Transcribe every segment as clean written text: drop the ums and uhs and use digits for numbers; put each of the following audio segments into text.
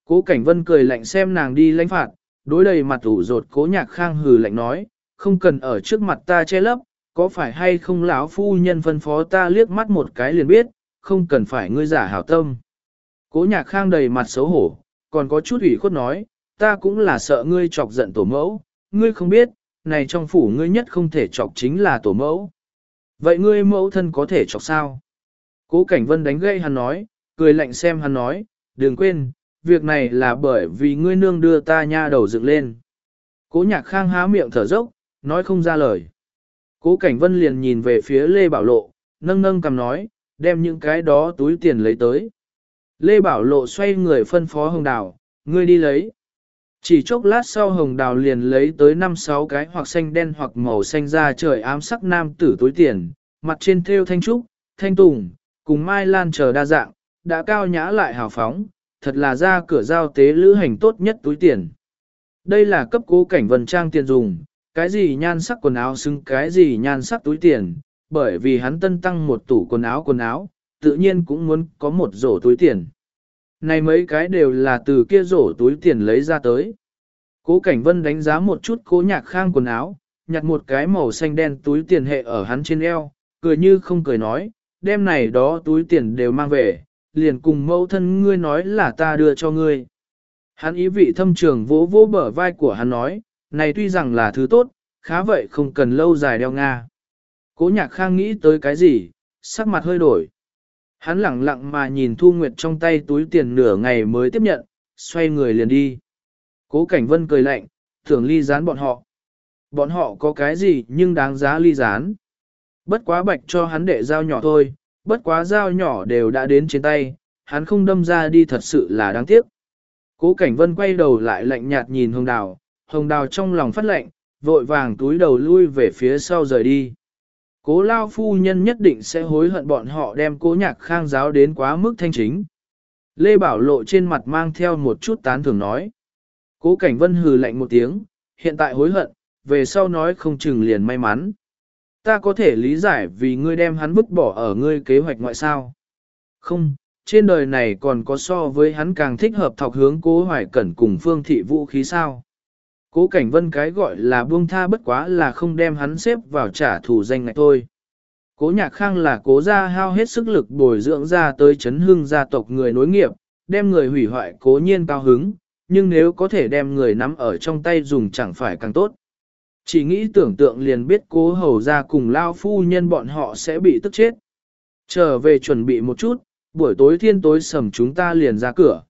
Cố Cảnh Vân cười lạnh xem nàng đi lãnh phạt, đối đầy mặt ủ rột Cố Nhạc Khang hừ lạnh nói, không cần ở trước mặt ta che lấp, có phải hay không lão phu nhân phân phó ta liếc mắt một cái liền biết, không cần phải ngươi giả hảo tâm. Cố Nhạc Khang đầy mặt xấu hổ, còn có chút ủy khuất nói, ta cũng là sợ ngươi chọc giận tổ mẫu, ngươi không biết, này trong phủ ngươi nhất không thể chọc chính là tổ mẫu. Vậy ngươi mẫu thân có thể chọc sao? Cố Cảnh Vân đánh gây hắn nói, cười lạnh xem hắn nói, đừng quên, việc này là bởi vì ngươi nương đưa ta nha đầu dựng lên. Cố Nhạc Khang há miệng thở dốc, nói không ra lời. Cố Cảnh Vân liền nhìn về phía Lê Bảo Lộ, nâng nâng cầm nói, đem những cái đó túi tiền lấy tới. Lê Bảo Lộ xoay người phân phó Hồng Đào, ngươi đi lấy. Chỉ chốc lát sau Hồng Đào liền lấy tới 5-6 cái hoặc xanh đen hoặc màu xanh da trời ám sắc nam tử túi tiền, mặt trên thêu thanh trúc, thanh tùng, cùng mai lan chờ đa dạng, đã cao nhã lại hào phóng, thật là ra cửa giao tế lữ hành tốt nhất túi tiền. Đây là cấp Cố Cảnh Vân trang tiền dùng, cái gì nhan sắc quần áo xứng cái gì nhan sắc túi tiền, bởi vì hắn tân tăng một tủ quần áo, tự nhiên cũng muốn có một rổ túi tiền. Này mấy cái đều là từ kia rổ túi tiền lấy ra tới. Cố Cảnh Vân đánh giá một chút Cố Nhạc Khang quần áo, nhặt một cái màu xanh đen túi tiền hệ ở hắn trên eo, cười như không cười nói, đem này đó túi tiền đều mang về, liền cùng mẫu thân ngươi nói là ta đưa cho ngươi. Hắn ý vị thâm trường vỗ vỗ bờ vai của hắn nói, này tuy rằng là thứ tốt, khá vậy không cần lâu dài đeo Nga. Cố Nhạc Khang nghĩ tới cái gì, sắc mặt hơi đổi. Hắn lẳng lặng mà nhìn Thu Nguyệt trong tay túi tiền nửa ngày mới tiếp nhận, xoay người liền đi. Cố Cảnh Vân cười lạnh, tưởng ly gián bọn họ. Bọn họ có cái gì nhưng đáng giá ly gián. Bất quá bạch cho hắn để dao nhỏ thôi, bất quá dao nhỏ đều đã đến trên tay, hắn không đâm ra đi thật sự là đáng tiếc. Cố Cảnh Vân quay đầu lại lạnh nhạt nhìn Hồng Đào trong lòng phát lạnh, vội vàng túi đầu lui về phía sau rời đi. Cố lao phu nhân nhất định sẽ hối hận bọn họ đem Cố Nhạc Khang giáo đến quá mức thanh chính. Lê Bảo Lộ trên mặt mang theo một chút tán thưởng nói. Cố Cảnh Vân hừ lạnh một tiếng, hiện tại hối hận, về sau nói không chừng liền may mắn. Ta có thể lý giải vì ngươi đem hắn vứt bỏ ở ngươi kế hoạch ngoại sao. Không, trên đời này còn có so với hắn càng thích hợp thọc hướng Cố Hoài Cẩn cùng Phương Thị vũ khí sao. Cố Cảnh Vân cái gọi là buông tha bất quá là không đem hắn xếp vào trả thù danh ngạch thôi. Cố Nhạc Khang là Cố gia hao hết sức lực bồi dưỡng ra tới chấn hưng gia tộc người nối nghiệp, đem người hủy hoại cố nhiên cao hứng, nhưng nếu có thể đem người nắm ở trong tay dùng chẳng phải càng tốt. Chỉ nghĩ tưởng tượng liền biết Cố hầu gia cùng lao phu nhân bọn họ sẽ bị tức chết. Trở về chuẩn bị một chút, buổi tối thiên tối sầm chúng ta liền ra cửa.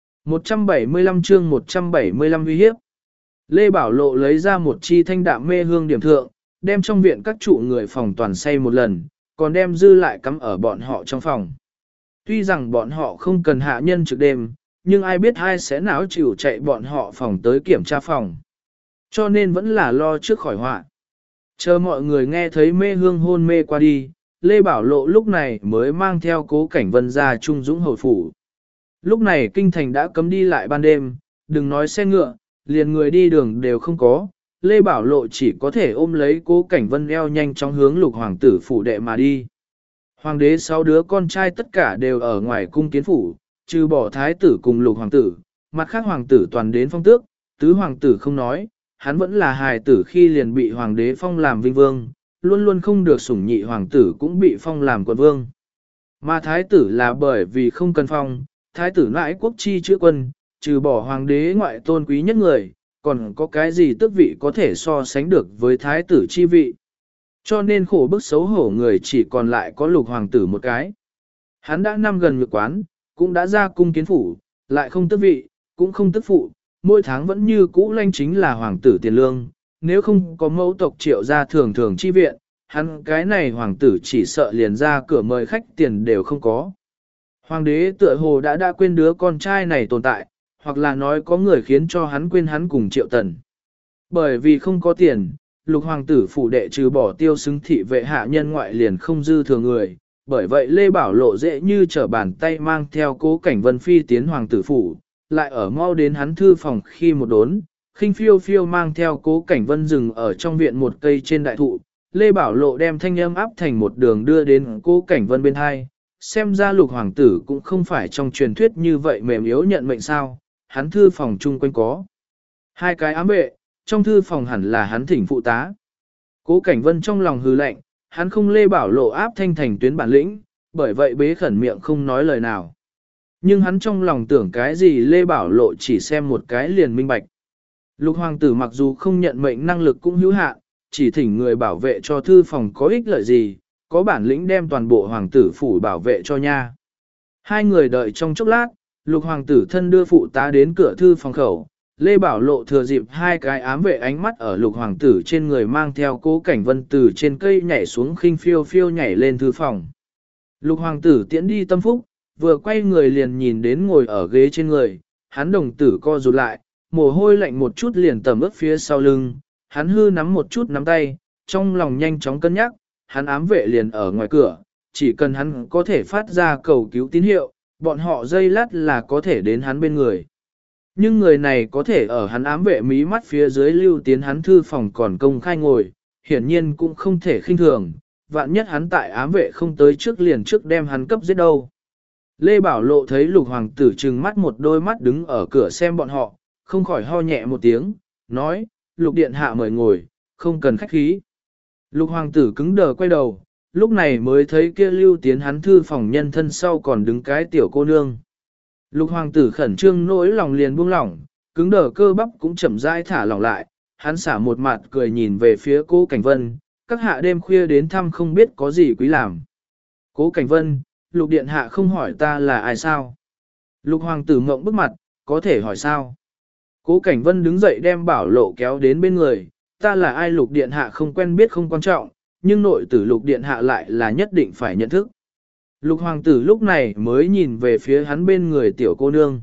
175 chương 175 uy hiếp. Lê Bảo Lộ lấy ra một chi thanh đạm mê hương điểm thượng, đem trong viện các trụ người phòng toàn xây một lần, còn đem dư lại cắm ở bọn họ trong phòng. Tuy rằng bọn họ không cần hạ nhân trực đêm, nhưng ai biết ai sẽ não chịu chạy bọn họ phòng tới kiểm tra phòng. Cho nên vẫn là lo trước khỏi họa. Chờ mọi người nghe thấy mê hương hôn mê qua đi, Lê Bảo Lộ lúc này mới mang theo Cố Cảnh Vân ra Trung Dũng hồi phủ. Lúc này kinh thành đã cấm đi lại ban đêm, đừng nói xe ngựa, liền người đi đường đều không có, Lê Bảo Lộ chỉ có thể ôm lấy Cố Cảnh Vân eo nhanh chóng hướng Lục hoàng tử phủ đệ mà đi. Hoàng đế 6 đứa con trai tất cả đều ở ngoài cung kiến phủ, trừ bỏ thái tử cùng Lục hoàng tử, mặt khác hoàng tử toàn đến phong tước, tứ hoàng tử không nói, hắn vẫn là hài tử khi liền bị hoàng đế phong làm vinh vương, luôn luôn không được sủng nhị hoàng tử cũng bị phong làm quận vương. Mà thái tử là bởi vì không cần phong, thái tử nãi quốc chi chữa quân, trừ bỏ hoàng đế ngoại tôn quý nhất người, còn có cái gì tước vị có thể so sánh được với thái tử chi vị. Cho nên khổ bức xấu hổ người chỉ còn lại có Lục hoàng tử một cái. Hắn đã năm gần nhược quán, cũng đã ra cung kiến phủ, lại không tước vị, cũng không tước phụ, mỗi tháng vẫn như cũ lanh chính là hoàng tử tiền lương, nếu không có mẫu tộc Triệu gia thường thường chi viện, hắn cái này hoàng tử chỉ sợ liền ra cửa mời khách tiền đều không có. Hoàng đế tựa hồ đã quên đứa con trai này tồn tại, hoặc là nói có người khiến cho hắn quên hắn cùng Triệu Tần. Bởi vì không có tiền, Lục hoàng tử phủ đệ trừ bỏ tiêu xứng thị vệ hạ nhân ngoại liền không dư thừa người, bởi vậy Lê Bảo Lộ dễ như trở bàn tay mang theo Cố Cảnh Vân phi tiến hoàng tử phủ, lại ở mau đến hắn thư phòng khi một đốn, khinh phiêu phiêu mang theo Cố Cảnh Vân dừng ở trong viện một cây trên đại thụ, Lê Bảo Lộ đem thanh âm áp thành một đường đưa đến Cố Cảnh Vân bên hai, xem ra Lục hoàng tử cũng không phải trong truyền thuyết như vậy mềm yếu nhận mệnh sao, hắn thư phòng chung quanh có 2 cái ám vệ, trong thư phòng hẳn là hắn thỉnh phụ tá. Cố Cảnh Vân trong lòng hừ lạnh, hắn không Lê Bảo Lộ áp thanh thành tuyến bản lĩnh, bởi vậy bế khẩn miệng không nói lời nào. Nhưng hắn trong lòng tưởng cái gì Lê Bảo Lộ chỉ xem một cái liền minh bạch. Lục hoàng tử mặc dù không nhận mệnh năng lực cũng hữu hạn, chỉ thỉnh người bảo vệ cho thư phòng có ích lợi gì, có bản lĩnh đem toàn bộ hoàng tử phủ bảo vệ cho nha. Hai người đợi trong chốc lát, lục hoàng tử thân đưa phụ tá đến cửa thư phòng khẩu, Lê Bảo Lộ thừa dịp 2 cái ám vệ ánh mắt ở lục hoàng tử trên người mang theo Cố Cảnh Vân từ trên cây nhảy xuống khinh phiêu phiêu nhảy lên thư phòng. Lục hoàng tử tiễn đi tâm phúc, vừa quay người liền nhìn đến ngồi ở ghế trên người, hắn đồng tử co rụt lại, mồ hôi lạnh một chút liền tẩm ướt phía sau lưng, hắn hư nắm một chút nắm tay, trong lòng nhanh chóng cân nhắc, hắn ám vệ liền ở ngoài cửa, chỉ cần hắn có thể phát ra cầu cứu tín hiệu, bọn họ dây lát là có thể đến hắn bên người. Nhưng người này có thể ở hắn ám vệ mí mắt phía dưới lưu tiến hắn thư phòng còn công khai ngồi, hiển nhiên cũng không thể khinh thường, vạn nhất hắn tại ám vệ không tới trước liền trước đem hắn cấp giết đâu. Lê Bảo Lộ thấy lục hoàng tử trừng mắt một đôi mắt đứng ở cửa xem bọn họ, không khỏi ho nhẹ một tiếng, nói, lục điện hạ mời ngồi, không cần khách khí. Lục hoàng tử cứng đờ quay đầu, lúc này mới thấy kia lưu tiến hắn thư phòng nhân thân sau còn đứng cái tiểu cô nương. Lục hoàng tử khẩn trương nỗi lòng liền buông lỏng, cứng đờ cơ bắp cũng chậm rãi thả lỏng lại, hắn xả một mặt cười nhìn về phía Cố Cảnh Vân, các hạ đêm khuya đến thăm không biết có gì quý làm. Cố Cảnh Vân, lục điện hạ không hỏi ta là ai sao? Lục hoàng tử ngộng bức mặt, có thể hỏi sao? Cố Cảnh Vân đứng dậy đem Bảo Lộ kéo đến bên người, ta là ai lục điện hạ không quen biết không quan trọng, nhưng nội tử lục điện hạ lại là nhất định phải nhận thức. Lục hoàng tử lúc này mới nhìn về phía hắn bên người tiểu cô nương.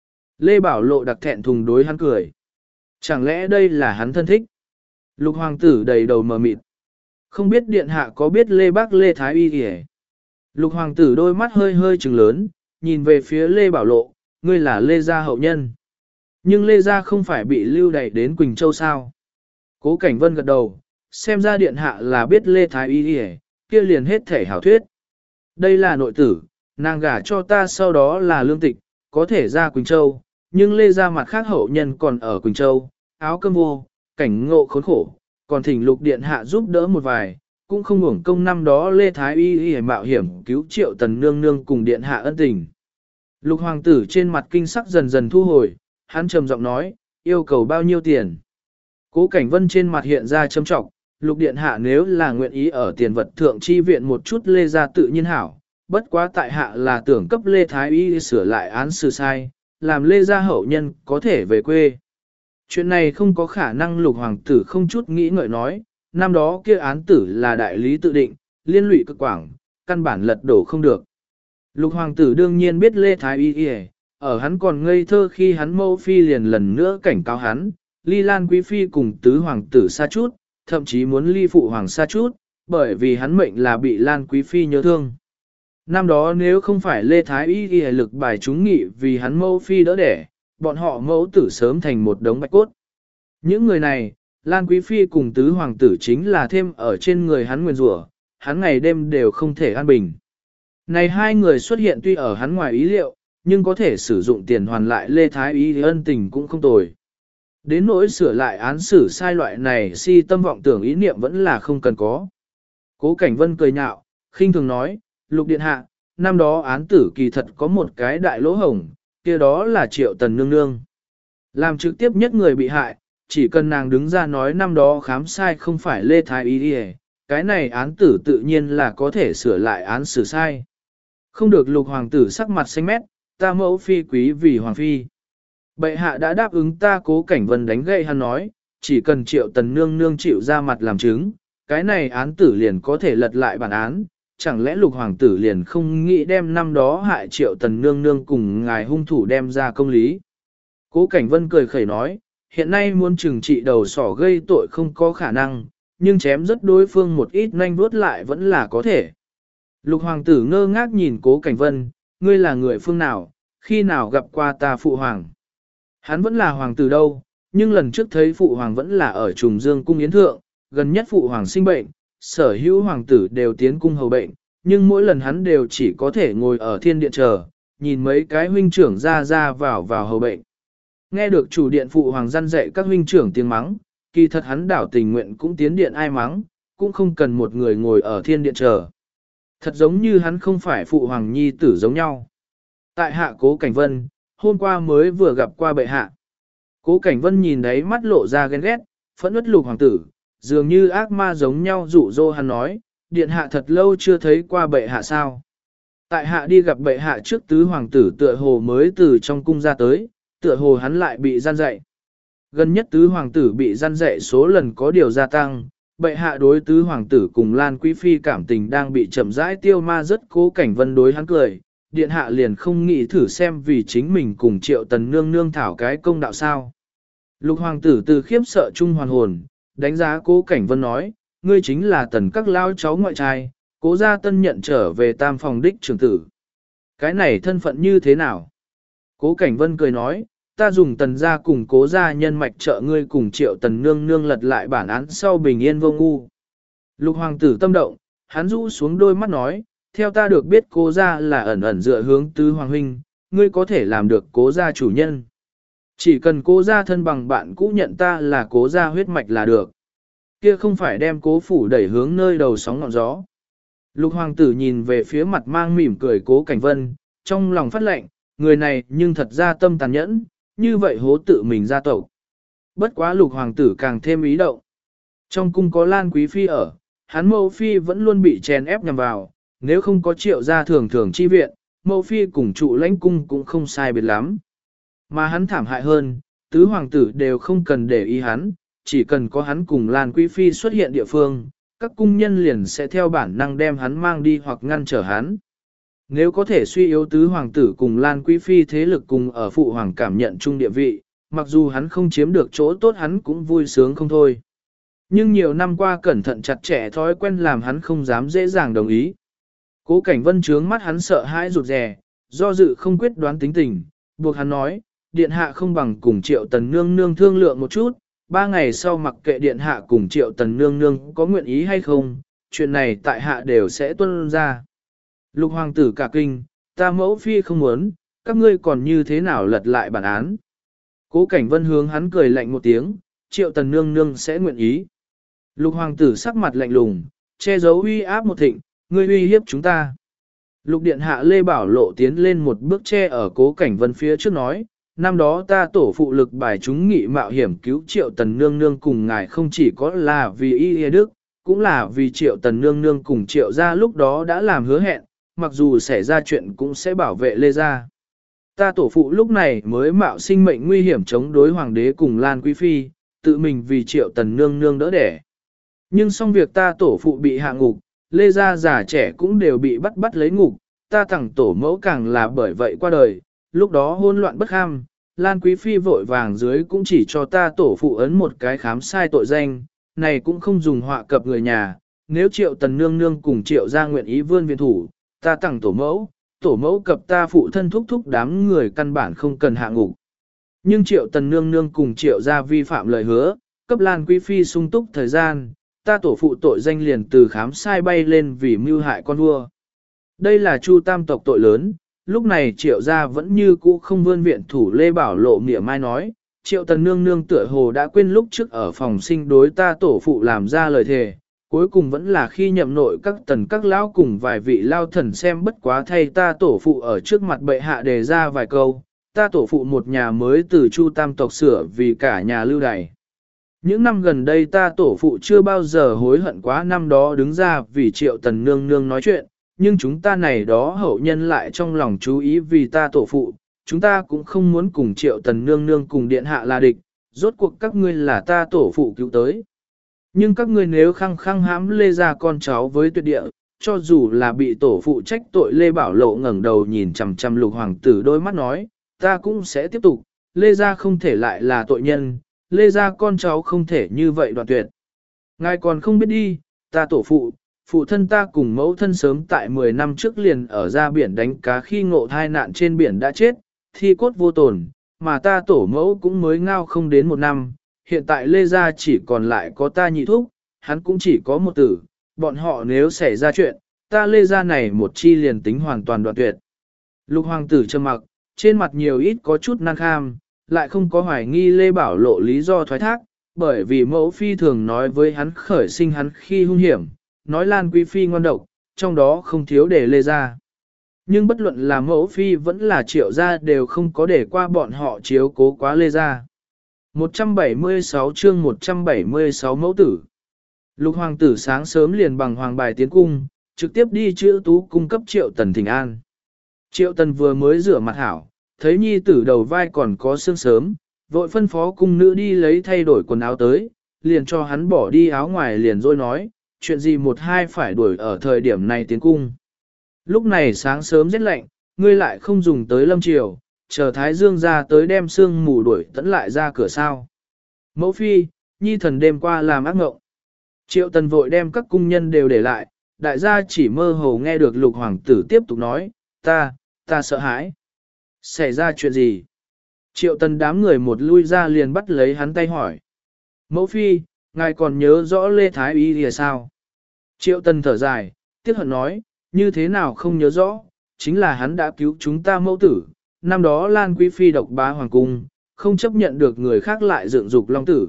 Lê Bảo Lộ đặc thẹn thùng đối hắn cười. Chẳng lẽ đây là hắn thân thích? Lục hoàng tử đầy đầu mờ mịt. Không biết điện hạ có biết Lê Bác Lê Thái Y kìa? Lục hoàng tử đôi mắt hơi hơi trừng lớn, nhìn về phía Lê Bảo Lộ, ngươi là Lê gia hậu nhân. Nhưng Lê gia không phải bị lưu đày đến Quỳnh Châu sao? Cố Cảnh Vân gật đầu, xem ra điện hạ là biết Lê Thái Y kìa, kia liền hết thể hảo thuyết. Đây là nội tử, nàng gả cho ta sau đó là lương tịch, có thể ra Quỳnh Châu, nhưng Lê gia mặt khác hậu nhân còn ở Quỳnh Châu, áo cơm vô, cảnh ngộ khốn khổ, còn thỉnh lục điện hạ giúp đỡ một vài, cũng không hưởng công năm đó Lê Thái Y Y mạo hiểm cứu Triệu Tần nương nương cùng điện hạ ân tình. Lục hoàng tử trên mặt kinh sắc dần dần thu hồi, hắn trầm giọng nói, yêu cầu bao nhiêu tiền. Cố Cảnh Vân trên mặt hiện ra châm trọng, lục điện hạ nếu là nguyện ý ở tiền vật thượng chi viện một chút Lê gia tự nhiên hảo, bất quá tại hạ là tưởng cấp Lê Thái Y sửa lại án xử sai, làm Lê gia hậu nhân có thể về quê. Chuyện này không có khả năng lục hoàng tử không chút nghĩ ngợi nói, năm đó kia án tử là đại lý tự định, liên lụy cực quảng, căn bản lật đổ không được. Lục hoàng tử đương nhiên biết Lê Thái Y ở hắn còn ngây thơ khi hắn mâu phi liền lần nữa cảnh cáo hắn, ly Lan Quý Phi cùng tứ hoàng tử xa chút, thậm chí muốn ly phụ hoàng xa chút, bởi vì hắn mệnh là bị Lan Quý Phi nhớ thương. Năm đó nếu không phải Lê Thái Y ghi lực bài chúng nghị vì hắn mẫu phi đỡ đẻ, bọn họ mẫu tử sớm thành một đống bạch cốt. Những người này, Lan Quý Phi cùng tứ hoàng tử chính là thêm ở trên người hắn nguyền rủa, hắn ngày đêm đều không thể an bình. Này hai người xuất hiện tuy ở hắn ngoài ý liệu, nhưng có thể sử dụng tiền hoàn lại Lê Thái Y ân tình cũng không tồi. Đến nỗi sửa lại án xử sai loại này si tâm vọng tưởng ý niệm vẫn là không cần có. Cố Cảnh Vân cười nhạo, khinh thường nói, Lục điện hạ, năm đó án tử kỳ thật có một cái đại lỗ hổng, kia đó là Triệu Tần nương nương. Làm trực tiếp nhất người bị hại, chỉ cần nàng đứng ra nói năm đó khám sai không phải Lê Thái Y đi, cái này án tử tự nhiên là có thể sửa lại án xử sai. Không được lục hoàng tử sắc mặt xanh mét, ta mẫu phi quý vì hoàng phi. Bệ hạ đã đáp ứng ta. Cố Cảnh Vân đánh gậy hắn nói, chỉ cần Triệu Tần nương nương chịu ra mặt làm chứng, cái này án tử liền có thể lật lại bản án, chẳng lẽ lục hoàng tử liền không nghĩ đem năm đó hại Triệu Tần nương nương cùng ngài hung thủ đem ra công lý. Cố Cảnh Vân cười khẩy nói, hiện nay muốn trừng trị đầu sỏ gây tội không có khả năng, nhưng chém rất đối phương một ít nhanh vuốt lại vẫn là có thể. Lục hoàng tử ngơ ngác nhìn Cố Cảnh Vân, ngươi là người phương nào, khi nào gặp qua ta phụ hoàng. Hắn vẫn là hoàng tử đâu, nhưng lần trước thấy phụ hoàng vẫn là ở Trùng Dương cung yến thượng, gần nhất phụ hoàng sinh bệnh, sở hữu hoàng tử đều tiến cung hầu bệnh, nhưng mỗi lần hắn đều chỉ có thể ngồi ở thiên điện chờ, nhìn mấy cái huynh trưởng ra vào hầu bệnh. Nghe được chủ điện phụ hoàng gian dạy các huynh trưởng tiếng mắng, kỳ thật hắn đảo tình nguyện cũng tiến điện ai mắng, cũng không cần một người ngồi ở thiên điện chờ. Thật giống như hắn không phải phụ hoàng nhi tử giống nhau. Tại hạ Cố Cảnh Vân, hôm qua mới vừa gặp qua bệ hạ. Cố Cảnh Vân nhìn đấy mắt lộ ra ghen ghét, phẫn uất Lục hoàng tử, dường như ác ma giống nhau dụ dỗ hắn nói, điện hạ thật lâu chưa thấy qua bệ hạ sao. Tại hạ đi gặp bệ hạ trước tứ hoàng tử tựa hồ mới từ trong cung ra tới, tựa hồ hắn lại bị gian dạy. Gần nhất tứ hoàng tử bị gian dạy số lần có điều gia tăng, bệ hạ đối tứ hoàng tử cùng Lan Quý Phi cảm tình đang bị chậm rãi tiêu ma. Rất Cố Cảnh Vân đối hắn cười, điện hạ liền không nghĩ thử xem vì chính mình cùng Triệu Tần nương nương thảo cái công đạo sao. Lục hoàng tử từ khiếp sợ chung hoàn hồn, đánh giá Cố Cảnh Vân nói, ngươi chính là Tần các lao cháu ngoại trai, Cố gia tân nhận trở về tam phòng đích trưởng tử. Cái này thân phận như thế nào? Cố Cảnh Vân cười nói, ta dùng Tần gia cùng Cố gia nhân mạch trợ ngươi cùng Triệu Tần nương nương lật lại bản án sau bình yên vô ngu. Lục hoàng tử tâm động, hắn rũ xuống đôi mắt nói, theo ta được biết Cố gia là ẩn ẩn dựa hướng tứ hoàng huynh, ngươi có thể làm được Cố gia chủ nhân. Chỉ cần Cố gia thân bằng bạn cũ nhận ta là Cố gia huyết mạch là được. Kia không phải đem Cố phủ đẩy hướng nơi đầu sóng ngọn gió. Lục hoàng tử nhìn về phía mặt mang mỉm cười Cố Cảnh Vân, trong lòng phát lệnh, người này nhưng thật ra tâm tàn nhẫn, như vậy hố tự mình gia tộc. Bất quá lục hoàng tử càng thêm ý động. Trong cung có Lan Quý Phi ở, hắn mẫu Phi vẫn luôn bị chèn ép nhằm vào, nếu không có Triệu gia thường thường chi viện, mẫu Phi cùng trụ lãnh cung cũng không sai biệt lắm. Mà hắn thảm hại hơn, tứ hoàng tử đều không cần để ý hắn, chỉ cần có hắn cùng Lan Quý Phi xuất hiện địa phương, các cung nhân liền sẽ theo bản năng đem hắn mang đi hoặc ngăn trở hắn. Nếu có thể suy yếu tứ hoàng tử cùng Lan Quý Phi thế lực cùng ở phụ hoàng cảm nhận chung địa vị, mặc dù hắn không chiếm được chỗ tốt hắn cũng vui sướng không thôi. Nhưng nhiều năm qua cẩn thận chặt chẽ thói quen làm hắn không dám dễ dàng đồng ý. Cố Cảnh Vân trướng mắt hắn sợ hãi rụt rè, do dự không quyết đoán tính tình, buộc hắn nói, điện hạ không bằng cùng Triệu Tần nương nương thương lượng một chút, 3 ngày sau mặc kệ điện hạ cùng Triệu Tần nương nương có nguyện ý hay không, chuyện này tại hạ đều sẽ tuân ra. Lục hoàng tử cả kinh, ta mẫu Phi không muốn, các ngươi còn như thế nào lật lại bản án. Cố Cảnh Vân hướng hắn cười lạnh một tiếng, Triệu Tần nương nương sẽ nguyện ý. Lục hoàng tử sắc mặt lạnh lùng, che giấu uy áp một thịnh, ngươi uy hiếp chúng ta. Lục điện hạ Lê Bảo Lộ tiến lên một bước che ở Cố Cảnh Vân phía trước nói, năm đó ta tổ phụ lực bài chúng nghị mạo hiểm cứu Triệu Tần nương nương cùng ngài không chỉ có là vì y đức, cũng là vì Triệu Tần nương nương cùng Triệu gia lúc đó đã làm hứa hẹn, mặc dù xảy ra chuyện cũng sẽ bảo vệ Lê gia. Ta tổ phụ lúc này mới mạo sinh mệnh nguy hiểm chống đối hoàng đế cùng Lan Quý Phi, tự mình vì Triệu Tần nương nương đỡ đẻ. Nhưng xong việc ta tổ phụ bị hạ ngục, Lê gia già trẻ cũng đều bị bắt lấy ngục, ta thẳng tổ mẫu càng là bởi vậy qua đời, lúc đó hỗn loạn bất kham, Lan Quý Phi vội vàng dưới cũng chỉ cho ta tổ phụ ấn một cái khám sai tội danh, này cũng không dùng họa cập người nhà, nếu Triệu Tần nương nương cùng Triệu gia nguyện ý vươn viện thủ, ta tặng tổ mẫu cập ta phụ thân thúc thúc đám người căn bản không cần hạ ngục. Nhưng Triệu Tần nương nương cùng Triệu gia vi phạm lời hứa, cấp Lan Quý Phi sung túc thời gian, ta tổ phụ tội danh liền từ khám sai bay lên vì mưu hại con vua. Đây là Chu tam tộc tội lớn, lúc này Triệu gia vẫn như cũ không vươn viện thủ. Lê Bảo Lộ mỉa mai nói, Triệu Tần nương nương tựa hồ đã quên lúc trước ở phòng sinh đối ta tổ phụ làm ra lời thề, cuối cùng vẫn là khi nhậm nội các tần các lão cùng vài vị lao thần xem bất quá thay ta tổ phụ ở trước mặt bệ hạ đề ra vài câu, ta tổ phụ một nhà mới từ Chu tam tộc sửa vì cả nhà lưu đày. Những năm gần đây ta tổ phụ chưa bao giờ hối hận quá năm đó đứng ra vì Triệu Tần nương nương nói chuyện, nhưng chúng ta này đó hậu nhân lại trong lòng chú ý vì ta tổ phụ, chúng ta cũng không muốn cùng Triệu Tần nương nương cùng điện hạ là địch, rốt cuộc các ngươi là ta tổ phụ cứu tới. Nhưng các ngươi nếu khăng khăng hãm Lê gia con cháu với tuyệt địa, cho dù là bị tổ phụ trách tội. Lê Bảo Lộ ngẩng đầu nhìn chằm chằm Lục hoàng tử đôi mắt nói, ta cũng sẽ tiếp tục, Lê gia không thể lại là tội nhân, Lê gia con cháu không thể như vậy đoạn tuyệt. Ngài còn không biết đi, ta tổ phụ, phụ thân ta cùng mẫu thân sớm tại 10 năm trước liền ở ra biển đánh cá khi ngộ thai nạn trên biển đã chết, thi cốt vô tổn, mà ta tổ mẫu cũng mới ngao không đến 1 năm, hiện tại Lê gia chỉ còn lại có ta nhị thúc, hắn cũng chỉ có một tử, bọn họ nếu xảy ra chuyện, ta Lê gia này một chi liền tính hoàn toàn đoạn tuyệt. Lục hoàng tử trầm mặc, trên mặt nhiều ít có chút nan kham, lại không có hoài nghi Lê Bảo Lộ lý do thoái thác, bởi vì mẫu phi thường nói với hắn khởi sinh hắn khi hung hiểm, nói Lan Quý Phi ngoan độc, trong đó không thiếu để Lê ra. Nhưng bất luận là mẫu phi vẫn là Triệu gia đều không có để qua bọn họ chiếu cố quá Lê ra. 176 chương 176 mẫu tử. Lục hoàng tử sáng sớm liền bằng hoàng bài tiến cung, trực tiếp đi chữ tú cung cấp Triệu Tần thỉnh an. Triệu Tần vừa mới rửa mặt hảo, thấy nhi tử đầu vai còn có sương sớm, vội phân phó cung nữ đi lấy thay đổi quần áo tới, liền cho hắn bỏ đi áo ngoài liền rồi nói, chuyện gì một hai phải đuổi ở thời điểm này tiến cung. Lúc này sáng sớm rất lạnh, ngươi lại không dùng tới lâm triều, chờ Thái Dương ra tới đem sương mù đuổi tẫn lại ra cửa sao. Mẫu phi, nhi thần đêm qua làm ác mộng. Triệu Tần vội đem các cung nhân đều để lại, đại gia chỉ mơ hồ nghe được lục hoàng tử tiếp tục nói, ta sợ hãi. Xảy ra chuyện gì? Triệu Tần đám người một lui ra liền bắt lấy hắn tay hỏi. Mẫu phi, ngài còn nhớ rõ Lê Thái Y thì sao? Triệu Tần thở dài, tiếc hận nói, như thế nào không nhớ rõ, chính là hắn đã cứu chúng ta mẫu tử. Năm đó Lan Quý Phi độc bá hoàng cung, không chấp nhận được người khác lại dựng dục long tử.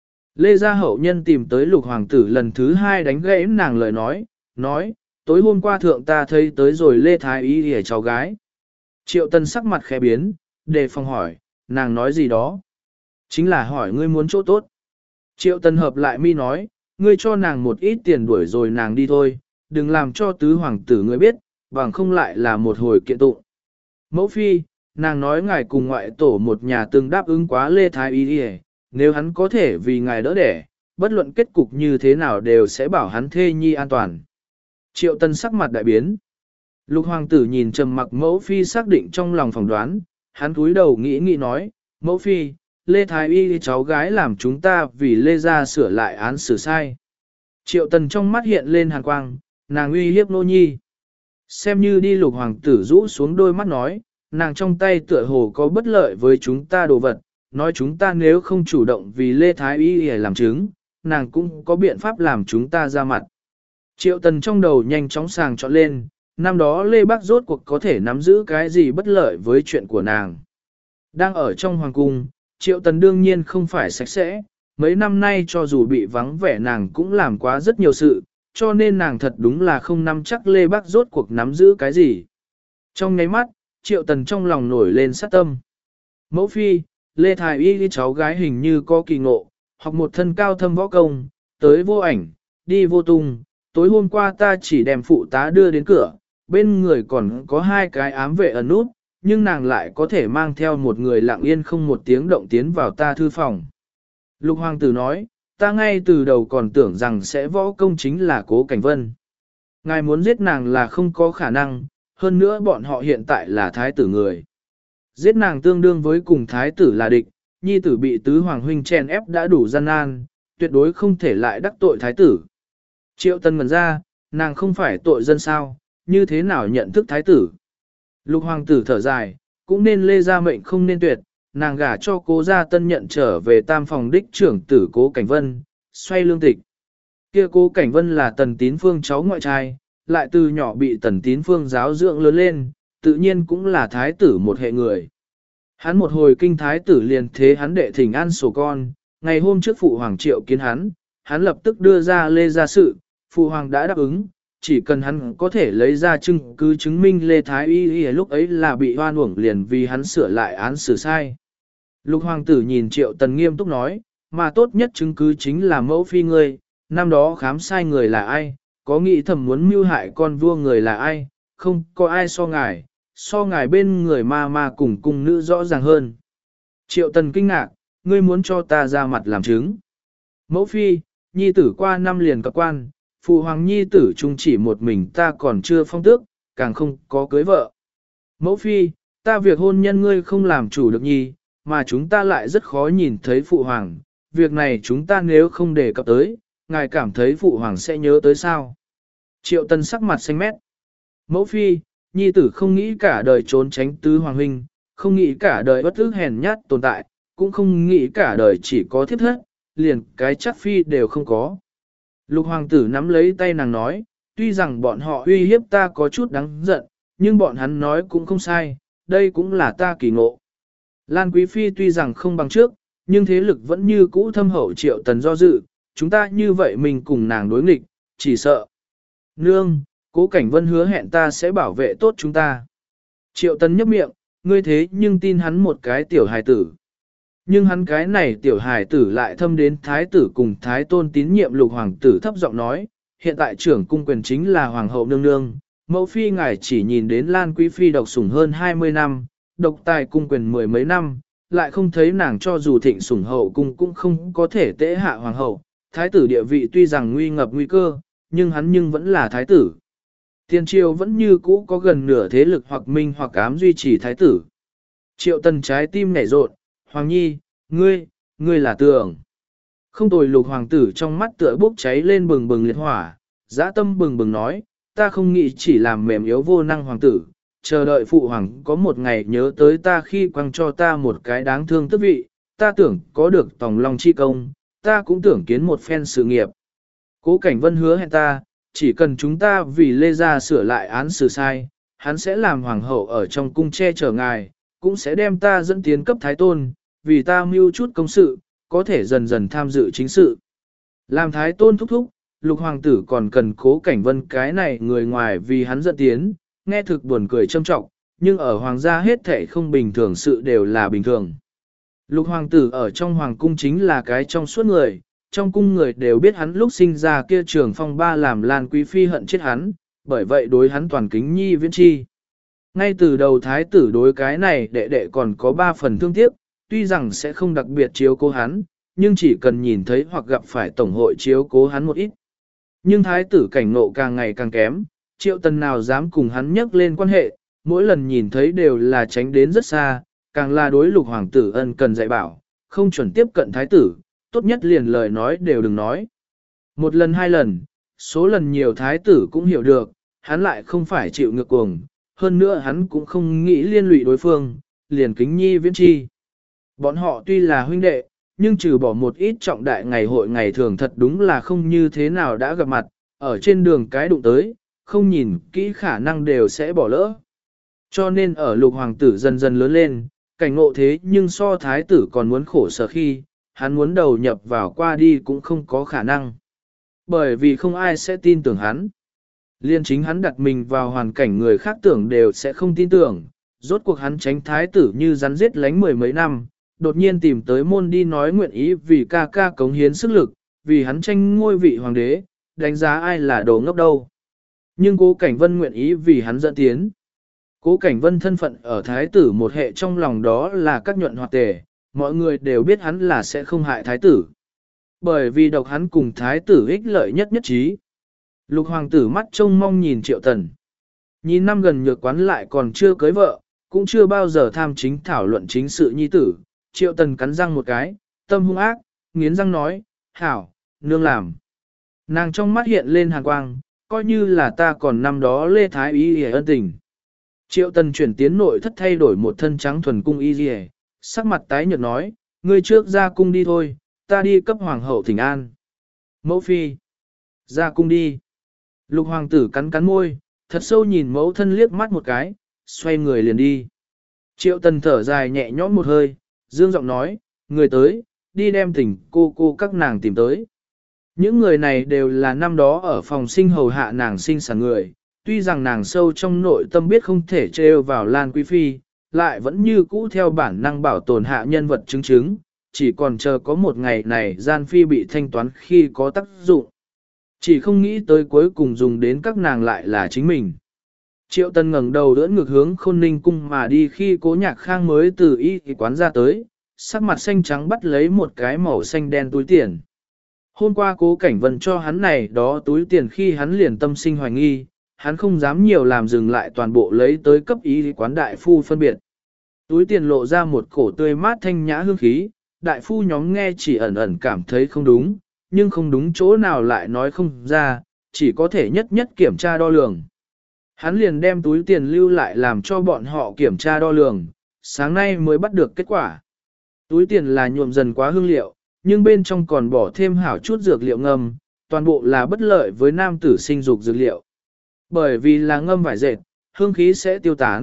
Lê gia hậu nhân tìm tới lục hoàng tử lần thứ hai đánh gãy nàng lời nói, tối hôm qua thượng ta thấy tới rồi Lê Thái Y thì cháu gái. Triệu Tần sắc mặt khẽ biến, đề phòng hỏi, nàng nói gì đó? Chính là hỏi ngươi muốn chỗ tốt. Triệu Tần hợp lại mi nói, ngươi cho nàng một ít tiền đuổi rồi nàng đi thôi, đừng làm cho tứ hoàng tử ngươi biết, bằng không lại là một hồi kiện tụng. Mẫu phi, nàng nói ngài cùng ngoại tổ một nhà từng đáp ứng quá Lê Thái Y đi, nếu hắn có thể vì ngài đỡ đẻ, bất luận kết cục như thế nào đều sẽ bảo hắn thê nhi an toàn. Triệu Tần sắc mặt đại biến. Lục hoàng tử nhìn trầm mặc mẫu phi xác định trong lòng phỏng đoán, hắn cúi đầu nghĩ nói, mẫu phi, Lê Thái Y cháu gái làm chúng ta vì Lê gia sửa lại án xử sai. Triệu Tần trong mắt hiện lên hàn quang, nàng uy hiếp nô nhi. Xem như đi lục hoàng tử rũ xuống đôi mắt nói, nàng trong tay tựa hồ có bất lợi với chúng ta đồ vật, nói chúng ta nếu không chủ động vì Lê Thái Y làm chứng, nàng cũng có biện pháp làm chúng ta ra mặt. Triệu Tần trong đầu nhanh chóng sàng chọn lên, năm đó Lê Bác rốt cuộc có thể nắm giữ cái gì bất lợi với chuyện của nàng. Đang ở trong hoàng cung, Triệu Tần đương nhiên không phải sạch sẽ, mấy năm nay cho dù bị vắng vẻ nàng cũng làm quá rất nhiều sự, cho nên nàng thật đúng là không nắm chắc Lê Bác rốt cuộc nắm giữ cái gì. Trong nháy mắt, Triệu Tần trong lòng nổi lên sát tâm. Mẫu phi, Lê Thái Y cháu gái hình như có kỳ ngộ, học một thân cao thâm võ công, tới vô ảnh, đi vô tung. Tối hôm qua ta chỉ đem phụ tá đưa đến cửa, bên người còn có hai cái ám vệ ẩn nút, nhưng nàng lại có thể mang theo một người lặng yên không một tiếng động tiến vào ta thư phòng. Lục hoàng tử nói, ta ngay từ đầu còn tưởng rằng sẽ võ công chính là Cố Cảnh Vân. Ngài muốn giết nàng là không có khả năng, hơn nữa bọn họ hiện tại là thái tử người. Giết nàng tương đương với cùng thái tử là địch, nhi tử bị tứ hoàng huynh chèn ép đã đủ gian nan, tuyệt đối không thể lại đắc tội thái tử. Triệu Tần ngẩn ra, nàng không phải tội dân sao, như thế nào nhận thức thái tử. Lục hoàng tử thở dài, cũng nên Lê gia mệnh không nên tuyệt, nàng gả cho Cố gia tân nhận trở về tam phòng đích trưởng tử Cố Cảnh Vân, xoay lương tịch. Kia Cố Cảnh Vân là Tần Tín Phương cháu ngoại trai, lại từ nhỏ bị Tần Tín Phương giáo dưỡng lớn lên, tự nhiên cũng là thái tử một hệ người. Hắn một hồi kinh thái tử liền thế hắn đệ thỉnh an sổ con, ngày hôm trước phụ hoàng triệu kiến hắn lập tức đưa ra Lê gia sự, phụ hoàng đã đáp ứng, chỉ cần hắn có thể lấy ra chứng cứ chứng minh Lê Thái Y lúc ấy là bị hoan uổng liền vì hắn sửa lại án xử sai. Lục hoàng tử nhìn Triệu Tần nghiêm túc nói, mà tốt nhất chứng cứ chính là mẫu phi ngươi, năm đó khám sai người là ai, có nghĩ thầm muốn mưu hại con vua người là ai, không có ai so ngài bên người ma cùng cung nữ rõ ràng hơn. Triệu Tần kinh ngạc, ngươi muốn cho ta ra mặt làm chứng. Mẫu phi, nhi tử qua năm liền cập quan, phụ hoàng nhi tử chung chỉ một mình ta còn chưa phong tước, càng không có cưới vợ. Mẫu phi, ta việc hôn nhân ngươi không làm chủ được nhi, mà chúng ta lại rất khó nhìn thấy phụ hoàng, việc này chúng ta nếu không đề cập tới, ngài cảm thấy phụ hoàng sẽ nhớ tới sao. Triệu Tần sắc mặt xanh mét. Mẫu phi, nhi tử không nghĩ cả đời trốn tránh tứ hoàng huynh, không nghĩ cả đời bất ức hèn nhát tồn tại, cũng không nghĩ cả đời chỉ có thiếp thất, liền cái chắc phi đều không có. Lục hoàng tử nắm lấy tay nàng nói, tuy rằng bọn họ uy hiếp ta có chút đáng giận, nhưng bọn hắn nói cũng không sai, đây cũng là ta kỳ ngộ. Lan Quý Phi tuy rằng không bằng trước, nhưng thế lực vẫn như cũ thâm hậu Triệu Tần do dự, chúng ta như vậy mình cùng nàng đối nghịch, chỉ sợ. Nương, Cố Cảnh Vân hứa hẹn ta sẽ bảo vệ tốt chúng ta. Triệu Tần nhấp miệng, ngươi thế nhưng tin hắn một cái tiểu hài tử. Nhưng hắn cái này tiểu hài tử lại thâm đến thái tử cùng thái tôn tín nhiệm Lục hoàng tử thấp giọng nói, hiện tại trưởng cung quyền chính là hoàng hậu nương nương, mẫu phi ngài chỉ nhìn đến Lan Quý Phi độc sủng hơn 20 năm, độc tài cung quyền mười mấy năm, lại không thấy nàng cho dù thịnh sủng hậu cung cũng không có thể tễ hạ hoàng hậu, thái tử địa vị tuy rằng nguy ngập nguy cơ, nhưng hắn vẫn là thái tử. Tiên triều vẫn như cũ có gần nửa thế lực hoặc minh hoặc ám duy trì thái tử. Triệu Tần trái tim nhảy rộn, Hoàng Nhi, ngươi là tưởng. Không tồi Lục hoàng tử trong mắt tựa bốc cháy lên bừng bừng liệt hỏa, dã tâm bừng bừng nói, ta không nghĩ chỉ làm mềm yếu vô năng hoàng tử, chờ đợi phụ hoàng có một ngày nhớ tới ta khi quăng cho ta một cái đáng thương tước vị, ta tưởng có được tòng long chi công, ta cũng tưởng kiến một phen sự nghiệp. Cố Cảnh Vân hứa hẹn ta, chỉ cần chúng ta vì Lê Gia sửa lại án xử sai, hắn sẽ làm hoàng hậu ở trong cung che chở ngài, cũng sẽ đem ta dẫn tiến cấp thái tôn, vì ta mưu chút công sự, có thể dần dần tham dự chính sự. Làm thái tôn thúc thúc, Lục hoàng tử còn cần Cố Cảnh Vân cái này người ngoài vì hắn dẫn tiến, nghe thực buồn cười châm trọng, nhưng ở hoàng gia hết thảy không bình thường sự đều là bình thường. Lục hoàng tử ở trong hoàng cung chính là cái trong suốt người, trong cung người đều biết hắn lúc sinh ra kia trường phong ba làm Lan Quý Phi hận chết hắn, bởi vậy đối hắn toàn kính nhi viễn chi. Ngay từ đầu thái tử đối cái này đệ đệ còn có 3 phần thương tiếc, tuy rằng sẽ không đặc biệt chiếu cố hắn, nhưng chỉ cần nhìn thấy hoặc gặp phải tổng hội chiếu cố hắn một ít. Nhưng thái tử cảnh ngộ càng ngày càng kém, Triệu Tần nào dám cùng hắn nhắc lên quan hệ, mỗi lần nhìn thấy đều là tránh đến rất xa, càng là đối Lục hoàng tử ân cần dạy bảo, không chuẩn tiếp cận thái tử, tốt nhất liền lời nói đều đừng nói. Một lần 2 lần, số lần nhiều thái tử cũng hiểu được, hắn lại không phải chịu ngược cuồng, hơn nữa hắn cũng không nghĩ liên lụy đối phương, liền kính nhi viễn chi. Bọn họ tuy là huynh đệ, nhưng trừ bỏ một ít trọng đại ngày hội ngày thường thật đúng là không như thế nào đã gặp mặt, ở trên đường cái đụng tới, không nhìn kỹ khả năng đều sẽ bỏ lỡ. Cho nên ở Lục hoàng tử dần dần lớn lên, cảnh ngộ thế nhưng so thái tử còn muốn khổ sở khi, hắn muốn đầu nhập vào qua đi cũng không có khả năng. Bởi vì không ai sẽ tin tưởng hắn. Liên chính hắn đặt mình vào hoàn cảnh người khác tưởng đều sẽ không tin tưởng, rốt cuộc hắn tránh thái tử như rắn giết lánh 10 mấy năm, đột nhiên tìm tới môn đi nói nguyện ý vì ca ca cống hiến sức lực, vì hắn tranh ngôi vị hoàng đế, đánh giá ai là đồ ngốc đâu. Nhưng Cố Cảnh Vân nguyện ý vì hắn dẫn tiến. Cố Cảnh Vân thân phận ở thái tử một hệ trong lòng đó là các nhuận hoạt tề, mọi người đều biết hắn là sẽ không hại thái tử. Bởi vì độc hắn cùng thái tử ích lợi nhất trí. Lục hoàng tử mắt trông mong nhìn Triệu Tần. Nhìn năm gần nhược quán lại còn chưa cưới vợ, cũng chưa bao giờ tham chính thảo luận chính sự nhi tử. Triệu Tần cắn răng một cái, tâm hung ác, nghiến răng nói, hảo, nương làm. Nàng trong mắt hiện lên hàn quang, coi như là ta còn năm đó Lê Thái Y hề ân tình. Triệu Tần chuyển tiến nội thất thay đổi một thân trắng thuần cung y hề, sắc mặt tái nhợt nói, ngươi trước ra cung đi thôi, ta đi cấp hoàng hậu thỉnh an. Mẫu phi, ra cung đi. Lục hoàng tử cắn cắn môi, thật sâu nhìn mẫu thân liếc mắt một cái, xoay người liền đi. Triệu Tần thở dài nhẹ nhõm một hơi, dương giọng nói, người tới, đi đem thỉnh cô các nàng tìm tới. Những người này đều là năm đó ở phòng sinh hầu hạ nàng sinh sản người, tuy rằng nàng sâu trong nội tâm biết không thể trêu vào Lan Quý Phi, lại vẫn như cũ theo bản năng bảo tồn hạ nhân vật chứng, chỉ còn chờ có một ngày này gian phi bị thanh toán khi có tác dụng. Chỉ không nghĩ tới cuối cùng dùng đến các nàng lại là chính mình. Triệu Tần ngẩng đầu đỡ ngược hướng Khôn Ninh cung mà đi khi Cố Nhạc Khang mới từ y quán ra tới, sắc mặt xanh trắng bắt lấy một cái màu xanh đen túi tiền. Hôm qua Cố Cảnh Vân cho hắn này đó túi tiền khi hắn liền tâm sinh hoài nghi, hắn không dám nhiều làm dừng lại toàn bộ lấy tới cấp y quán đại phu phân biệt. Túi tiền lộ ra một cổ tươi mát thanh nhã hương khí, đại phu nhóm nghe chỉ ẩn ẩn cảm thấy không đúng, nhưng không đúng chỗ nào lại nói không ra, chỉ có thể nhất nhất kiểm tra đo lường. Hắn liền đem túi tiền lưu lại làm cho bọn họ kiểm tra đo lường, sáng nay mới bắt được kết quả. Túi tiền là nhuộm dần quá hương liệu, nhưng bên trong còn bỏ thêm hảo chút dược liệu ngâm, toàn bộ là bất lợi với nam tử sinh dục dược liệu. Bởi vì là ngâm vải dệt, hương khí sẽ tiêu tán,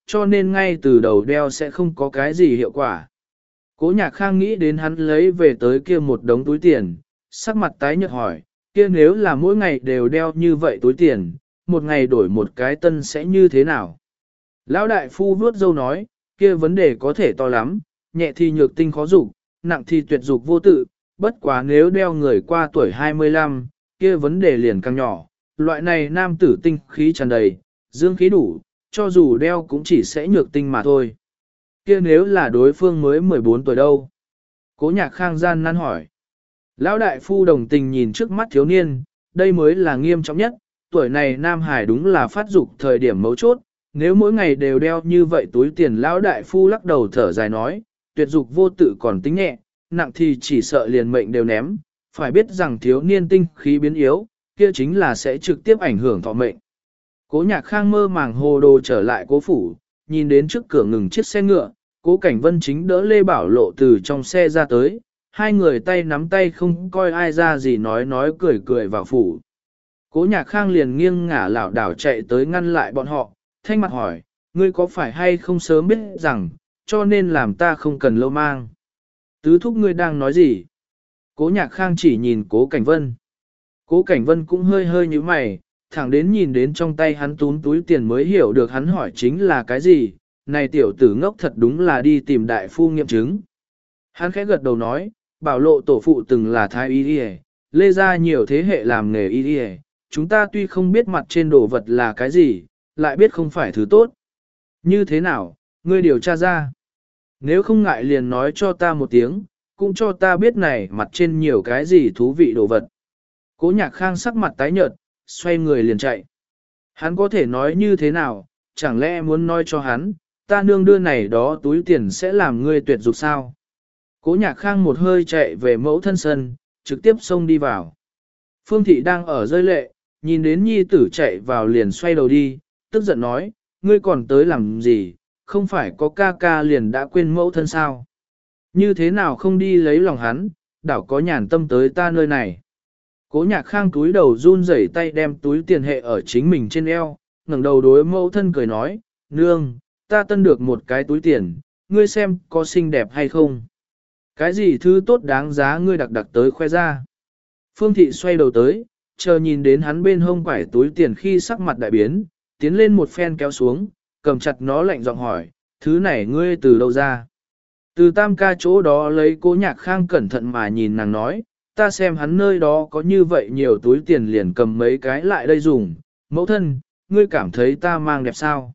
cho nên ngay từ đầu đeo sẽ không có cái gì hiệu quả. Cố Nhạc Khang nghĩ đến hắn lấy về tới kia một đống túi tiền, sắc mặt tái nhợt hỏi, kia nếu là mỗi ngày đều đeo như vậy túi tiền, một ngày đổi một cái tân sẽ như thế nào? Lão đại phu vuốt râu nói, kia vấn đề có thể to lắm, nhẹ thì nhược tinh khó dục, nặng thì tuyệt dục vô tự, bất quá nếu đeo người qua tuổi 25, kia vấn đề liền càng nhỏ, loại này nam tử tinh khí tràn đầy, dương khí đủ, cho dù đeo cũng chỉ sẽ nhược tinh mà thôi. Kia nếu là đối phương mới 14 tuổi đâu? Cố Nhạc Khang gian nan hỏi. Lão đại phu đồng tình nhìn trước mắt thiếu niên, đây mới là nghiêm trọng nhất, tuổi này Nam Hải đúng là phát dục thời điểm mấu chốt, nếu mỗi ngày đều đeo như vậy túi tiền lão đại phu lắc đầu thở dài nói, tuyệt dục vô tự còn tính nhẹ, nặng thì chỉ sợ liền mệnh đều ném, phải biết rằng thiếu niên tinh khí biến yếu, kia chính là sẽ trực tiếp ảnh hưởng thọ mệnh. Cố Nhạc Khang mơ màng hồ đồ trở lại cố phủ, nhìn đến trước cửa ngừng chiếc xe ngựa, Cố Cảnh Vân chính đỡ Lê Bảo Lộ từ trong xe ra tới, hai người tay nắm tay không coi ai ra gì nói cười cười vào phủ. Cố Nhạc Khang liền nghiêng ngả lảo đảo chạy tới ngăn lại bọn họ, thanh mặt hỏi, ngươi có phải hay không sớm biết rằng, cho nên làm ta không cần lâu mang. Tứ thúc ngươi đang nói gì? Cố Nhạc Khang chỉ nhìn Cố Cảnh Vân. Cố Cảnh Vân cũng hơi hơi như mày, thẳng đến nhìn đến trong tay hắn túm túi tiền mới hiểu được hắn hỏi chính là cái gì, này tiểu tử ngốc thật đúng là đi tìm đại phu nghiệm chứng. Hắn khẽ gật đầu nói, Bảo Lộ tổ phụ từng là thái y y, lê ra nhiều thế hệ làm nghề y y, chúng ta tuy không biết mặt trên đồ vật là cái gì, lại biết không phải thứ tốt. Như thế nào, ngươi điều tra ra. Nếu không ngại liền nói cho ta một tiếng, cũng cho ta biết này mặt trên nhiều cái gì thú vị đồ vật. Cố Nhạc Khang sắc mặt tái nhợt, xoay người liền chạy. Hắn có thể nói như thế nào, chẳng lẽ muốn nói cho hắn, ta nương đưa này đó túi tiền sẽ làm ngươi tuyệt dục sao? Cố Nhạc Khang một hơi chạy về mẫu thân sân, trực tiếp xông đi vào. Phương Thị đang ở rơi lệ, nhìn đến nhi tử chạy vào liền xoay đầu đi, tức giận nói, ngươi còn tới làm gì, không phải có ca ca liền đã quên mẫu thân sao? Như thế nào không đi lấy lòng hắn, đảo có nhàn tâm tới ta nơi này. Cố Nhạc Khang túi đầu run rẩy tay đem túi tiền hệ ở chính mình trên eo, ngẩng đầu đối mẫu thân cười nói, nương, ta tân được một cái túi tiền, ngươi xem có xinh đẹp hay không? Cái gì thứ tốt đáng giá ngươi đặc đặc tới khoe ra? Phương Thị xoay đầu tới, chờ nhìn đến hắn bên hông quải túi tiền khi sắc mặt đại biến, tiến lên một phen kéo xuống, cầm chặt nó lạnh giọng hỏi, thứ này ngươi từ đâu ra? Từ tam ca chỗ đó lấy Cố Nhạc Khang cẩn thận mà nhìn nàng nói, ta xem hắn nơi đó có như vậy nhiều túi tiền liền cầm mấy cái lại đây dùng, mẫu thân, ngươi cảm thấy ta mang đẹp sao?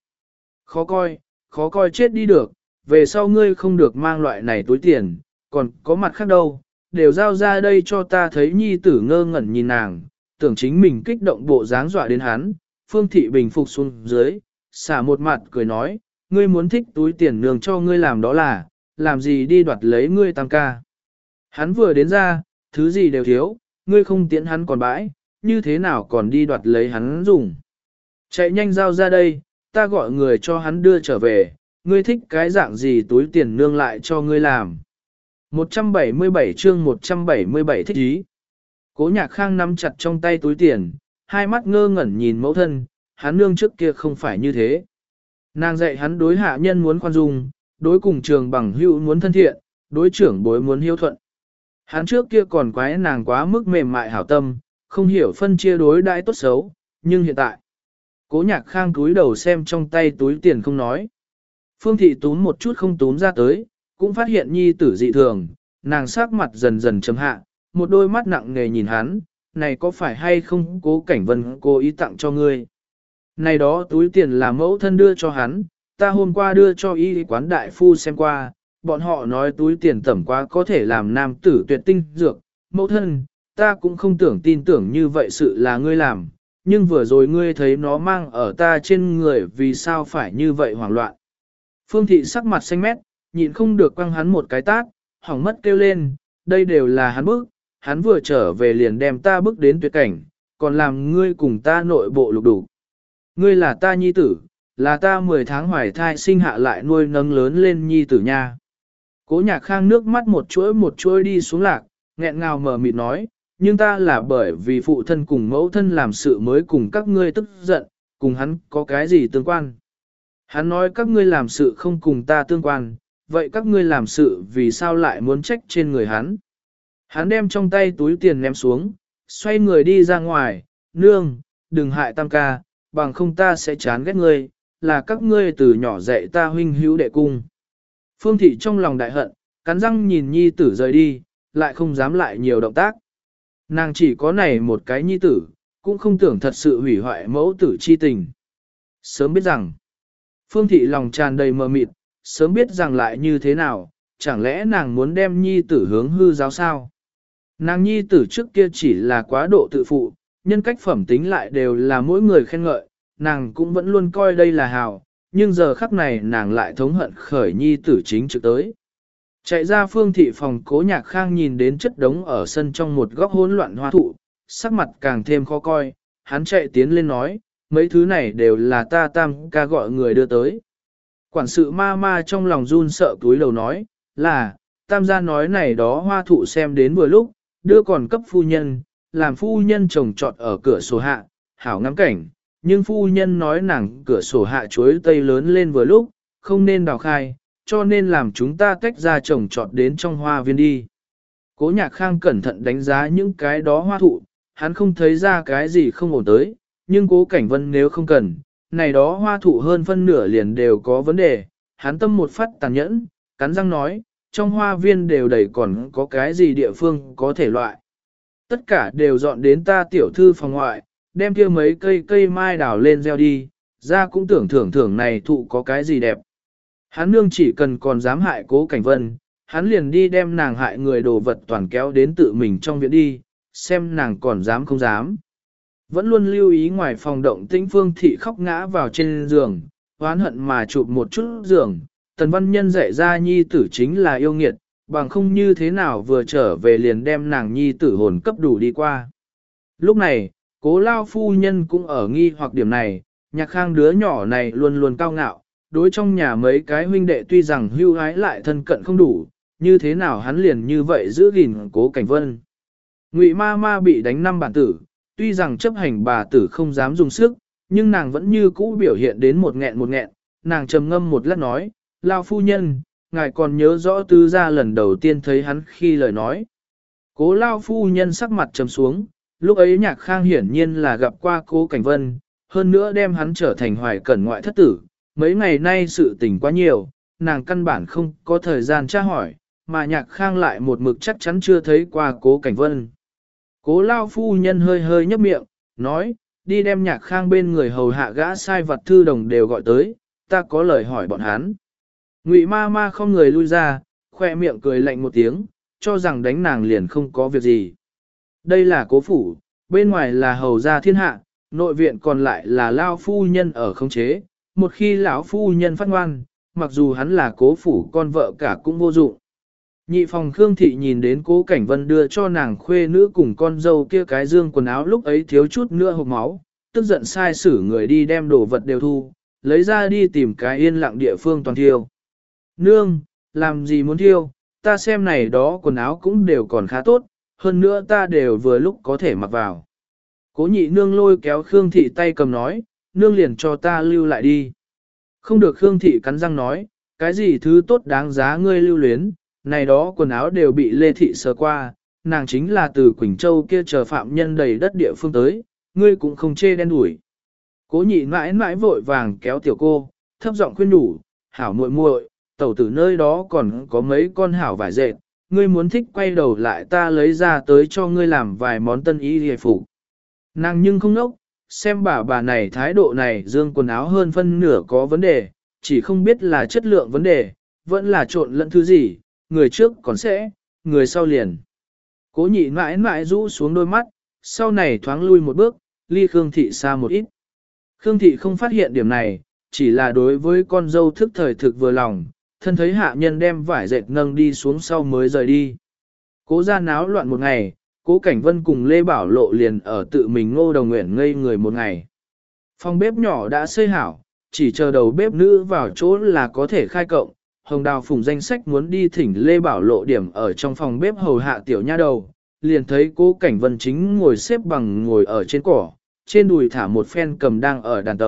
Khó coi chết đi được, về sau ngươi không được mang loại này túi tiền, còn có mặt khác đâu, đều giao ra đây cho ta thấy nhi tử ngơ ngẩn nhìn nàng, tưởng chính mình kích động bộ dáng dọa đến hắn, Phương Thị bình phục xuống dưới, xả một mặt cười nói, ngươi muốn thích túi tiền nương cho ngươi làm đó là, làm gì đi đoạt lấy ngươi tam ca. Hắn vừa đến ra, thứ gì đều thiếu, ngươi không tiễn hắn còn bãi, như thế nào còn đi đoạt lấy hắn dùng. Chạy nhanh giao ra đây, ta gọi người cho hắn đưa trở về, ngươi thích cái dạng gì túi tiền nương lại cho ngươi làm. 177 chương 177 thích ý. Cố Nhạc Khang nắm chặt trong tay túi tiền, hai mắt ngơ ngẩn nhìn mẫu thân, hắn nương trước kia không phải như thế. Nàng dạy hắn đối hạ nhân muốn khoan dung, đối cùng trường bằng hữu muốn thân thiện, đối trưởng bối muốn hiếu thuận. Hắn trước kia còn quái nàng quá mức mềm mại hảo tâm, không hiểu phân chia đối đãi tốt xấu, nhưng hiện tại, Cố Nhạc Khang cúi đầu xem trong tay túi tiền không nói. Phương Thị túm một chút không túm ra tới, cũng phát hiện nhi tử dị thường, nàng sắc mặt dần dần trầm hạ, một đôi mắt nặng nề nhìn hắn, này có phải hay không Cố Cảnh Vân cố ý tặng cho ngươi? Này đó túi tiền là mẫu thân đưa cho hắn, ta hôm qua đưa cho y quán đại phu xem qua, bọn họ nói túi tiền tẩm quá có thể làm nam tử tuyệt tinh dược, mẫu thân, ta cũng không tin tưởng như vậy sự là ngươi làm, nhưng vừa rồi ngươi thấy nó mang ở ta trên người vì sao phải như vậy hoảng loạn. Phương Thị sắc mặt xanh mét, nhịn không được quăng hắn một cái tát, hỏng mất kêu lên, đây đều là hắn bức, hắn vừa trở về liền đem ta bức đến tuyệt cảnh, còn làm ngươi cùng ta nội bộ lục đủ. Ngươi là ta nhi tử, là ta 10 tháng hoài thai sinh hạ lại nuôi nấng lớn lên nhi tử nha. Cố Nhạc Khang nước mắt một chuỗi đi xuống lạc, nghẹn ngào mờ mịt nói, nhưng ta là bởi vì phụ thân cùng mẫu thân làm sự mới cùng các ngươi tức giận, cùng hắn có cái gì tương quan. Hắn nói các ngươi làm sự không cùng ta tương quan, vậy các ngươi làm sự vì sao lại muốn trách trên người hắn? Hắn đem trong tay túi tiền ném xuống, xoay người đi ra ngoài, nương, đừng hại tam ca, bằng không ta sẽ chán ghét ngươi, là các ngươi từ nhỏ dạy ta huynh hữu đệ cung. Phương thị trong lòng đại hận, cắn răng nhìn nhi tử rời đi, lại không dám lại nhiều động tác. Nàng chỉ có này một cái nhi tử, cũng không tưởng thật sự hủy hoại mẫu tử chi tình. Sớm biết rằng, Phương thị lòng tràn đầy mờ mịt, sớm biết rằng lại như thế nào, chẳng lẽ nàng muốn đem nhi tử hướng hư giáo sao? Nàng nhi tử trước kia chỉ là quá độ tự phụ, nhân cách phẩm tính lại đều là mỗi người khen ngợi, nàng cũng vẫn luôn coi đây là hào, nhưng giờ khắc này nàng lại thống hận khởi nhi tử chính trực tới. Chạy ra Phương thị phòng, Cố Nhạc Khang nhìn đến chất đống ở sân trong một góc hỗn loạn hoa thụ, sắc mặt càng thêm khó coi, hắn chạy tiến lên nói, mấy thứ này đều là ta tam ca gọi người đưa tới. Quản sự ma ma trong lòng run sợ túi đầu nói, là, tam gia nói này đó hoa thụ xem đến vừa lúc, đưa còn cấp phu nhân, làm phu nhân trồng trọt ở cửa sổ hạ, hảo ngắm cảnh, nhưng phu nhân nói nàng cửa sổ hạ chuối tây lớn lên vừa lúc, không nên đào khai, cho nên làm chúng ta tách ra trồng trọt đến trong hoa viên đi. Cố Nhạc Khang cẩn thận đánh giá những cái đó hoa thụ, hắn không thấy ra cái gì không ổn tới, nhưng Cố Cảnh Vân nếu không cần, này đó hoa thụ hơn phân nửa liền đều có vấn đề, hắn tâm một phát tàn nhẫn, cắn răng nói, trong hoa viên đều đầy còn có cái gì địa phương có thể loại. Tất cả đều dọn đến ta tiểu thư phòng ngoại, đem kia mấy cây mai đào lên gieo đi, ra cũng tưởng thưởng này thụ có cái gì đẹp. Hắn nương chỉ cần còn dám hại Cố Cảnh Vân, hắn liền đi đem nàng hại người đồ vật toàn kéo đến tự mình trong viện đi, xem nàng còn dám không dám. Vẫn luôn lưu ý ngoài phòng động tĩnh, Phương thị khóc ngã vào trên giường, oán hận mà chụp một chút giường, Tần Văn Nhân dạy ra nhi tử chính là yêu nghiệt, bằng không như thế nào vừa trở về liền đem nàng nhi tử hồn cấp đủ đi qua. Lúc này, Cố lao phu nhân cũng ở nghi hoặc điểm này, Nhạc Khang đứa nhỏ này luôn luôn cao ngạo, đối trong nhà mấy cái huynh đệ tuy rằng hưu hái lại thân cận không đủ, như thế nào hắn liền như vậy giữ gìn Cố Cảnh Vân. Ngụy ma ma bị đánh 5 bản tử, tuy rằng chấp hành bà tử không dám dùng sức, nhưng nàng vẫn như cũ biểu hiện đến một nghẹn, nàng trầm ngâm một lát nói, lao phu nhân, ngài còn nhớ rõ tứ gia lần đầu tiên thấy hắn khi lời nói. Cố lao phu nhân sắc mặt trầm xuống, lúc ấy Nhạc Khang hiển nhiên là gặp qua Cố Cảnh Vân, hơn nữa đem hắn trở thành Hoài Cẩn ngoại thất tử. Mấy ngày nay sự tình quá nhiều, nàng căn bản không có thời gian tra hỏi, mà Nhạc Khang lại một mực chắc chắn chưa thấy qua Cố Cảnh Vân. Cố lao phu nhân hơi hơi nhấp miệng, nói, đi đem Nhạc Khang bên người hầu hạ gã sai vặt thư đồng đều gọi tới, ta có lời hỏi bọn hắn. Ngụy ma ma không người lui ra, khoe miệng cười lạnh một tiếng, cho rằng đánh nàng liền không có việc gì. Đây là Cố phủ, bên ngoài là hầu gia thiên hạ, nội viện còn lại là lao phu nhân ở khống chế, một khi lão phu nhân phát ngoan, mặc dù hắn là Cố phủ con vợ cả cũng vô dụng. Nhị phòng Khương thị nhìn đến Cố Cảnh Vân đưa cho nàng khuê nữ cùng con dâu kia cái dương quần áo lúc ấy thiếu chút nữa hộc máu, tức giận sai xử người đi đem đồ vật đều thu, lấy ra đi tìm cái yên lặng địa phương toàn thiêu. Nương, làm gì muốn thiêu, ta xem này đó quần áo cũng đều còn khá tốt, hơn nữa ta đều vừa lúc có thể mặc vào. Cố nhị nương lôi kéo Khương thị tay cầm nói, nương liền cho ta lưu lại đi. Không được, Khương thị cắn răng nói, cái gì thứ tốt đáng giá ngươi lưu luyến, này đó quần áo đều bị Lê thị sờ qua, nàng chính là từ Quỳnh Châu kia chờ phạm nhân đầy đất địa phương tới, ngươi cũng không chê đen đuổi. Cố nhị mãi mãi vội vàng kéo tiểu cô, thấp giọng khuyên nhủ, hảo muội muội, tẩu tử nơi đó còn có mấy con hảo vải dệt, ngươi muốn thích quay đầu lại ta lấy ra tới cho ngươi làm vài món tân y hề phục. Nàng nhưng không nốc, xem bà này thái độ này dương quần áo hơn phân nửa có vấn đề, chỉ không biết là chất lượng vấn đề, vẫn là trộn lẫn thứ gì, người trước còn sẽ, người sau liền. Cố nhị mãi mãi rũ xuống đôi mắt, sau này thoáng lui một bước, ly Khương thị xa một ít. Khương thị không phát hiện điểm này, chỉ là đối với con dâu thức thời thực vừa lòng, thân thấy hạ nhân đem vải dệt nâng đi xuống sau mới rời đi. Cố ra náo loạn một ngày, Cố Cảnh Vân cùng Lê Bảo Lộ liền ở tự mình Ngô Đồng Nguyện ngây người một ngày. Phòng bếp nhỏ đã xây hảo, chỉ chờ đầu bếp nữ vào chỗ là có thể khai cộng. Hồng Đào phùng danh sách muốn đi thỉnh Lê Bảo Lộ điểm ở trong phòng bếp hầu hạ tiểu nha đầu, liền thấy Cố Cảnh Vân chính ngồi xếp bằng ngồi ở trên cỏ, trên đùi thả một phen cầm đang ở đàn tấu,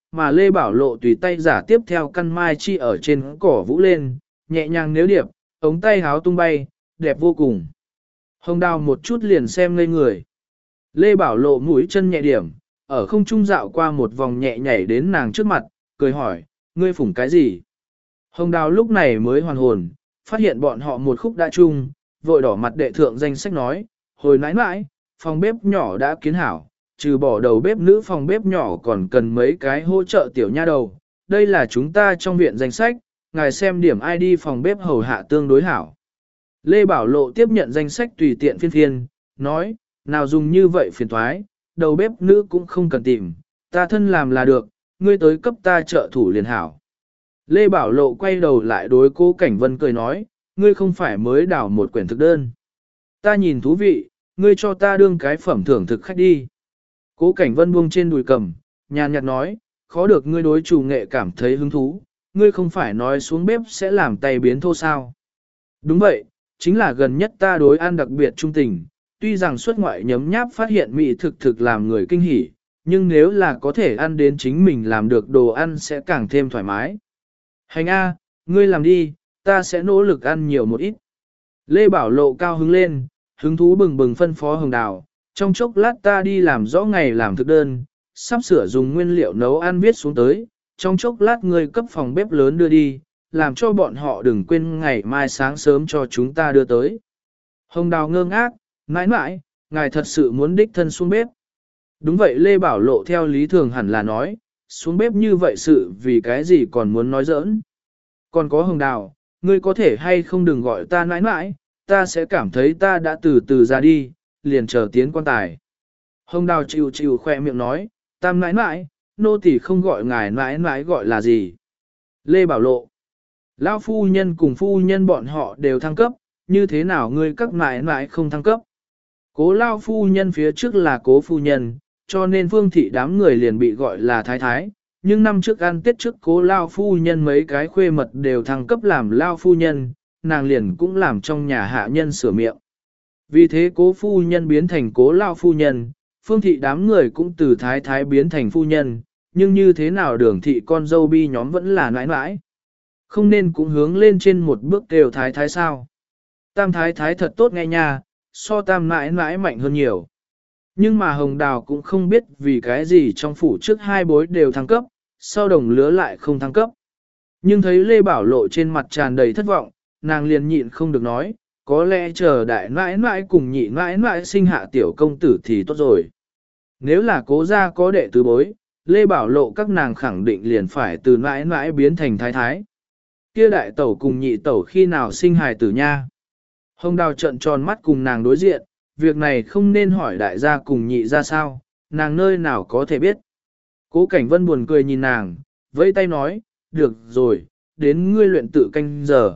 mà Lê Bảo Lộ tùy tay giả tiếp theo căn mai chi ở trên cỏ vũ lên, nhẹ nhàng nếu điệp, ống tay háo tung bay, đẹp vô cùng. Hồng Đào một chút liền xem ngây người. Lê Bảo Lộ mũi chân nhẹ điểm, ở không trung dạo qua một vòng nhẹ nhảy đến nàng trước mặt, cười hỏi, ngươi phủng cái gì? Hồng Đào lúc này mới hoàn hồn, phát hiện bọn họ một khúc đã chung, vội đỏ mặt đệ thượng danh sách nói, hồi nãi nãi, phòng bếp nhỏ đã kiến hảo, trừ bỏ đầu bếp nữ phòng bếp nhỏ còn cần mấy cái hỗ trợ tiểu nha đầu. Đây là chúng ta trong viện danh sách, ngài xem điểm ID phòng bếp hầu hạ tương đối hảo. Lê Bảo Lộ tiếp nhận danh sách tùy tiện phiên phiên, nói, nào dùng như vậy phiền thoái, đầu bếp nữ cũng không cần tìm, ta thân làm là được, ngươi tới cấp ta trợ thủ liền hảo. Lê Bảo Lộ quay đầu lại đối Cố Cảnh Vân cười nói, ngươi không phải mới đảo một quyển thực đơn. Ta nhìn thú vị, ngươi cho ta đương cái phẩm thưởng thực khách đi. Cố Cảnh Vân buông trên đùi cầm, nhàn nhạt nói, khó được ngươi đối chủ nghệ cảm thấy hứng thú, ngươi không phải nói xuống bếp sẽ làm tay biến thô sao. Đúng vậy, chính là gần nhất ta đối ăn đặc biệt trung tình, tuy rằng xuất ngoại nhấm nháp phát hiện mỹ thực làm người kinh hỉ, nhưng nếu là có thể ăn đến chính mình làm được đồ ăn sẽ càng thêm thoải mái. Hành A, ngươi làm đi, ta sẽ nỗ lực ăn nhiều một ít. Lê Bảo Lộ cao hứng lên, hứng thú bừng bừng phân phó Hồng Đào, trong chốc lát ta đi làm rõ ngày làm thực đơn, sắp sửa dùng nguyên liệu nấu ăn viết xuống tới, trong chốc lát ngươi cấp phòng bếp lớn đưa đi, làm cho bọn họ đừng quên ngày mai sáng sớm cho chúng ta đưa tới. Hồng Đào ngơ ngác, mãi mãi, ngài thật sự muốn đích thân xuống bếp. Đúng vậy Lê Bảo Lộ theo lý thường hẳn là nói, xuống bếp như vậy sự vì cái gì còn muốn nói giỡn. Còn có Hồng Đào, ngươi có thể hay không đừng gọi ta mãi mãi, ta sẽ cảm thấy ta đã từ từ ra đi, liền chờ tiến quan tài. Hồng Đào chịu chịu khoe miệng nói, tam mãi mãi, nô tỳ không gọi ngài mãi mãi gọi là gì. Lê Bảo Lộ, lão phu nhân cùng phu nhân bọn họ đều thăng cấp, như thế nào ngươi các mãi mãi không thăng cấp. Cố lao phu nhân phía trước là cố phu nhân, cho nên phương thị đám người liền bị gọi là thái thái, nhưng năm trước ăn tết trước cố lao phu nhân mấy cái khuê mật đều thăng cấp làm lao phu nhân, nàng liền cũng làm trong nhà hạ nhân sửa miệng. Vì thế cố phu nhân biến thành cố lao phu nhân, phương thị đám người cũng từ thái thái biến thành phu nhân, nhưng như thế nào đường thị con dâu bi nhóm vẫn là nãi nãi. Không nên cũng hướng lên trên một bước đều thái thái sao. Tam thái thái thật tốt nghe nha, so tam nãi nãi mạnh hơn nhiều. Nhưng mà Hồng Đào cũng không biết vì cái gì trong phủ trước hai bối đều thăng cấp, sau đồng lứa lại không thăng cấp. Nhưng thấy Lê Bảo Lộ trên mặt tràn đầy thất vọng, nàng liền nhịn không được nói, có lẽ chờ đại nãi nãi cùng nhị nãi nãi sinh hạ tiểu công tử thì tốt rồi. Nếu là cố gia có đệ tứ bối, Lê Bảo Lộ các nàng khẳng định liền phải từ nãi nãi biến thành thái thái. Kia đại tẩu cùng nhị tẩu khi nào sinh hài tử nha. Hồng Đào trợn tròn mắt cùng nàng đối diện, việc này không nên hỏi đại gia cùng nhị ra sao, nàng nơi nào có thể biết. Cố Cảnh Vân buồn cười nhìn nàng, vẫy tay nói, được rồi, đến ngươi luyện tự canh giờ.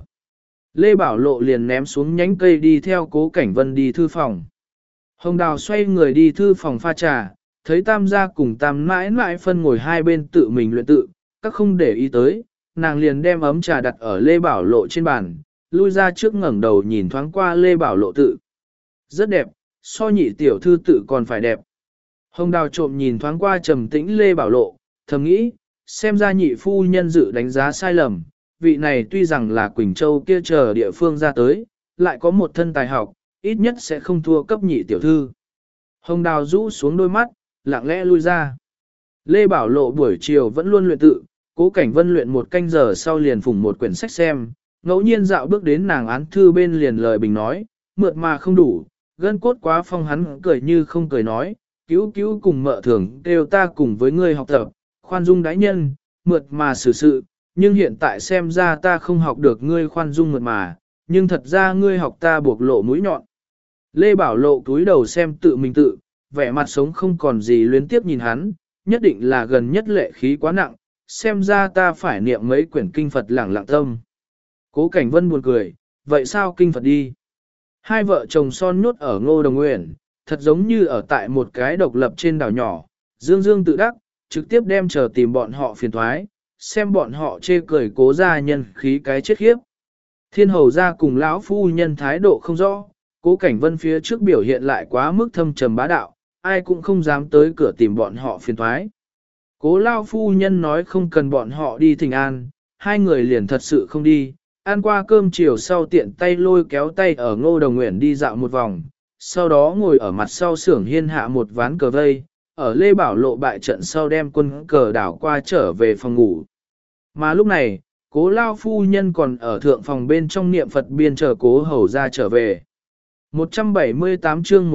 Lê Bảo Lộ liền ném xuống nhánh cây đi theo Cố Cảnh Vân đi thư phòng. Hồng Đào xoay người đi thư phòng pha trà, thấy tam gia cùng tam mãi mãi phân ngồi hai bên tự mình luyện tự, các không để ý tới, nàng liền đem ấm trà đặt ở Lê Bảo Lộ trên bàn, lui ra trước ngẩng đầu nhìn thoáng qua Lê Bảo Lộ tự. Rất đẹp, so nhị tiểu thư tự còn phải đẹp. Hồng Đào trộm nhìn thoáng qua trầm tĩnh Lê Bảo Lộ, thầm nghĩ, xem ra nhị phu nhân dự đánh giá sai lầm, vị này tuy rằng là Quỳnh Châu kia chờ địa phương ra tới, lại có một thân tài học, ít nhất sẽ không thua cấp nhị tiểu thư. Hồng Đào rũ xuống đôi mắt, lặng lẽ lui ra. Lê Bảo Lộ buổi chiều vẫn luôn luyện tự, Cố Cảnh Vân luyện một canh giờ sau liền phủng một quyển sách xem, ngẫu nhiên dạo bước đến nàng án thư bên liền lời bình nói, mượt mà không đủ, gân cốt quá phong hắn cười như không cười nói, cứu cứu cùng mợ thường đều ta cùng với ngươi học tập, khoan dung đãi nhân, mượt mà xử sự, nhưng hiện tại xem ra ta không học được ngươi khoan dung mượt mà, nhưng thật ra ngươi học ta buộc lộ mũi nhọn. Lê Bảo Lộ cúi đầu xem tự mình tự, vẻ mặt sống không còn gì luyến tiếp nhìn hắn, nhất định là gần nhất lệ khí quá nặng, xem ra ta phải niệm mấy quyển kinh Phật lẳng lặng tâm. Cố Cảnh Vân buồn cười, vậy sao kinh Phật đi? Hai vợ chồng son nhốt ở Ngô Đồng Nguyên, thật giống như ở tại một cái độc lập trên đảo nhỏ, dương dương tự đắc, trực tiếp đem chờ tìm bọn họ phiền thoái, xem bọn họ chê cười Cố gia nhân khí cái chết khiếp. Thiên hầu gia cùng lão phu nhân thái độ không rõ, Cố Cảnh Vân phía trước biểu hiện lại quá mức thâm trầm bá đạo, ai cũng không dám tới cửa tìm bọn họ phiền thoái. Cố lao phu nhân nói không cần bọn họ đi thỉnh an, hai người liền thật sự không đi, ăn qua cơm chiều sau tiện tay lôi kéo tay ở Ngô Đồng Nguyện đi dạo một vòng, sau đó ngồi ở mặt sau xưởng hiên hạ một ván cờ vây, ở Lê Bảo Lộ bại trận sau đem quân cờ đảo qua trở về phòng ngủ. Mà lúc này, cố lao phu nhân còn ở thượng phòng bên trong niệm Phật biên chờ cố hầu ra trở về. 178 chương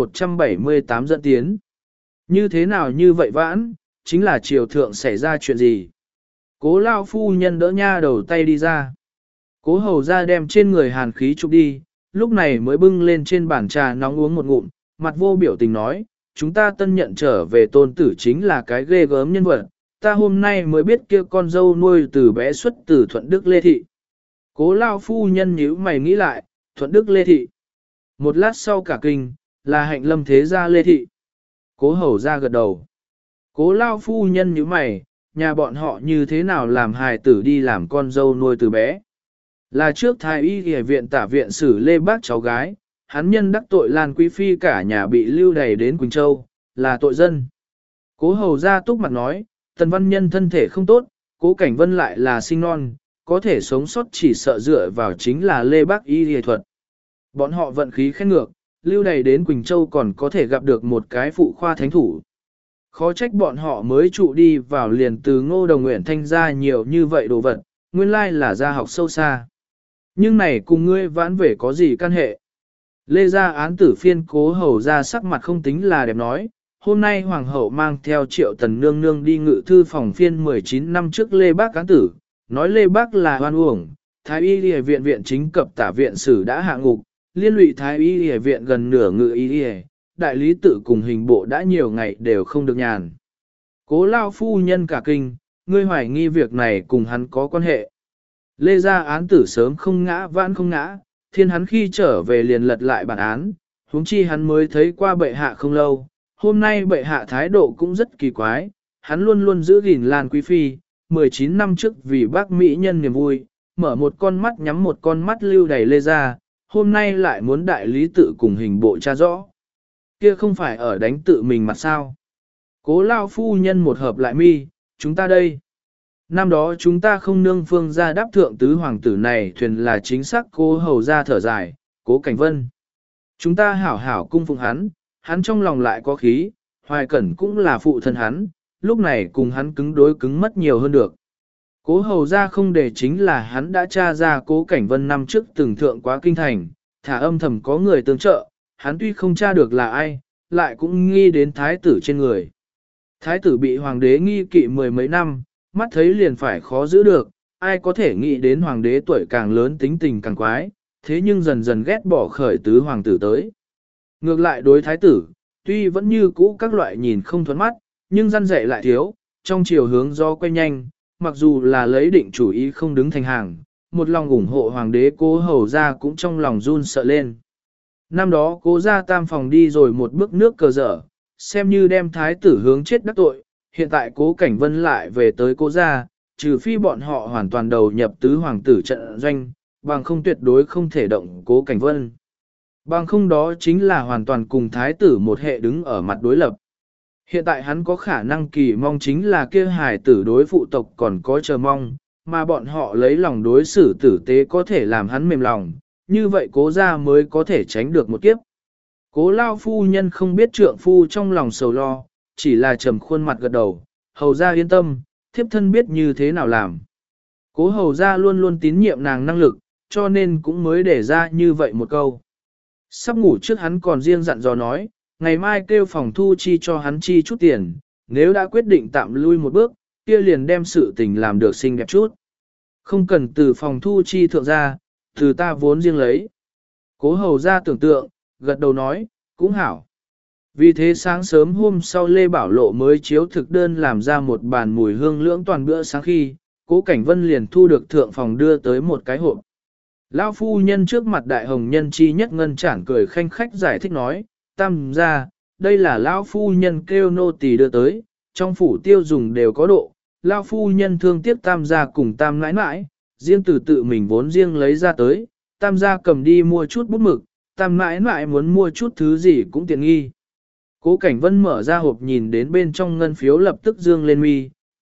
178 dẫn tiến. Như thế nào như vậy vãn, chính là triều thượng xảy ra chuyện gì? Cố lao phu nhân đỡ nha đầu tay đi ra. Cố hầu ra đem trên người hàn khí chụp đi, lúc này mới bưng lên trên bàn trà nóng uống một ngụm, mặt vô biểu tình nói, chúng ta tân nhận trở về tôn tử chính là cái ghê gớm nhân vật, ta hôm nay mới biết kia con dâu nuôi từ bé xuất từ Thuận Đức Lê Thị. Cố lao phu nhân nhíu mày nghĩ lại, Thuận Đức Lê Thị. Một lát sau cả kinh, là Hạnh Lâm thế gia Lê Thị. Cố hầu ra gật đầu. Cố lao phu nhân nhíu mày, nhà bọn họ như thế nào làm hài tử đi làm con dâu nuôi từ bé. Là trước thái y y viện tả viện xử Lê Bác cháu gái, hắn nhân đắc tội Lan Quý Phi cả nhà bị lưu đày đến Quỳnh Châu, là tội dân. Cố hầu ra túc mặt nói, Tần Văn Nhân thân thể không tốt, Cố Cảnh Vân lại là sinh non, có thể sống sót chỉ sợ dựa vào chính là Lê Bác y y thuật. Bọn họ vận khí khen ngược, lưu đày đến Quỳnh Châu còn có thể gặp được một cái phụ khoa thánh thủ. Khó trách bọn họ mới trụ đi vào liền từ Ngô Đồng Nguyện Thanh ra nhiều như vậy đồ vật, nguyên lai là gia học sâu xa. Nhưng này cùng ngươi vãn về có gì căn hệ? Lê gia án tử phiên cố hầu ra sắc mặt không tính là đẹp nói, hôm nay hoàng hậu mang theo Triệu Tần Nương Nương đi ngự thư phòng phiên 19 năm trước Lê Bác án tử, nói Lê Bác là hoan uổng, Thái y y viện viện chính cập tả viện sử đã hạ ngục, liên lụy Thái y y viện gần nửa ngự y y, đại lý tự cùng hình bộ đã nhiều ngày đều không được nhàn. Cố lao phu nhân cả kinh, ngươi hoài nghi việc này cùng hắn có quan hệ. Lê gia án tử sớm không ngã vãn không ngã, thiên hắn khi trở về liền lật lại bản án, huống chi hắn mới thấy qua bệ hạ không lâu, hôm nay bệ hạ thái độ cũng rất kỳ quái, hắn luôn luôn giữ gìn Lan Quý Phi, 19 năm trước vì bác Mỹ nhân niềm vui, mở một con mắt nhắm một con mắt lưu đầy Lê gia, hôm nay lại muốn đại lý tự cùng hình bộ tra rõ. Kia không phải ở đánh tự mình mặt sao. Cố lao phu nhân một hợp lại mi, chúng ta đây. Năm đó chúng ta không nương phương ra đáp thượng tứ hoàng tử này thuyền là chính xác cố hầu ra thở dài, Cố Cảnh Vân. Chúng ta hảo hảo cung phụng hắn, hắn trong lòng lại có khí, Hoài Cẩn cũng là phụ thân hắn, lúc này cùng hắn cứng đối cứng mất nhiều hơn được. Cố hầu ra không để chính là hắn đã tra ra Cố Cảnh Vân năm trước từng thượng quá kinh thành, thả âm thầm có người tương trợ, hắn tuy không tra được là ai, lại cũng nghi đến thái tử trên người. Thái tử bị hoàng đế nghi kỵ mười mấy năm, mắt thấy liền phải khó giữ được, ai có thể nghĩ đến hoàng đế tuổi càng lớn tính tình càng quái, thế nhưng dần dần ghét bỏ khởi tứ hoàng tử tới. Ngược lại đối thái tử, tuy vẫn như cũ các loại nhìn không thuẫn mắt, nhưng răn dạy lại thiếu, trong chiều hướng do quay nhanh, mặc dù là lấy định chủ ý không đứng thành hàng, một lòng ủng hộ hoàng đế Cố hầu ra cũng trong lòng run sợ lên. Năm đó Cố ra tam phòng đi rồi một bước nước cờ dở, xem như đem thái tử hướng chết đắc tội, hiện tại Cố Cảnh Vân lại về tới Cố gia, trừ phi bọn họ hoàn toàn đầu nhập tứ hoàng tử trận doanh, bằng không tuyệt đối không thể động Cố Cảnh Vân. Bằng không đó chính là hoàn toàn cùng thái tử một hệ đứng ở mặt đối lập. Hiện tại hắn có khả năng kỳ mong chính là kia hài tử đối phụ tộc còn có chờ mong, mà bọn họ lấy lòng đối xử tử tế có thể làm hắn mềm lòng, như vậy Cố gia mới có thể tránh được một kiếp. Cố lao phu nhân không biết trượng phu trong lòng sầu lo, chỉ là trầm khuôn mặt gật đầu, hầu ra yên tâm, thiếp thân biết như thế nào làm. Cố hầu ra luôn luôn tín nhiệm nàng năng lực, cho nên cũng mới để ra như vậy một câu. Sắp ngủ trước hắn còn riêng dặn dò nói, ngày mai kêu phòng thu chi cho hắn chi chút tiền, nếu đã quyết định tạm lui một bước, kia liền đem sự tình làm được xinh đẹp chút. Không cần từ phòng thu chi thượng ra, từ ta vốn riêng lấy. Cố hầu ra tưởng tượng, gật đầu nói, cũng hảo. Vì thế sáng sớm hôm sau Lê Bảo Lộ mới chiếu thực đơn làm ra một bàn mùi hương lưỡng toàn bữa sáng khi, Cố Cảnh Vân liền thu được thượng phòng đưa tới một cái hộp. Lão phu nhân trước mặt đại hồng nhân chi nhất ngân chản cười khanh khách giải thích nói, tam gia, đây là lão phu nhân kêu nô tỳ đưa tới, trong phủ tiêu dùng đều có độ, lão phu nhân thương tiếc tam gia cùng tam nãi nãi, riêng từ tự mình vốn riêng lấy ra tới, tam gia cầm đi mua chút bút mực, tam nãi nãi muốn mua chút thứ gì cũng tiện nghi. Cố Cảnh Vân mở ra hộp nhìn đến bên trong ngân phiếu lập tức dương lên mi,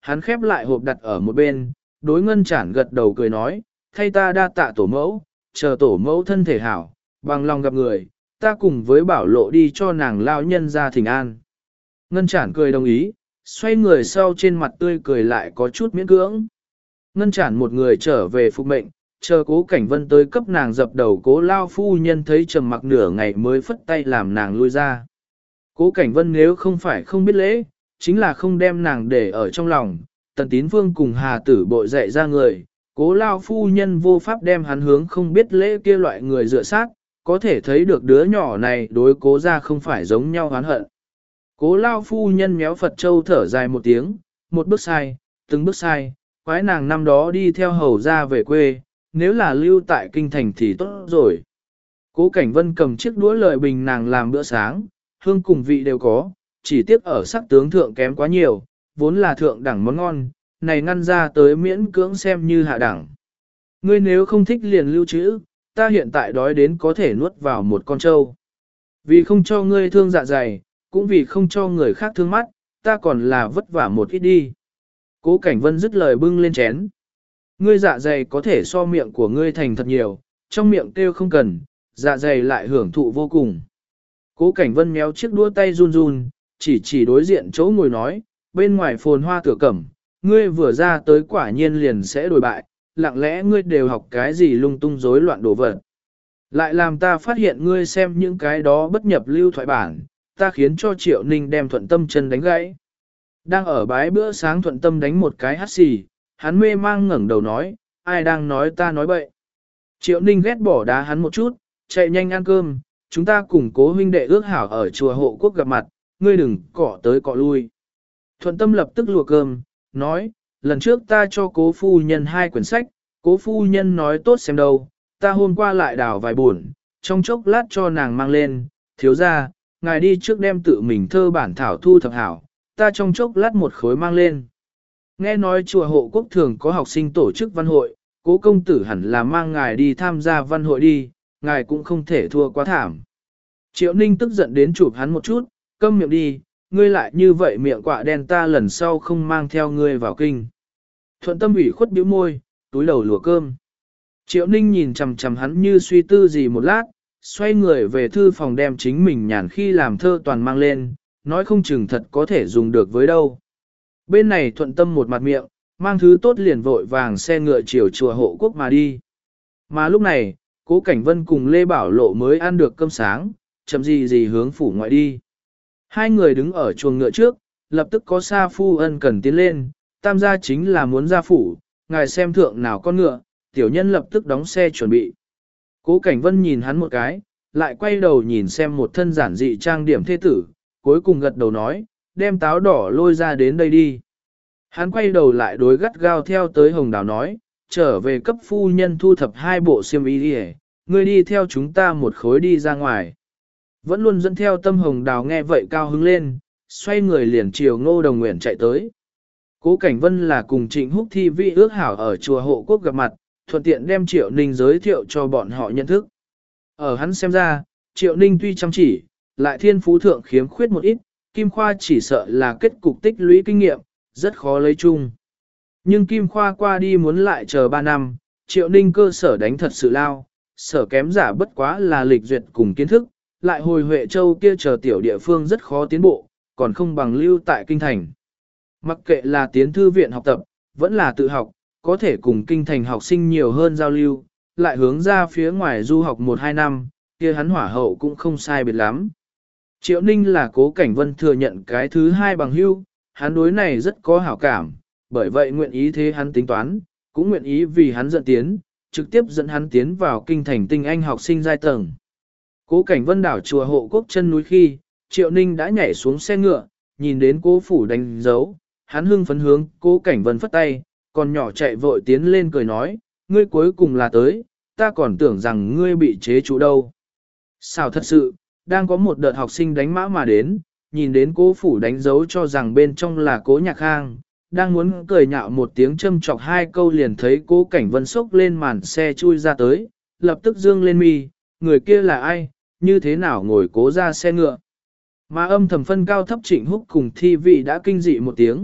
hắn khép lại hộp đặt ở một bên, đối Ngân Chản gật đầu cười nói, thay ta đa tạ tổ mẫu, chờ tổ mẫu thân thể hảo, bằng lòng gặp người, ta cùng với Bảo Lộ đi cho nàng lao nhân ra thỉnh an. Ngân Chản cười đồng ý, xoay người sau trên mặt tươi cười lại có chút miễn cưỡng. Ngân Chản một người trở về phục mệnh, chờ Cố Cảnh Vân tới cấp nàng dập đầu. Cố lao phu nhân thấy trầm mặc nửa ngày mới phất tay làm nàng lui ra. Cố Cảnh Vân nếu không phải không biết lễ, chính là không đem nàng để ở trong lòng. Tần Tín Vương cùng Hà Tử bội dạy ra người, Cố lao phu nhân vô pháp đem hắn hướng không biết lễ kia loại người dựa sát, có thể thấy được đứa nhỏ này đối Cố gia không phải giống nhau oán hận. Cố lao phu nhân méo Phật Châu thở dài một tiếng, một bước sai, từng bước sai, quái nàng năm đó đi theo hầu ra về quê, nếu là lưu tại kinh thành thì tốt rồi. Cố Cảnh Vân cầm chiếc đũa lợi bình nàng làm bữa sáng, hương cùng vị đều có, chỉ tiếc ở sắc tướng thượng kém quá nhiều, vốn là thượng đẳng món ngon, này ngăn ra tới miễn cưỡng xem như hạ đẳng. Ngươi nếu không thích liền lưu trữ, ta hiện tại đói đến có thể nuốt vào một con trâu. Vì không cho ngươi thương dạ dày, cũng vì không cho người khác thương mắt, ta còn là vất vả một ít đi. Cố Cảnh Vân dứt lời bưng lên chén. Ngươi dạ dày có thể so miệng của ngươi thành thật nhiều, trong miệng kêu không cần, dạ dày lại hưởng thụ vô cùng. Cố Cảnh Vân méo chiếc đũa tay run run, chỉ đối diện chỗ ngồi nói, bên ngoài phồn hoa tựa cẩm, ngươi vừa ra tới quả nhiên liền sẽ đổi bại, lặng lẽ ngươi đều học cái gì lung tung rối loạn đồ vật. Lại làm ta phát hiện ngươi xem những cái đó bất nhập lưu thoại bản, ta khiến cho Triệu Ninh đem Thuận Tâm chân đánh gãy. Đang ở bái bữa sáng Thuận Tâm đánh một cái hắt xì, hắn mê mang ngẩng đầu nói, ai đang nói ta nói bậy. Triệu Ninh ghét bỏ đá hắn một chút, chạy nhanh ăn cơm, chúng ta cùng Cố huynh đệ ước hảo ở chùa Hộ Quốc gặp mặt, ngươi đừng cọ tới cọ lui. Thuận Tâm lập tức lùa cơm, nói, lần trước ta cho Cố phu nhân 2 quyển sách, Cố phu nhân nói tốt xem đâu, ta hôm qua lại đào vài buồn, trong chốc lát cho nàng mang lên, thiếu ra, ngài đi trước đem tự mình thơ bản thảo thu thập hảo, ta trong chốc lát một khối mang lên. Nghe nói chùa Hộ Quốc thường có học sinh tổ chức văn hội, Cố công tử hẳn là mang ngài đi tham gia văn hội đi, ngài cũng không thể thua quá thảm. Triệu Ninh tức giận đến chụp hắn một chút, câm miệng đi, ngươi lại như vậy miệng quạ đen ta lần sau không mang theo ngươi vào kinh. Thuận Tâm ủy khuất bĩu môi, túi đầu lùa cơm. Triệu Ninh nhìn chằm chằm hắn như suy tư gì một lát, xoay người về thư phòng đem chính mình nhàn khi làm thơ toàn mang lên, nói không chừng thật có thể dùng được với đâu. Bên này Thuận Tâm một mặt miệng, mang thứ tốt liền vội vàng xe ngựa chiều chùa Hộ Quốc mà đi. Mà lúc này, Cố Cảnh Vân cùng Lê Bảo Lộ mới ăn được cơm sáng, chậm gì hướng phủ ngoại đi. Hai người đứng ở chuồng ngựa trước, lập tức có Sa Phu Ân cần tiến lên, tam gia chính là muốn ra phủ, ngài xem thượng nào con ngựa, tiểu nhân lập tức đóng xe chuẩn bị. Cố Cảnh Vân nhìn hắn một cái, lại quay đầu nhìn xem một thân giản dị trang điểm thế tử, cuối cùng gật đầu nói, đem táo đỏ lôi ra đến đây đi. Hắn quay đầu lại đối gắt gao theo tới Hồng Đào nói, trở về cấp phu nhân thu thập 2 bộ xiêm y đi, ngươi đi theo chúng ta một khối đi ra ngoài. Vẫn luôn dẫn theo Tâm Hồng Đào nghe vậy cao hứng lên, xoay người liền chiều Ngô Đồng Nguyện chạy tới. Cố Cảnh Vân là cùng Trịnh Húc Thi vị ước hảo ở chùa Hộ Quốc gặp mặt, thuận tiện đem Triệu Ninh giới thiệu cho bọn họ nhận thức. Ở hắn xem ra, Triệu Ninh tuy chăm chỉ, lại thiên phú thượng khiếm khuyết một ít, Kim Khoa chỉ sợ là kết cục tích lũy kinh nghiệm, rất khó lấy chung. Nhưng Kim Khoa qua đi muốn lại chờ 3 năm, Triệu Ninh cơ sở đánh thật sự lao, sở kém giả bất quá là lịch duyệt cùng kiến thức, lại hồi Huệ Châu kia chờ tiểu địa phương rất khó tiến bộ, còn không bằng lưu tại kinh thành. Mặc kệ là tiến thư viện học tập, vẫn là tự học, có thể cùng kinh thành học sinh nhiều hơn giao lưu, lại hướng ra phía ngoài du học 1-2 năm, kia hắn hỏa hậu cũng không sai biệt lắm. Triệu Ninh là Cố Cảnh Vân thừa nhận cái thứ 2 bằng hữu, hắn đối này rất có hảo cảm, bởi vậy nguyện ý thế hắn tính toán, cũng nguyện ý vì hắn dẫn tiến, trực tiếp dẫn hắn tiến vào kinh thành tinh anh học sinh giai tầng. Cố Cảnh Vân đảo chùa Hộ Quốc chân núi khi, Triệu Ninh đã nhảy xuống xe ngựa, nhìn đến Cố phủ đánh dấu, hắn hưng phấn hướng Cố Cảnh Vân phất tay, còn nhỏ chạy vội tiến lên cười nói, ngươi cuối cùng là tới, ta còn tưởng rằng ngươi bị chế trụ đâu. Sao thật sự, đang có một đợt học sinh đánh mã mà đến, nhìn đến Cố phủ đánh dấu cho rằng bên trong là Cố Nhạc Khang, đang muốn cười nhạo một tiếng châm chọc 2 câu liền thấy Cố Cảnh Vân sốc lên màn xe chui ra tới, lập tức dương lên mi, người kia là ai, như thế nào ngồi Cố ra xe ngựa. Mà âm thầm phân cao thấp Trịnh Húc cùng Thi vị đã kinh dị một tiếng,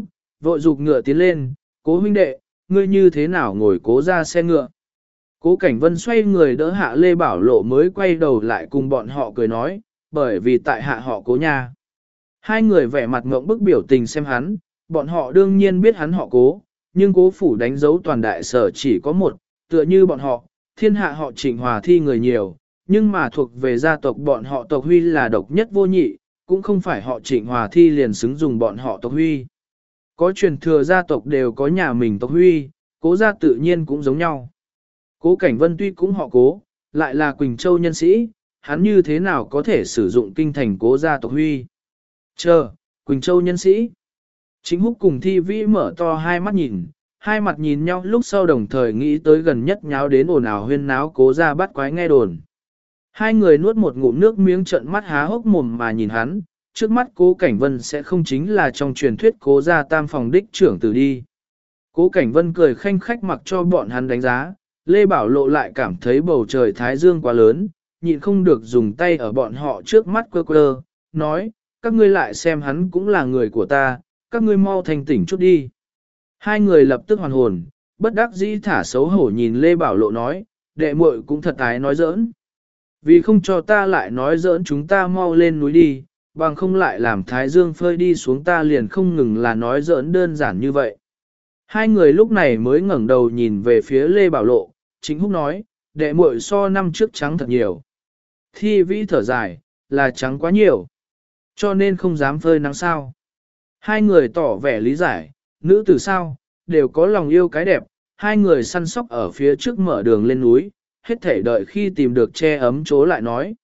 vội giục ngựa tiến lên, cố huynh đệ, ngươi như thế nào ngồi cố ra xe ngựa. Cố Cảnh Vân xoay người đỡ hạ Lê Bảo Lộ mới quay đầu lại cùng bọn họ cười nói, bởi vì tại hạ họ cố nha. Hai người vẻ mặt ngộng bức biểu tình xem hắn, bọn họ đương nhiên biết hắn họ cố, nhưng cố phủ đánh dấu toàn đại sở chỉ có một, tựa như bọn họ, thiên hạ họ Trịnh Hòa thi người nhiều, nhưng mà thuộc về gia tộc bọn họ tộc huy là độc nhất vô nhị, cũng không phải họ Trịnh Hòa thi liền xứng dùng bọn họ tộc huy. Có truyền thừa gia tộc đều có nhà mình tộc huy, cố gia tự nhiên cũng giống nhau. Cố Cảnh Vân tuy cũng họ cố, lại là Quỳnh Châu nhân sĩ, hắn như thế nào có thể sử dụng kinh thành cố gia tộc huy. Chờ, Quỳnh Châu nhân sĩ. Chính Húc cùng Thi Vĩ mở to hai mặt nhìn nhau lúc sau đồng thời nghĩ tới gần nhất nháo đến ồn ào huyên náo cố gia bắt quái nghe đồn. Hai người nuốt một ngụm nước miếng trợn mắt há hốc mồm mà nhìn hắn, trước mắt Cố Cảnh Vân sẽ không chính là trong truyền thuyết cố gia tam phòng đích trưởng tử đi. Cố Cảnh Vân cười khanh khách mặc cho bọn hắn đánh giá, Lê Bảo Lộ lại cảm thấy bầu trời thái dương quá lớn, nhịn không được dùng tay ở bọn họ trước mắt quơ quơ, nói, các ngươi lại xem hắn cũng là người của ta, các ngươi mau thành tỉnh chút đi. Hai người lập tức hoàn hồn, bất đắc dĩ thả xấu hổ nhìn Lê Bảo Lộ nói, đệ muội cũng thật ái nói giỡn. Vì không cho ta lại nói giỡn chúng ta mau lên núi đi, bằng không lại làm thái dương phơi đi xuống ta liền không ngừng là nói giỡn đơn giản như vậy. Hai người lúc này mới ngẩng đầu nhìn về phía Lê Bảo Lộ, Chính Húc nói, đệ muội so năm trước trắng thật nhiều. Thi Vĩ thở dài, là trắng quá nhiều, cho nên không dám phơi nắng sao. Hai người tỏ vẻ lý giải, nữ tử sao, đều có lòng yêu cái đẹp, hai người săn sóc ở phía trước mở đường lên núi, hết thể đợi khi tìm được che ấm chỗ lại nói.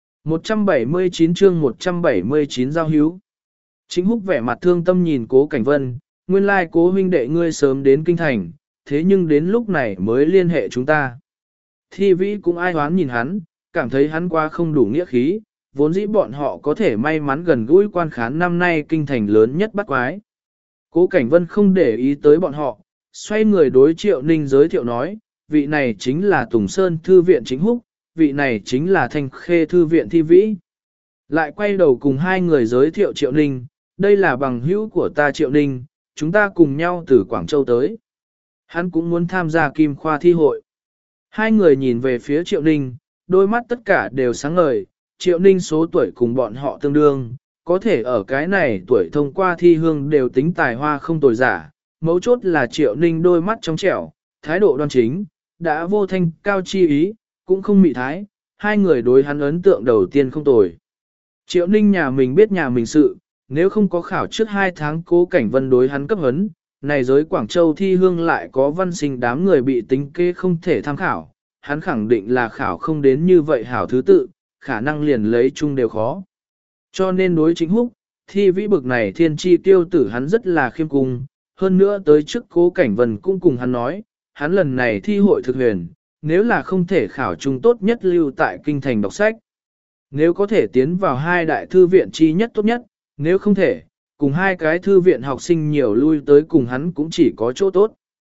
179 chương 179 giao hữu. Chính Húc vẻ mặt thương tâm nhìn Cố Cảnh Vân, nguyên lai Cố huynh đệ ngươi sớm đến kinh thành, thế nhưng đến lúc này mới liên hệ chúng ta. Thi Vĩ cũng ai hoán nhìn hắn, cảm thấy hắn qua không đủ nghĩa khí, vốn dĩ bọn họ có thể may mắn gần gũi quan khán năm nay kinh thành lớn nhất bắt quái. Cố Cảnh Vân không để ý tới bọn họ, xoay người đối Triệu Ninh giới thiệu nói, vị này chính là Tùng Sơn Thư viện Chính Húc, vị này chính là Thanh Khê Thư viện Thi Vĩ. Lại quay đầu cùng hai người giới thiệu Triệu Ninh, đây là bằng hữu của ta Triệu Ninh, chúng ta cùng nhau từ Quảng Châu tới. Hắn cũng muốn tham gia Kim Khoa thi hội. Hai người nhìn về phía Triệu Ninh, đôi mắt tất cả đều sáng ngời, Triệu Ninh số tuổi cùng bọn họ tương đương, có thể ở cái này tuổi thông qua thi hương đều tính tài hoa không tồi giả, mấu chốt là Triệu Ninh đôi mắt trong trẻo, thái độ đoan chính, đã vô thanh cao chi ý, cũng không mị thái, hai người đối hắn ấn tượng đầu tiên không tồi. Triệu Ninh nhà mình biết nhà mình sự, nếu không có khảo trước 2 tháng Cố Cảnh Vân đối hắn cấp hấn, này giới Quảng Châu thi hương lại có văn sinh đám người bị tính kê không thể tham khảo, hắn khẳng định là khảo không đến như vậy hảo thứ tự, khả năng liền lấy chung đều khó. Cho nên đối Chính Húc, Thi Vĩ bực này thiên chi tiêu tử hắn rất là khiêm cung, hơn nữa tới trước Cố Cảnh Vân cũng cùng hắn nói, hắn lần này thi hội thực huyền, nếu là không thể khảo trung tốt nhất lưu tại kinh thành đọc sách. Nếu có thể tiến vào 2 đại thư viện chi nhất tốt nhất, nếu không thể, cùng 2 cái thư viện học sinh nhiều lui tới cùng hắn cũng chỉ có chỗ tốt.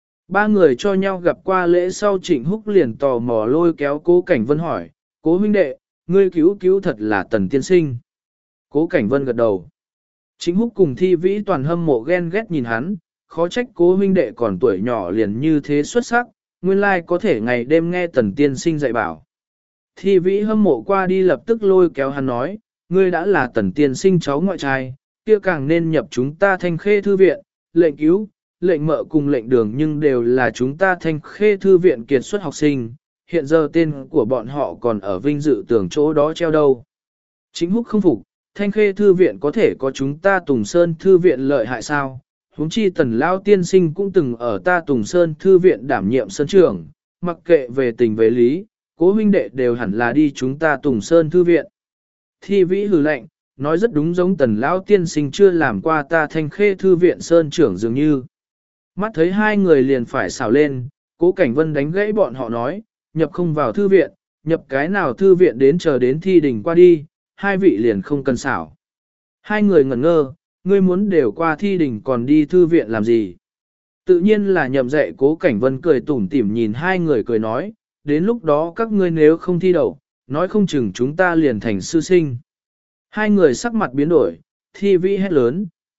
3 người cho nhau gặp qua lễ sau Trịnh Húc liền tò mò lôi kéo Cố Cảnh Vân hỏi, Cố huynh đệ, ngươi cứu thật là Tần tiên sinh. Cố Cảnh Vân gật đầu. Trịnh Húc cùng Thi Vĩ toàn hâm mộ ghen ghét nhìn hắn, khó trách Cố huynh đệ còn tuổi nhỏ liền như thế xuất sắc, nguyên lai có thể ngày đêm nghe Tần tiên sinh dạy bảo. Thi Vĩ hâm mộ qua đi lập tức lôi kéo hắn nói, ngươi đã là Tần tiên sinh cháu ngoại trai, kia càng nên nhập chúng ta Thanh Khê Thư viện, lệnh cứu, lệnh mợ cùng lệnh đường nhưng đều là chúng ta Thanh Khê Thư viện kiệt xuất học sinh, hiện giờ tên của bọn họ còn ở vinh dự tưởng chỗ đó treo đâu. Chính Húc không phục, Thanh Khê Thư viện có thể có chúng ta Tùng Sơn Thư viện lợi hại sao? Huống chi Tần Lao tiên sinh cũng từng ở ta Tùng Sơn Thư viện đảm nhiệm sân trưởng, mặc kệ về tình về lý, Cố huynh đệ đều hẳn là đi chúng ta Tùng Sơn Thư viện. Thi Vĩ hừ lạnh, nói rất đúng giống Tần Lão tiên sinh chưa làm qua ta Thanh Khê Thư viện sơn trưởng dường như. Mắt thấy hai người liền phải xảo lên, Cố Cảnh Vân đánh gãy bọn họ nói, nhập không vào thư viện, nhập cái nào thư viện đến chờ đến thi đình qua đi, hai vị liền không cần xảo. Hai người ngẩn ngơ, ngươi muốn đều qua thi đình còn đi thư viện làm gì? Tự nhiên là nhậm dạy. Cố Cảnh Vân cười tủm tỉm nhìn hai người cười nói, đến lúc đó các ngươi nếu không thi đậu, nói không chừng chúng ta liền thành sư sinh. Hai người sắc mặt biến đổi, Thi Vĩ hét lớn,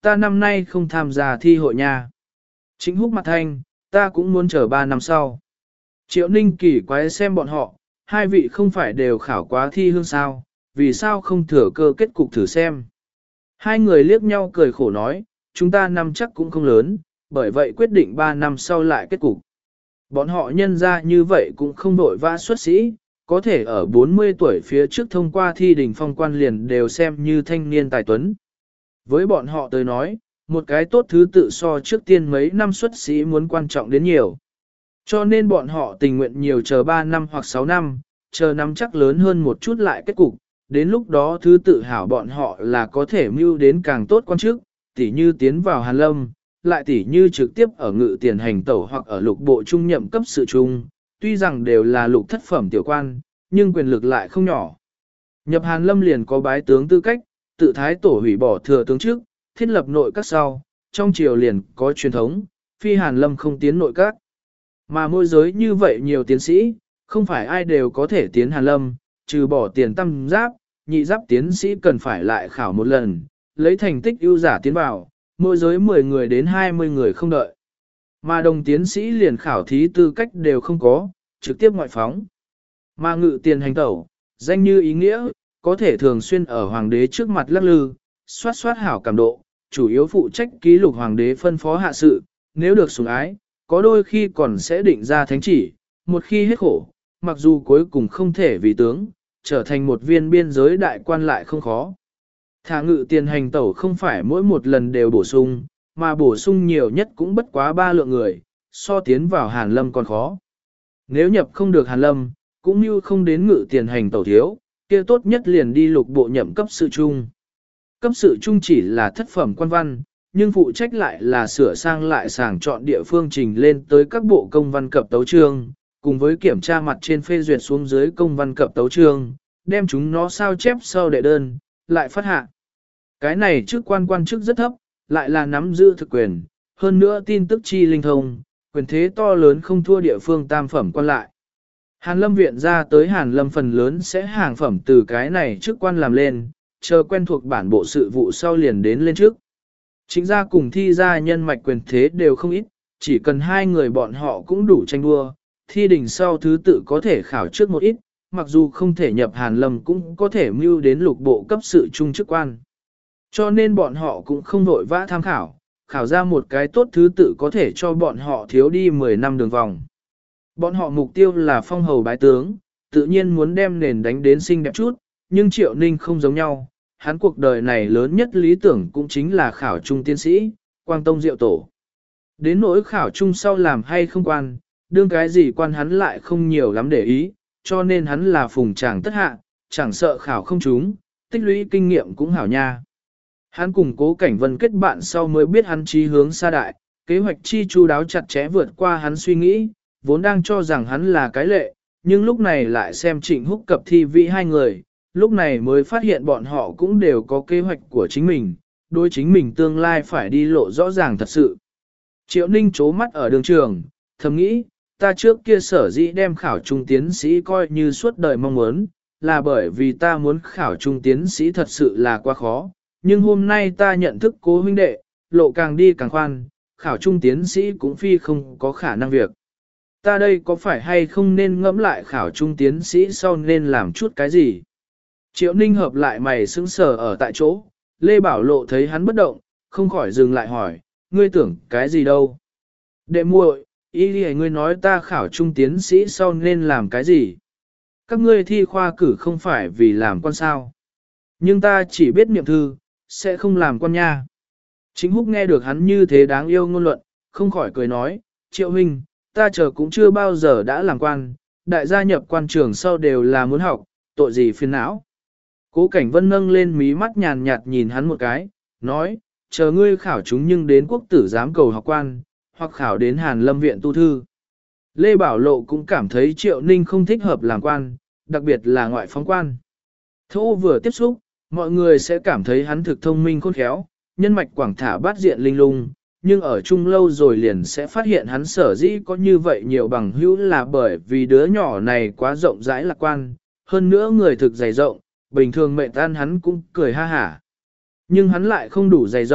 ta năm nay không tham gia thi hội nha. Trịnh Húc mặt thanh, ta cũng muốn chờ 3 năm sau. Triệu Ninh kỳ quái xem bọn họ, hai vị không phải đều khảo quá thi hương sao, vì sao không thừa cơ kết cục thử xem. Hai người liếc nhau cười khổ nói, chúng ta năm chắc cũng không lớn, bởi vậy quyết định 3 năm sau lại kết cục. Bọn họ nhân ra như vậy cũng không đội vã xuất sĩ, có thể ở 40 tuổi phía trước thông qua thi đình phong quan liền đều xem như thanh niên tài tuấn. Với bọn họ tới nói, một cái tốt thứ tự so trước tiên mấy năm xuất sĩ muốn quan trọng đến nhiều. Cho nên bọn họ tình nguyện nhiều chờ 3 năm hoặc 6 năm, chờ năm chắc lớn hơn một chút lại kết cục, đến lúc đó thứ tự hảo bọn họ là có thể mưu đến càng tốt quan chức, tỉ như tiến vào Hàn Lâm, lại tỉ như trực tiếp ở ngự tiền hành tẩu hoặc ở lục bộ trung nhậm cấp sự trung, tuy rằng đều là lục thất phẩm tiểu quan, nhưng quyền lực lại không nhỏ. Nhập Hàn Lâm liền có bái tướng tư cách, tự thái tổ hủy bỏ thừa tướng trước, thiết lập nội các sau, trong triều liền có truyền thống, phi Hàn Lâm không tiến nội các. Mà môi giới như vậy nhiều tiến sĩ, không phải ai đều có thể tiến Hàn Lâm, trừ bỏ tiền tam giáp, nhị giáp tiến sĩ cần phải lại khảo một lần, lấy thành tích ưu giả tiến vào, môi giới 10 người đến 20 người không đợi. Mà đồng tiến sĩ liền khảo thí tư cách đều không có, trực tiếp ngoại phóng. Mà ngự tiền hành tẩu, danh như ý nghĩa, có thể thường xuyên ở hoàng đế trước mặt lắc lư, soát soát hảo cảm độ, chủ yếu phụ trách ký lục hoàng đế phân phó hạ sự, nếu được sủng ái, có đôi khi còn sẽ định ra thánh chỉ, một khi hết khổ, mặc dù cuối cùng không thể vì tướng, trở thành một viên biên giới đại quan lại không khó. Thả ngự tiền hành tẩu không phải mỗi một lần đều bổ sung, mà bổ sung nhiều nhất cũng bất quá 3 lượng người, so tiến vào Hàn Lâm còn khó. Nếu nhập không được Hàn Lâm, cũng như không đến ngự tiền hành tẩu thiếu, kia tốt nhất liền đi lục bộ nhậm cấp sự trung. Cấp sự trung chỉ là thất phẩm quan văn, nhưng phụ trách lại là sửa sang lại sàng chọn địa phương trình lên tới các bộ công văn cập tấu chương, cùng với kiểm tra mặt trên phê duyệt xuống dưới công văn cập tấu chương, đem chúng nó sao chép sau đệ đơn, lại phát hạ. Cái này chức quan chức rất thấp, lại là nắm giữ thực quyền, hơn nữa tin tức chi linh thông, quyền thế to lớn không thua địa phương tam phẩm quan lại. Hàn Lâm viện ra tới Hàn Lâm phần lớn sẽ hàng phẩm từ cái này chức quan làm lên, chờ quen thuộc bản bộ sự vụ sau liền đến lên trước. Chính ra cùng thi ra nhân mạch quyền thế đều không ít, chỉ cần hai người bọn họ cũng đủ tranh đua, thi đỉnh sau thứ tự có thể khảo trước một ít, mặc dù không thể nhập Hàn Lâm cũng có thể mưu đến lục bộ cấp sự trung chức quan. Cho nên bọn họ cũng không vội vã tham khảo, khảo ra một cái tốt thứ tự có thể cho bọn họ thiếu đi 10 năm đường vòng. Bọn họ mục tiêu là phong hầu bái tướng, tự nhiên muốn đem nền đánh đến xinh đẹp chút, nhưng Triệu Ninh không giống nhau, hắn cuộc đời này lớn nhất lý tưởng cũng chính là khảo trung tiến sĩ, quang tông diệu tổ. Đến nỗi khảo trung sau làm hay không quan, đương cái gì quan hắn lại không nhiều lắm để ý, cho nên hắn là phùng chàng tất hạ, chẳng sợ khảo không trúng, tích lũy kinh nghiệm cũng hảo nha. Hắn cùng Cố Cảnh Vân kết bạn sau mới biết hắn chí hướng xa đại, kế hoạch chi chu đáo chặt chẽ vượt qua hắn suy nghĩ, vốn đang cho rằng hắn là cái lệ, nhưng lúc này lại xem Trịnh Húc cập Thi Vĩ hai người, lúc này mới phát hiện bọn họ cũng đều có kế hoạch của chính mình, đối chính mình tương lai phải đi lộ rõ ràng thật sự. Triệu Ninh chố mắt ở đường trường, thầm nghĩ, ta trước kia sở dĩ đem khảo trung tiến sĩ coi như suốt đời mong muốn, là bởi vì ta muốn khảo trung tiến sĩ thật sự là quá khó, nhưng hôm nay ta nhận thức Cố huynh đệ, lộ càng đi càng khoan, khảo trung tiến sĩ cũng phi không có khả năng việc. Ta đây có phải hay không nên ngẫm lại khảo trung tiến sĩ sau nên làm chút cái gì? Triệu Ninh hợp lại mày sững sờ ở tại chỗ, Lê Bảo Lộ thấy hắn bất động, không khỏi dừng lại hỏi, ngươi tưởng cái gì đâu? Đệ muội, ý thì ngươi nói ta khảo trung tiến sĩ sau nên làm cái gì? Các ngươi thi khoa cử không phải vì làm quan sao? Nhưng ta chỉ biết niệm thư, sẽ không làm quan nha. Chính Húc nghe được hắn như thế đáng yêu ngôn luận, không khỏi cười nói, Triệu huynh, ta chờ cũng chưa bao giờ đã làm quan, đại gia nhập quan trường sau đều là muốn học, tội gì phiền não. Cố Cảnh Vân nâng lên mí mắt nhàn nhạt nhìn hắn một cái, nói, chờ ngươi khảo chúng nhưng đến quốc tử giám cầu học quan, hoặc khảo đến Hàn Lâm viện tu thư. Lê Bảo Lộ cũng cảm thấy Triệu Ninh không thích hợp làm quan, đặc biệt là ngoại phóng quan. Thô vừa tiếp xúc, mọi người sẽ cảm thấy hắn thực thông minh khôn khéo, nhân mạch quảng thả bát diện linh lung, nhưng ở chung lâu rồi liền sẽ phát hiện hắn sở dĩ có như vậy nhiều bằng hữu là bởi vì đứa nhỏ này quá rộng rãi lạc quan, hơn nữa người thực dày rộng, bình thường mệnh tan hắn cũng cười ha hả. Nhưng hắn lại không đủ dày rộng,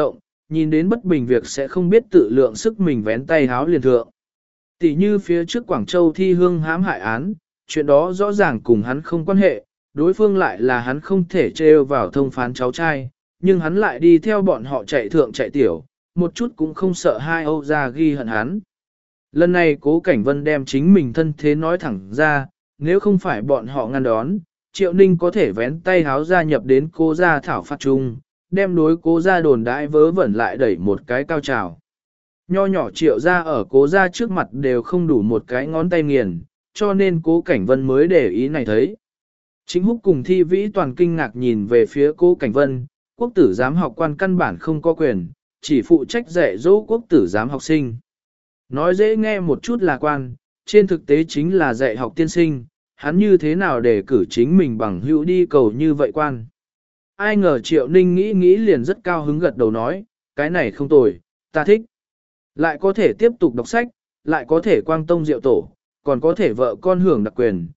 nhìn đến bất bình việc sẽ không biết tự lượng sức mình vén tay háo liền thượng. Tỷ như phía trước Quảng Châu thi hương hãm hại án, chuyện đó rõ ràng cùng hắn không quan hệ, đối phương lại là hắn không thể trêu vào thông phán cháu trai, nhưng hắn lại đi theo bọn họ chạy thượng chạy tiểu, một chút cũng không sợ hai Âu gia ghi hận hắn. Lần này Cố Cảnh Vân đem chính mình thân thế nói thẳng ra, nếu không phải bọn họ ngăn đón, Triệu Ninh có thể vén tay háo gia nhập đến Cố gia thảo phạt chung, đem đối Cố gia đồn đãi vớ vẩn lại đẩy một cái cao trào. Nho nhỏ Triệu gia ở Cố gia trước mặt đều không đủ một cái ngón tay nghiền, cho nên Cố Cảnh Vân mới để ý này thấy. Chính Húc cùng Thi Vĩ toàn kinh ngạc nhìn về phía Cố Cảnh Vân, quốc tử giám học quan căn bản không có quyền, chỉ phụ trách dạy dỗ quốc tử giám học sinh. Nói dễ nghe một chút là quan, trên thực tế chính là dạy học tiên sinh, hắn như thế nào để cử chính mình bằng hữu đi cầu như vậy quan. Ai ngờ Triệu Ninh nghĩ liền rất cao hứng gật đầu nói, cái này không tồi, ta thích. Lại có thể tiếp tục đọc sách, lại có thể quang tông diệu tổ, còn có thể vợ con hưởng đặc quyền,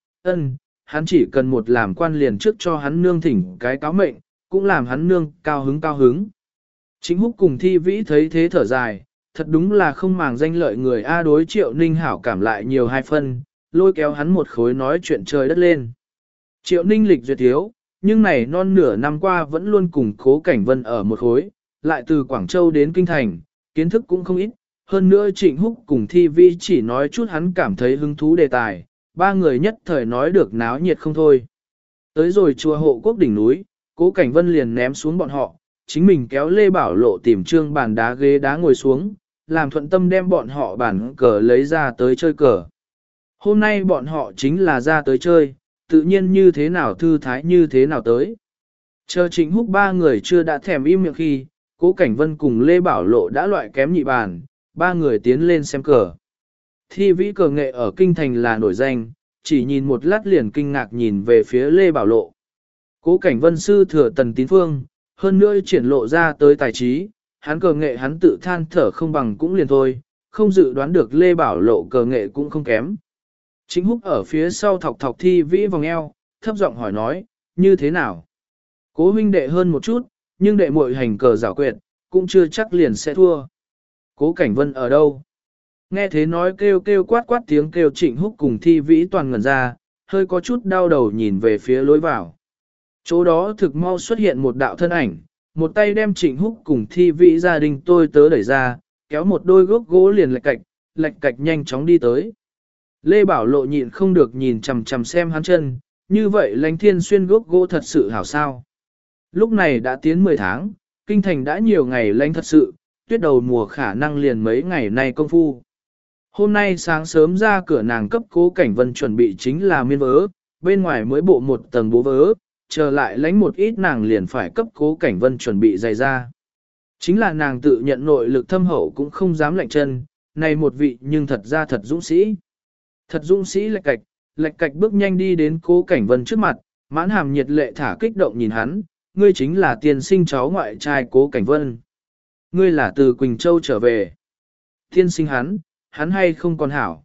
hắn chỉ cần một làm quan liền trước cho hắn nương thỉnh cái cáo mệnh, cũng làm hắn nương cao hứng. Chính Húc cùng Thi Vĩ thấy thế thở dài, thật đúng là không màng danh lợi người A đối Triệu Ninh hảo cảm lại nhiều hai phân, lôi kéo hắn một khối nói chuyện trời đất lên. Triệu Ninh lịch duyệt thiếu, nhưng này non nửa năm qua vẫn luôn cùng Cố Cảnh Vân ở một khối, lại từ Quảng Châu đến Kinh Thành, kiến thức cũng không ít. Hơn nữa Trịnh Húc cùng Thi Vi chỉ nói chút hắn cảm thấy hứng thú đề tài, ba người nhất thời nói được náo nhiệt không thôi. Tới rồi chùa Hộ Quốc đỉnh núi, Cố Cảnh Vân liền ném xuống bọn họ, chính mình kéo Lê Bảo Lộ tìm trương bàn đá ghế đá ngồi xuống, làm thuận tâm đem bọn họ bàn cờ lấy ra tới chơi cờ. Hôm nay bọn họ chính là ra tới chơi, tự nhiên như thế nào thư thái như thế nào tới. Chờ Trịnh Húc ba người chưa đã thèm im miệng khi, Cố Cảnh Vân cùng Lê Bảo Lộ đã loại kém nhị bàn, ba người tiến lên xem cờ. Thi Vĩ cờ nghệ ở kinh thành là nổi danh, chỉ nhìn một lát liền kinh ngạc nhìn về phía Lê Bảo Lộ. Cố Cảnh Vân sư thừa Tần Tín Phương, hơn nữa triển lộ ra tới tài trí, hắn cờ nghệ hắn tự than thở không bằng cũng liền thôi, không dự đoán được Lê Bảo Lộ cờ nghệ cũng không kém. Chính Húc ở phía sau thọc thọc Thi Vĩ vòng eo, thấp giọng hỏi nói, như thế nào? Cố huynh đệ hơn một chút, nhưng đệ muội hành cờ giảo quyệt, cũng chưa chắc liền sẽ thua. Cố Cảnh Vân ở đâu? Nghe thế nói kêu kêu quát quát tiếng kêu Trịnh Húc cùng Thi Vĩ toàn ngẩn ra, hơi có chút đau đầu nhìn về phía lối vào. Chỗ đó thực mau xuất hiện một đạo thân ảnh, một tay đem Trịnh Húc cùng Thi Vĩ gia đình tôi tớ đẩy ra, kéo một đôi gốc gỗ liền lạch cạch nhanh chóng đi tới. Lê Bảo Lộ nhịn không được nhìn chằm chằm xem hắn chân, như vậy Lánh Thiên Xuyên gốc gỗ thật sự hảo sao. Lúc này đã tiến 10 tháng, kinh thành đã nhiều ngày lánh thật sự, tuyết đầu mùa khả năng liền mấy ngày nay công phu. Hôm nay sáng sớm ra cửa nàng cấp Cố Cảnh Vân chuẩn bị chính là miên vớ, bên ngoài mới bộ một tầng bố vớ, chờ lại lánh một ít nàng liền phải cấp Cố Cảnh Vân chuẩn bị giày ra. Chính là nàng tự nhận nội lực thâm hậu cũng không dám lạnh chân, này một vị nhưng thật ra thật dũng sĩ. Thật dũng sĩ lạch cạch bước nhanh đi đến Cố Cảnh Vân trước mặt, mãn hàm nhiệt lệ thả kích động nhìn hắn, ngươi chính là tiên sinh cháu ngoại trai Cố Cảnh Vân. Ngươi là từ Quỳnh Châu trở về. Tiên sinh hắn hay không còn hảo.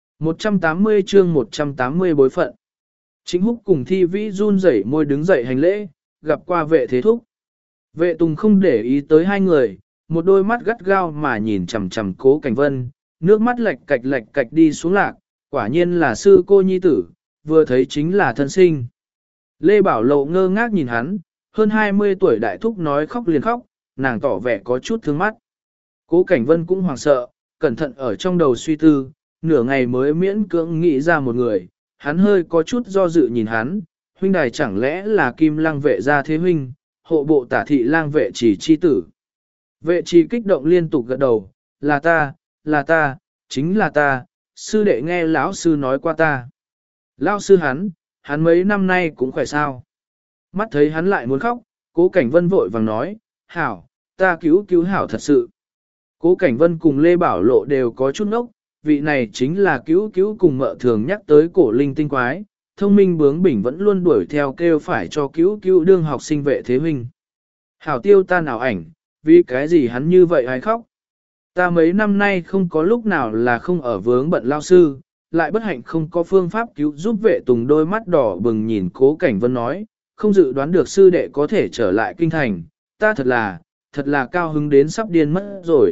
180 chương 180 bối phận. Chính Húc cùng Thi Vĩ run rẩy môi đứng dậy hành lễ, gặp qua vệ thế thúc. Vệ Tùng không để ý tới hai người, một đôi mắt gắt gao mà nhìn chằm chằm Cố Cảnh Vân, nước mắt lạch cạch đi xuống lạc, quả nhiên là sư cô nhi tử, vừa thấy chính là thân sinh. Lê Bảo Lộ ngơ ngác nhìn hắn, hơn 20 tuổi đại thúc nói khóc liền khóc, nàng tỏ vẻ có chút thương mắt. Cố Cảnh Vân cũng hoảng sợ, cẩn thận ở trong đầu suy tư, nửa ngày mới miễn cưỡng nghĩ ra một người, hắn hơi có chút do dự nhìn hắn, huynh đài chẳng lẽ là Kim Lang vệ gia thế huynh, hộ bộ Tả thị lang vệ chỉ chi tử. Vệ trì kích động liên tục gật đầu, là ta, chính là ta, sư đệ nghe lão sư nói qua ta. Lão sư hắn mấy năm nay cũng khỏe sao. Mắt thấy hắn lại muốn khóc, Cố Cảnh Vân vội vàng nói, hảo, ta cứu hảo thật sự. Cố Cảnh Vân cùng Lê Bảo Lộ đều có chút ngốc, vị này chính là cứu cùng mợ thường nhắc tới cổ linh tinh quái, thông minh bướng bỉnh vẫn luôn đuổi theo kêu phải cho cứu đương học sinh vệ thế huynh. Hảo tiêu ta nào ảnh, vì cái gì hắn như vậy hay khóc. Ta mấy năm nay không có lúc nào là không ở vướng bận lao sư, lại bất hạnh không có phương pháp cứu giúp Vệ Tùng đôi mắt đỏ bừng nhìn Cố Cảnh Vân nói, không dự đoán được sư đệ có thể trở lại kinh thành, ta thật là, thật là cao hứng đến sắp điên mất rồi.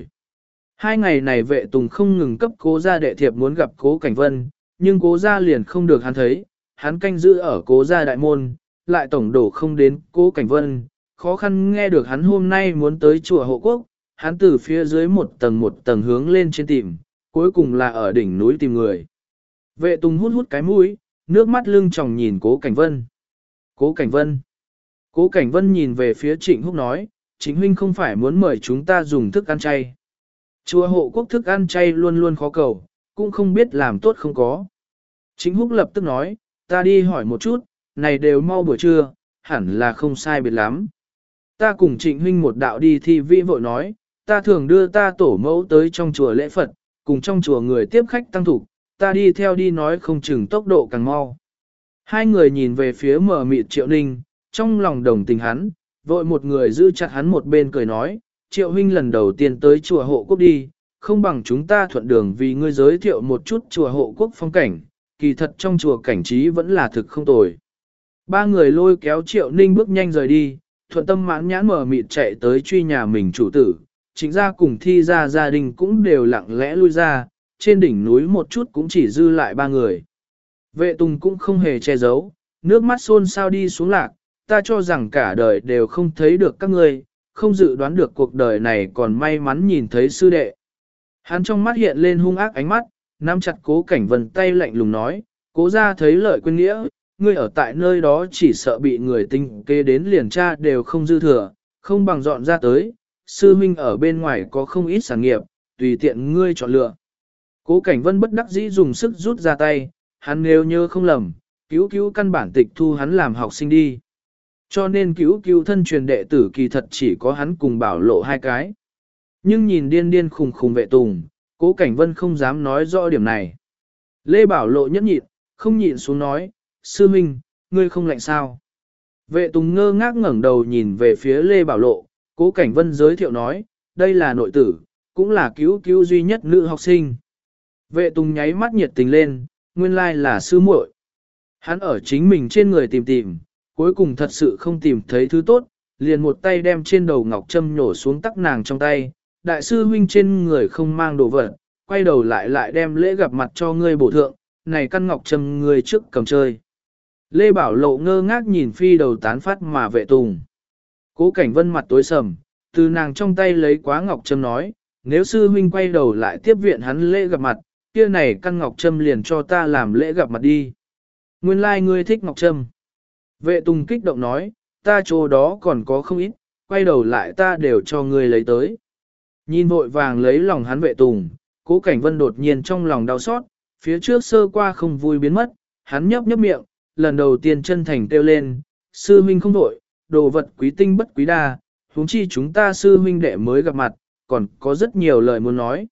2 ngày này vệ tùng không ngừng cấp cố gia đệ thiệp muốn gặp cố Cảnh Vân, nhưng cố gia liền không được hắn thấy, hắn canh giữ ở cố gia đại môn, lại tổng đổ không đến cố Cảnh Vân, khó khăn nghe được hắn hôm nay muốn tới chùa Hộ Quốc, hắn từ phía dưới một tầng hướng lên trên tìm, cuối cùng là ở đỉnh núi tìm người. Vệ Tùng hút hút cái mũi, nước mắt lưng tròng nhìn cố Cảnh Vân. Cố Cảnh Vân. Cố Cảnh Vân nhìn về phía Trịnh Húc nói, Trịnh huynh không phải muốn mời chúng ta dùng thức ăn chay. Chùa Hộ Quốc thức ăn chay luôn luôn khó cầu, cũng không biết làm tốt không có. Trịnh Húc lập tức nói, ta đi hỏi một chút, này đều mau buổi trưa, hẳn là không sai biệt lắm. Ta cùng Trịnh huynh một đạo đi thi vĩ vội nói, ta thường đưa ta tổ mẫu tới trong chùa lễ Phật, cùng trong chùa người tiếp khách tăng thủ, ta đi theo đi nói không chừng tốc độ càng mau. Hai người nhìn về phía mờ mịt Triệu Ninh, trong lòng đồng tình hắn, vội một người giữ chặt hắn một bên cười nói, Triệu huynh lần đầu tiên tới chùa Hộ Quốc đi, không bằng chúng ta thuận đường vì ngươi giới thiệu một chút chùa Hộ Quốc phong cảnh, kỳ thật trong chùa cảnh trí vẫn là thực không tồi. Ba người lôi kéo Triệu Ninh bước nhanh rời đi, thuận tâm mãn nhãn mở mịt chạy tới truy nhà mình chủ tử, chính ra cùng thi ra gia đình cũng đều lặng lẽ lui ra, trên đỉnh núi một chút cũng chỉ dư lại 3 người. Vệ Tùng cũng không hề che giấu, nước mắt xôn sao đi xuống lạc, ta cho rằng cả đời đều không thấy được các ngươi, không dự đoán được cuộc đời này còn may mắn nhìn thấy sư đệ. Hắn trong mắt hiện lên hung ác ánh mắt, nắm chặt Cố Cảnh Vân tay lạnh lùng nói, Cố gia thấy lợi quên nghĩa, ngươi ở tại nơi đó chỉ sợ bị người tinh kê đến liền tra đều không dư thừa, không bằng dọn ra tới, sư huynh ở bên ngoài có không ít sản nghiệp, tùy tiện ngươi chọn lựa. Cố Cảnh Vân bất đắc dĩ dùng sức rút ra tay, hắn nếu nhớ không lầm, cứu căn bản tịch thu hắn làm học sinh đi. Cho nên cứu thân truyền đệ tử kỳ thật chỉ có hắn cùng Bảo Lộ 2 cái. Nhưng nhìn điên điên khùng khùng Vệ Tùng, Cố Cảnh Vân không dám nói rõ điểm này. Lê Bảo Lộ nhẫn nhịn, không nhịn xuống nói, sư minh, ngươi không lạnh sao? Vệ Tùng ngơ ngác ngẩng đầu nhìn về phía Lê Bảo Lộ, Cố Cảnh Vân giới thiệu nói, đây là nội tử, cũng là cứu duy nhất nữ học sinh. Vệ Tùng nháy mắt nhiệt tình lên, nguyên lai là sư muội. Hắn ở chính mình trên người tìm, cuối cùng thật sự không tìm thấy thứ tốt, liền một tay đem trên đầu ngọc châm nhổ xuống tắc nàng trong tay, đại sư huynh trên người không mang đồ vật, quay đầu lại đem lễ gặp mặt cho ngươi bổ thượng, này căn ngọc châm ngươi trước cầm chơi. Lê Bảo Lộ ngơ ngác nhìn phi đầu tán phát mà Vệ Tùng. Cố Cảnh Vân mặt tối sầm, từ nàng trong tay lấy quá ngọc châm nói, nếu sư huynh quay đầu lại tiếp viện hắn lễ gặp mặt, kia này căn ngọc châm liền cho ta làm lễ gặp mặt đi. Nguyên lai ngươi thích ngọc trâm. Vệ Tùng kích động nói, ta chỗ đó còn có không ít, quay đầu lại ta đều cho ngươi lấy tới. Nhìn vội vàng lấy lòng hắn Vệ Tùng, Cố Cảnh Vân đột nhiên trong lòng đau xót, phía trước sơ qua không vui biến mất, hắn nhấp miệng, lần đầu tiên chân thành kêu lên, sư huynh không đổi, đồ vật quý tinh bất quý đa, huống chi chúng ta sư huynh đệ mới gặp mặt, còn có rất nhiều lời muốn nói.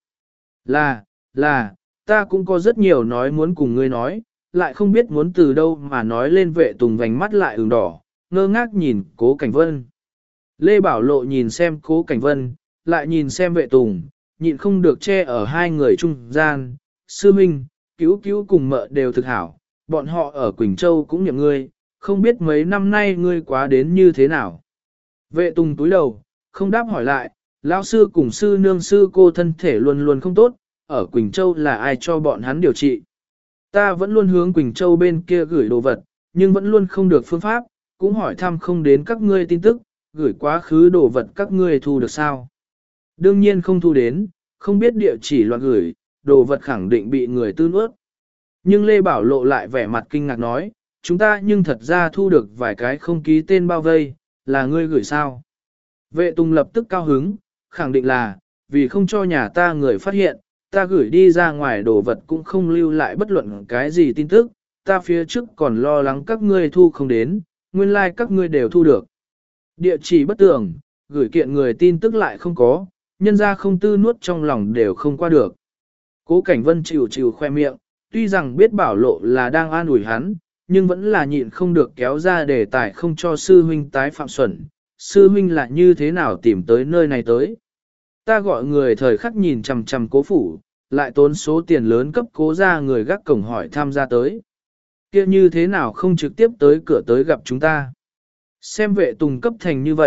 Là, ta cũng có rất nhiều nói muốn cùng ngươi nói, lại không biết muốn từ đâu mà nói lên. Vệ Tùng vành mắt lại ửng đỏ, ngơ ngác nhìn Cố Cảnh Vân. Lê Bảo Lộ nhìn xem Cố Cảnh Vân, lại nhìn xem Vệ Tùng, nhịn không được che ở hai người trung gian. Sư huynh, cứu cùng mợ đều thực hảo, bọn họ ở Quỳnh Châu cũng nhậm ngươi, không biết mấy năm nay ngươi quá đến như thế nào. Vệ Tùng túi đầu, không đáp hỏi lại, lão sư cùng sư nương sư cô thân thể luôn luôn không tốt, ở Quỳnh Châu là ai cho bọn hắn điều trị. Ta vẫn luôn hướng Quỳnh Châu bên kia gửi đồ vật, nhưng vẫn luôn không được phương pháp, cũng hỏi thăm không đến các ngươi tin tức, gửi quá khứ đồ vật các ngươi thu được sao. Đương nhiên không thu đến, không biết địa chỉ loạn gửi, đồ vật khẳng định bị người tư nuốt. Nhưng Lê Bảo Lộ lại vẻ mặt kinh ngạc nói, chúng ta nhưng thật ra thu được vài cái không ký tên bao vây, là ngươi gửi sao. Vệ Tùng lập tức cao hứng, khẳng định là, vì không cho nhà ta người phát hiện, ta gửi đi ra ngoài đồ vật cũng không lưu lại bất luận cái gì tin tức, ta phía trước còn lo lắng các ngươi thu không đến, nguyên lai like các ngươi đều thu được. Địa chỉ bất tường, gửi kiện người tin tức lại không có, nhân ra không tư nuốt trong lòng đều không qua được. Cố Cảnh Vân chịu khoe miệng, tuy rằng biết Bảo Lộ là đang an ủi hắn, nhưng vẫn là nhịn không được kéo ra đề tài không cho sư huynh tái phạm xuẩn. Sư huynh là như thế nào tìm tới nơi này tới? Ta gọi người thời khắc nhìn chằm chằm Cố phủ, lại tốn số tiền lớn cấp Cố ra người gác cổng hỏi tham gia tới. Kia như thế nào không trực tiếp tới cửa tới gặp chúng ta? Xem Vệ Tùng cấp thành như vậy,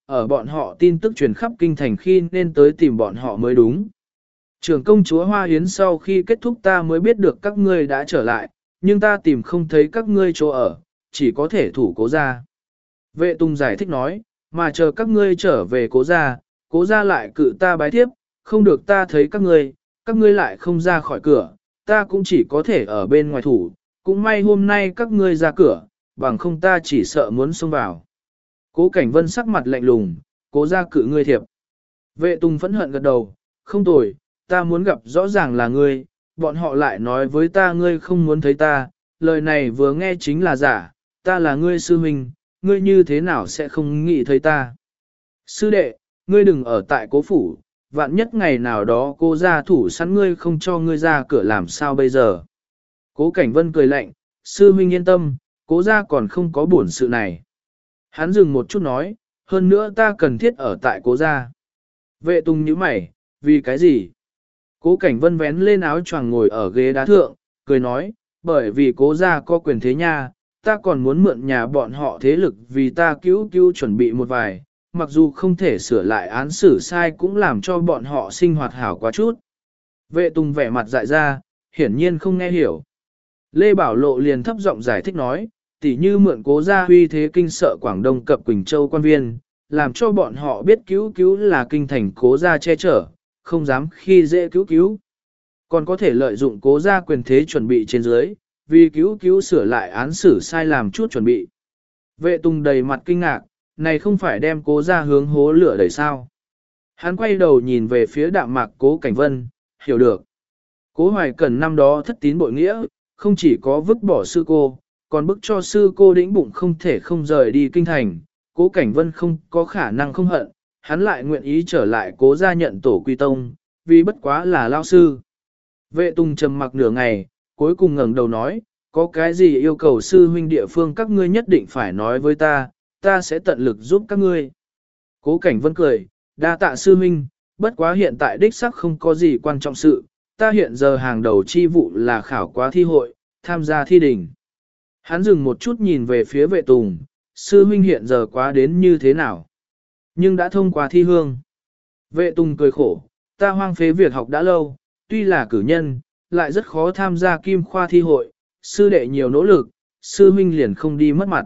ở bọn họ tin tức truyền khắp kinh thành khi nên tới tìm bọn họ mới đúng. Trưởng công chúa Hoa Yến sau khi kết thúc ta mới biết được các ngươi đã trở lại, nhưng ta tìm không thấy các ngươi chỗ ở, chỉ có thể thủ cố gia. Vệ Tùng giải thích nói, mà chờ các ngươi trở về cố gia lại cự ta bái thiếp, không được ta thấy các ngươi lại không ra khỏi cửa, ta cũng chỉ có thể ở bên ngoài thủ, cũng may hôm nay các ngươi ra cửa, bằng không ta chỉ sợ muốn xông vào. Cố Cảnh Vân sắc mặt lạnh lùng, cố gia cự ngươi thiệp. Vệ Tùng phẫn hận gật đầu, không tồi, ta muốn gặp rõ ràng là ngươi, bọn họ lại nói với ta ngươi không muốn thấy ta, lời này vừa nghe chính là giả, ta là ngươi sư huynh, ngươi như thế nào sẽ không nghĩ thấy ta. Sư đệ, ngươi đừng ở tại cố phủ, vạn nhất ngày nào đó cô gia thủ sẵn ngươi không cho ngươi ra cửa làm sao bây giờ. Cố Cảnh Vân cười lạnh, sư huynh yên tâm, cố gia còn không có buồn sự này. Hắn dừng một chút nói, hơn nữa ta cần thiết ở tại cố gia. Vệ Tùng nhíu mày, vì cái gì? Cố Cảnh Vân vén lên áo choàng ngồi ở ghế đá thượng, cười nói, bởi vì cố gia có quyền thế nha, ta còn muốn mượn nhà bọn họ thế lực vì ta cứu chuẩn bị một vài, mặc dù không thể sửa lại án xử sai cũng làm cho bọn họ sinh hoạt hảo quá chút. Vệ Tùng vẻ mặt dại ra, hiển nhiên không nghe hiểu. Lê Bảo Lộ liền thấp giọng giải thích nói, tỉ như mượn cố gia huy thế kinh sợ Quảng Đông cập Quỳnh Châu quan viên, làm cho bọn họ biết cứu là kinh thành cố gia che chở, không dám khi dễ cứu. Còn có thể lợi dụng cố gia quyền thế chuẩn bị trên dưới, vì cứu sửa lại án xử sai làm chút chuẩn bị. Vệ Tùng đầy mặt kinh ngạc, này không phải đem cố gia hướng hố lửa đẩy sao. Hắn quay đầu nhìn về phía Đạm Mạc Cố Cảnh Vân, hiểu được. Cố Hoài Cẩn năm đó thất tín bội nghĩa, không chỉ có vứt bỏ sư cô, còn bức cho sư cô đĩnh bụng không thể không rời đi kinh thành. Cố Cảnh Vân không có khả năng không hận, hắn lại nguyện ý trở lại cố gia nhận tổ quy tông, vì bất quá là lao sư. Vệ Tùng trầm mặc nửa ngày, cuối cùng ngẩng đầu nói, có cái gì yêu cầu sư huynh địa phương các ngươi nhất định phải nói với ta sẽ tận lực giúp các ngươi. Cố Cảnh Vân cười, đa tạ sư huynh, bất quá hiện tại đích sắc không có gì quan trọng sự, ta hiện giờ hàng đầu chi vụ là khảo quá thi hội, tham gia thi đình. Hắn dừng một chút nhìn về phía Vệ Tùng, sư huynh hiện giờ quá đến như thế nào? Nhưng đã thông qua thi hương. Vệ Tùng cười khổ, ta hoang phế việc học đã lâu, tuy là cử nhân, lại rất khó tham gia kim khoa thi hội, sư đệ nhiều nỗ lực, sư huynh liền không đi mất mặt.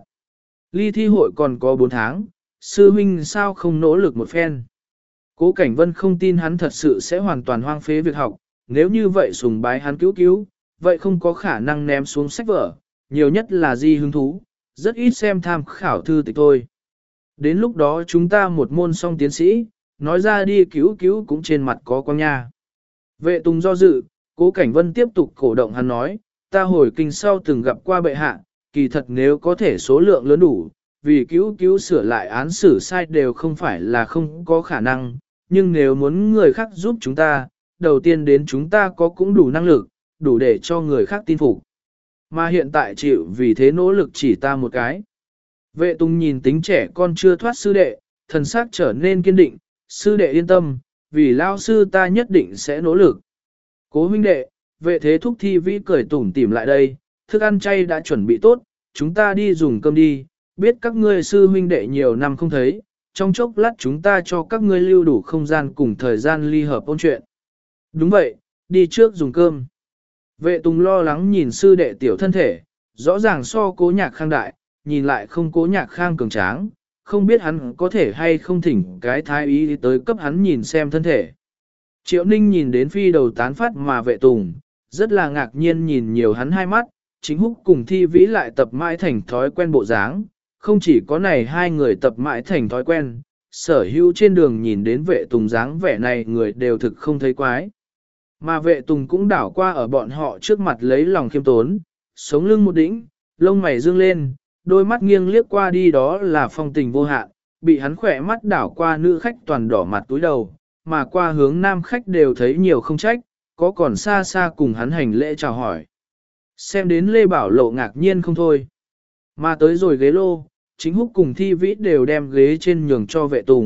Ly thi hội còn có 4 tháng, sư huynh sao không nỗ lực một phen. Cố Cảnh Vân không tin hắn thật sự sẽ hoàn toàn hoang phế việc học, nếu như vậy sùng bái hắn cứu, vậy không có khả năng ném xuống sách vở, nhiều nhất là di hứng thú, rất ít xem tham khảo thư tịch thôi. Đến lúc đó chúng ta một môn song tiến sĩ, nói ra đi cứu cũng trên mặt có quang nha. Vệ Tùng do dự, Cố Cảnh Vân tiếp tục cổ động hắn nói, ta hồi kinh sau từng gặp qua bệ hạ, kỳ thật nếu có thể số lượng lớn đủ, vì cứu sửa lại án xử sai đều không phải là không có khả năng, nhưng nếu muốn người khác giúp chúng ta, đầu tiên đến chúng ta có cũng đủ năng lực, đủ để cho người khác tin phục. Mà hiện tại chịu vì thế nỗ lực chỉ ta một cái. Vệ Tùng nhìn tính trẻ con chưa thoát sư đệ, thần sắc trở nên kiên định, sư đệ yên tâm, vì lao sư ta nhất định sẽ nỗ lực. Cố huynh đệ, vệ thế thúc thi vĩ cười tủm tỉm lại đây, thức ăn chay đã chuẩn bị tốt, chúng ta đi dùng cơm đi, biết các ngươi sư huynh đệ nhiều năm không thấy, trong chốc lát chúng ta cho các ngươi lưu đủ không gian cùng thời gian ly hợp ôn chuyện. Đúng vậy, đi trước dùng cơm. Vệ Tùng lo lắng nhìn sư đệ tiểu thân thể, rõ ràng so Cố Nhạc Khang đại, nhìn lại không Cố Nhạc Khang cường tráng, không biết hắn có thể hay không thỉnh cái thái ý tới cấp hắn nhìn xem thân thể. Triệu Ninh nhìn đến phi đầu tán phát mà Vệ Tùng, rất là ngạc nhiên nhìn nhiều hắn hai mắt, Chính Húc cùng Thi Vĩ lại tập mãi thành thói quen bộ dáng, không chỉ có này hai người tập mãi thành thói quen, sở hữu trên đường nhìn đến Vệ Tùng dáng vẻ này người đều thực không thấy quái. Mà Vệ Tùng cũng đảo qua ở bọn họ trước mặt lấy lòng khiêm tốn, sống lưng một đỉnh, lông mày dương lên, đôi mắt nghiêng liếc qua đi đó là phong tình vô hạn, bị hắn khỏe mắt đảo qua nữ khách toàn đỏ mặt túi đầu, mà qua hướng nam khách đều thấy nhiều không trách, có còn xa xa cùng hắn hành lễ chào hỏi. Xem đến Lê Bảo Lộ ngạc nhiên không thôi. Mà tới rồi ghế lô, Chính Húc cùng Thi Vĩ đều đem ghế trên nhường cho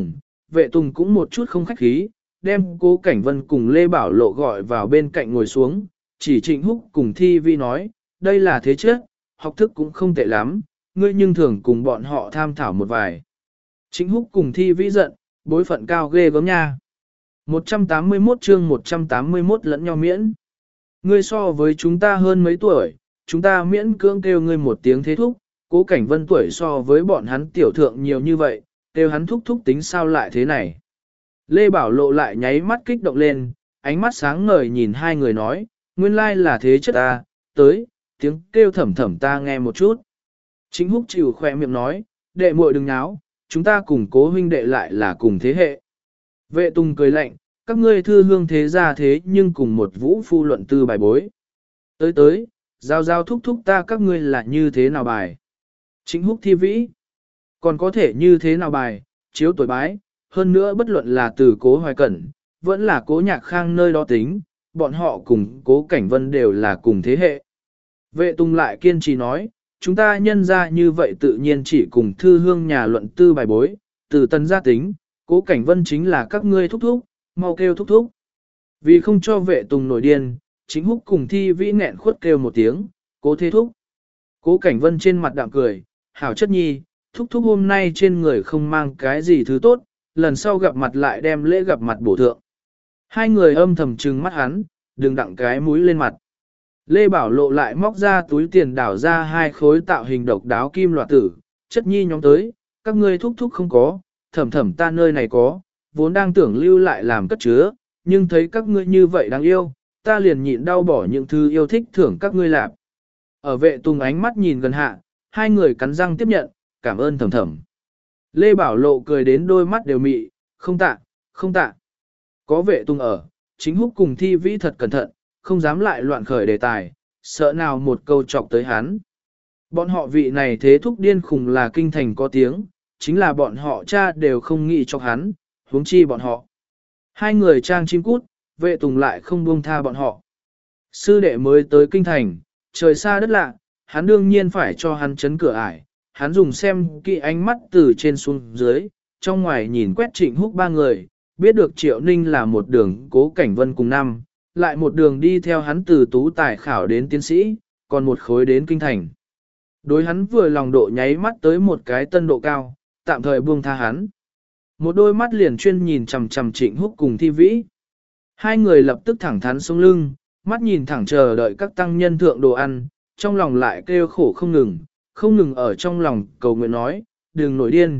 Vệ Tùng cũng một chút không khách khí, đem Cố Cảnh Vân cùng Lê Bảo Lộ gọi vào bên cạnh ngồi xuống, chỉ Trịnh Húc cùng Thi Vĩ nói, đây là thế chứ, học thức cũng không tệ lắm, ngươi nhưng thường cùng bọn họ tham thảo một vài. Chính Húc cùng Thi Vĩ giận, bối phận cao ghê gớm nha. 181 chương 181 lẫn nhau miễn. Ngươi so với chúng ta hơn mấy tuổi, chúng ta miễn cưỡng kêu ngươi một tiếng thế thúc, Cố Cảnh Vân tuổi so với bọn hắn tiểu thượng nhiều như vậy, kêu hắn thúc thúc tính sao lại thế này. Lê Bảo Lộ lại nháy mắt kích động lên, ánh mắt sáng ngời nhìn hai người nói, nguyên lai là thế chất ta, tới, tiếng kêu thầm thầm ta nghe một chút. Chính Húc chịu khoe miệng nói, đệ muội đừng náo, chúng ta cùng Cố huynh đệ lại là cùng thế hệ. Vệ Tùng cười lạnh, các ngươi thư hương thế ra thế nhưng cùng một vũ phu luận tư bài bối. Tới, giao giao thúc thúc ta các ngươi là như thế nào bài. Chính Húc Thi Vĩ, còn có thể như thế nào bài, chiếu tuổi bái, hơn nữa bất luận là từ Cố Hoài Cẩn, vẫn là Cố Nhạc Khang nơi đó tính, bọn họ cùng Cố Cảnh Vân đều là cùng thế hệ. Vệ Tùng lại kiên trì nói, chúng ta nhân ra như vậy tự nhiên chỉ cùng thư hương nhà luận tư bài bối, từ tần gia tính, Cố Cảnh Vân chính là các ngươi thúc thúc, mau kêu thúc thúc. Vì không cho Vệ Tùng nổi điên, Chính Húc cùng Thi Vĩ nghẹn khuất kêu một tiếng, Cố thế thúc. Cố Cảnh Vân trên mặt đạm cười, hảo chất nhi, thúc thúc hôm nay trên người không mang cái gì thứ tốt, lần sau gặp mặt lại đem lễ gặp mặt bổ thượng. Hai người âm thầm trừng mắt hắn, đừng đặng cái mũi lên mặt. Lê Bảo Lộ lại móc ra túi tiền đảo ra hai khối tạo hình độc đáo kim loại tử, chất nhi nhóm tới, các ngươi thúc thúc không có, thầm thầm ta nơi này có, vốn đang tưởng lưu lại làm cất chứa, nhưng thấy các ngươi như vậy đáng yêu, ta liền nhịn đau bỏ những thứ yêu thích thưởng các ngươi làm. Ở Vệ Tùng ánh mắt nhìn gần hạ, hai người cắn răng tiếp nhận, cảm ơn thầm thầm. Lê Bảo Lộ cười đến đôi mắt đều mị, không tạ, không tạ. Có Vệ Tùng ở, Chính Húc cùng Thi Vĩ thật cẩn thận, không dám lại loạn khởi đề tài, sợ nào một câu chọc tới hắn. Bọn họ vị này thế thúc điên khùng là kinh thành có tiếng, chính là bọn họ cha đều không nghĩ cho hắn, huống chi bọn họ. Hai người trang chim cút, Vệ Tùng lại không buông tha bọn họ. Sư đệ mới tới kinh thành, trời xa đất lạ, hắn đương nhiên phải cho hắn chấn cửa ải. Hắn dùng xem kỹ ánh mắt từ trên xuống dưới, trong ngoài nhìn quét Trịnh Húc ba người, biết được Triệu Ninh là một đường Cố Cảnh Vân cùng năm, lại một đường đi theo hắn từ tú tài khảo đến tiến sĩ, còn một khối đến kinh thành. Đối hắn vừa lòng độ nháy mắt tới một cái tân độ cao, tạm thời buông tha hắn. Một đôi mắt liền chuyên nhìn chằm chằm Trịnh Húc cùng Thi Vĩ. Hai người lập tức thẳng thắn sống lưng, mắt nhìn thẳng chờ đợi các tăng nhân thượng đồ ăn, trong lòng lại kêu khổ không ngừng ở trong lòng cầu nguyện nói, đừng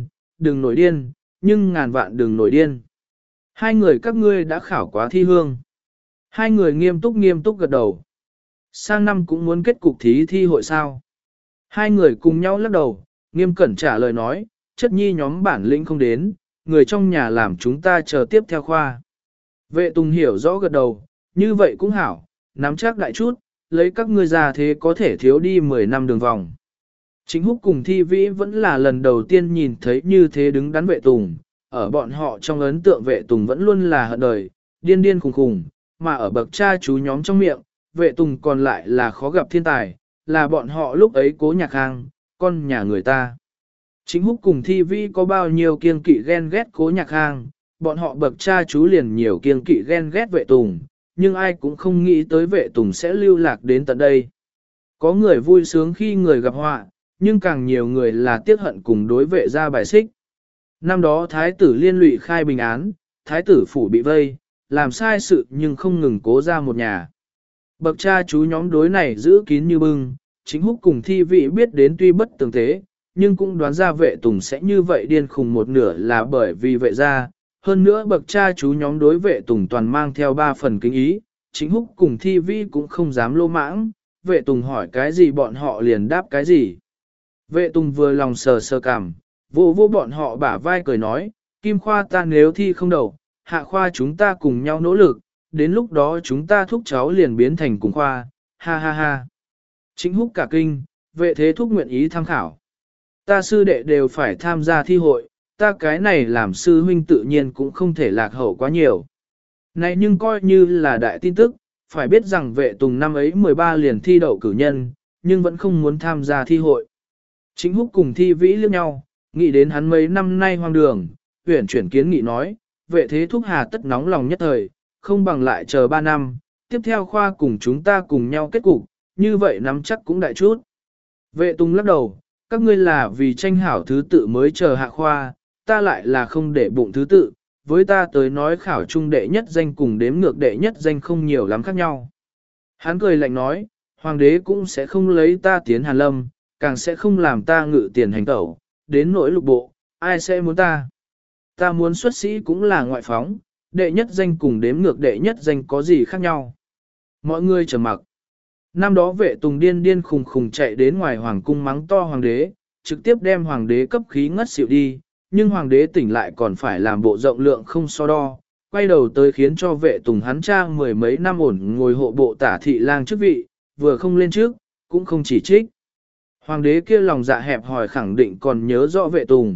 nổi điên, nhưng ngàn vạn đừng nổi điên. Hai người các ngươi đã khảo quá thi hương. Hai người nghiêm túc gật đầu. Sang năm cũng muốn kết cục thi hội sao. Hai người cùng nhau lắc đầu, nghiêm cẩn trả lời nói, chất nhi nhóm bản lĩnh không đến, người trong nhà làm chúng ta chờ tiếp theo khoa. Vệ Tùng hiểu rõ gật đầu, như vậy cũng hảo, nắm chắc đại chút, lấy các ngươi ra thế có thể thiếu đi 10 năm đường vòng. Chính Húc cùng Thi Vĩ vẫn là lần đầu tiên nhìn thấy như thế đứng đắn Vệ Tùng, ở bọn họ trong ấn tượng Vệ Tùng vẫn luôn là hận đời, điên khùng, mà ở bậc cha chú nhóm trong miệng, Vệ Tùng còn lại là khó gặp thiên tài, là bọn họ lúc ấy Cố Nhạc Khang, con nhà người ta. Chính Húc cùng Thi Vĩ có bao nhiêu kiêng kỵ ghen ghét Cố Nhạc Khang, bọn họ bậc cha chú liền nhiều kiêng kỵ ghen ghét Vệ Tùng, nhưng ai cũng không nghĩ tới Vệ Tùng sẽ lưu lạc đến tận đây. Có người vui sướng khi người gặp họa, nhưng càng nhiều người là tiếc hận cùng đối vệ ra bài xích. Năm đó thái tử liên lụy khai bình án, thái tử phủ bị vây, làm sai sự nhưng không ngừng cố ra một nhà. Bậc cha chú nhóm đối này giữ kín như bưng, Chính Húc cùng Thi Vĩ biết đến tuy bất tường tế, nhưng cũng đoán ra Vệ Tùng sẽ như vậy điên khùng một nửa là bởi vì vệ ra. Hơn nữa bậc cha chú nhóm đối Vệ Tùng toàn mang theo 3 phần kính ý, Chính Húc cùng Thi Vĩ cũng không dám lô mãng, Vệ Tùng hỏi cái gì bọn họ liền đáp cái gì. Vệ Tùng vừa lòng sờ cảm, vô bọn họ bả vai cười nói, Kim Khoa ta nếu thi không đầu, Hạ Khoa chúng ta cùng nhau nỗ lực, đến lúc đó chúng ta thúc cháu liền biến thành cùng khoa, ha ha ha. Chính Húc cả kinh, Vệ thế thúc nguyện ý tham khảo. Ta sư đệ đều phải tham gia thi hội, ta cái này làm sư huynh tự nhiên cũng không thể lạc hậu quá nhiều. Này nhưng coi như là đại tin tức, phải biết rằng Vệ Tùng năm ấy 13 liền thi đậu cử nhân, nhưng vẫn không muốn tham gia thi hội. Chính Húc cùng Thi Vĩ liếc nhau, nghĩ đến hắn mấy năm nay hoang đường, huyển chuyển kiến nghị nói, Vệ thế thúc hà tất nóng lòng nhất thời, không bằng lại chờ 3 năm, tiếp theo khoa cùng chúng ta cùng nhau kết cục, như vậy nắm chắc cũng đại chút. Vệ Tùng lắc đầu, các ngươi là vì tranh hảo thứ tự mới chờ Hạ Khoa, ta lại là không để bụng thứ tự, với ta tới nói khảo trung đệ nhất danh cùng đếm ngược đệ nhất danh không nhiều lắm khác nhau. Hắn cười lạnh nói, hoàng đế cũng sẽ không lấy ta tiến Hàn Lâm, càng sẽ không làm ta ngự tiền hành tẩu, đến nỗi lục bộ, ai sẽ muốn ta. Ta muốn xuất sĩ cũng là ngoại phóng, đệ nhất danh cùng đếm ngược đệ nhất danh có gì khác nhau. Mọi người trầm mặc. Năm đó vệ tùng điên điên khùng khùng chạy đến ngoài hoàng cung mắng to hoàng đế, trực tiếp đem hoàng đế cấp khí ngất xỉu đi, nhưng hoàng đế tỉnh lại còn phải làm bộ rộng lượng không so đo, quay đầu tới khiến cho vệ tùng hắn cha mười mấy năm ổn ngồi hộ bộ tả thị lang chức vị, vừa không lên trước, cũng không chỉ trích. Hoàng đế kia lòng dạ hẹp hòi khẳng định còn nhớ rõ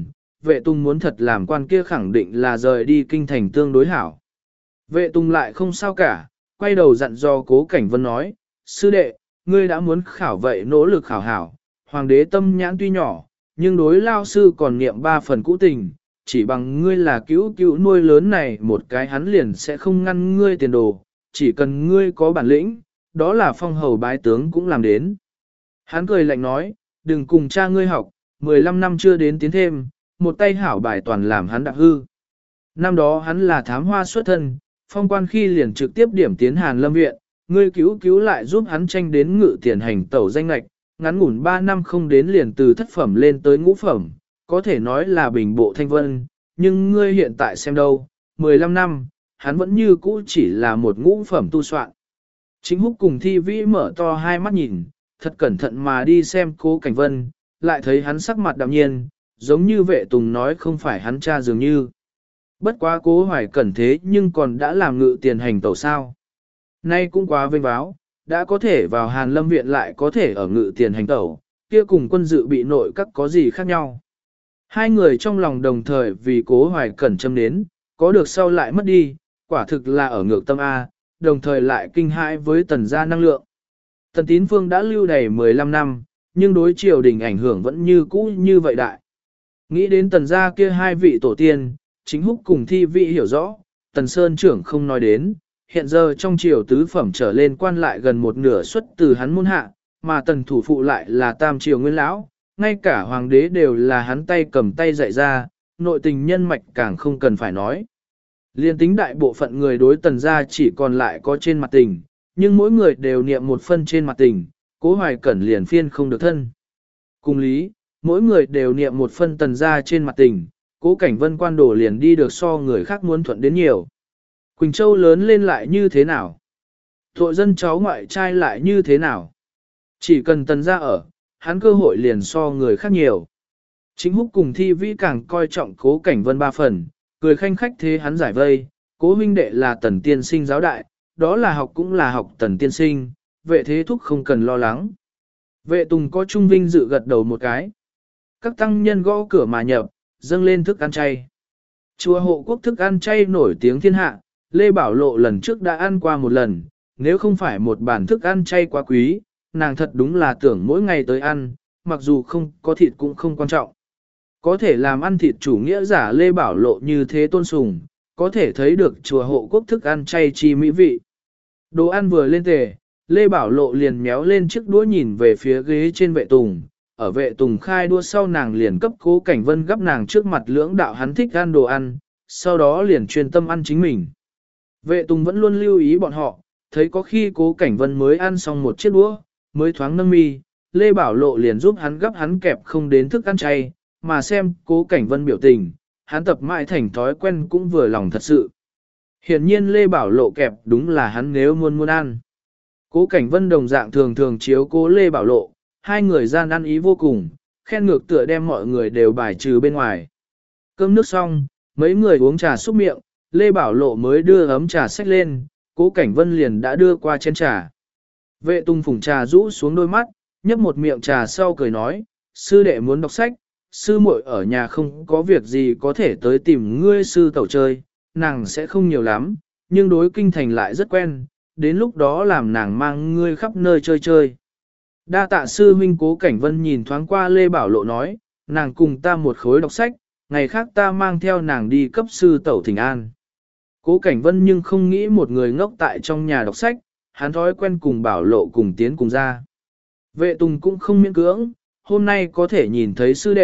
vệ tùng muốn thật làm quan kia khẳng định là rời đi kinh thành tương đối hảo. Vệ tùng lại không sao cả, quay đầu dặn dò Cố Cảnh Vân nói, sư đệ, ngươi đã muốn khảo vậy nỗ lực khảo hảo, hoàng đế tâm nhãn tuy nhỏ, nhưng đối lao sư còn niệm 3 phần cũ tình, chỉ bằng ngươi là cứu cứu nuôi lớn này một cái hắn liền sẽ không ngăn ngươi tiền đồ, chỉ cần ngươi có bản lĩnh, đó là phong hầu bái tướng cũng làm đến. Hắn cười lạnh nói, đừng cùng cha ngươi học, 15 năm chưa đến tiến thêm, một tay hảo bài toàn làm hắn đạp hư. Năm đó hắn là thám hoa xuất thân, phong quan khi liền trực tiếp điểm tiến Hàn Lâm Viện, ngươi cứu lại giúp hắn tranh đến ngự tiền hành tẩu danh lạch, ngắn ngủn 3 năm không đến liền từ thất phẩm lên tới ngũ phẩm, có thể nói là bình bộ thanh vân, nhưng ngươi hiện tại xem đâu, 15 năm, hắn vẫn như cũ chỉ là một ngũ phẩm tu soạn. Chính Húc cùng Thi Vĩ mở to hai mắt nhìn, thật cẩn thận mà đi xem Cố Cảnh Vân, lại thấy hắn sắc mặt đạm nhiên, giống như vệ tùng nói không phải hắn cha dường như. Bất quá Cố Hoài Cẩn thế nhưng còn đã làm ngự tiền hành tẩu sao. Nay cũng quá vênh báo, đã có thể vào Hàn Lâm Viện lại có thể ở ngự tiền hành tẩu, kia cùng quân dự bị nội các có gì khác nhau. Hai người trong lòng đồng thời vì Cố Hoài Cẩn châm đến, có được sau lại mất đi, quả thực là ở ngược tâm A, đồng thời lại kinh hãi với tần gia năng lượng. Tần Tín Phương đã lưu đầy 15 năm, nhưng đối triều đình ảnh hưởng vẫn như cũ như vậy đại. Nghĩ đến tần gia kia hai vị tổ tiên, Chính Húc cùng Thi Vị hiểu rõ, tần Sơn trưởng không nói đến, hiện giờ trong triều tứ phẩm trở lên quan lại gần một nửa xuất từ hắn môn hạ, mà tần thủ phụ lại là tam triều nguyên lão, ngay cả hoàng đế đều là hắn tay cầm tay dạy ra, nội tình nhân mạch càng không cần phải nói. Liên tính đại bộ phận người đối tần gia chỉ còn lại có trên mặt tình, nhưng mỗi người đều niệm một phân trên mặt tình, Cố Hoài Cẩn liền phiên không được thân. Cùng lý, mỗi người đều niệm một phân tần gia trên mặt tình, Cố Cảnh Vân quan đổ liền đi được so người khác muốn thuận đến nhiều. Quỳnh Châu lớn lên lại như thế nào? Tội dân cháu ngoại trai lại như thế nào? Chỉ cần tần gia ở, hắn cơ hội liền so người khác nhiều. Chính Húc cùng Thi Vĩ càng coi trọng Cố Cảnh Vân 3 phần, cười khanh khách thế hắn giải vây, Cố huynh đệ là tần tiên sinh giáo đại, đó là học cũng là học tần tiên sinh, vệ thế thúc không cần lo lắng. Vệ Tùng có trung vinh dự gật đầu một cái. Các tăng nhân gõ cửa mà nhập, dâng lên thức ăn chay. Chùa Hộ Quốc thức ăn chay nổi tiếng thiên hạ, Lê Bảo Lộ lần trước đã ăn qua một lần, nếu không phải một bản thức ăn chay quá quý, nàng thật đúng là tưởng mỗi ngày tới ăn, mặc dù không có thịt cũng không quan trọng. Có thể làm ăn thịt chủ nghĩa giả Lê Bảo Lộ như thế tôn sùng, có thể thấy được chùa Hộ Quốc thức ăn chay chi mỹ vị. Đồ ăn vừa lên tề, Lê Bảo Lộ liền méo lên chiếc đũa nhìn về phía ghế trên Vệ Tùng, ở Vệ Tùng khai đũa sau nàng liền cấp Cố Cảnh Vân gấp nàng trước mặt lưỡng đạo hắn thích ăn đồ ăn, sau đó liền chuyên tâm ăn chính mình. Vệ Tùng vẫn luôn lưu ý bọn họ, thấy có khi Cố Cảnh Vân mới ăn xong một chiếc đũa, mới thoáng nâng mi, Lê Bảo Lộ liền giúp hắn gấp hắn kẹp không đến thức ăn chay, mà xem Cố Cảnh Vân biểu tình, hắn tập mãi thành thói quen cũng vừa lòng thật sự. Hiển nhiên Lê Bảo Lộ kẹp đúng là hắn nếu muốn ăn. Cố Cảnh Vân đồng dạng thường thường chiếu cố Lê Bảo Lộ, hai người gian ăn ý vô cùng, khen ngược tựa đem mọi người đều bài trừ bên ngoài. Cơm nước xong, mấy người uống trà xúc miệng, Lê Bảo Lộ mới đưa ấm trà xách lên, Cố Cảnh Vân liền đã đưa qua chén trà. Vệ Tùng phủng trà rũ xuống đôi mắt, nhấp một miệng trà sau cười nói, sư đệ muốn đọc sách, sư muội ở nhà không có việc gì có thể tới tìm ngươi sư tẩu chơi, nàng sẽ không nhiều lắm, nhưng đối kinh thành lại rất quen, đến lúc đó làm nàng mang ngươi khắp nơi chơi chơi. Đa tạ sư huynh. Cố Cảnh Vân nhìn thoáng qua Lê Bảo Lộ nói, nàng cùng ta một khối đọc sách, ngày khác ta mang theo nàng đi cấp sư tẩu thỉnh an. Cố Cảnh Vân nhưng không nghĩ một người ngốc tại trong nhà đọc sách, hắn thói quen cùng Bảo Lộ cùng tiến cùng ra. Vệ Tùng cũng không miễn cưỡng, hôm nay có thể nhìn thấy sư đệ,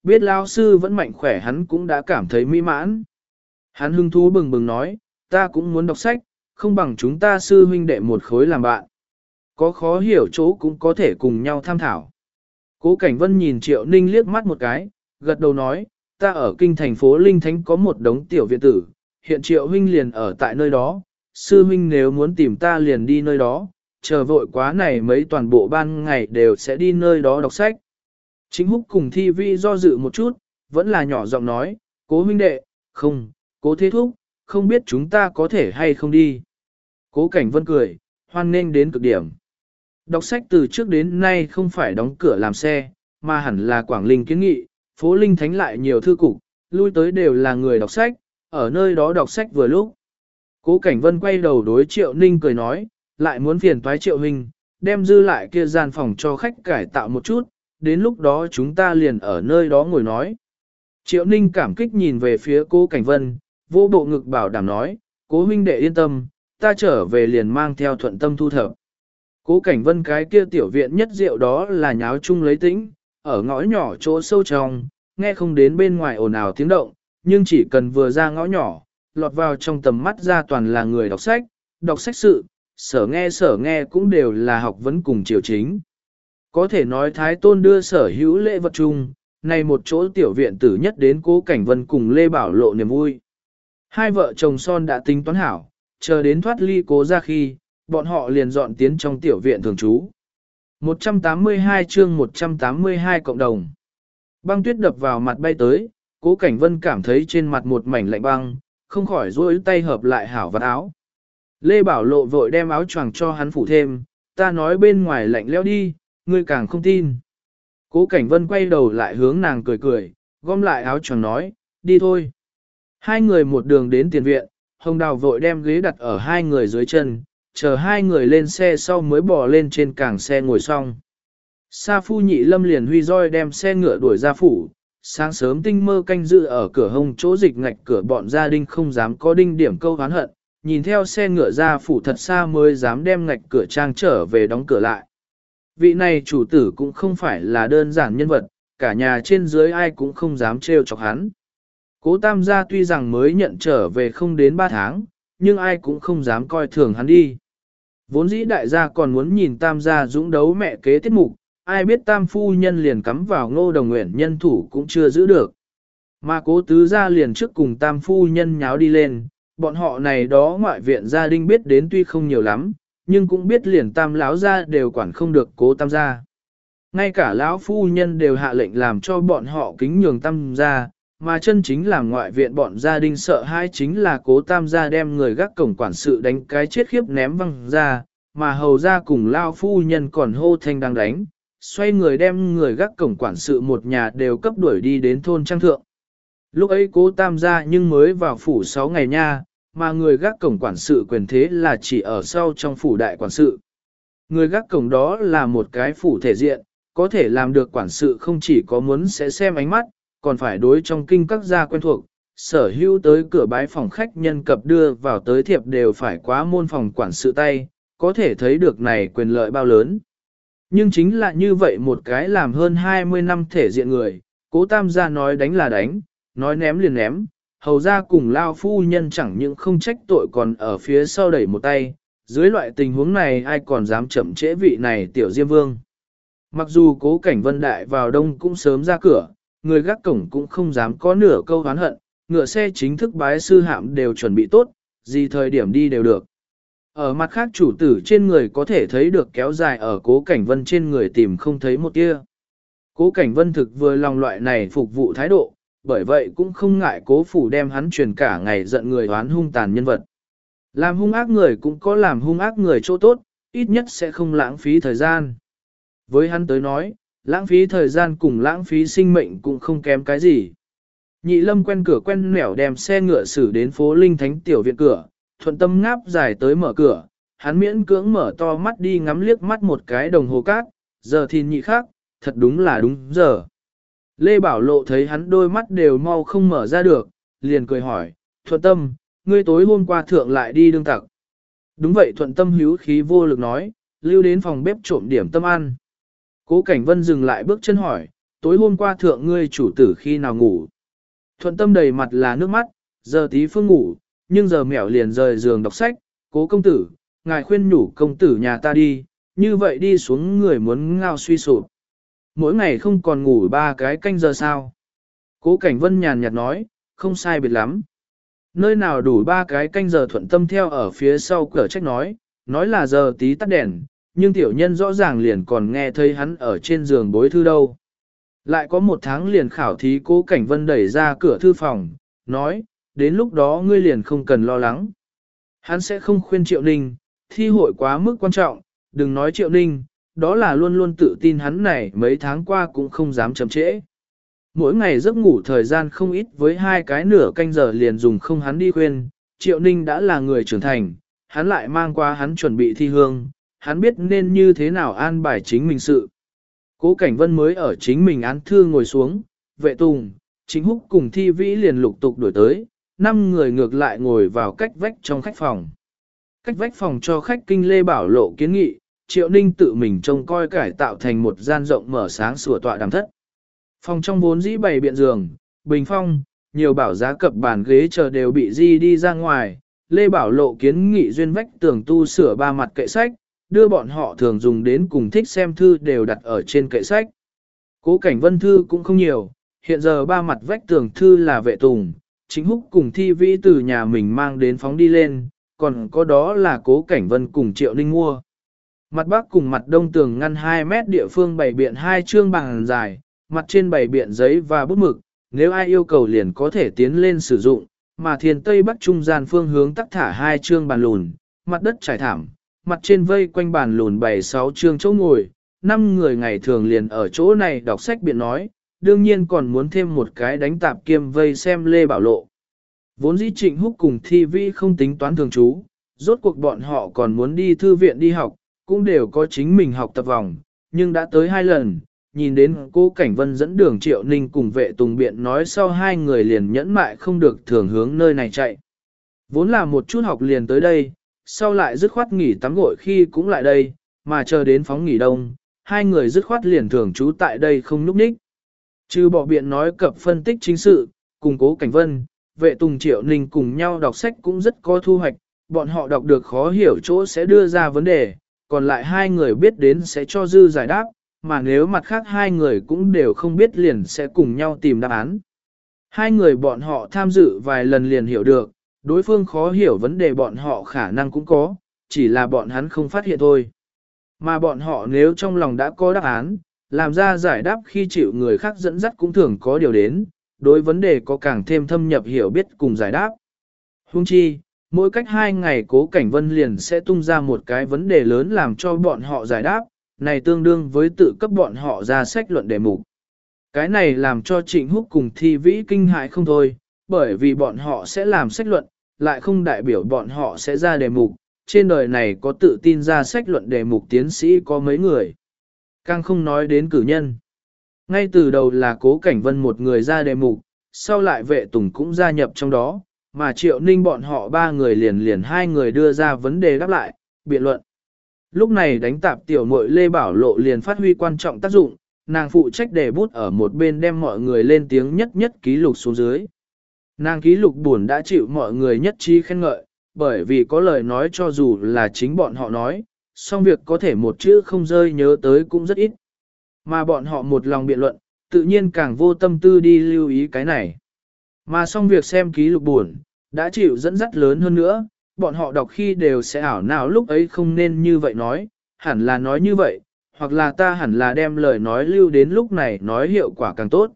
biết lao sư vẫn mạnh khỏe hắn cũng đã cảm thấy mỹ mãn. Hắn hưng thú bừng bừng nói, ta cũng muốn đọc sách, không bằng chúng ta sư huynh đệ một khối làm bạn. Có khó hiểu chỗ cũng có thể cùng nhau tham thảo. Cố Cảnh Vân nhìn Triệu Ninh liếc mắt một cái, gật đầu nói, ta ở kinh thành phố Linh Thánh có một đống tiểu viện tử, hiện Triệu huynh liền ở tại nơi đó, sư huynh nếu muốn tìm ta liền đi nơi đó, chờ vội quá này mấy toàn bộ ban ngày đều sẽ đi nơi đó đọc sách. Chính Húc cùng Thi Vi do dự một chút, vẫn là nhỏ giọng nói, Cố huynh đệ, không, Cố thế thúc, không biết chúng ta có thể hay không đi. Cố Cảnh Vân cười, hoan nghênh đến cực điểm. Đọc sách từ trước đến nay không phải đóng cửa làm xe, mà hẳn là Quảng Linh kiến nghị, phố Linh Thánh lại nhiều thư cục, lui tới đều là người đọc sách, ở nơi đó đọc sách vừa lúc. Cố Cảnh Vân quay đầu đối Triệu Ninh cười nói, lại muốn phiền toái Triệu huynh, đem dư lại kia gian phòng cho khách cải tạo một chút, đến lúc đó chúng ta liền ở nơi đó ngồi nói. Triệu Ninh cảm kích nhìn về phía Cố Cảnh Vân, vô bộ ngực bảo đảm nói, Cố huynh đệ yên tâm, ta trở về liền mang theo thuận tâm thu thập. Cố Cảnh Vân cái kia tiểu viện nhất diệu đó là nháo chung lấy tĩnh, ở ngõ nhỏ chỗ sâu trong, nghe không đến bên ngoài ồn ào tiếng động, nhưng chỉ cần vừa ra ngõ nhỏ, lọt vào trong tầm mắt ra toàn là người đọc sách sự, sở nghe cũng đều là học vấn cùng triều chính. Có thể nói Thái Tôn đưa sở hữu lễ vật chung, này một chỗ tiểu viện tử nhất đến Cố Cảnh Vân cùng Lê Bảo Lộ niềm vui. Hai vợ chồng son đã tính toán hảo, chờ đến thoát ly Cố ra khi, bọn họ liền dọn tiến trong tiểu viện thường trú. 182 chương 182 cộng đồng. Băng tuyết đập vào mặt bay tới, Cố Cảnh Vân cảm thấy trên mặt một mảnh lạnh băng, không khỏi duỗi tay hợp lại hảo vạt áo. Lê Bảo Lộ vội đem áo choàng cho hắn phủ thêm, ta nói bên ngoài lạnh lẽo đi, ngươi càng không tin. Cố Cảnh Vân quay đầu lại hướng nàng cười cười, gom lại áo choàng nói, đi thôi. Hai người một đường đến tiền viện, Hồng Đào vội đem ghế đặt ở hai người dưới chân, chờ hai người lên xe sau mới bò lên trên cảng xe ngồi xong. Sa Phu Nhị Lâm liền huy roi đem xe ngựa đuổi ra phủ, sáng sớm tinh mơ canh dự ở cửa hông chỗ dịch ngạch cửa bọn gia đình không dám có đinh điểm câu hán hận, nhìn theo xe ngựa ra phủ thật xa mới dám đem ngạch cửa trang trở về đóng cửa lại. Vị này chủ tử cũng không phải là đơn giản nhân vật, cả nhà trên dưới ai cũng không dám trêu chọc hắn. Cố Tam gia tuy rằng mới nhận trở về không đến 3 tháng, nhưng ai cũng không dám coi thường hắn đi. Vốn dĩ đại gia còn muốn nhìn Tam gia dũng đấu mẹ kế tiết mục, ai biết Tam phu nhân liền cắm vào Ngô Đồng Nguyện nhân thủ cũng chưa giữ được. Mà Cố Tứ gia liền trước cùng Tam phu nhân nháo đi lên, bọn họ này đó ngoại viện gia đình biết đến tuy không nhiều lắm, nhưng cũng biết liền Tam lão gia đều quản không được Cố Tam gia. Ngay cả lão phu nhân đều hạ lệnh làm cho bọn họ kính nhường Tam gia, mà chân chính làm ngoại viện bọn gia đình sợ hãi chính là Cố Tam gia đem người gác cổng quản sự đánh cái chết khiếp ném văng ra, mà hầu gia cùng lão phu nhân còn hô thanh đang đánh, xoay người đem người gác cổng quản sự một nhà đều cấp đuổi đi đến thôn trang thượng. Lúc ấy Cố Tam gia nhưng mới vào phủ 6 ngày nha, mà người gác cổng quản sự quyền thế là chỉ ở sau trong phủ đại quản sự. Người gác cổng đó là một cái phủ thể diện, có thể làm được quản sự không chỉ có muốn sẽ xem ánh mắt, còn phải đối trong kinh các gia quen thuộc, sở hữu tới cửa bái phòng khách nhân cập đưa vào tới thiệp đều phải quá môn phòng quản sự tay, có thể thấy được này quyền lợi bao lớn. Nhưng chính là như vậy một cái làm hơn 20 năm thể diện người, Cố Tam gia nói đánh là đánh, nói ném liền ném, hầu ra cùng lao phu nhân chẳng những không trách tội còn ở phía sau đẩy một tay, dưới loại tình huống này ai còn dám chậm trễ vị này tiểu Diêm Vương. Mặc dù Cố Cảnh Vân Đại vào đông cũng sớm ra cửa, người gác cổng cũng không dám có nửa câu oán hận, ngựa xe chính thức bái sư hạm đều chuẩn bị tốt, gì thời điểm đi đều được. Ở mặt khác chủ tử trên người có thể thấy được kéo dài ở Cố Cảnh Vân trên người tìm không thấy một tia. Cố Cảnh Vân thực vừa lòng loại này phục vụ thái độ, bởi vậy cũng không ngại Cố phủ đem hắn truyền cả ngày giận người oán hung tàn nhân vật. Làm hung ác người cũng có làm hung ác người chỗ tốt, ít nhất sẽ không lãng phí thời gian. Với hắn tới nói, lãng phí thời gian cùng lãng phí sinh mệnh cũng không kém cái gì. Nhị Lâm quen cửa quen nẻo đem xe ngựa xử đến phố Linh Thánh tiểu viện cửa, thuận tâm ngáp dài tới mở cửa, hắn miễn cưỡng mở to mắt đi ngắm liếc mắt một cái đồng hồ cát, giờ thì nhị khác, thật đúng là đúng giờ. Lê Bảo Lộ thấy hắn đôi mắt đều mau không mở ra được, liền cười hỏi, Thuận Tâm, ngươi tối hôm qua thượng lại đi đương tặc. Đúng vậy, Thuận Tâm hữu khí vô lực nói, lưu đến phòng bếp trộm điểm tâm ăn. Cố Cảnh Vân dừng lại bước chân hỏi, Tối hôm qua thượng ngươi chủ tử khi nào ngủ? Thuận tâm đầy mặt là nước mắt, giờ tí phương ngủ, nhưng giờ mẹo liền rời giường đọc sách, cố công tử, ngài khuyên nhủ công tử nhà ta đi, như vậy đi xuống người muốn ngao suy sụp. Mỗi ngày không còn ngủ 3 cái canh giờ sao? Cố Cảnh Vân nhàn nhạt nói, không sai biệt lắm. Nơi nào đủ 3 cái canh giờ Thuận tâm theo ở phía sau cửa trách nói là giờ tí tắt đèn, nhưng tiểu nhân rõ ràng liền còn nghe thấy hắn ở trên giường bối thư đâu. Lại có 1 tháng liền khảo thí Cố Cảnh Vân đẩy ra cửa thư phòng, nói, đến lúc đó ngươi liền không cần lo lắng. Hắn sẽ không khuyên Triệu Ninh, thi hội quá mức quan trọng, đừng nói Triệu Ninh, đó là luôn luôn tự tin hắn này mấy tháng qua cũng không dám chậm trễ. Mỗi ngày giấc ngủ thời gian không ít với 2 cái nửa canh giờ liền dùng không hắn đi khuyên, Triệu Ninh đã là người trưởng thành, hắn lại mang qua hắn chuẩn bị thi hương, hắn biết nên như thế nào an bài chính mình sự. Cố Cảnh Vân mới ở chính mình án thư ngồi xuống, Vệ Tùng, Chính Húc cùng Thi Vĩ liền lục tục đổi tới, 5 người ngược lại ngồi vào cách vách trong khách phòng. Cách vách phòng cho khách kinh Lê Bảo Lộ kiến nghị, Triệu Ninh tự mình trông coi cải tạo thành một gian rộng mở sáng sủa tọa đàm thất. Phòng trong vốn dĩ bày biện giường, bình phong, nhiều bảo giá cập bàn ghế chờ đều bị di đi ra ngoài. Lê Bảo Lộ kiến nghị duyên vách tường tu sửa 3 mặt kệ sách, đưa bọn họ thường dùng đến cùng thích xem thư đều đặt ở trên kệ sách. Cố Cảnh Vân thư cũng không nhiều, hiện giờ 3 mặt vách tường thư là Vệ Tùng, Chính Húc cùng Thi Vĩ từ nhà mình mang đến phóng đi lên, còn có đó là Cố Cảnh Vân cùng Triệu Ninh mua. Mặt bắc cùng mặt đông tường ngăn 2 mét địa phương bày biện 2 chương bằng dài, mặt trên bày biện giấy và bút mực, nếu ai yêu cầu liền có thể tiến lên sử dụng, mà thiền tây bắc trung gian phương hướng tắc thả 2 chương bàn lùn, mặt đất trải thảm, mặt trên vây quanh bàn lùn bày 6 chương chỗ ngồi, 5 người ngày thường liền ở chỗ này đọc sách biện nói, đương nhiên còn muốn thêm một cái đánh tạp kiêm vây xem Lê Bảo Lộ. Vốn dĩ Trịnh Húc cùng Thi Vĩ không tính toán thường trú, rốt cuộc bọn họ còn muốn đi thư viện đi học, cũng đều có chính mình học tập vòng, nhưng đã tới 2 lần, nhìn đến Cố Cảnh Vân dẫn đường Triệu Ninh cùng Vệ Tùng biện nói sau 2 người liền nhẫn mại không được thường hướng nơi này chạy. Vốn là một chút học liền tới đây, sau lại dứt khoát nghỉ tắm gội khi cũng lại đây, mà chờ đến phóng nghỉ đông, 2 người dứt khoát liền thường trú tại đây không núp ních. Trừ bỏ biện nói cập phân tích chính sự, cùng Cố Cảnh Vân, Vệ Tùng Triệu Ninh cùng nhau đọc sách cũng rất có thu hoạch, bọn họ đọc được khó hiểu chỗ sẽ đưa ra vấn đề, còn lại 2 người biết đến sẽ cho dư giải đáp, mà nếu mặt khác 2 người cũng đều không biết liền sẽ cùng nhau tìm đáp án. 2 người bọn họ tham dự vài lần liền hiểu được, đối phương khó hiểu vấn đề bọn họ khả năng cũng có, chỉ là bọn hắn không phát hiện thôi. Mà bọn họ nếu trong lòng đã có đáp án, làm ra giải đáp khi chịu người khác dẫn dắt cũng thường có điều đến, đối vấn đề có càng thêm thâm nhập hiểu biết cùng giải đáp. Huống chi, mỗi cách 2 ngày Cố Cảnh Vân liền sẽ tung ra một cái vấn đề lớn làm cho bọn họ giải đáp, này tương đương với tự cấp bọn họ ra sách luận đề mục. Cái này làm cho Trịnh Húc cùng Thi Vĩ kinh hại không thôi, bởi vì bọn họ sẽ làm sách luận, lại không đại biểu bọn họ sẽ ra đề mục, trên đời này có tự tin ra sách luận đề mục tiến sĩ có mấy người. Càng không nói đến cử nhân. Ngay từ đầu là Cố Cảnh Vân một người ra đề mục, sau lại Vệ Tùng cũng gia nhập trong đó, mà Triệu Ninh bọn họ 3 người liền 2 người đưa ra vấn đề đáp lại, biện luận. Lúc này đánh tạp tiểu muội Lê Bảo Lộ liền phát huy quan trọng tác dụng, nàng phụ trách đề bút ở một bên đem mọi người lên tiếng nhất nhất ký lục xuống dưới. Nàng ký lục buồn đã chịu mọi người nhất trí khen ngợi, bởi vì có lời nói cho dù là chính bọn họ nói, song việc có thể một chữ không rơi nhớ tới cũng rất ít. Mà bọn họ một lòng biện luận, tự nhiên càng vô tâm tư đi lưu ý cái này. Mà song việc xem ký lục buồn, đã chịu dẫn dắt lớn hơn nữa, bọn họ đọc khi đều sẽ ảo nào lúc ấy không nên như vậy nói, hẳn là nói như vậy, hoặc là ta hẳn là đem lời nói lưu đến lúc này nói hiệu quả càng tốt.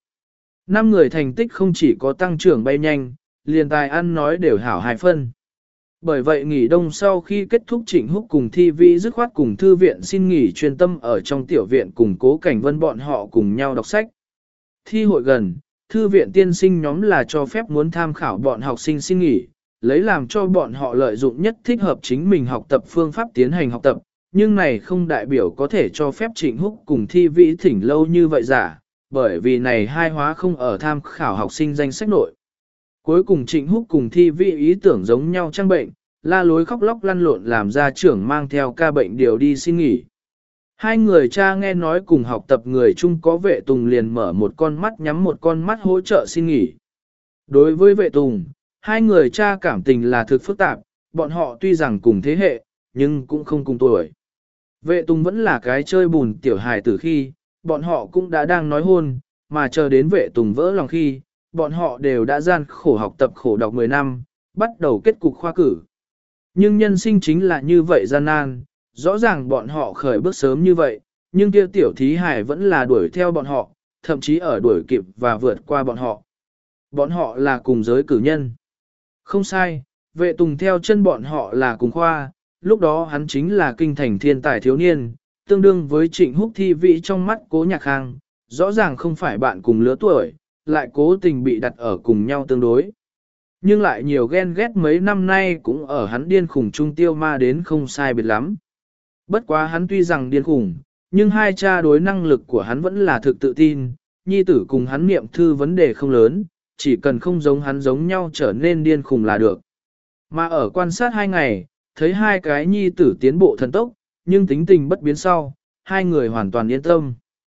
5 người thành tích không chỉ có tăng trưởng bay nhanh, liền tài ăn nói đều hảo 2 phân. Bởi vậy nghỉ đông sau khi kết thúc Trịnh Húc cùng Thi Vĩ dứt khoát cùng thư viện xin nghỉ chuyên tâm ở trong tiểu viện cùng Cố Cảnh Vân bọn họ cùng nhau đọc sách. Thi hội gần, thư viện tiên sinh nhóm là cho phép muốn tham khảo bọn học sinh xin nghỉ, lấy làm cho bọn họ lợi dụng nhất thích hợp chính mình học tập phương pháp tiến hành học tập, nhưng này không đại biểu có thể cho phép Trịnh Húc cùng Thi Vĩ thỉnh lâu như vậy giả, bởi vì này hai hóa không ở tham khảo học sinh danh sách nội. Cuối cùng Trịnh Húc cùng Thi Vĩ ý tưởng giống nhau trang bệnh, la lối khóc lóc lăn lộn làm ra trưởng mang theo ca bệnh điều đi xin nghỉ. Hai người cha nghe nói cùng học tập người chung có Vệ Tùng liền mở một con mắt nhắm một con mắt hỗ trợ xin nghỉ. Đối với Vệ Tùng, hai người cha cảm tình là thực phức tạp, bọn họ tuy rằng cùng thế hệ, nhưng cũng không cùng tuổi. Vệ Tùng vẫn là cái chơi bùn tiểu hài từ khi, bọn họ cũng đã đang nói hôn, mà chờ đến Vệ Tùng vỡ lòng khi, bọn họ đều đã gian khổ học tập khổ đọc 10 năm, bắt đầu kết cục khoa cử. Nhưng nhân sinh chính là như vậy gian nan, rõ ràng bọn họ khởi bước sớm như vậy, nhưng kia tiểu thí hải vẫn là đuổi theo bọn họ, thậm chí ở đuổi kịp và vượt qua bọn họ. Bọn họ là cùng giới cử nhân. Không sai, Vệ Tùng theo chân bọn họ là cùng khoa, lúc đó hắn chính là kinh thành thiên tài thiếu niên, tương đương với Trịnh Húc thi vị trong mắt Cố Nhạc Khang, rõ ràng không phải bạn cùng lứa tuổi, lại cố tình bị đặt ở cùng nhau tương đối. Nhưng lại nhiều ghen ghét mấy năm nay cũng ở hắn điên khủng trung tiêu ma đến không sai biệt lắm. Bất quá hắn tuy rằng điên khủng, nhưng hai cha đối năng lực của hắn vẫn là thực tự tin, nhi tử cùng hắn niệm thư vấn đề không lớn, chỉ cần không giống hắn giống nhau trở nên điên khủng là được. Mà ở quan sát 2 ngày, thấy hai cái nhi tử tiến bộ thần tốc, nhưng tính tình bất biến sau, hai người hoàn toàn yên tâm.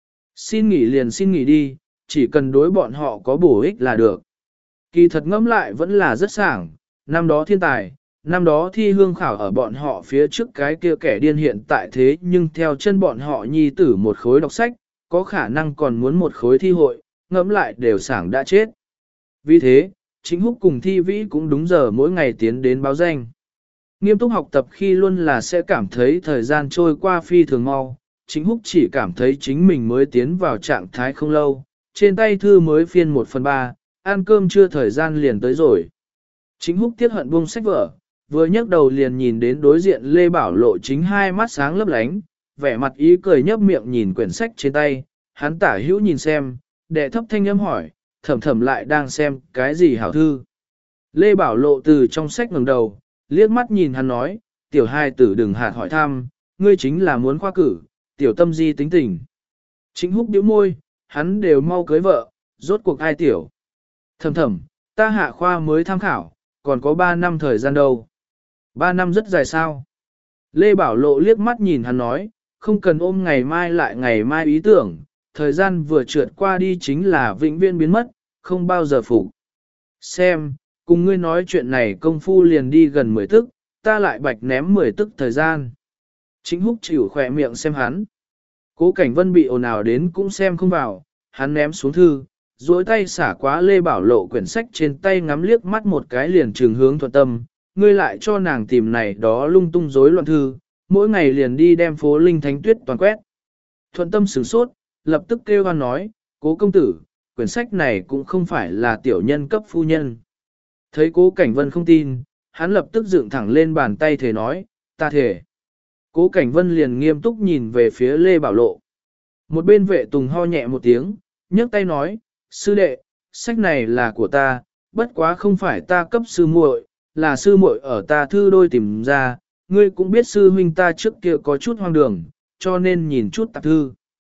Xin nghỉ liền xin nghỉ đi, chỉ cần đối bọn họ có bổ ích là được. Kỳ thật ngẫm lại vẫn là rất sảng, năm đó thiên tài, năm đó thi hương khảo ở bọn họ phía trước cái kia kẻ điên hiện tại thế nhưng theo chân bọn họ nhi tử một khối đọc sách, có khả năng còn muốn một khối thi hội, ngẫm lại đều sảng đã chết. Vì thế, Chính Húc cùng Thi Vĩ cũng đúng giờ mỗi ngày tiến đến báo danh. Nghiêm túc học tập khi luôn là sẽ cảm thấy thời gian trôi qua phi thường mau, Chính Húc chỉ cảm thấy chính mình mới tiến vào trạng thái không lâu, trên tay thư mới phiên 1/3, ăn cơm chưa thời gian liền tới rồi. Chính Húc tiếc hận buông sách vở, vừa nhấc đầu liền nhìn đến đối diện Lê Bảo Lộ chính hai mắt sáng lấp lánh, vẻ mặt ý cười nhấp miệng nhìn quyển sách trên tay, hắn tả hữu nhìn xem, đệ thấp thanh âm hỏi, thầm thầm lại đang xem cái gì hảo thư. Lê Bảo Lộ từ trong sách ngẩng đầu, liếc mắt nhìn hắn nói, tiểu hai tử đừng hạt hỏi thăm, ngươi chính là muốn khoa cử, tiểu tâm di tính tình. Chính Húc điếu môi, hắn đều mau cưới vợ, rốt cuộc ai tiểu. Thầm thầm, ta hạ khoa mới tham khảo, còn có 3 năm thời gian đâu. 3 năm rất dài sao? Lê Bảo Lộ liếc mắt nhìn hắn nói, không cần ôm ngày mai lại ngày mai ý tưởng, thời gian vừa trượt qua đi chính là vĩnh viễn biến mất, không bao giờ phục. Xem, cùng ngươi nói chuyện này công phu liền đi gần 10 tức, ta lại bạch ném 10 tức thời gian. Chính Húc chịu khỏe miệng xem hắn. Cố Cảnh Vân bị ồn ào đến cũng xem không vào, hắn ném xuống thư, duỗi tay xả quá Lê Bảo Lộ quyển sách trên tay ngắm liếc mắt một cái liền trường hướng Thuận Tâm, ngươi lại cho nàng tìm này đó lung tung rối loạn thư, mỗi ngày liền đi đem phố Linh Thánh Tuyết toàn quét. Thuận Tâm sửng sốt, lập tức kêu hoan nói, Cố công tử, quyển sách này cũng không phải là tiểu nhân cấp phu nhân. Thấy Cố Cảnh Vân không tin, hắn lập tức dựng thẳng lên bàn tay thề nói, ta thề. Cố Cảnh Vân liền nghiêm túc nhìn về phía Lê Bảo Lộ. Một bên Vệ Tùng ho nhẹ một tiếng, nhấc tay nói, sư đệ, sách này là của ta, bất quá không phải ta cấp sư muội, là sư muội ở ta thư đôi tìm ra, ngươi cũng biết sư huynh ta trước kia có chút hoang đường, cho nên nhìn chút tạp thư.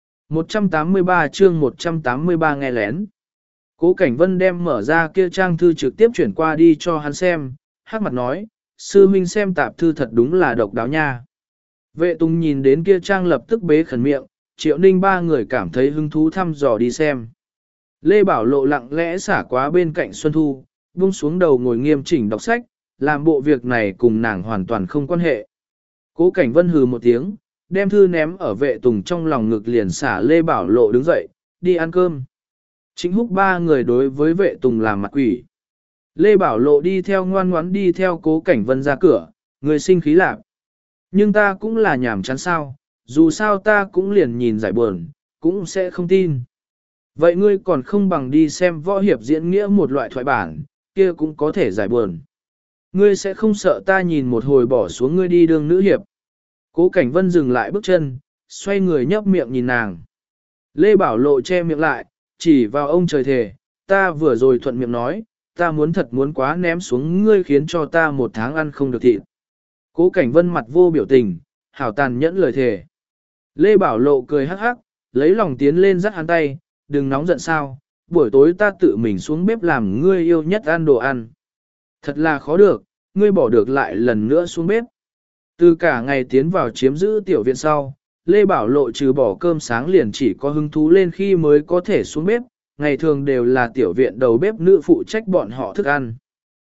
183 chương 183 nghe lén. Cố Cảnh Vân đem mở ra kia trang thư trực tiếp chuyển qua đi cho hắn xem, hắc mặt nói, sư huynh xem tạp thư thật đúng là độc đáo nha. Vệ Tùng nhìn đến kia trang lập tức bế khẩn miệng, Triệu Ninh ba người cảm thấy hứng thú thăm dò đi xem. Lê Bảo Lộ lặng lẽ xả quá bên cạnh Xuân Thu, buông xuống đầu ngồi nghiêm chỉnh đọc sách, làm bộ việc này cùng nàng hoàn toàn không quan hệ. Cố Cảnh Vân hừ một tiếng, đem thư ném ở Vệ Tùng trong lòng ngực liền xả Lê Bảo Lộ đứng dậy, đi ăn cơm. Chính Húc ba người đối với Vệ Tùng làm mặt quỷ. Lê Bảo Lộ đi theo ngoan ngoãn đi theo Cố Cảnh Vân ra cửa, người sinh khí lạc. Nhưng ta cũng là nhảm chán sao, dù sao ta cũng liền nhìn giải buồn, cũng sẽ không tin. Vậy ngươi còn không bằng đi xem võ hiệp diễn nghĩa một loại thoại bản, kia cũng có thể giải buồn. Ngươi sẽ không sợ ta nhìn một hồi bỏ xuống ngươi đi đương nữ hiệp. Cố Cảnh Vân dừng lại bước chân, xoay người nhấp miệng nhìn nàng. Lê Bảo Lộ che miệng lại, chỉ vào ông trời thề, ta vừa rồi thuận miệng nói, ta muốn thật muốn quá ném xuống ngươi khiến cho ta 1 tháng ăn không được thịt. Cố Cảnh Vân mặt vô biểu tình, hảo tàn nhẫn lời thề. Lê Bảo Lộ cười hắc hắc, lấy lòng tiến lên dắt hắn tay, đừng nóng giận sao, buổi tối ta tự mình xuống bếp làm ngươi yêu nhất ăn đồ ăn. Thật là khó được, ngươi bỏ được lại lần nữa xuống bếp. Từ cả ngày tiến vào chiếm giữ tiểu viện sau, Lê Bảo Lộ trừ bỏ cơm sáng liền chỉ có hứng thú lên khi mới có thể xuống bếp, ngày thường đều là tiểu viện đầu bếp nữ phụ trách bọn họ thức ăn.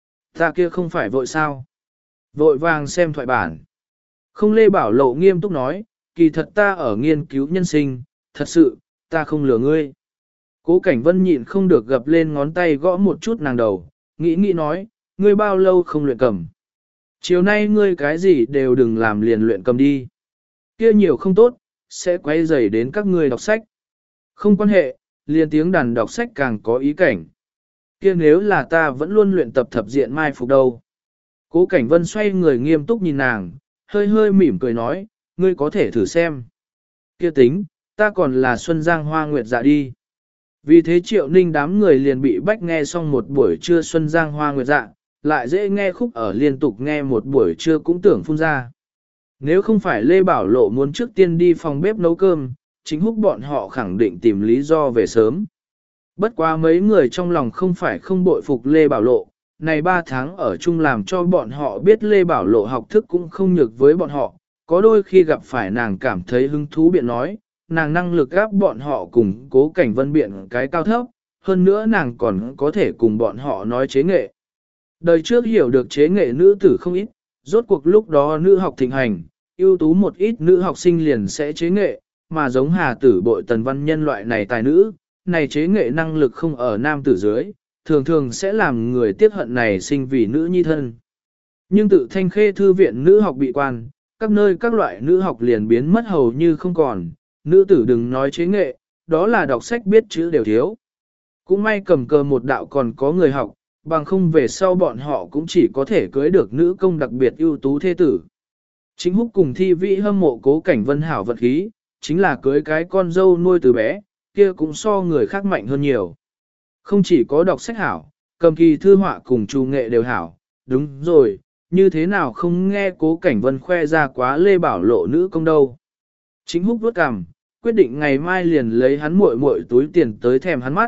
Ta kia không phải vội sao? Vội vàng xem thoại bản. Không, Lê Bảo Lộ nghiêm túc nói, kỳ thật ta ở nghiên cứu nhân sinh, thật sự, ta không lừa ngươi. Cố Cảnh Vân nhịn không được gập lên ngón tay gõ một chút nàng đầu, nghĩ nói, ngươi bao lâu không luyện cầm. Chiều nay ngươi cái gì đều đừng làm liền luyện cầm đi. Kia nhiều không tốt, sẽ quay rầy đến các ngươi đọc sách. Không quan hệ, liền tiếng đàn đọc sách càng có ý cảnh. Kia nếu là ta vẫn luôn luyện tập thập diện mai phục đâu. Cố Cảnh Vân xoay người nghiêm túc nhìn nàng, hơi hơi mỉm cười nói, ngươi có thể thử xem. Kia tính, ta còn là Xuân Giang Hoa Nguyệt Dạ đi. Vì thế Triệu Ninh đám người liền bị bách nghe xong một buổi trưa Xuân Giang Hoa Nguyệt Dạ, lại dễ nghe khúc ở liên tục nghe một buổi trưa cũng tưởng phun ra. Nếu không phải Lê Bảo Lộ muốn trước tiên đi phòng bếp nấu cơm, chính húc bọn họ khẳng định tìm lý do về sớm. Bất quá mấy người trong lòng không phải không bội phục Lê Bảo Lộ, này 3 tháng ở chung làm cho bọn họ biết Lê Bảo Lộ học thức cũng không nhược với bọn họ, có đôi khi gặp phải nàng cảm thấy hứng thú biện nói, nàng năng lực gáp bọn họ cùng Cố Cảnh Vân biện cái cao thấp, hơn nữa nàng còn có thể cùng bọn họ nói chế nghệ. Đời trước hiểu được chế nghệ nữ tử không ít, rốt cuộc lúc đó nữ học thịnh hành, ưu tú một ít nữ học sinh liền sẽ chế nghệ, mà giống Hà Tử Bội Tần Văn Nhân loại này tài nữ, này chế nghệ năng lực không ở nam tử dưới, thường thường sẽ làm người tiếc hận này sinh vì nữ nhi thân. Nhưng tự Thanh Khê thư viện nữ học bị quan, các nơi các loại nữ học liền biến mất hầu như không còn, nữ tử đừng nói chế nghệ, đó là đọc sách biết chữ đều thiếu. Cũng may cầm cờ một đạo còn có người học, bằng không về sau bọn họ cũng chỉ có thể cưới được nữ công đặc biệt ưu tú thế tử. Chính húc cùng Thi Vĩ hâm mộ Cố Cảnh Vân hảo vật khí, chính là cưới cái con dâu nuôi từ bé, kia cũng so người khác mạnh hơn nhiều. Không chỉ có đọc sách hảo, cầm kỳ thư họa cùng trù nghệ đều hảo, đúng rồi, như thế nào không nghe Cố Cảnh Vân khoe ra quá Lê Bảo Lộ nữ công đâu. Chính húc vuốt cằm, quyết định ngày mai liền lấy hắn muội muội túi tiền tới thèm hắn mắt,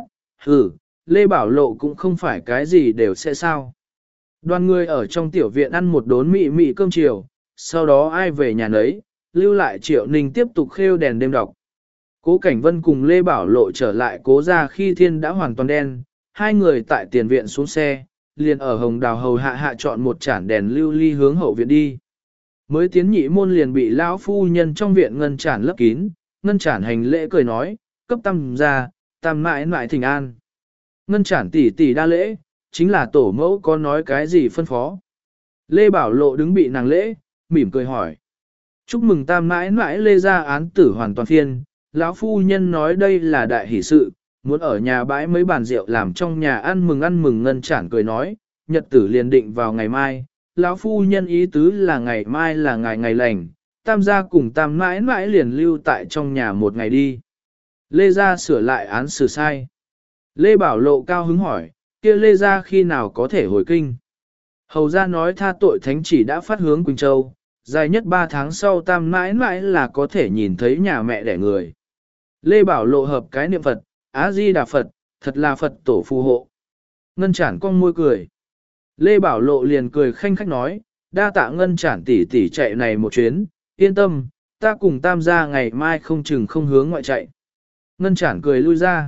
Lê Bảo Lộ cũng không phải cái gì đều sẽ sao. Đoàn người ở trong tiểu viện ăn một đốn mị mị cơm chiều, sau đó ai về nhà nấy, lưu lại Triệu Ninh tiếp tục khêu đèn đêm đọc. Cố Cảnh Vân cùng Lê Bảo Lộ trở lại Cố ra khi thiên đã hoàn toàn đen, hai người tại tiền viện xuống xe, liền ở Hồng Đào hầu hạ chọn một chản đèn lưu ly hướng hậu viện đi. Mới tiến nhị môn liền bị lão phu nhân trong viện ngân chản lấp kín, ngân chản hành lễ cười nói, cấp tam ra, tam mãi mãi thỉnh an. Ngân chản tỷ tỷ đa lễ, chính là tổ mẫu có nói cái gì phân phó. Lê Bảo Lộ đứng bị nàng lễ, mỉm cười hỏi. Chúc mừng tam mãi mãi Lê ra án tử hoàn toàn phiên, lão phu nhân nói đây là đại hỷ sự, muốn ở nhà bãi mấy bàn rượu làm trong nhà ăn mừng ngân chản cười nói, nhật tử liền định vào ngày mai, lão phu nhân ý tứ là ngày mai là ngày lành, tam gia cùng tam mãi mãi liền lưu tại trong nhà một ngày đi. Lê gia sửa lại án xử sai. Lê Bảo Lộ cao hứng hỏi, kia Lê gia khi nào có thể hồi kinh? Hầu gia nói tha tội thánh chỉ đã phát hướng Quỳnh Châu, dài nhất 3 tháng sau tam mãi mãi là có thể nhìn thấy nhà mẹ đẻ người. Lê Bảo Lộ hợp cái niệm Phật, A-di-đà Phật, thật là Phật tổ phù hộ. Ngân chản cong môi cười. Lê Bảo Lộ liền cười khanh khách nói, đa tạ ngân chản tỷ tỷ chạy này một chuyến, yên tâm, ta cùng tam gia ngày mai không chừng không hướng ngoại chạy. Ngân chản cười lui ra.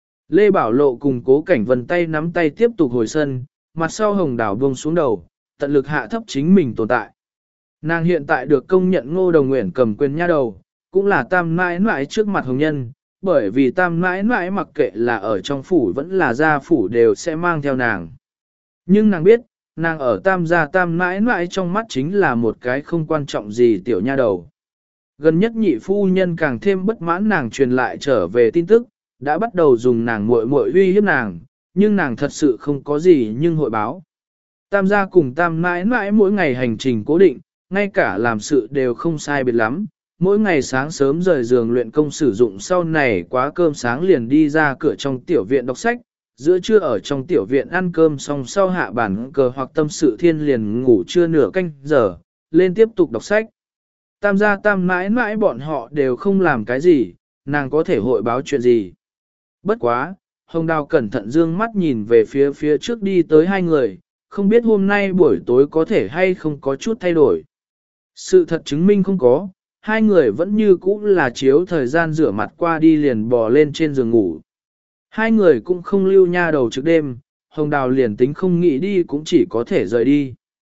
Lê Bảo Lộ cùng Cố Cảnh Vân tay nắm tay tiếp tục hồi sân, mặt sau Hồng Đào buông xuống đầu, tận lực hạ thấp chính mình tồn tại. Nàng hiện tại được công nhận Ngô Đồng Nguyễn cầm quyền nha đầu, cũng là tam mãi mãi trước mặt hồng nhân, bởi vì tam mãi mãi mặc kệ là ở trong phủ vẫn là gia phủ đều sẽ mang theo nàng. Nhưng nàng biết, nàng ở tam gia tam mãi mãi trong mắt chính là một cái không quan trọng gì tiểu nha đầu. Gần nhất nhị phu nhân càng thêm bất mãn nàng truyền lại trở về tin tức, đã bắt đầu dùng nàng muội muội uy hiếp nàng, nhưng nàng thật sự không có gì nhưng hội báo. Tam gia cùng tam mãi mãi mỗi ngày hành trình cố định, ngay cả làm sự đều không sai biệt lắm. Mỗi ngày sáng sớm rời giường luyện công sử dụng sau này quá cơm sáng liền đi ra cửa trong tiểu viện đọc sách, giữa trưa ở trong tiểu viện ăn cơm xong sau hạ bản cờ hoặc tâm sự thiên liền ngủ trưa nửa canh giờ, lên tiếp tục đọc sách. Tam gia tam mãi mãi bọn họ đều không làm cái gì, nàng có thể hội báo chuyện gì. Bất quá, Hồng Đào cẩn thận dương mắt nhìn về phía trước đi tới hai người, không biết hôm nay buổi tối có thể hay không có chút thay đổi. Sự thật chứng minh không có, hai người vẫn như cũ là chiếu thời gian rửa mặt qua đi liền bò lên trên giường ngủ. Hai người cũng không lưu nha đầu trước đêm, Hồng Đào liền tính không nghĩ đi cũng chỉ có thể rời đi.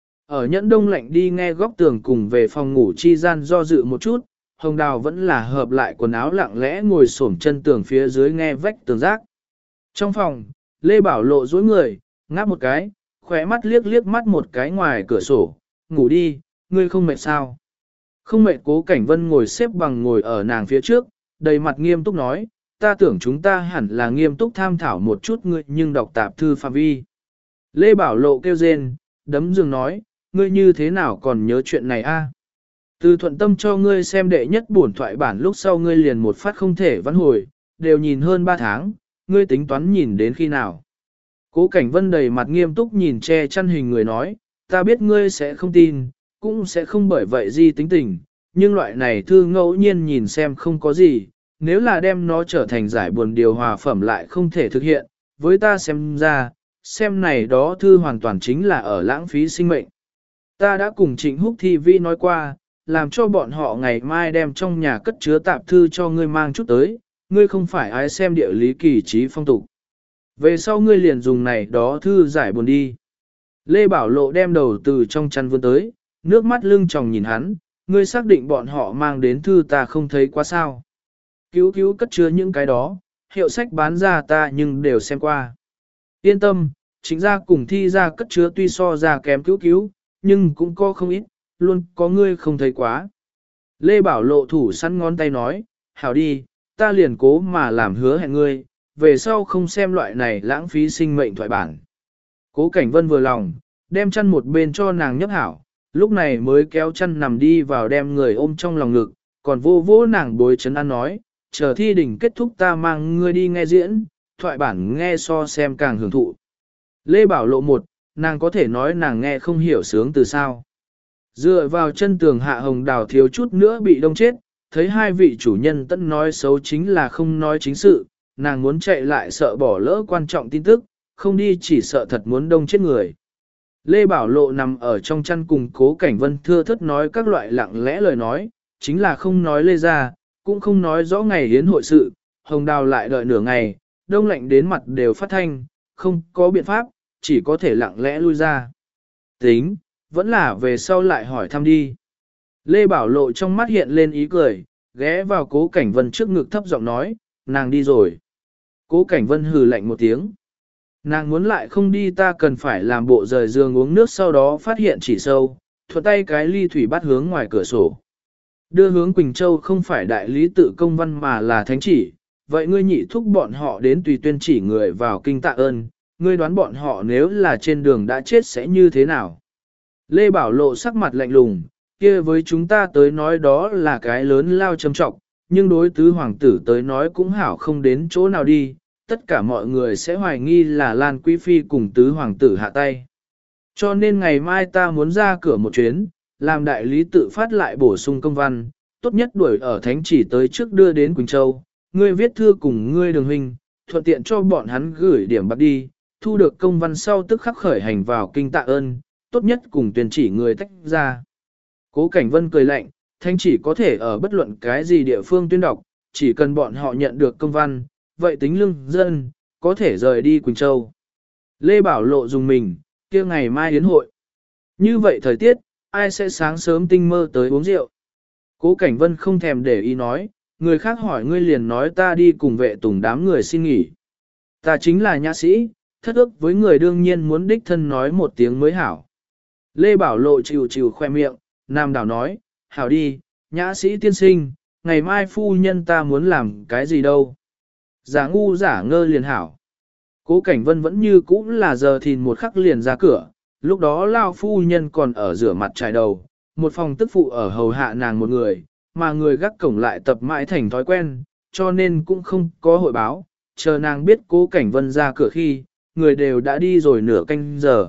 Ở nhẫn đông lạnh đi nghe góc tường cùng về phòng ngủ chi gian do dự một chút, Hồng Đào vẫn là hợp lại quần áo lặng lẽ ngồi xổm chân tường phía dưới nghe vách tường rác. Trong phòng, Lê Bảo Lộ dối người, ngáp một cái, khóe mắt liếc liếc mắt một cái ngoài cửa sổ, ngủ đi, ngươi không mệt sao? Không mệt. Cố Cảnh Vân ngồi xếp bằng ngồi ở nàng phía trước, đầy mặt nghiêm túc nói, ta tưởng chúng ta hẳn là nghiêm túc tham thảo một chút ngươi nhưng đọc tạp thư phạm vi. Lê Bảo Lộ kêu rên, đấm giường nói, ngươi như thế nào còn nhớ chuyện này a? Từ thuận tâm cho ngươi xem đệ nhất bổn thoại bản lúc sau ngươi liền một phát không thể vãn hồi, đều nhìn hơn 3 tháng, ngươi tính toán nhìn đến khi nào. Cố Cảnh Vân đầy mặt nghiêm túc nhìn che chăn hình người nói, ta biết ngươi sẽ không tin, cũng sẽ không bởi vậy gì tính tình, nhưng loại này thư ngẫu nhiên nhìn xem không có gì, nếu là đem nó trở thành giải buồn điều hòa phẩm lại không thể thực hiện, với ta xem ra, xem này đó thư hoàn toàn chính là ở lãng phí sinh mệnh. Ta đã cùng Trịnh Húc Thi Vi nói qua, làm cho bọn họ ngày mai đem trong nhà cất chứa tạp thư cho ngươi mang chút tới, ngươi không phải ai xem địa lý kỳ trí phong tục. Về sau ngươi liền dùng này đó thư giải buồn đi. Lê Bảo Lộ đem đầu từ trong chăn vươn tới, nước mắt lưng tròng nhìn hắn, ngươi xác định bọn họ mang đến thư ta không thấy quá sao. Cứu cứu cất chứa những cái đó, hiệu sách bán ra ta nhưng đều xem qua. Yên tâm, chính ra cùng Thi ra cất chứa tuy so ra kém cứu cứu, nhưng cũng có không ít, luôn có ngươi không thấy quá. Lê Bảo Lộ thủ sẵn ngón tay nói, hảo đi, ta liền cố mà làm hứa hẹn ngươi, về sau không xem loại này lãng phí sinh mệnh thoại bản. Cố Cảnh Vân vừa lòng, đem chăn một bên cho nàng nhấp hảo, lúc này mới kéo chăn nằm đi vào đem người ôm trong lòng ngực, còn vô vô nàng bối chấn an nói, chờ thi đỉnh kết thúc ta mang ngươi đi nghe diễn, thoại bản nghe so xem càng hưởng thụ. Lê Bảo Lộ một, nàng có thể nói nàng nghe không hiểu sướng từ sao. Dựa vào chân tường Hạ Hồng Đào thiếu chút nữa bị đông chết, thấy hai vị chủ nhân tận nói xấu chính là không nói chính sự, nàng muốn chạy lại sợ bỏ lỡ quan trọng tin tức, không đi chỉ sợ thật muốn đông chết người. Lê Bảo Lộ nằm ở trong chăn cùng Cố Cảnh Vân thưa thất nói các loại lặng lẽ lời nói, chính là không nói lê ra, cũng không nói rõ ngày hiến hội sự, Hồng Đào lại đợi nửa ngày, đông lạnh đến mặt đều phát thanh, không có biện pháp, chỉ có thể lặng lẽ lui ra. Tính, vẫn là về sau lại hỏi thăm đi. Lê Bảo Lộ trong mắt hiện lên ý cười, ghé vào Cố Cảnh Vân trước ngực thấp giọng nói, nàng đi rồi. Cố Cảnh Vân hừ lạnh một tiếng. Nàng muốn lại không đi ta cần phải làm bộ rời giường uống nước sau đó phát hiện chỉ sâu, thuận tay cái ly thủy bắt hướng ngoài cửa sổ. Đưa hướng Quỳnh Châu không phải đại lý tự công văn mà là thánh chỉ, vậy ngươi nhị thúc bọn họ đến tùy tuyên chỉ người vào kinh tạ ơn, ngươi đoán bọn họ nếu là trên đường đã chết sẽ như thế nào? Lê Bảo Lộ sắc mặt lạnh lùng, kia với chúng ta tới nói đó là cái lớn lao châm trọng, nhưng đối tứ hoàng tử tới nói cũng hảo không đến chỗ nào đi, tất cả mọi người sẽ hoài nghi là Lan Quý Phi cùng tứ hoàng tử hạ tay. Cho nên ngày mai ta muốn ra cửa một chuyến, làm đại lý tự phát lại bổ sung công văn, tốt nhất đuổi ở thánh chỉ tới trước đưa đến Quỳnh Châu, ngươi viết thư cùng ngươi đường huynh, thuận tiện cho bọn hắn gửi điểm bạc đi, thu được công văn sau tức khắc khởi hành vào kinh tạ ơn, tốt nhất cùng tuyên chỉ người tách ra. Cố Cảnh Vân cười lạnh, thánh chỉ có thể ở bất luận cái gì địa phương tuyên đọc, chỉ cần bọn họ nhận được công văn, vậy tính lương dân, có thể rời đi Quỳnh Châu. Lê Bảo Lộ dùng mình, kia ngày mai yến hội. Như vậy thời tiết, ai sẽ sáng sớm tinh mơ tới uống rượu? Cố Cảnh Vân không thèm để ý nói, người khác hỏi ngươi liền nói ta đi cùng vệ tùng đám người xin nghỉ. Ta chính là nhã sĩ, thất ước với người đương nhiên muốn đích thân nói một tiếng mới hảo. Lê Bảo Lộ chịu chịu khoe miệng, Nam Đảo nói, hảo đi, nhã sĩ tiên sinh, ngày mai phu nhân ta muốn làm cái gì đâu. Giả ngu giả ngơ liền hảo. Cố Cảnh Vân vẫn như cũ là giờ thìn một khắc liền ra cửa, lúc đó lao phu nhân còn ở rửa mặt trải đầu, một phòng tức phụ ở hầu hạ nàng một người, mà người gác cổng lại tập mãi thành thói quen, cho nên cũng không có hội báo, chờ nàng biết Cố Cảnh Vân ra cửa khi, người đều đã đi rồi nửa canh giờ.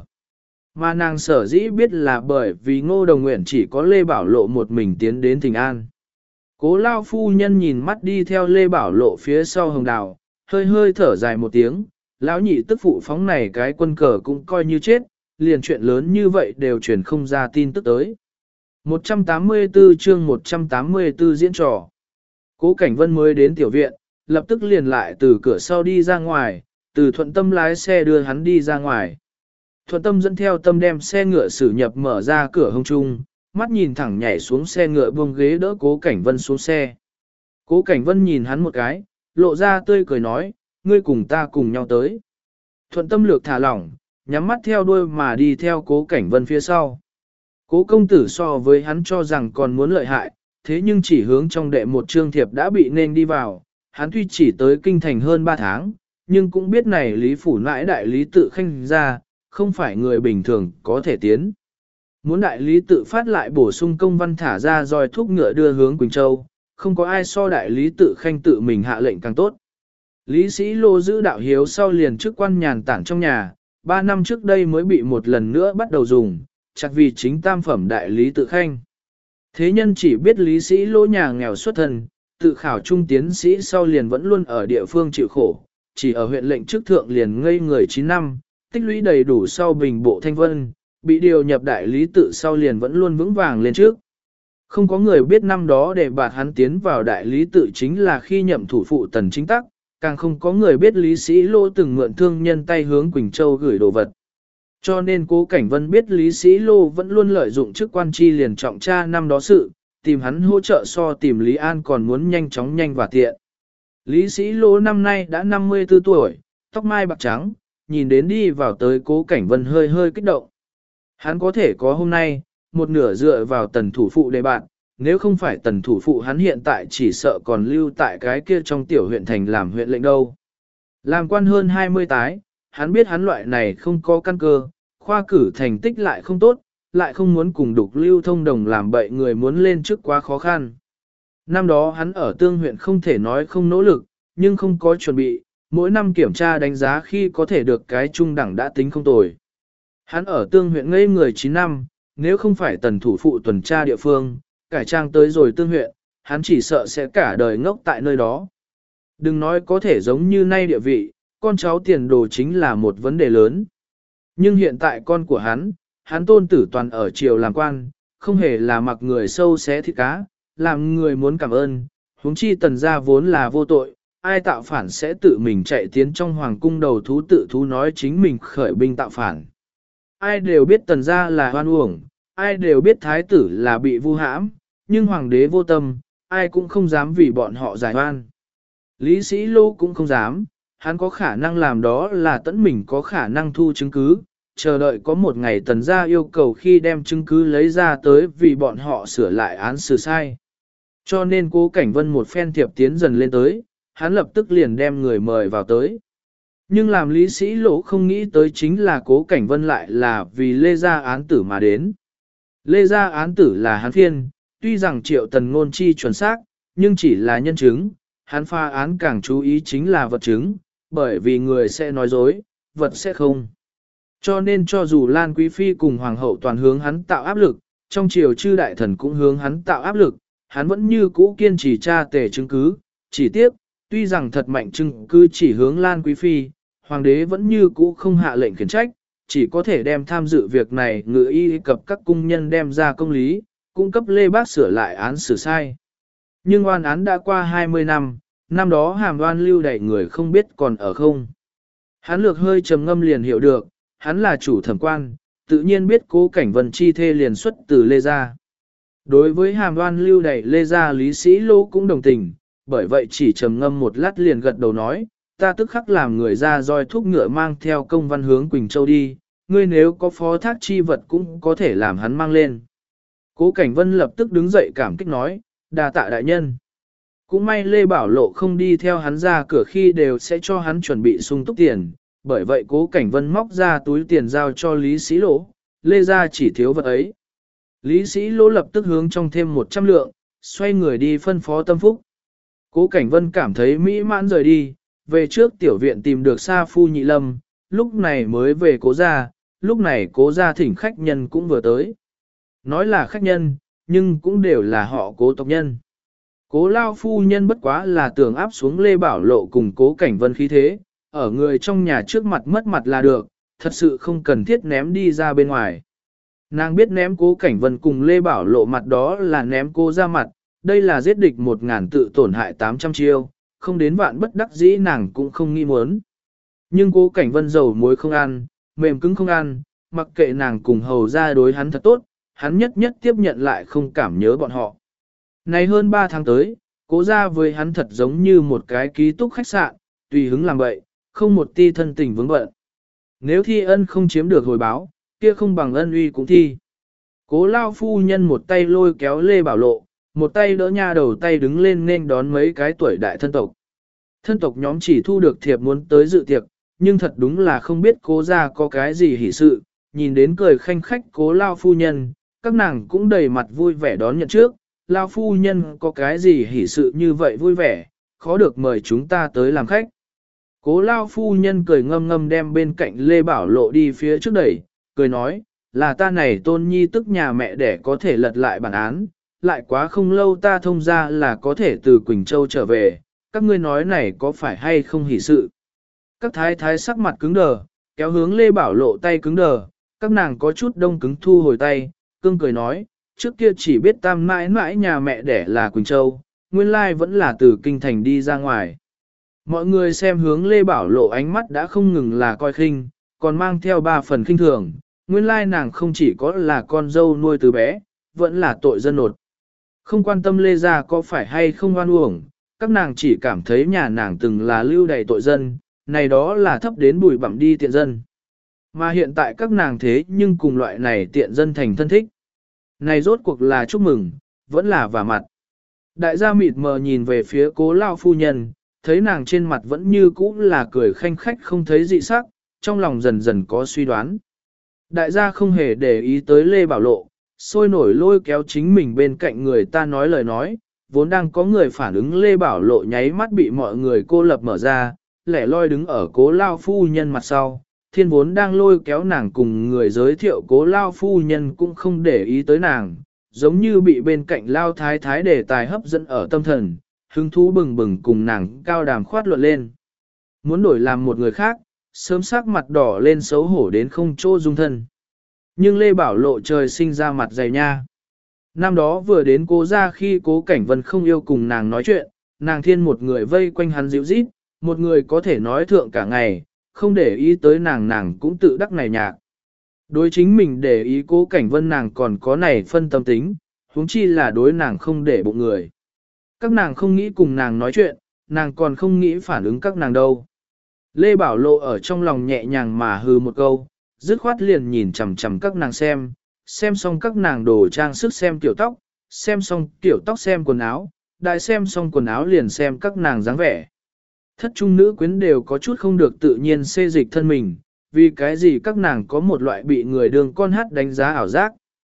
Mà nàng sở dĩ biết là bởi vì Ngô Đồng Nguyện chỉ có Lê Bảo Lộ một mình tiến đến Thịnh An. Cố lao phu nhân nhìn mắt đi theo Lê Bảo Lộ phía sau Hồng Đào, hơi hơi thở dài một tiếng, lão nhị tức phụ phóng này cái quân cờ cũng coi như chết, liền chuyện lớn như vậy đều truyền không ra tin tức tới. 184 chương 184 diễn trò. Cố Cảnh Vân mới đến tiểu viện, lập tức liền lại từ cửa sau đi ra ngoài, từ Thuận Tâm lái xe đưa hắn đi ra ngoài. Thuận Tâm dẫn theo Tâm đem xe ngựa xử nhập mở ra cửa hông trung, mắt nhìn thẳng nhảy xuống xe ngựa buông ghế đỡ Cố Cảnh Vân xuống xe. Cố Cảnh Vân nhìn hắn một cái, lộ ra tươi cười nói, ngươi cùng ta cùng nhau tới. Thuận Tâm lược thả lỏng, nhắm mắt theo đuôi mà đi theo Cố Cảnh Vân phía sau. Cố công tử so với hắn cho rằng còn muốn lợi hại, thế nhưng chỉ hướng trong đệ một trương thiệp đã bị nên đi vào, hắn tuy chỉ tới kinh thành hơn 3 tháng, nhưng cũng biết này Lý Phủ nãi đại lý tự khanh ra, không phải người bình thường có thể tiến. Muốn đại lý tự phát lại bổ sung công văn thả ra roi thúc ngựa đưa hướng Quỳnh Châu, không có ai so đại lý tự khanh tự mình hạ lệnh càng tốt. Lý Sĩ Lô giữ đạo hiếu sau liền chức quan nhàn tản trong nhà, 3 năm trước đây mới bị một lần nữa bắt đầu dùng, chắc vì chính tam phẩm đại lý tự khanh. Thế nhân chỉ biết Lý Sĩ Lô nhà nghèo xuất thân, tự khảo trung tiến sĩ sau liền vẫn luôn ở địa phương chịu khổ, chỉ ở huyện lệnh chức thượng liền ngây người 9 năm, tích lũy đầy đủ sau bình bộ thanh vân, bị điều nhập đại lý tự sau liền vẫn luôn vững vàng lên trước. Không có người biết năm đó để bạt hắn tiến vào đại lý tự chính là khi nhậm thủ phụ Tần Chính Tắc, càng không có người biết Lý Sĩ Lô từng mượn thương nhân tay hướng Quỳnh Châu gửi đồ vật. Cho nên Cố Cảnh Vân biết Lý Sĩ Lô vẫn luôn lợi dụng chức quan chi liền trọng tra năm đó sự, tìm hắn hỗ trợ so tìm Lý An còn muốn nhanh chóng nhanh và tiện. Lý Sĩ Lô năm nay đã 54 tuổi, tóc mai bạc trắng, nhìn đến đi vào tới Cố Cảnh Vân hơi hơi kích động. Hắn có thể có hôm nay, một nửa dựa vào Tần thủ phụ đề bạn, nếu không phải Tần thủ phụ hắn hiện tại chỉ sợ còn lưu tại cái kia trong tiểu huyện thành làm huyện lệnh đâu. Làm quan hơn 20 tái, hắn biết hắn loại này không có căn cơ, khoa cử thành tích lại không tốt, lại không muốn cùng đục lưu thông đồng làm bậy người muốn lên chức quá khó khăn. Năm đó hắn ở tương huyện không thể nói không nỗ lực, nhưng không có chuẩn bị, mỗi năm kiểm tra đánh giá khi có thể được cái trung đẳng đã tính không tồi. Hắn ở tương huyện ngây người 9 năm, nếu không phải Tần thủ phụ tuần tra địa phương, cải trang tới rồi tương huyện, hắn chỉ sợ sẽ cả đời ngốc tại nơi đó. Đừng nói có thể giống như nay địa vị, con cháu tiền đồ chính là một vấn đề lớn. Nhưng hiện tại con của hắn tôn tử toàn ở triều làm quan, không hề là mặc người sâu xé thịt cá, làm người muốn cảm ơn, huống chi Tần gia vốn là vô tội, ai tạo phản sẽ tự mình chạy tiến trong hoàng cung đầu thú tự thú nói chính mình khởi binh tạo phản. Ai đều biết Tần gia là hoan uổng, ai đều biết thái tử là bị vu hãm, nhưng hoàng đế vô tâm, ai cũng không dám vì bọn họ giải oan. Lý Sĩ Lô cũng không dám, hắn có khả năng làm đó là tẫn mình có khả năng thu chứng cứ, chờ đợi có một ngày Tần gia yêu cầu khi đem chứng cứ lấy ra tới vì bọn họ sửa lại án xử sai. Cho nên Cố Cảnh Vân một phen thiệp tiến dần lên tới, hắn lập tức liền đem người mời vào tới. Nhưng làm Lý Sĩ Lỗ không nghĩ tới chính là Cố Cảnh Vân lại là vì Lê Gia án tử mà đến. Lê Gia án tử là hắn phiên, tuy rằng Triệu Tần ngôn chi chuẩn xác, nhưng chỉ là nhân chứng, hắn pha án càng chú ý chính là vật chứng, bởi vì người sẽ nói dối, vật sẽ không. Cho nên cho dù Lan Quý Phi cùng Hoàng hậu toàn hướng hắn tạo áp lực, trong triều chư đại thần cũng hướng hắn tạo áp lực, hắn vẫn như cũ kiên trì tra tề chứng cứ, chỉ tiếc, tuy rằng thật mạnh chứng cứ chỉ hướng Lan Quý Phi, Hoàng đế vẫn như cũ không hạ lệnh khiển trách, chỉ có thể đem tham dự việc này ngự y cập các cung nhân đem ra công lý, cung cấp Lê Bác sửa lại án xử sai. Nhưng oan án đã qua 20 năm, năm đó hàm oan lưu đày người không biết còn ở không. Hắn lược hơi trầm ngâm liền hiểu được, hắn là chủ thẩm quan, tự nhiên biết Cố Cảnh Vân chi thê liền xuất từ Lê Gia. Đối với hàm oan lưu đày Lê Gia Lý Sĩ Lô cũng đồng tình, bởi vậy chỉ trầm ngâm một lát liền gật đầu nói, ta tức khắc làm người ra roi thúc ngựa mang theo công văn hướng Quỳnh Châu đi, ngươi nếu có phó thác chi vật cũng có thể làm hắn mang lên. Cố Cảnh Vân lập tức đứng dậy cảm kích nói, đa tạ đại nhân. Cũng may Lê Bảo Lộ không đi theo hắn ra cửa khi đều sẽ cho hắn chuẩn bị sung túc tiền, bởi vậy Cố Cảnh Vân móc ra túi tiền giao cho Lý Sĩ Lỗ, Lê Gia chỉ thiếu vật ấy. Lý Sĩ Lỗ lập tức hướng trong thêm 100 lượng, xoay người đi phân phó tâm phúc. Cố Cảnh Vân cảm thấy mỹ mãn rời đi, về trước tiểu viện tìm được Sa Phu Nhị Lâm, lúc này mới về Cố gia, lúc này Cố gia thỉnh khách nhân cũng vừa tới. Nói là khách nhân, nhưng cũng đều là họ Cố tộc nhân. Cố lao phu nhân bất quá là tưởng áp xuống Lê Bảo Lộ cùng Cố Cảnh Vân khí thế, ở người trong nhà trước mặt mất mặt là được, thật sự không cần thiết ném đi ra bên ngoài. Nàng biết ném Cố Cảnh Vân cùng Lê Bảo Lộ mặt đó là ném cô ra mặt, đây là giết địch 1000 tự tổn hại 800 chiêu, không đến vạn bất đắc dĩ nàng cũng không nghĩ muốn. Nhưng Cố Cảnh Vân dầu muối không ăn, mềm cứng không ăn, mặc kệ nàng cùng hầu ra đối hắn thật tốt, hắn nhất nhất tiếp nhận lại không cảm nhớ bọn họ. Này hơn 3 tháng tới, Cố ra với hắn thật giống như một cái ký túc khách sạn, tùy hứng làm bậy, không một ti thân tình vướng bận. Nếu thi ân không chiếm được hồi báo, kia không bằng ân uy cũng thi. Cố lao phu nhân một tay lôi kéo Lê Bảo Lộ, một tay đỡ nha đầu tay đứng lên nên đón mấy cái tuổi đại thân tộc. Thân tộc nhóm chỉ thu được thiệp muốn tới dự tiệc, nhưng thật đúng là không biết cố ra có cái gì hỉ sự, nhìn đến cười khanh khách cố lao phu nhân, các nàng cũng đầy mặt vui vẻ đón nhận trước, lao phu nhân có cái gì hỉ sự như vậy vui vẻ, khó được mời chúng ta tới làm khách. Cố lao phu nhân cười ngâm ngâm đem bên cạnh Lê Bảo Lộ đi phía trước đẩy, cười nói, là ta này tôn nhi tức nhà mẹ để có thể lật lại bản án, lại quá không lâu ta thông ra là có thể từ Quỳnh Châu trở về, các ngươi nói này có phải hay không hỉ sự. Các thái thái sắc mặt cứng đờ, kéo hướng Lê Bảo Lộ tay cứng đờ, các nàng có chút đông cứng thu hồi tay, cương cười nói, trước kia chỉ biết tam mãi mãi nhà mẹ đẻ là Quỳnh Châu, nguyên lai vẫn là từ kinh thành đi ra ngoài. Mọi người xem hướng Lê Bảo Lộ ánh mắt đã không ngừng là coi khinh, còn mang theo 3 phần khinh thường, nguyên lai nàng không chỉ có là con dâu nuôi từ bé, vẫn là tội dân nột. Không quan tâm Lê gia có phải hay không oan uổng, các nàng chỉ cảm thấy nhà nàng từng là lưu đầy tội dân, này đó là thấp đến bùi bặm đi tiện dân. Mà hiện tại các nàng thế nhưng cùng loại này tiện dân thành thân thích. Này rốt cuộc là chúc mừng, vẫn là vả mặt. Đại gia mịt mờ nhìn về phía cố lao phu nhân, thấy nàng trên mặt vẫn như cũ là cười khanh khách không thấy dị sắc, trong lòng dần dần có suy đoán. Đại gia không hề để ý tới Lê Bảo Lộ, sôi nổi lôi kéo chính mình bên cạnh người ta nói lời nói, vốn đang có người phản ứng Lê Bảo Lộ nháy mắt bị mọi người cô lập mở ra, lẻ loi đứng ở cố lao phu nhân mặt sau, thiên vốn đang lôi kéo nàng cùng người giới thiệu cố lao phu nhân cũng không để ý tới nàng, giống như bị bên cạnh lao thái thái đề tài hấp dẫn ở tâm thần, hứng thú bừng bừng cùng nàng cao đàm khoát luận lên. Muốn đổi làm một người khác, sớm sắc mặt đỏ lên xấu hổ đến không chỗ dung thân. Nhưng Lê Bảo Lộ trời sinh ra mặt dày nha. Năm đó vừa đến cố ra khi Cố Cảnh Vân không yêu cùng nàng nói chuyện, nàng thiên một người vây quanh hắn dịu rít, một người có thể nói thượng cả ngày, không để ý tới nàng cũng tự đắc này nhạc. Đối chính mình để ý Cố Cảnh Vân nàng còn có này phân tâm tính, huống chi là đối nàng không để bụng người. Các nàng không nghĩ cùng nàng nói chuyện, nàng còn không nghĩ phản ứng các nàng đâu. Lê Bảo Lộ ở trong lòng nhẹ nhàng mà hừ một câu, dứt khoát liền nhìn chằm chằm các nàng xem xong các nàng đồ trang sức xem tiểu tóc, xem xong tiểu tóc xem quần áo, đại xem xong quần áo liền xem các nàng dáng vẻ. Thất trung nữ quyến đều có chút không được tự nhiên xê dịch thân mình, vì cái gì các nàng có một loại bị người đường con hát đánh giá ảo giác.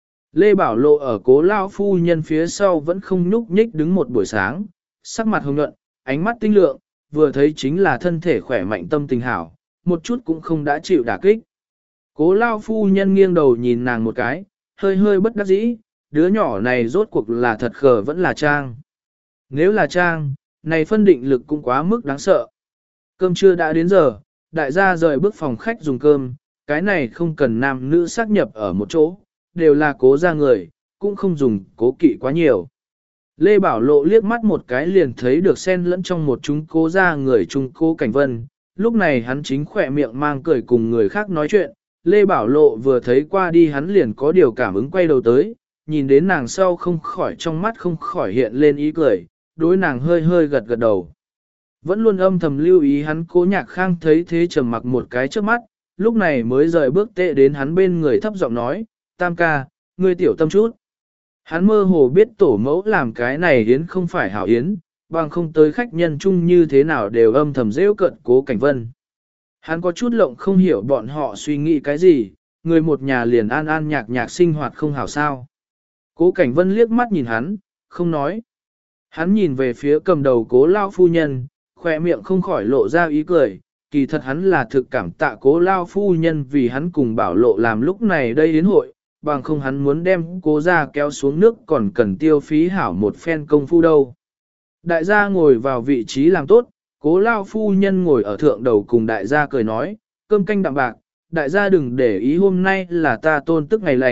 Lê Bảo Lộ ở cố lao phu nhân phía sau vẫn không nhúc nhích đứng một buổi sáng, sắc mặt hồng nhuận, ánh mắt tinh lượng, vừa thấy chính là thân thể khỏe mạnh tâm tình hảo, một chút cũng không đã chịu đả kích. Cố lao phu nhân nghiêng đầu nhìn nàng một cái, hơi hơi bất đắc dĩ, đứa nhỏ này rốt cuộc là thật khờ vẫn là trang. Nếu là trang, này phân định lực cũng quá mức đáng sợ. Cơm trưa đã đến giờ, đại gia rời bước phòng khách dùng cơm, cái này không cần nam nữ xác nhập ở một chỗ, đều là cố ra người, cũng không dùng cố kỵ quá nhiều. Lê Bảo Lộ liếc mắt một cái liền thấy được xen lẫn trong một chúng cố ra người chung Cố Cảnh Vân, lúc này hắn chính khỏe miệng mang cười cùng người khác nói chuyện, Lê Bảo Lộ vừa thấy qua đi hắn liền có điều cảm ứng quay đầu tới, nhìn đến nàng sau không khỏi trong mắt không khỏi hiện lên ý cười, đối nàng hơi hơi gật gật đầu. Vẫn luôn âm thầm lưu ý hắn Cố Nhạc Khang thấy thế trầm mặc một cái trước mắt, lúc này mới rời bước tệ đến hắn bên người thấp giọng nói, Tam ca, ngươi tiểu tâm chút. Hắn mơ hồ biết tổ mẫu làm cái này yến không phải hảo yến, bằng không tới khách nhân chung như thế nào đều âm thầm rêu cận Cố Cảnh Vân. Hắn có chút lộng không hiểu bọn họ suy nghĩ cái gì, người một nhà liền an an nhạc nhạc sinh hoạt không hảo sao. Cố Cảnh Vân liếc mắt nhìn hắn, không nói. Hắn nhìn về phía cầm đầu Cố lao phu nhân, khỏe miệng không khỏi lộ ra ý cười, kỳ thật hắn là thực cảm tạ Cố lao phu nhân vì hắn cùng Bảo Lộ làm lúc này đây đến hội, bằng không hắn muốn đem Cố ra kéo xuống nước còn cần tiêu phí hảo một phen công phu đâu. Đại gia ngồi vào vị trí làm tốt, Cố lao phu nhân ngồi ở thượng đầu cùng đại gia cười nói, cơm canh đạm bạc, đại gia đừng để ý hôm nay là ta tôn tức ngày lành,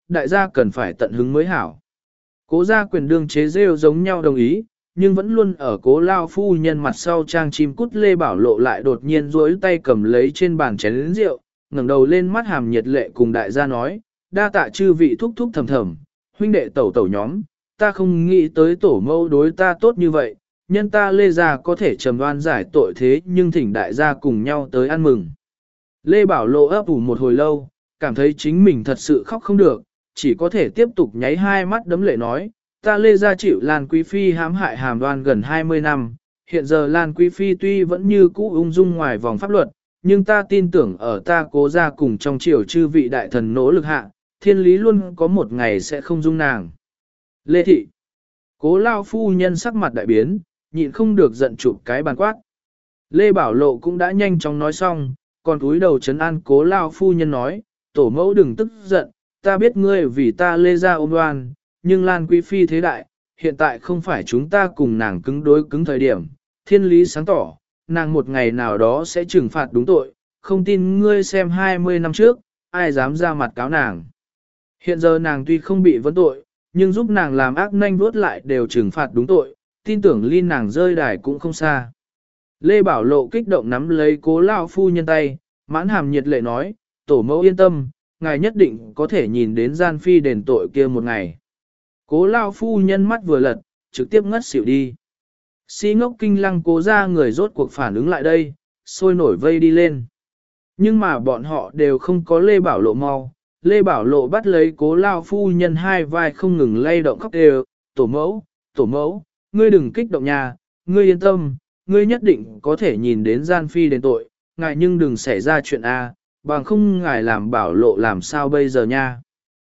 đại gia cần phải tận hứng mới hảo. Cố gia quyền đương chế rêu giống nhau đồng ý, nhưng vẫn luôn ở cố lao phu nhân mặt sau trang chim cút Lê Bảo Lộ lại đột nhiên duỗi tay cầm lấy trên bàn chén rượu, ngẩng đầu lên mắt hàm nhiệt lệ cùng đại gia nói, đa tạ chư vị thúc thúc thầm thầm, huynh đệ tẩu tẩu nhóm, ta không nghĩ tới tổ mẫu đối ta tốt như vậy, nhân ta Lê gia có thể trầm đoan giải tội thế nhưng thỉnh đại gia cùng nhau tới ăn mừng. Lê Bảo Lộ ấp ủ một hồi lâu, cảm thấy chính mình thật sự khóc không được, chỉ có thể tiếp tục nháy hai mắt đấm lệ nói, ta Lê gia chịu Lan Quý Phi hãm hại hàm đoan gần 20 năm, hiện giờ Lan Quý Phi tuy vẫn như cũ ung dung ngoài vòng pháp luật, nhưng ta tin tưởng ở ta cố gia cùng trong triều chư vị đại thần nỗ lực hạ, thiên lý luôn có một ngày sẽ không dung nàng. Lê Thị, cố lao phu nhân sắc mặt đại biến, nhịn không được giận chụp cái bàn quát. Lê Bảo Lộ cũng đã nhanh chóng nói xong, còn cúi đầu trấn an cố lao phu nhân nói, tổ mẫu đừng tức giận, ta biết ngươi vì ta Lê gia ôm đoan, nhưng Lan Quý Phi thế đại, hiện tại không phải chúng ta cùng nàng cứng đối cứng thời điểm, thiên lý sáng tỏ, nàng một ngày nào đó sẽ trừng phạt đúng tội, không tin ngươi xem 20 năm trước, ai dám ra mặt cáo nàng. Hiện giờ nàng tuy không bị vấn tội, nhưng giúp nàng làm ác nanh vuốt lại đều trừng phạt đúng tội, tin tưởng ly nàng rơi đài cũng không xa. Lê Bảo Lộ kích động nắm lấy cố lao phu nhân tay, mãn hàm nhiệt lệ nói, tổ mẫu yên tâm, ngài nhất định có thể nhìn đến gian phi đền tội kia một ngày. Cố lao phu nhân mắt vừa lật, trực tiếp ngất xỉu đi. Si ngốc kinh lăng cố ra người rốt cuộc phản ứng lại đây, sôi nổi vây đi lên. Nhưng mà bọn họ đều không có Lê Bảo Lộ mau. Lê Bảo Lộ bắt lấy cố lao phu nhân hai vai không ngừng lay động khóc đều. Tổ mẫu, ngươi đừng kích động nha, ngươi yên tâm, ngươi nhất định có thể nhìn đến gian phi đền tội, ngài nhưng đừng xảy ra chuyện A, bằng không ngài làm Bảo Lộ làm sao bây giờ nha.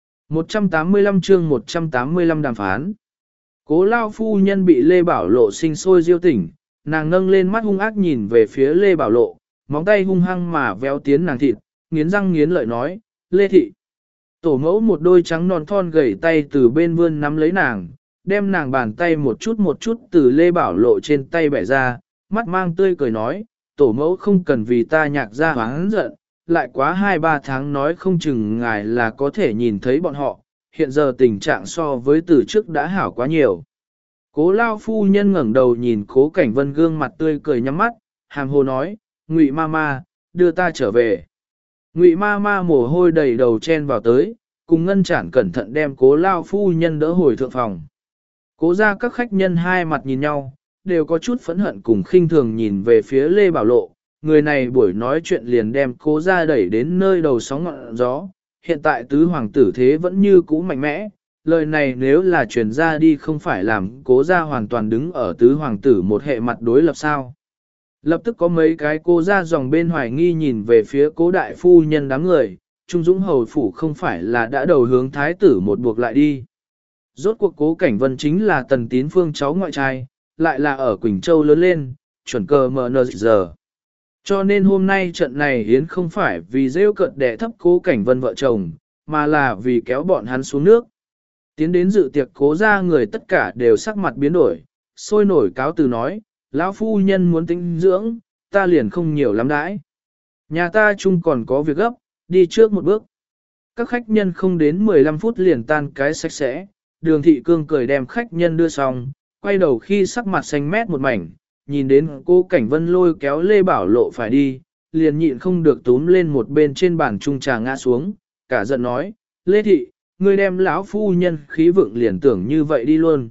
185 chương 185 đàm phán. Cố lao phu nhân bị Lê Bảo Lộ sinh sôi diêu tỉnh, nàng nâng lên mắt hung ác nhìn về phía Lê Bảo Lộ, móng tay hung hăng mà véo tiến nàng thịt, nghiến răng nghiến lợi nói, Lê Thị. Tổ mẫu một đôi trắng non thon gầy tay từ bên vươn nắm lấy nàng, đem nàng bàn tay một chút từ Lê Bảo Lộ trên tay bẻ ra, mắt mang tươi cười nói, tổ mẫu không cần vì ta nhạc ra hoáng giận, lại quá 2-3 tháng nói không chừng ngài là có thể nhìn thấy bọn họ, hiện giờ tình trạng so với từ trước đã hảo quá nhiều. Cố lao phu nhân ngẩng đầu nhìn Cố Cảnh Vân gương mặt tươi cười nhắm mắt, hàm hồ nói, Ngụy Mama, đưa ta trở về. Ngụy Mama mồ hôi đầy đầu chen vào tới, cùng Ngân Chản cẩn thận đem Cố lao phu nhân đỡ hồi thượng phòng. Cố ra các khách nhân hai mặt nhìn nhau, đều có chút phẫn hận cùng khinh thường nhìn về phía Lê Bảo Lộ. Người này buổi nói chuyện liền đem Cố ra đẩy đến nơi đầu sóng ngọn gió. Hiện tại tứ hoàng tử thế vẫn như cũ mạnh mẽ, lời này nếu là truyền ra đi không phải làm Cố ra hoàn toàn đứng ở tứ hoàng tử một hệ mặt đối lập sao. Lập tức có mấy cái cô ra dòng bên hoài nghi nhìn về phía Cố đại phu nhân đám người, Trung Dũng hầu phủ không phải là đã đầu hướng thái tử một buộc lại đi. Rốt cuộc Cố Cảnh Vân chính là Tần Tín Phương cháu ngoại trai, lại là ở Quỳnh Châu lớn lên, chuẩn cờ MN giờ. Cho nên hôm nay trận này hiến không phải vì rêu cợt đẻ thấp Cố Cảnh Vân vợ chồng, mà là vì kéo bọn hắn xuống nước. Tiến đến dự tiệc Cố ra người tất cả đều sắc mặt biến đổi, sôi nổi cáo từ nói, lão phu nhân muốn tinh dưỡng, ta liền không nhiều lắm đãi. Nhà ta chung còn có việc gấp, đi trước một bước. Các khách nhân không đến 15 phút liền tan cái sạch sẽ, Đường Thị Cương cười đem khách nhân đưa xong, quay đầu khi sắc mặt xanh mét một mảnh, nhìn đến Cố Cảnh Vân lôi kéo Lê Bảo Lộ phải đi, liền nhịn không được túm lên một bên trên bàn chung trà ngã xuống, cả giận nói, Lê Thị, ngươi đem lão phu nhân khí vượng liền tưởng như vậy đi luôn.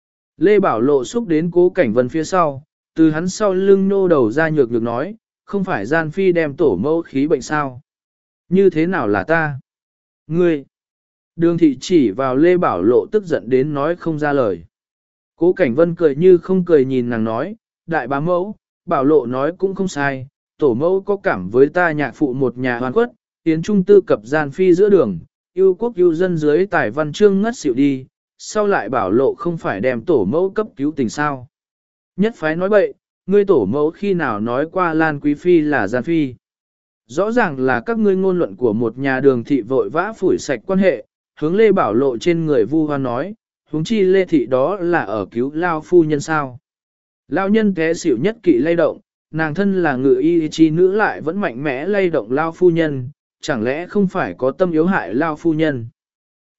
Lê Bảo Lộ xúc đến Cố Cảnh Vân phía sau, từ hắn sau lưng nô đầu ra nhược được nói, không phải gian phi đem tổ mẫu khí bệnh sao? Như thế nào là ta? Ngươi! Đường Thị chỉ vào Lê Bảo Lộ tức giận đến nói không ra lời. Cố Cảnh Vân cười như không cười nhìn nàng nói, đại bá mẫu, Bảo Lộ nói cũng không sai, tổ mẫu có cảm với ta nhạc phụ một nhà hoàn quất, tiến trung tư cập gian phi giữa đường, yêu quốc yêu dân dưới tài văn chương ngất xỉu đi, sau lại Bảo Lộ không phải đem tổ mẫu cấp cứu tình sao. Nhất phái nói bậy, ngươi tổ mẫu khi nào nói qua Lan Quý Phi là gian phi. Rõ ràng là các ngươi ngôn luận của một nhà Đường Thị vội vã phủi sạch quan hệ, hướng Lê Bảo Lộ trên người vu hoan nói, huống chi Lê Thị đó là ở cứu lao phu nhân sao. Lao nhân té xỉu nhất kỵ lay động, nàng thân là ngự y chi nữ lại vẫn mạnh mẽ lay động lao phu nhân, chẳng lẽ không phải có tâm yếu hại lao phu nhân.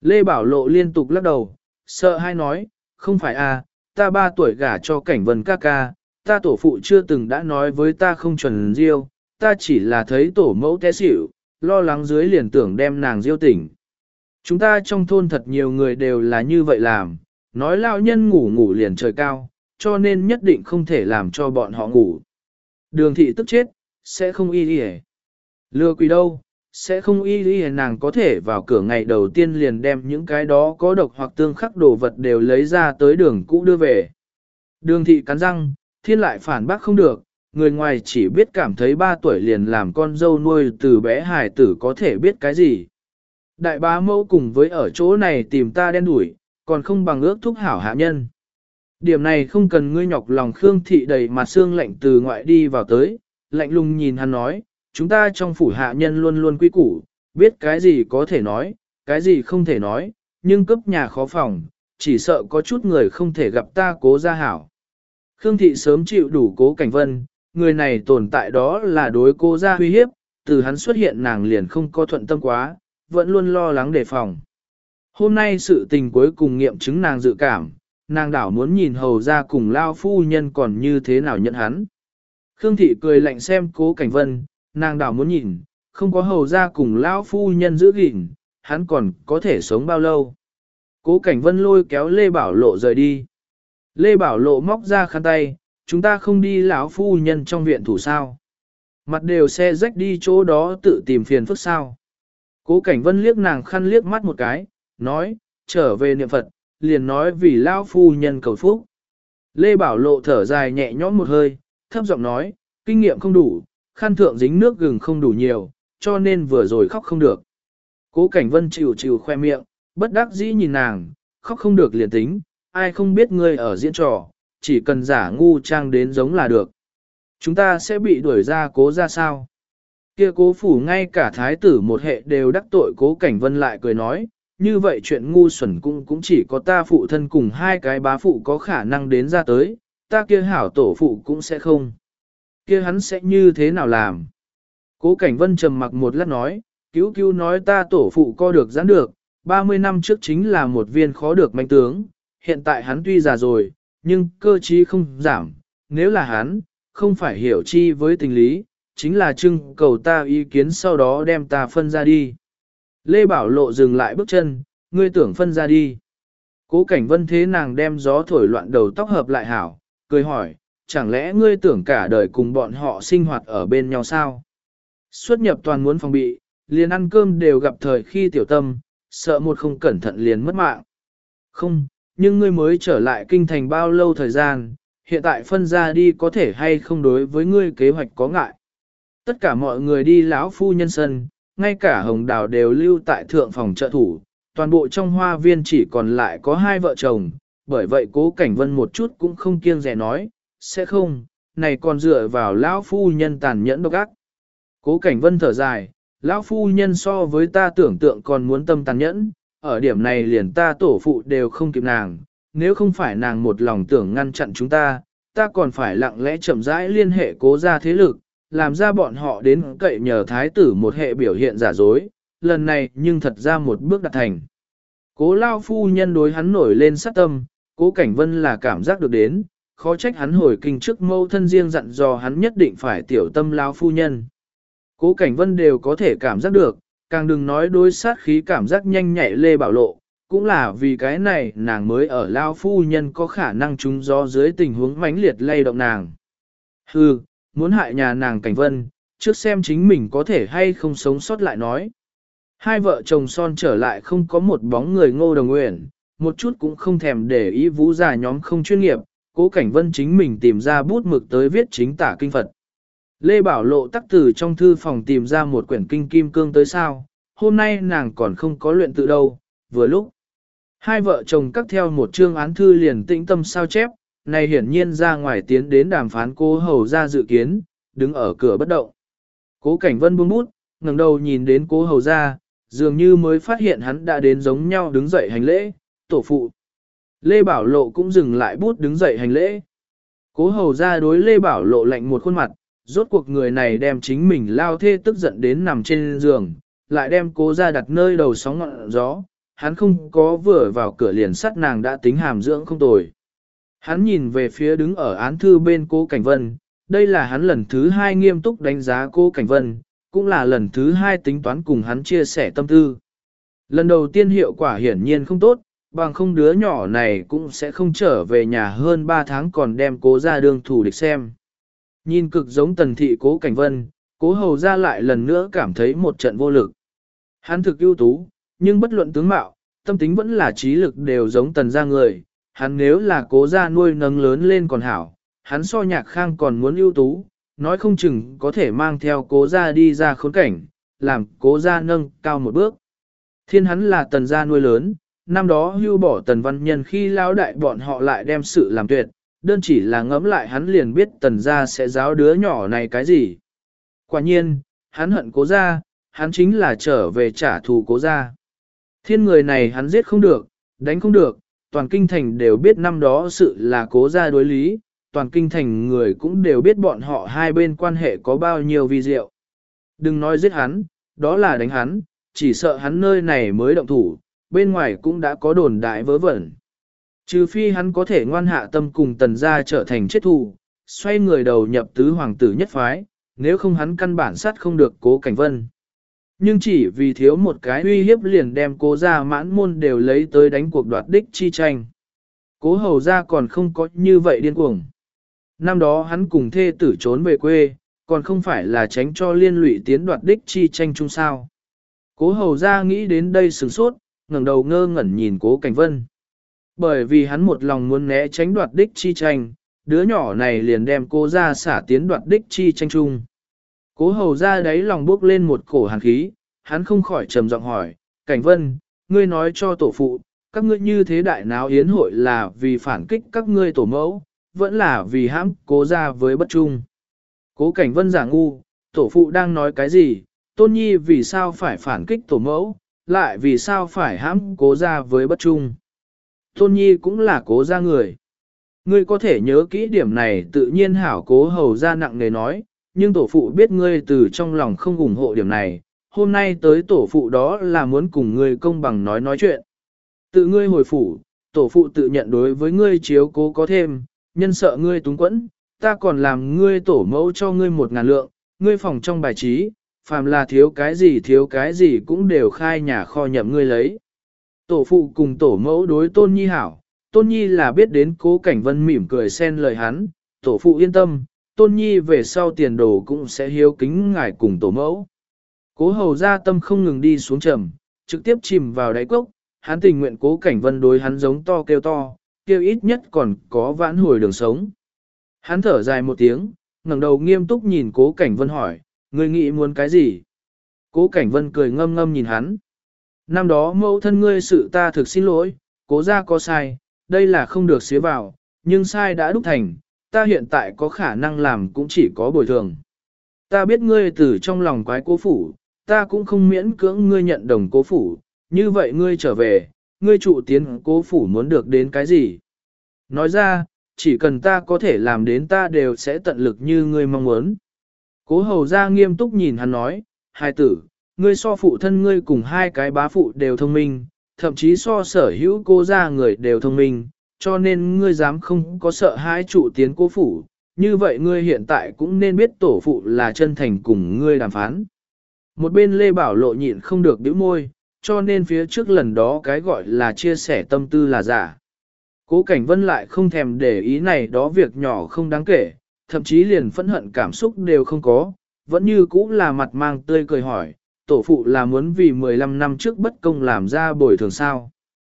Lê Bảo Lộ liên tục lắc đầu, sợ hai nói, không phải à, ta 3 tuổi gả cho Cảnh Vân ca ca, ta tổ phụ chưa từng đã nói với ta không chuẩn diêu, ta chỉ là thấy tổ mẫu té xỉu, lo lắng dưới liền tưởng đem nàng diêu tỉnh. Chúng ta trong thôn thật nhiều người đều là như vậy làm, nói lão nhân ngủ ngủ liền trời cao, cho nên nhất định không thể làm cho bọn họ ngủ. Đường thị tức chết, sẽ không y đi. Lừa quỷ đâu, sẽ không y đi, nàng có thể vào cửa ngày đầu tiên liền đem những cái đó có độc hoặc tương khắc đồ vật đều lấy ra tới đường cũ đưa về. Đường thị cắn răng, thiên lại phản bác không được, người ngoài chỉ biết cảm thấy 3 tuổi liền làm con dâu nuôi từ bé hài tử có thể biết cái gì. Đại bá mẫu cùng với ở chỗ này tìm ta đen đuổi, còn không bằng ước thúc hảo hạ nhân. Điểm này không cần ngươi nhọc lòng. Khương thị đầy mặt xương lạnh từ ngoại đi vào tới, lạnh lùng nhìn hắn nói, chúng ta trong phủ hạ nhân luôn luôn quý củ, biết cái gì có thể nói, cái gì không thể nói, nhưng cấp nhà khó phòng, chỉ sợ có chút người không thể gặp ta Cố gia hảo. Khương thị sớm chịu đủ Cố Cảnh Vân, người này tồn tại đó là đối Cố gia uy hiếp, từ hắn xuất hiện nàng liền không có thuận tâm quá, vẫn luôn lo lắng đề phòng. Hôm nay sự tình cuối cùng nghiệm chứng nàng dự cảm, nàng đảo muốn nhìn hầu ra cùng lao phu nhân còn như thế nào nhận hắn. Khương thị cười lạnh xem Cố Cảnh Vân, nàng đảo muốn nhìn, không có hầu ra cùng lao phu nhân giữ gìn, hắn còn có thể sống bao lâu. Cố Cảnh Vân lôi kéo Lê Bảo Lộ rời đi. Lê Bảo Lộ móc ra khăn tay, chúng ta không đi lão phu nhân trong viện thủ sao. Mặt đều xe rách đi chỗ đó tự tìm phiền phức sao. Cố Cảnh Vân liếc nàng khăn liếc mắt một cái, nói, trở về niệm Phật, liền nói vì lão phu nhân cầu phúc. Lê Bảo Lộ thở dài nhẹ nhõm một hơi, thấp giọng nói, kinh nghiệm không đủ, khăn thượng dính nước gừng không đủ nhiều, cho nên vừa rồi khóc không được. Cố Cảnh Vân chịu chịu khoe miệng, bất đắc dĩ nhìn nàng, khóc không được liền tính, ai không biết ngươi ở diễn trò, chỉ cần giả ngu trang đến giống là được. Chúng ta sẽ bị đuổi ra Cố ra sao? Kia Cố phủ ngay cả thái tử một hệ đều đắc tội. Cố Cảnh Vân lại cười nói, như vậy chuyện ngu xuẩn cũng chỉ có ta phụ thân cùng 2 cái bá phụ có khả năng đến ra tới, ta kia hảo tổ phụ cũng sẽ không. Kia hắn sẽ như thế nào làm? Cố Cảnh Vân trầm mặc một lát nói, cứu cứu nói ta tổ phụ co được giãn được, 30 năm trước chính là một viên khó được manh tướng, hiện tại hắn tuy già rồi, nhưng cơ trí không giảm, nếu là hắn, không phải hiểu chi với tình lý, chính là trưng cầu ta ý kiến sau đó đem ta phân ra đi. Lê Bảo Lộ dừng lại bước chân, ngươi tưởng phân ra đi. Cố Cảnh Vân thế nàng đem gió thổi loạn đầu tóc hợp lại hảo, cười hỏi, chẳng lẽ ngươi tưởng cả đời cùng bọn họ sinh hoạt ở bên nhau sao? Xuất nhập toàn muốn phòng bị, liền ăn cơm đều gặp thời khi tiểu tâm, sợ một không cẩn thận liền mất mạng. Không, nhưng ngươi mới trở lại kinh thành bao lâu thời gian, hiện tại phân ra đi có thể hay không đối với ngươi kế hoạch có ngại. Tất cả mọi người đi lão phu nhân sân, ngay cả Hồng Đào đều lưu tại thượng phòng trợ thủ, toàn bộ trong hoa viên chỉ còn lại có 2 vợ chồng, bởi vậy Cố Cảnh Vân một chút cũng không kiêng dè nói, sẽ không, này còn dựa vào lão phu nhân tàn nhẫn độc ác. Cố Cảnh Vân thở dài, lão phu nhân so với ta tưởng tượng còn muốn tâm tàn nhẫn, ở điểm này liền ta tổ phụ đều không kịp nàng, nếu không phải nàng một lòng tưởng ngăn chặn chúng ta còn phải lặng lẽ chậm rãi liên hệ Cố gia thế lực, làm ra bọn họ đến cậy nhờ thái tử một hệ biểu hiện giả dối, lần này nhưng thật ra một bước đạt thành. Cố lao phu nhân đối hắn nổi lên sát tâm, Cố Cảnh Vân là cảm giác được đến, khó trách hắn hồi kinh trước mâu thân riêng dặn dò hắn nhất định phải tiểu tâm lao phu nhân. Cố Cảnh Vân đều có thể cảm giác được, càng đừng nói đối sát khí cảm giác nhanh nhạy Lê Bảo Lộ, cũng là vì cái này nàng mới ở lao phu nhân có khả năng trúng gió dưới tình huống mãnh liệt lay động nàng. Hừ, muốn hại nhà nàng Cảnh Vân, trước xem chính mình có thể hay không sống sót lại nói. 2 vợ chồng son trở lại không có một bóng người Ngô Đồng Uyển, một chút cũng không thèm để ý vũ già nhóm không chuyên nghiệp, Cố Cảnh Vân chính mình tìm ra bút mực tới viết chính tả kinh Phật. Lê Bảo Lộ tắc từ trong thư phòng tìm ra một quyển kinh kim cương tới sao, hôm nay nàng còn không có luyện tự đâu, vừa lúc. 2 vợ chồng cắt theo một chương án thư liền tĩnh tâm sao chép, này hiển nhiên ra ngoài tiến đến đàm phán Cố hầu ra dự kiến, đứng ở cửa bất động. Cố Cảnh Vân buông bút, ngẩng đầu nhìn đến Cố hầu ra, dường như mới phát hiện hắn đã đến giống nhau đứng dậy hành lễ, tổ phụ. Lê Bảo Lộ cũng dừng lại bút đứng dậy hành lễ. Cố hầu ra đối Lê Bảo Lộ lạnh một khuôn mặt, rốt cuộc người này đem chính mình lao thê tức giận đến nằm trên giường, lại đem Cố ra đặt nơi đầu sóng ngọn gió, hắn không có vừa vào cửa liền sắt nàng đã tính hàm dưỡng không tồi. Hắn nhìn về phía đứng ở án thư bên Cố Cảnh Vân, đây là hắn lần thứ 2 nghiêm túc đánh giá Cố Cảnh Vân, cũng là lần thứ 2 tính toán cùng hắn chia sẻ tâm tư. Lần đầu tiên hiệu quả hiển nhiên không tốt, bằng không đứa nhỏ này cũng sẽ không trở về nhà hơn 3 tháng còn đem Cố ra đương thủ địch xem. Nhìn cực giống Tần thị Cố Cảnh Vân, Cố hầu ra lại lần nữa cảm thấy một trận vô lực. Hắn thực ưu tú, nhưng bất luận tướng mạo, tâm tính vẫn là trí lực đều giống Tần gia người. Hắn nếu là Cố gia nuôi nấng lớn lên còn hảo, hắn so Nhạc Khang còn muốn ưu tú, nói không chừng có thể mang theo Cố gia đi ra khốn cảnh, làm Cố gia nâng cao một bước. Thiên hắn là Tần gia nuôi lớn, năm đó hưu bỏ Tần Văn Nhân khi lão đại bọn họ lại đem sự làm tuyệt, đơn chỉ là ngẫm lại hắn liền biết Tần gia sẽ giáo đứa nhỏ này cái gì. Quả nhiên, hắn hận Cố gia, hắn chính là trở về trả thù Cố gia. Thiên người này hắn giết không được, đánh không được, toàn kinh thành đều biết năm đó sự là Cố gia đối lý, toàn kinh thành người cũng đều biết bọn họ hai bên quan hệ có bao nhiêu vi diệu. Đừng nói giết hắn, đó là đánh hắn, chỉ sợ hắn nơi này mới động thủ, bên ngoài cũng đã có đồn đại vớ vẩn. Trừ phi hắn có thể ngoan hạ tâm cùng Tần gia trở thành chết thù, xoay người đầu nhập tứ hoàng tử nhất phái, nếu không hắn căn bản sát không được Cố Cảnh Vân. Nhưng chỉ vì thiếu một cái uy hiếp liền đem Cố gia mãn môn đều lấy tới đánh cuộc đoạt đích chi tranh. Cố hầu gia còn không có như vậy điên cuồng. Năm đó hắn cùng thê tử trốn về quê, còn không phải là tránh cho liên lụy tiến đoạt đích chi tranh chung sao. Cố hầu gia nghĩ đến đây sửng sốt, ngẩng đầu ngơ ngẩn nhìn Cố Cảnh Vân. Bởi vì hắn một lòng muốn né tránh đoạt đích chi tranh, đứa nhỏ này liền đem Cố gia xả tiến đoạt đích chi tranh chung. Cố hầu gia đáy lòng bốc lên một cổ hàn khí, hắn không khỏi trầm giọng hỏi, Cảnh Vân, ngươi nói cho tổ phụ, các ngươi như thế đại náo yến hội là vì phản kích các ngươi tổ mẫu, vẫn là vì hãm Cố gia với bất trung. Cố Cảnh Vân giả ngu, tổ phụ đang nói cái gì, Tôn Nhi vì sao phải phản kích tổ mẫu, lại vì sao phải hãm Cố gia với bất trung. Tôn Nhi cũng là Cố gia người. Ngươi có thể nhớ kỹ điểm này tự nhiên hảo. Cố hầu gia nặng nề nói, nhưng tổ phụ biết ngươi từ trong lòng không ủng hộ điểm này, hôm nay tới tổ phụ đó là muốn cùng ngươi công bằng nói chuyện. Tự ngươi hồi phủ, tổ phụ tự nhận đối với ngươi chiếu cố có thêm, nhân sợ ngươi túng quẫn, ta còn làm ngươi tổ mẫu cho ngươi 1.000 lượng, ngươi phòng trong bài trí, phàm là thiếu cái gì cũng đều khai nhà kho nhậm ngươi lấy. Tổ phụ cùng tổ mẫu đối Tôn Nhi hảo, Tôn Nhi là biết đến. Cố Cảnh Vân mỉm cười xen lời hắn, tổ phụ yên tâm, Tôn Nhi về sau tiền đồ cũng sẽ hiếu kính ngài cùng tổ mẫu. Cố hầu gia tâm không ngừng đi xuống trầm, trực tiếp chìm vào đáy cốc, hắn tình nguyện Cố Cảnh Vân đối hắn giống to, kêu ít nhất còn có vãn hồi đường sống. Hắn thở dài một tiếng, ngẩng đầu nghiêm túc nhìn Cố Cảnh Vân hỏi, ngươi nghĩ muốn cái gì? Cố Cảnh Vân cười ngâm ngâm nhìn hắn. Năm đó mẫu thân ngươi sự ta thực xin lỗi, Cố gia có sai, đây là không được xía vào, nhưng sai đã đúc thành, ta hiện tại có khả năng làm cũng chỉ có bồi thường. Ta biết ngươi từ trong lòng quái Cố phủ, ta cũng không miễn cưỡng ngươi nhận đồng Cố phủ, như vậy ngươi trở về, ngươi trụ tiến Cố phủ muốn được đến cái gì? Nói ra, chỉ cần ta có thể làm đến ta đều sẽ tận lực như ngươi mong muốn. Cố hầu gia nghiêm túc nhìn hắn nói, hài tử, ngươi so phụ thân ngươi cùng 2 cái bá phụ đều thông minh, thậm chí so sở hữu Cố gia người đều thông minh, cho nên ngươi dám không có sợ hãi trụ tiến Cố phủ, như vậy ngươi hiện tại cũng nên biết tổ phụ là chân thành cùng ngươi đàm phán. Một bên Lê Bảo Lộ nhịn không được bĩu môi, cho nên phía trước lần đó cái gọi là chia sẻ tâm tư là giả. Cố Cảnh Vân lại không thèm để ý này đó việc nhỏ không đáng kể, thậm chí liền phẫn hận cảm xúc đều không có, vẫn như cũ là mặt mang tươi cười hỏi, tổ phụ là muốn vì 15 năm trước bất công làm ra bồi thường sao.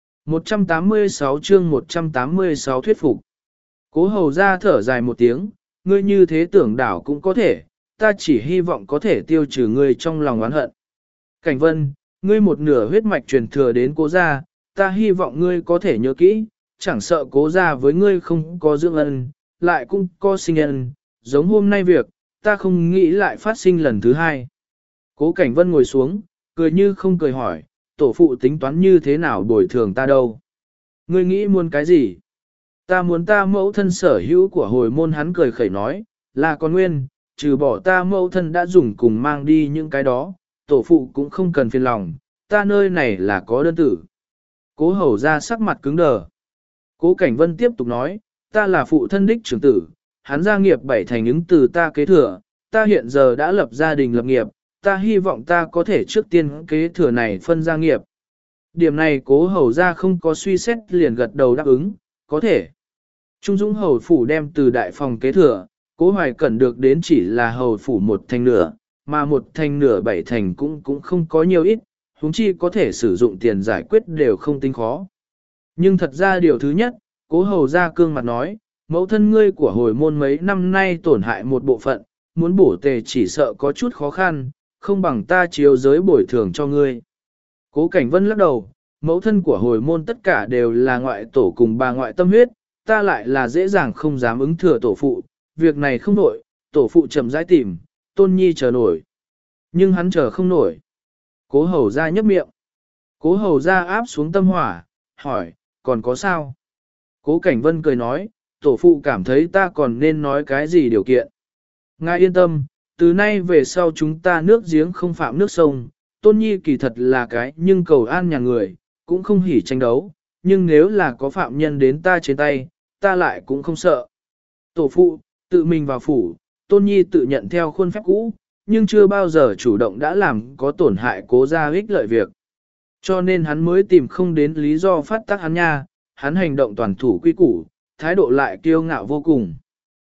186 chương 186 thuyết phục. Cố hầu ra thở dài một tiếng, ngươi như thế tưởng đảo cũng có thể, ta chỉ hy vọng có thể tiêu trừ ngươi trong lòng oán hận. Cảnh Vân, ngươi một nửa huyết mạch truyền thừa đến Cố gia, ta hy vọng ngươi có thể nhớ kỹ, chẳng sợ Cố gia với ngươi không có dưỡng ân, lại cũng có sinh ân, giống hôm nay việc, ta không nghĩ lại phát sinh lần thứ 2. Cố Cảnh Vân ngồi xuống, cười như không cười hỏi, tổ phụ tính toán như thế nào bồi thường ta đâu? Ngươi nghĩ muốn cái gì? Ta muốn ta mẫu thân sở hữu của hồi môn. Hắn cười khẩy nói, là con nguyên, trừ bỏ ta mẫu thân đã dùng cùng mang đi những cái đó, tổ phụ cũng không cần phiền lòng, ta nơi này là có đơn tử. Cố hầu ra sắc mặt cứng đờ. Cố Cảnh Vân tiếp tục nói, ta là phụ thân đích trưởng tử, hắn gia nghiệp 7 thành ứng từ ta kế thừa, ta hiện giờ đã lập gia đình lập nghiệp, ta hy vọng ta có thể trước tiên kế thừa này phân gia nghiệp. Điểm này cố hầu ra không có suy xét liền gật đầu đáp ứng, có thể. Trung Dũng hầu phủ đem từ đại phòng kế thừa, cố Hoài Cẩn được đến chỉ là hầu phủ 1 thành nửa, mà 1 thành nửa 7 thành cũng không có nhiều ít, huống chi có thể sử dụng tiền giải quyết đều không tính khó. Nhưng thật ra điều thứ nhất, cố hầu ra cương mặt nói, mẫu thân ngươi của hồi môn mấy năm nay tổn hại một bộ phận, muốn bổ tề chỉ sợ có chút khó khăn, không bằng ta chiếu giới bồi thường cho ngươi. Cố Cảnh Vân lắc đầu, mẫu thân của hồi môn tất cả đều là ngoại tổ cùng bà ngoại tâm huyết, ta lại là dễ dàng không dám ứng thừa tổ phụ, việc này không nổi, tổ phụ chậm rãi tìm, tôn nhi chờ nổi. Nhưng hắn chờ không nổi. Cố hầu ra nhấp miệng. Cố hầu ra áp xuống tâm hỏa, hỏi, còn có sao? Cố Cảnh Vân cười nói, tổ phụ cảm thấy ta còn nên nói cái gì điều kiện. Ngài yên tâm, từ nay về sau chúng ta nước giếng không phạm nước sông, tôn nhi kỳ thật là cái nhưng cầu an nhà người, cũng không hỉ tranh đấu, nhưng nếu là có phạm nhân đến ta trên tay, ta lại cũng không sợ. Tổ phụ, tự mình vào phủ, tôn nhi tự nhận theo khuôn phép cũ, nhưng chưa bao giờ chủ động đã làm có tổn hại cố gia ích lợi việc. Cho nên hắn mới tìm không đến lý do phát tác hắn nha, hắn hành động toàn thủ quy củ, thái độ lại kiêu ngạo vô cùng.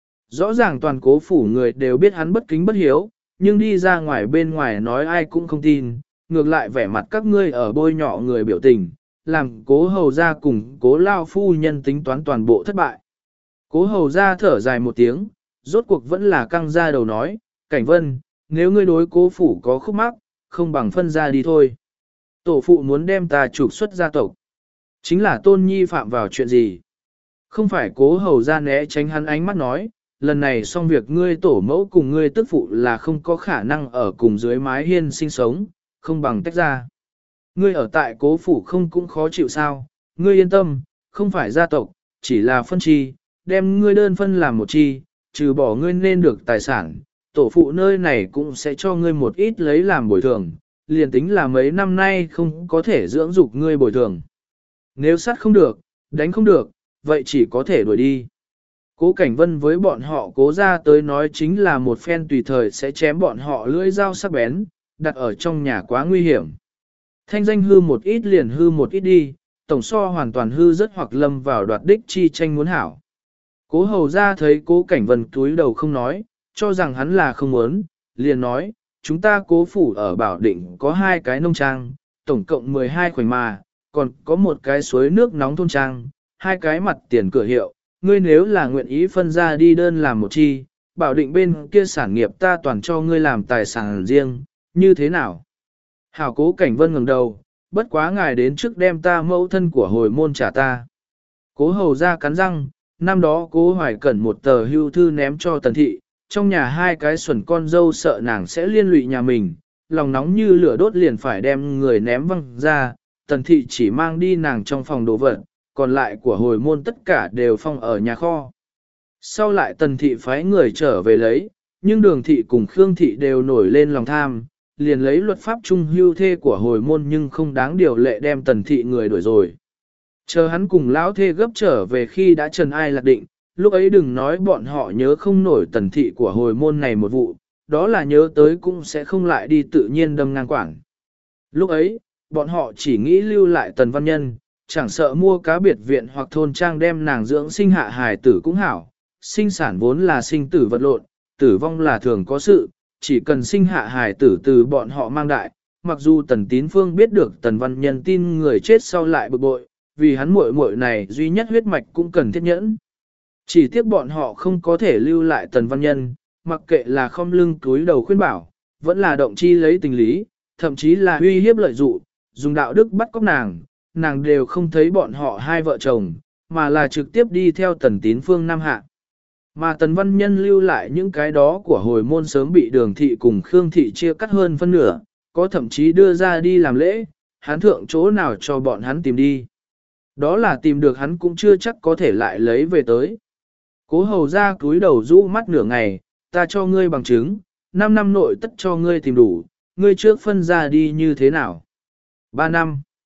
Rõ ràng toàn cố phủ người đều biết hắn bất kính bất hiếu, nhưng đi ra ngoài bên ngoài nói ai cũng không tin, ngược lại vẻ mặt các ngươi ở bôi nhọ người biểu tình, làm cố hầu ra cùng cố lao phu nhân tính toán toàn bộ thất bại. Cố hầu ra thở dài một tiếng, rốt cuộc vẫn là căng ra đầu nói, Cảnh Vân, nếu ngươi đối cố phủ có khúc mắc, không bằng phân ra đi thôi. Tổ phụ muốn đem ta trục xuất gia tộc. Chính là tôn nhi phạm vào chuyện gì? Không phải cố hầu ra né tránh hắn ánh mắt nói, lần này xong việc ngươi tổ mẫu cùng ngươi tức phụ là không có khả năng ở cùng dưới mái hiên sinh sống, không bằng tách ra. Ngươi ở tại cố phủ không cũng khó chịu sao, ngươi yên tâm, không phải gia tộc, chỉ là phân chi, đem ngươi đơn phân làm một chi, trừ bỏ ngươi nên được tài sản, tổ phụ nơi này cũng sẽ cho ngươi một ít lấy làm bồi thường, liền tính là mấy năm nay không có thể dưỡng dục ngươi bồi thường. Nếu sát không được, đánh không được, vậy chỉ có thể đuổi đi. Cố Cảnh Vân với bọn họ cố ra tới nói chính là một phen tùy thời sẽ chém bọn họ lưỡi dao sắc bén, đặt ở trong nhà quá nguy hiểm. Thanh danh hư một ít liền hư một ít đi, tổng so hoàn toàn hư rất hoặc lâm vào đoạt đích chi tranh muốn hảo. Cố hầu ra thấy cố Cảnh Vân túi đầu không nói, cho rằng hắn là không muốn, liền nói, chúng ta cố phủ ở Bảo Định có 2 cái nông trang, tổng cộng 12 khoảnh mà, còn có một cái suối nước nóng thôn trang, 2 cái mặt tiền cửa hiệu, ngươi nếu là nguyện ý phân ra đi đơn làm một chi, Bảo Định bên kia sản nghiệp ta toàn cho ngươi làm tài sản riêng, như thế nào? Hảo Cố Cảnh Vân ngẩng đầu, bất quá ngài đến trước đem ta mẫu thân của hồi môn trả ta. Cố hầu ra cắn răng, năm đó Cố Hoài Cẩn một tờ hưu thư ném cho Tần Thị, trong nhà 2 cái xuẩn con dâu sợ nàng sẽ liên lụy nhà mình, lòng nóng như lửa đốt liền phải đem người ném văng ra, Tần Thị chỉ mang đi nàng trong phòng đồ vật, còn lại của hồi môn tất cả đều phong ở nhà kho. Sau lại Tần Thị phái người trở về lấy, nhưng Đường Thị cùng Khương Thị đều nổi lên lòng tham, liền lấy luật pháp trung hưu thê của hồi môn nhưng không đáng điều lệ đem Tần Thị người đuổi rồi. Chờ hắn cùng lão thê gấp trở về khi đã trần ai lạc định, lúc ấy đừng nói bọn họ nhớ không nổi Tần Thị của hồi môn này một vụ, đó là nhớ tới cũng sẽ không lại đi tự nhiên đâm ngang quảng. Lúc ấy, bọn họ chỉ nghĩ lưu lại Tần Văn Nhân, chẳng sợ mua cá biệt viện hoặc thôn trang đem nàng dưỡng sinh hạ hài tử cũng hảo, sinh sản vốn là sinh tử vật lộn, tử vong là thường có sự, chỉ cần sinh hạ hài tử từ bọn họ mang đại, mặc dù Tần Tín Phương biết được Tần Văn Nhân tin người chết sau lại bực bội, vì hắn muội muội này duy nhất huyết mạch cũng cần thiết nhẫn. Chỉ tiếc bọn họ không có thể lưu lại Tần Văn Nhân, mặc kệ là không lưng túi đầu khuyên bảo, vẫn là động chi lấy tình lý, thậm chí là uy hiếp lợi dụ, dùng đạo đức bắt cóc nàng đều không thấy bọn họ 2 vợ chồng, mà là trực tiếp đi theo Tần Tín Phương Nam Hạ. Mà Tần Văn Nhân lưu lại những cái đó của hồi môn sớm bị Đường Thị cùng Khương Thị chia cắt hơn phân nửa, có thậm chí đưa ra đi làm lễ, hắn thượng chỗ nào cho bọn hắn tìm đi. Đó là tìm được hắn cũng chưa chắc có thể lại lấy về tới. Cố hầu ra cúi đầu rũ mắt nửa ngày, ta cho ngươi bằng chứng, 5 năm nội tất cho ngươi tìm đủ, ngươi trước phân ra đi như thế nào? 3 năm.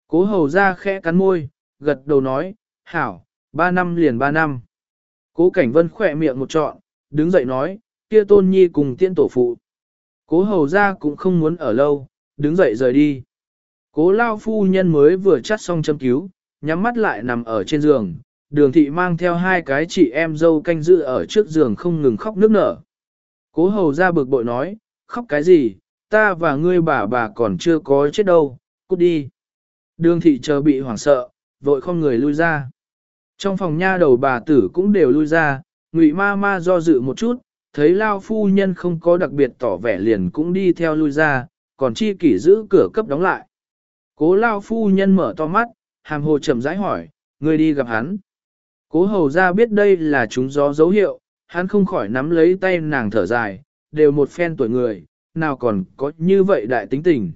Cố hầu ra khẽ cắn môi, gật đầu nói, hảo, 3 năm liền 3 năm. Cố Cảnh Vân khỏe miệng một trọn, đứng dậy nói, kia Tôn Nhi cùng tiễn tổ phụ. Cố hầu ra cũng không muốn ở lâu, đứng dậy rời đi. Cố lao phu nhân mới vừa chắt xong châm cứu, nhắm mắt lại nằm ở trên giường, Đường thị mang theo 2 cái chị em dâu canh giữ ở trước giường không ngừng khóc nức nở. Cố hầu ra bực bội nói, khóc cái gì, ta và ngươi bà còn chưa có chết đâu, cút đi. Đường thị chờ bị hoảng sợ, vội không người lui ra. Trong phòng nha đầu bà tử cũng đều lui ra, Ngụy ma ma do dự một chút, thấy lao phu nhân không có đặc biệt tỏ vẻ liền cũng đi theo lui ra, còn chi kỷ giữ cửa cấp đóng lại. Cố lao phu nhân mở to mắt, hàm hồ chậm rãi hỏi, ngươi đi gặp hắn. Cố hầu ra biết đây là trúng gió dấu hiệu, hắn không khỏi nắm lấy tay nàng thở dài, đều một phen tuổi người, nào còn có như vậy đại tính tình.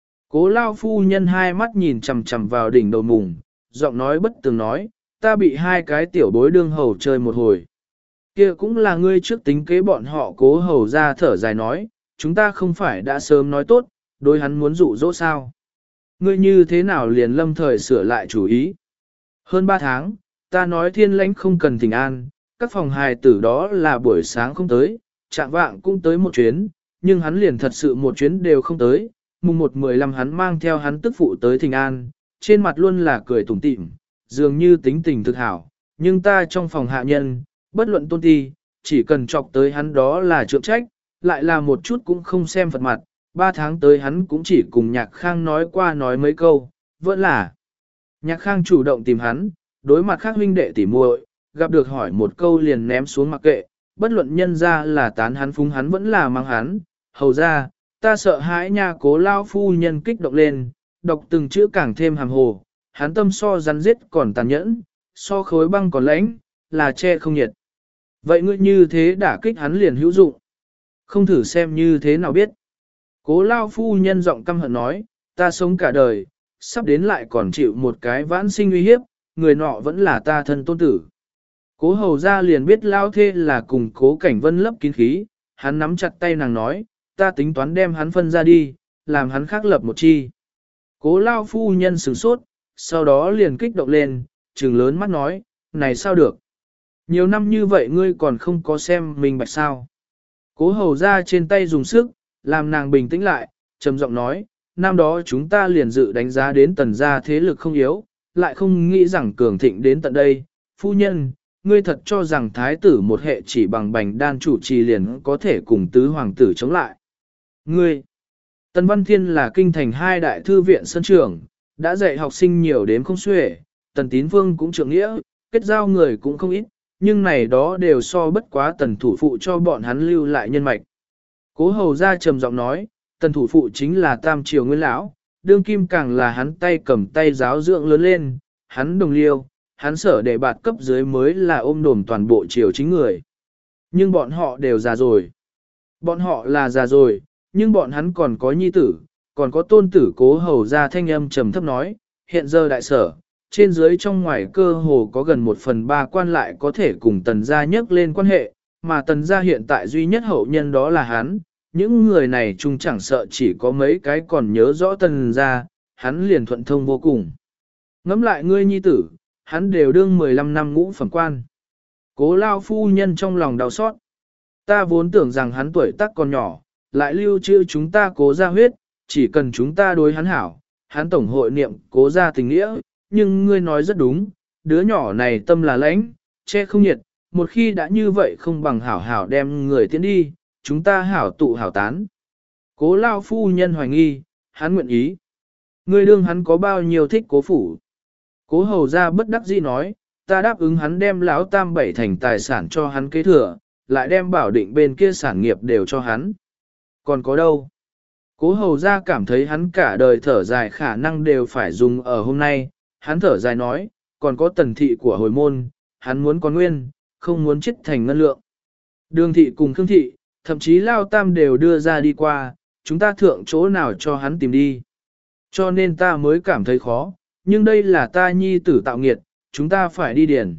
Cố lao phu nhân 2 mắt nhìn chằm chằm vào đỉnh đầu mùng, giọng nói bất tường nói, ta bị 2 cái tiểu bối đương hầu chơi một hồi. Kia cũng là ngươi trước tính kế bọn họ. Cố hầu ra thở dài nói, chúng ta không phải đã sớm nói tốt, đối hắn muốn dụ dỗ sao. Ngươi như thế nào liền lâm thời sửa lại chủ ý. Hơn 3 tháng, ta nói thiên lãnh không cần thỉnh an, các phòng hài tử đó là buổi sáng không tới, trạng vạng cũng tới một chuyến, nhưng hắn liền thật sự một chuyến đều không tới. Mùng 1/15 hắn mang theo hắn tức phụ tới thỉnh an, trên mặt luôn là cười tủm tỉm, dường như tính tình thực hảo, nhưng ta trong phòng hạ nhân, bất luận tôn ti, chỉ cần chọc tới hắn đó là trượng trách, lại là một chút cũng không xem phật mặt, 3 tháng tới hắn cũng chỉ cùng Nhạc Khang nói qua nói mấy câu, vẫn là Nhạc Khang chủ động tìm hắn, đối mặt khác huynh đệ tỉ muội, gặp được hỏi một câu liền ném xuống mặc kệ, bất luận nhân ra là tán hắn phúng hắn vẫn là mang hắn, hầu ra, ta sợ hãi nha. Cố lao phu nhân kích động lên, đọc từng chữ càng thêm hàm hồ, hắn tâm so rắn giết còn tàn nhẫn, so khối băng còn lãnh, là che không nhiệt. Vậy ngươi như thế đả kích hắn liền hữu dụng, không thử xem như thế nào biết. Cố lao phu nhân giọng căm hận nói, ta sống cả đời, sắp đến lại còn chịu một cái vãn sinh uy hiếp, người nọ vẫn là ta thân tôn tử. Cố hầu ra liền biết lao thê là cùng Cố Cảnh Vân lấp kín khí, hắn nắm chặt tay nàng nói, ta tính toán đem hắn phân ra đi, làm hắn khác lập một chi. Cố lao phu nhân sửng sốt, sau đó liền kích động lên, trừng lớn mắt nói, này sao được? Nhiều năm như vậy ngươi còn không có xem mình bạch sao? Cố hầu ra trên tay dùng sức, làm nàng bình tĩnh lại, trầm giọng nói, năm đó chúng ta liền dự đánh giá đến Tần gia thế lực không yếu, lại không nghĩ rằng cường thịnh đến tận đây. Phu nhân, ngươi thật cho rằng thái tử một hệ chỉ bằng bành đan chủ trì liền có thể cùng tứ hoàng tử chống lại. Ngươi, Tần Văn Thiên là kinh thành 2 đại thư viện sân trưởng, đã dạy học sinh nhiều đến không xuể, Tần Tín Vương cũng trưởng nghĩa, kết giao người cũng không ít, nhưng này đó đều so bất quá Tần thủ phụ cho bọn hắn lưu lại nhân mạch. Cố hầu ra trầm giọng nói, Tần thủ phụ chính là Tam Triều Nguyên Lão, đương kim càng là hắn tay cầm tay giáo dưỡng lớn lên, hắn đồng liêu, hắn sở để bạt cấp dưới mới là ôm đồm toàn bộ triều chính người. Nhưng bọn họ đều già rồi. Bọn họ là già rồi, nhưng bọn hắn còn có nhi tử, còn có tôn tử. Cố hầu ra thanh âm trầm thấp nói, hiện giờ đại sở, trên dưới trong ngoài cơ hồ có gần 1/3 quan lại có thể cùng Tần gia nhắc lên quan hệ, mà Tần gia hiện tại duy nhất hậu nhân đó là hắn. Những người này chung chẳng sợ chỉ có mấy cái còn nhớ rõ Tần gia, hắn liền thuận thông vô cùng. Ngẫm lại ngươi nhi tử, hắn đều đương 15 năm ngũ phẩm quan. Cố lao phu nhân trong lòng đau xót. Ta vốn tưởng rằng hắn tuổi tác còn nhỏ, lại lưu trữ chúng ta Cố gia huyết, chỉ cần chúng ta đối hắn hảo, hắn tổng hội niệm Cố gia tình nghĩa, nhưng ngươi nói rất đúng, đứa nhỏ này tâm là lãnh, che không nhiệt, một khi đã như vậy không bằng hảo hảo đem người tiến đi, chúng ta hảo tụ hảo tán. Cố lao phu nhân hoài nghi, hắn nguyện ý. Ngươi đương hắn có bao nhiêu thích Cố phủ. Cố hầu ra bất đắc dĩ nói, ta đáp ứng hắn đem lão tam 7 thành tài sản cho hắn kế thừa, lại đem bảo định bên kia sản nghiệp đều cho hắn. Còn có đâu? Cố hầu ra cảm thấy hắn cả đời thở dài khả năng đều phải dùng ở hôm nay, hắn thở dài nói, còn có Tần thị của hồi môn, hắn muốn có nguyên, không muốn chết thành ngân lượng. Đường thị cùng Khương thị, thậm chí Lao Tam đều đưa ra đi qua, chúng ta thượng chỗ nào cho hắn tìm đi. Cho nên ta mới cảm thấy khó, nhưng đây là ta nhi tử tạo nghiệt, chúng ta phải đi điền.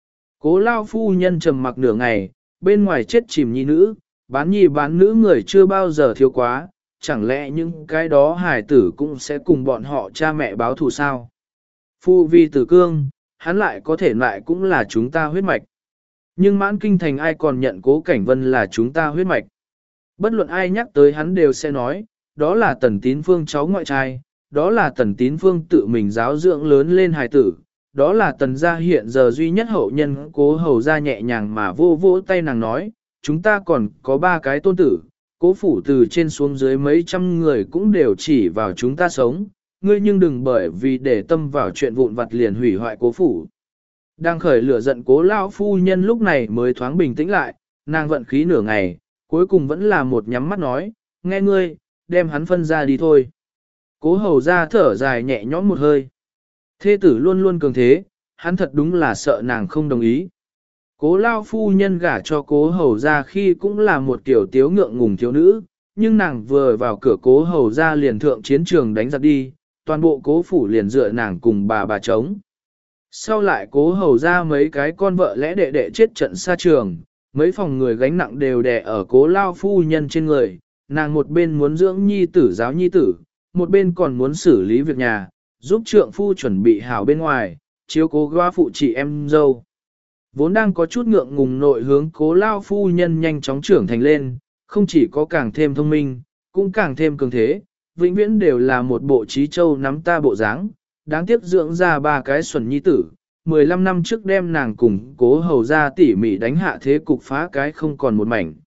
Cố Lao phu nhân trầm mặc nửa ngày, bên ngoài chết chìm nhi nữ, bán nhi bán nữ người chưa bao giờ thiếu quá, chẳng lẽ những cái đó hài tử cũng sẽ cùng bọn họ cha mẹ báo thù sao? Phu vi tử cương, hắn lại có thể lại cũng là chúng ta huyết mạch. Nhưng mãn kinh thành ai còn nhận Cố Cảnh Vân là chúng ta huyết mạch. Bất luận ai nhắc tới hắn đều sẽ nói, đó là Tần Tín Phương cháu ngoại trai, đó là Tần Tín Phương tự mình giáo dưỡng lớn lên hài tử, đó là Tần gia hiện giờ duy nhất hậu nhân. Cố hầu gia nhẹ nhàng mà vô vô tay nàng nói, chúng ta còn có 3 cái tôn tử, Cố phủ từ trên xuống dưới mấy trăm người cũng đều chỉ vào chúng ta sống, ngươi nhưng đừng bởi vì để tâm vào chuyện vụn vặt liền hủy hoại Cố phủ. Đang khởi lửa giận Cố lão phu nhân lúc này mới thoáng bình tĩnh lại, nàng vận khí nửa ngày, cuối cùng vẫn là một nhắm mắt nói, nghe ngươi, đem hắn phân ra đi thôi. Cố hầu ra thở dài nhẹ nhõm một hơi. Thê tử luôn luôn cường thế, hắn thật đúng là sợ nàng không đồng ý. Cố lao phu nhân gả cho cố hầu ra khi cũng là một kiểu tiếu ngượng ngùng thiếu nữ, nhưng nàng vừa vào cửa cố hầu ra liền thượng chiến trường đánh giặc đi, toàn bộ cố phủ liền dựa nàng cùng bà chống. Sau lại cố hầu ra mấy cái con vợ lẽ đệ đệ chết trận xa trường, mấy phòng người gánh nặng đều đè ở cố lao phu nhân trên người, nàng một bên muốn dưỡng nhi tử giáo nhi tử, một bên còn muốn xử lý việc nhà, giúp trượng phu chuẩn bị hảo bên ngoài, chiếu cố góa phụ chị em dâu. Vốn đang có chút ngượng ngùng nội hướng cố lao phu nhân nhanh chóng trưởng thành lên, không chỉ có càng thêm thông minh, cũng càng thêm cường thế, vĩnh viễn đều là một bộ trí châu nắm ta bộ dáng. Đáng tiếc dưỡng ra 3 cái xuẩn nhi tử, 15 năm trước đem nàng cùng cố hầu ra tỉ mỉ đánh hạ thế cục phá cái không còn một mảnh.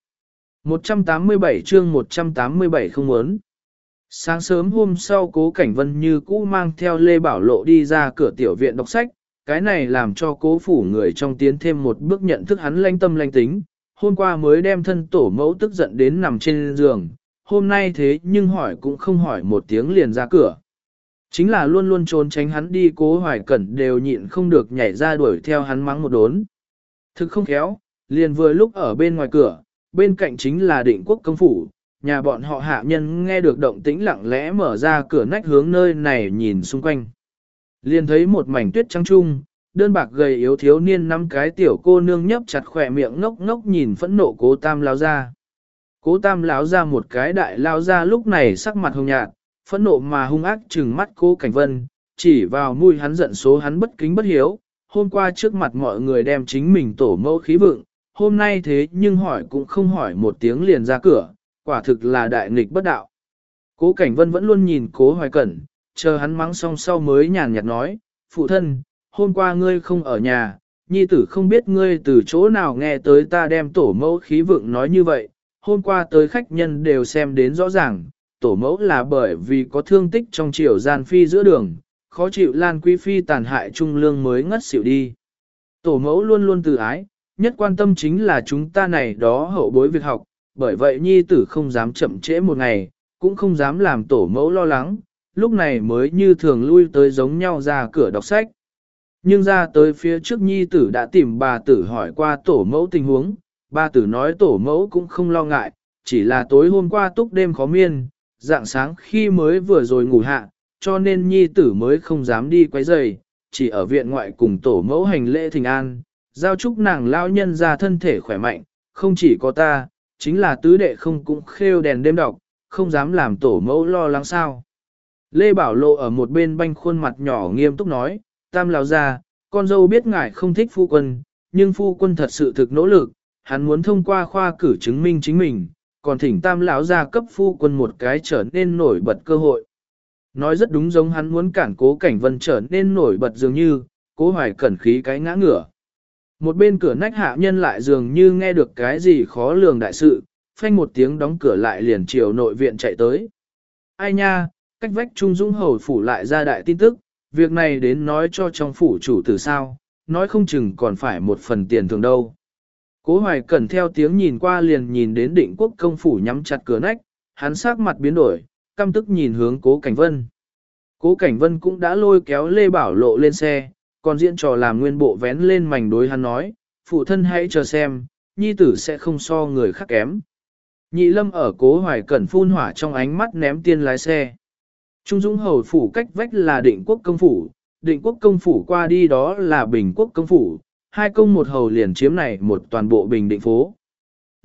187 chương 187 không muốn. Sáng sớm hôm sau Cố Cảnh Vân như cũ mang theo Lê Bảo Lộ đi ra cửa tiểu viện đọc sách, cái này làm cho cố phủ người trong tiến thêm một bước nhận thức hắn lanh tâm lanh tính. Hôm qua mới đem thân tổ mẫu tức giận đến nằm trên giường, hôm nay thế nhưng hỏi cũng không hỏi một tiếng liền ra cửa. Chính là luôn luôn trốn tránh hắn đi Cố Hoài Cẩn đều nhịn không được nhảy ra đuổi theo hắn mắng một đốn. Thực không khéo, liền vừa lúc ở bên ngoài cửa, bên cạnh chính là Định Quốc công phủ, nhà bọn họ hạ nhân nghe được động tĩnh lặng lẽ mở ra cửa nách hướng nơi này nhìn xung quanh. Liền thấy một mảnh tuyết trắng trung, đơn bạc gầy yếu thiếu niên 5 cái tiểu cô nương nhấp chặt khỏe miệng ngốc ngốc nhìn phẫn nộ Cố Tam lão ra. Cố Tam lão ra một cái đại lao ra lúc này sắc mặt hồng nhạt, phẫn nộ mà hung ác trừng mắt Cố Cảnh Vân, chỉ vào mũi hắn giận số hắn bất kính bất hiếu, hôm qua trước mặt mọi người đem chính mình tổ mẫu khí vượng, hôm nay thế nhưng hỏi cũng không hỏi một tiếng liền ra cửa, quả thực là đại nghịch bất đạo. Cố Cảnh Vân vẫn luôn nhìn Cố Hoài Cẩn, chờ hắn mắng xong sau mới nhàn nhạt nói, phụ thân, hôm qua ngươi không ở nhà, nhi tử không biết ngươi từ chỗ nào nghe tới ta đem tổ mẫu khí vượng nói như vậy, hôm qua tới khách nhân đều xem đến rõ ràng, tổ mẫu là bởi vì có thương tích trong triều gian phi giữa đường, khó chịu Lan Quý Phi tàn hại trung lương mới ngất xỉu đi. Tổ mẫu luôn luôn từ ái, nhất quan tâm chính là chúng ta này đó hậu bối việc học, bởi vậy nhi tử không dám chậm trễ một ngày, cũng không dám làm tổ mẫu lo lắng, lúc này mới như thường lui tới giống nhau ra cửa đọc sách. Nhưng ra tới phía trước nhi tử đã tìm bà tử hỏi qua tổ mẫu tình huống, bà tử nói tổ mẫu cũng không lo ngại, chỉ là tối hôm qua túc đêm khó miên, dạng sáng khi mới vừa rồi ngủ hạ, cho nên nhi tử mới không dám đi quấy rầy, chỉ ở viện ngoại cùng tổ mẫu hành lễ thỉnh an, giao chúc nàng lao nhân ra thân thể khỏe mạnh, không chỉ có ta, chính là tứ đệ không cũng khêu đèn đêm đọc, không dám làm tổ mẫu lo lắng sao. Lê Bảo Lộ ở một bên banh khuôn mặt nhỏ nghiêm túc nói, Tam lão gia, con dâu biết ngài không thích phu quân, nhưng phu quân thật sự thực nỗ lực, hắn muốn thông qua khoa cử chứng minh chính mình, còn thỉnh Tam lão gia cấp phu quân một cái trở nên nổi bật cơ hội. Nói rất đúng giống hắn muốn cản Cố Cảnh Vân trở nên nổi bật dường như, Cố Hoài Cẩn khí cái ngã ngửa. Một bên cửa nách hạ nhân lại dường như nghe được cái gì khó lường đại sự, phanh một tiếng đóng cửa lại liền chiều nội viện chạy tới. Ai nha, cách vách Trung Dũng hầu phủ lại ra đại tin tức, việc này đến nói cho trong phủ chủ tử sao, nói không chừng còn phải một phần tiền thường đâu. Cố Hoài Cẩn theo tiếng nhìn qua liền nhìn đến Định Quốc công phủ nhắm chặt cửa nách, hắn sắc mặt biến đổi, căm tức nhìn hướng Cố Cảnh Vân. Cố Cảnh Vân cũng đã lôi kéo Lê Bảo Lộ lên xe, còn diễn trò làm nguyên bộ vén lên mảnh đối hắn nói, phụ thân hãy chờ xem, nhi tử sẽ không so người khác kém. Nhị Lâm ở Cố Hoài Cẩn phun hỏa trong ánh mắt ném tiên lái xe. Trung Dũng hầu phủ cách vách là Định Quốc công phủ, Định Quốc công phủ qua đi đó là Bình Quốc công phủ, hai công một hầu liền chiếm này một toàn bộ Bình Định phố.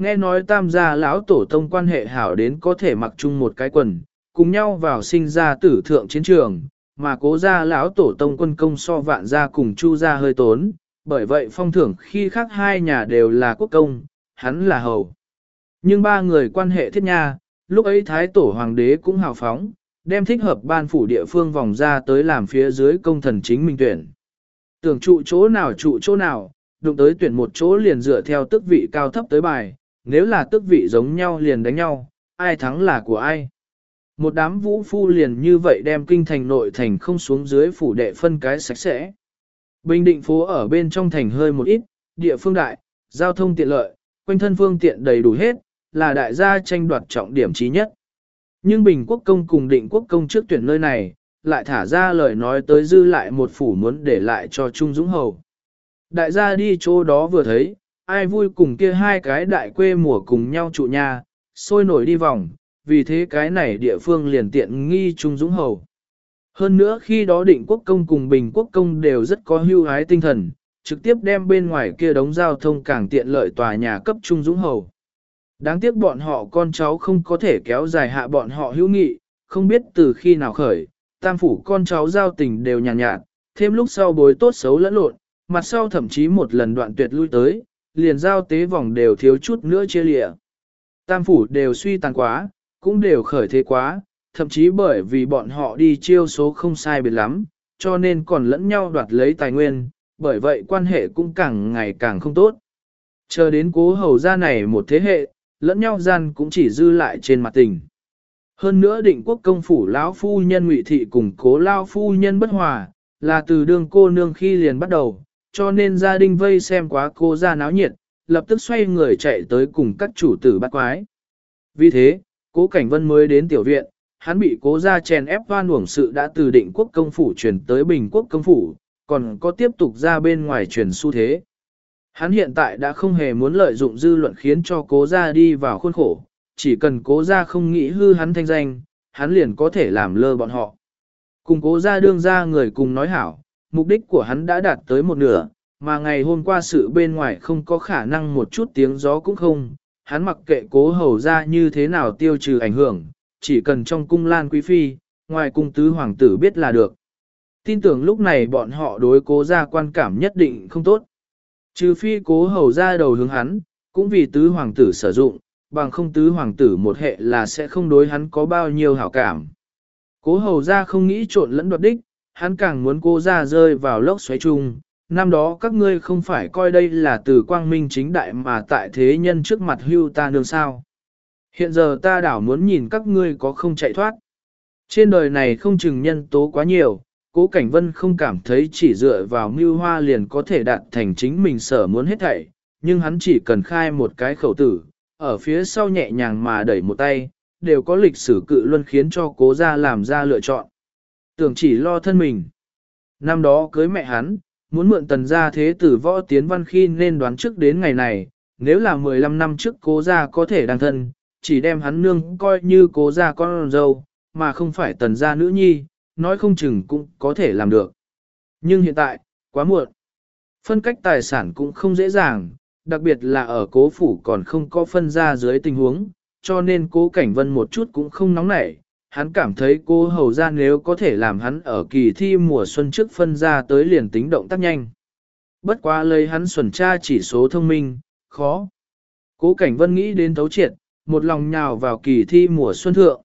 nghe nói tam gia lão tổ tông quan hệ hảo đến có thể mặc chung một cái quần, cùng nhau vào sinh ra tử thượng chiến trường, mà cố gia lão tổ tông quân công so vạn gia cùng chu gia hơi tốn, bởi vậy phong thưởng khi khác hai nhà đều là quốc công, hắn là hầu. Nhưng ba người quan hệ thiết nha, lúc ấy thái tổ hoàng đế cũng hào phóng, đem thích hợp ban phủ địa phương vòng ra tới làm phía dưới công thần chính minh tuyển. Tưởng trụ chỗ nào, đụng tới tuyển một chỗ liền dựa theo tước vị cao thấp tới bài, nếu là tước vị giống nhau liền đánh nhau, ai thắng là của ai. Một đám vũ phu liền như vậy đem kinh thành nội thành không xuống dưới phủ đệ phân cái sạch sẽ. Bình Định phố ở bên trong thành hơi một ít, địa phương đại, giao thông tiện lợi, quanh thân phương tiện đầy đủ hết, là đại gia tranh đoạt trọng điểm chí nhất. Nhưng Bình Quốc công cùng Định Quốc công trước tuyển nơi này, lại thả ra lời nói tới dư lại một phủ muốn để lại cho Trung Dũng Hầu. Đại gia đi chỗ đó vừa thấy, ai vui cùng kia hai cái đại quê mùa cùng nhau trụ nhà, sôi nổi đi vòng, vì thế cái này địa phương liền tiện nghi Trung Dũng Hầu. Hơn nữa khi đó Định Quốc công cùng Bình Quốc công đều rất có hưu hái tinh thần, trực tiếp đem bên ngoài kia đống giao thông càng tiện lợi tòa nhà cấp Trung Dũng Hầu. Đáng tiếc bọn họ con cháu không có thể kéo dài hạ bọn họ hữu nghị, không biết từ khi nào khởi, tam phủ con cháu giao tình đều nhàn nhạt, thêm lúc sau bối tốt xấu lẫn lộn, mặt sau thậm chí một lần đoạn tuyệt lui tới, liền giao tế vòng đều thiếu chút nữa chia lịa. Tam phủ đều suy tàn quá, cũng đều khởi thế quá, thậm chí bởi vì bọn họ đi chiêu số không sai biệt lắm, cho nên còn lẫn nhau đoạt lấy tài nguyên, bởi vậy quan hệ cũng càng ngày càng không tốt. Chờ đến cố hầu gia này một thế hệ, lẫn nhau gian cũng chỉ dư lại trên mặt tình. Hơn nữa Định Quốc công phủ lão phu nhân Ngụy thị cùng cố lao phu nhân bất hòa, là từ đương cô nương khi liền bắt đầu, cho nên gia đình vây xem quá cô ra náo nhiệt, lập tức xoay người chạy tới cùng các chủ tử bắt quái. Vì thế, cố Cảnh Vân mới đến tiểu viện, hắn bị cố gia chèn ép oan uổng sự đã từ Định Quốc công phủ chuyển tới Bình Quốc công phủ, còn có tiếp tục ra bên ngoài truyền xu thế. Hắn hiện tại đã không hề muốn lợi dụng dư luận khiến cho cố gia đi vào khuôn khổ, chỉ cần cố gia không nghĩ hư hắn thanh danh, hắn liền có thể làm lơ bọn họ. Cùng cố gia đương ra người cùng nói hảo, mục đích của hắn đã đạt tới một nửa, mà ngày hôm qua sự bên ngoài không có khả năng một chút tiếng gió cũng không, hắn mặc kệ cố hầu gia như thế nào tiêu trừ ảnh hưởng, chỉ cần trong cung Lan Quý Phi, ngoài cung tứ hoàng tử biết là được. Tin tưởng lúc này bọn họ đối cố gia quan cảm nhất định không tốt. Trừ phi cố hầu gia đầu hướng hắn, cũng vì tứ hoàng tử sử dụng, bằng không tứ hoàng tử một hệ là sẽ không đối hắn có bao nhiêu hảo cảm. Cố hầu gia không nghĩ trộn lẫn đoạt đích, hắn càng muốn cố gia rơi vào lốc xoáy chung. Năm đó các ngươi không phải coi đây là từ quang minh chính đại mà tại thế nhân trước mặt hưu ta nương sao. Hiện giờ ta đảo muốn nhìn các ngươi có không chạy thoát. Trên đời này không chừng nhân tố quá nhiều, Cố Cảnh Vân không cảm thấy chỉ dựa vào mưu hoa liền có thể đạt thành chính mình sở muốn hết thảy, nhưng hắn chỉ cần khai một cái khẩu tử, ở phía sau nhẹ nhàng mà đẩy một tay, đều có lịch sử cự luân khiến cho cố gia làm ra lựa chọn. Tưởng chỉ lo thân mình. Năm đó cưới mẹ hắn, muốn mượn tần gia thế tử Võ Tiến Văn khi nên đoán trước đến ngày này, nếu là 15 năm trước cố gia có thể đăng thân, chỉ đem hắn nương coi như cố gia con dâu, mà không phải tần gia nữ nhi, nói không chừng cũng có thể làm được. Nhưng hiện tại, quá muộn. Phân cách tài sản cũng không dễ dàng, đặc biệt là ở cố phủ còn không có phân ra dưới tình huống, cho nên cố Cảnh Vân một chút cũng không nóng nảy. Hắn cảm thấy cô hầu ra nếu có thể làm hắn ở kỳ thi mùa xuân trước phân ra tới liền tính động tác nhanh. Bất quá lấy hắn xuẩn tra chỉ số thông minh, khó. Cố Cảnh Vân nghĩ đến thấu triệt, một lòng nhào vào kỳ thi mùa xuân thượng.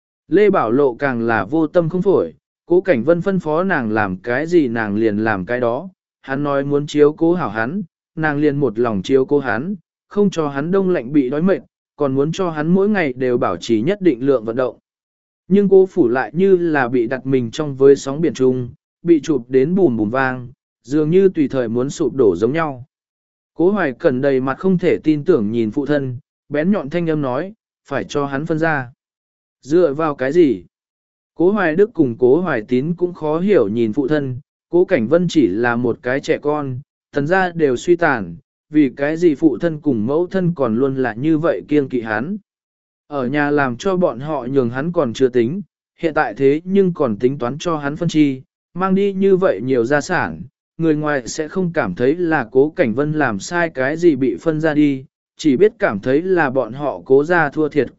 Lê Bảo Lộ càng là vô tâm không phổi, Cố Cảnh Vân phân phó nàng làm cái gì nàng liền làm cái đó, hắn nói muốn chiếu cố hảo hắn, nàng liền một lòng chiếu cố hắn, không cho hắn đông lạnh bị đói mệt, còn muốn cho hắn mỗi ngày đều bảo trì nhất định lượng vận động. Nhưng Cố phủ lại như là bị đặt mình trong với sóng biển trung, bị chụp đến bùm bùm vang, dường như tùy thời muốn sụp đổ giống nhau. Cố Hoài Cẩn đầy mặt không thể tin tưởng nhìn phụ thân, bén nhọn thanh âm nói, phải cho hắn phân ra. Dựa vào cái gì? Cố Hoài Đức cùng Cố Hoài Tín cũng khó hiểu nhìn phụ thân, Cố Cảnh Vân chỉ là một cái trẻ con, thần ra đều suy tàn, vì cái gì phụ thân cùng mẫu thân còn luôn là như vậy kiêng kỵ hắn. Ở nhà làm cho bọn họ nhường hắn còn chưa tính, hiện tại thế nhưng còn tính toán cho hắn phân chi, mang đi như vậy nhiều gia sản, người ngoài sẽ không cảm thấy là Cố Cảnh Vân làm sai cái gì bị phân ra đi, chỉ biết cảm thấy là bọn họ cố ra thua thiệt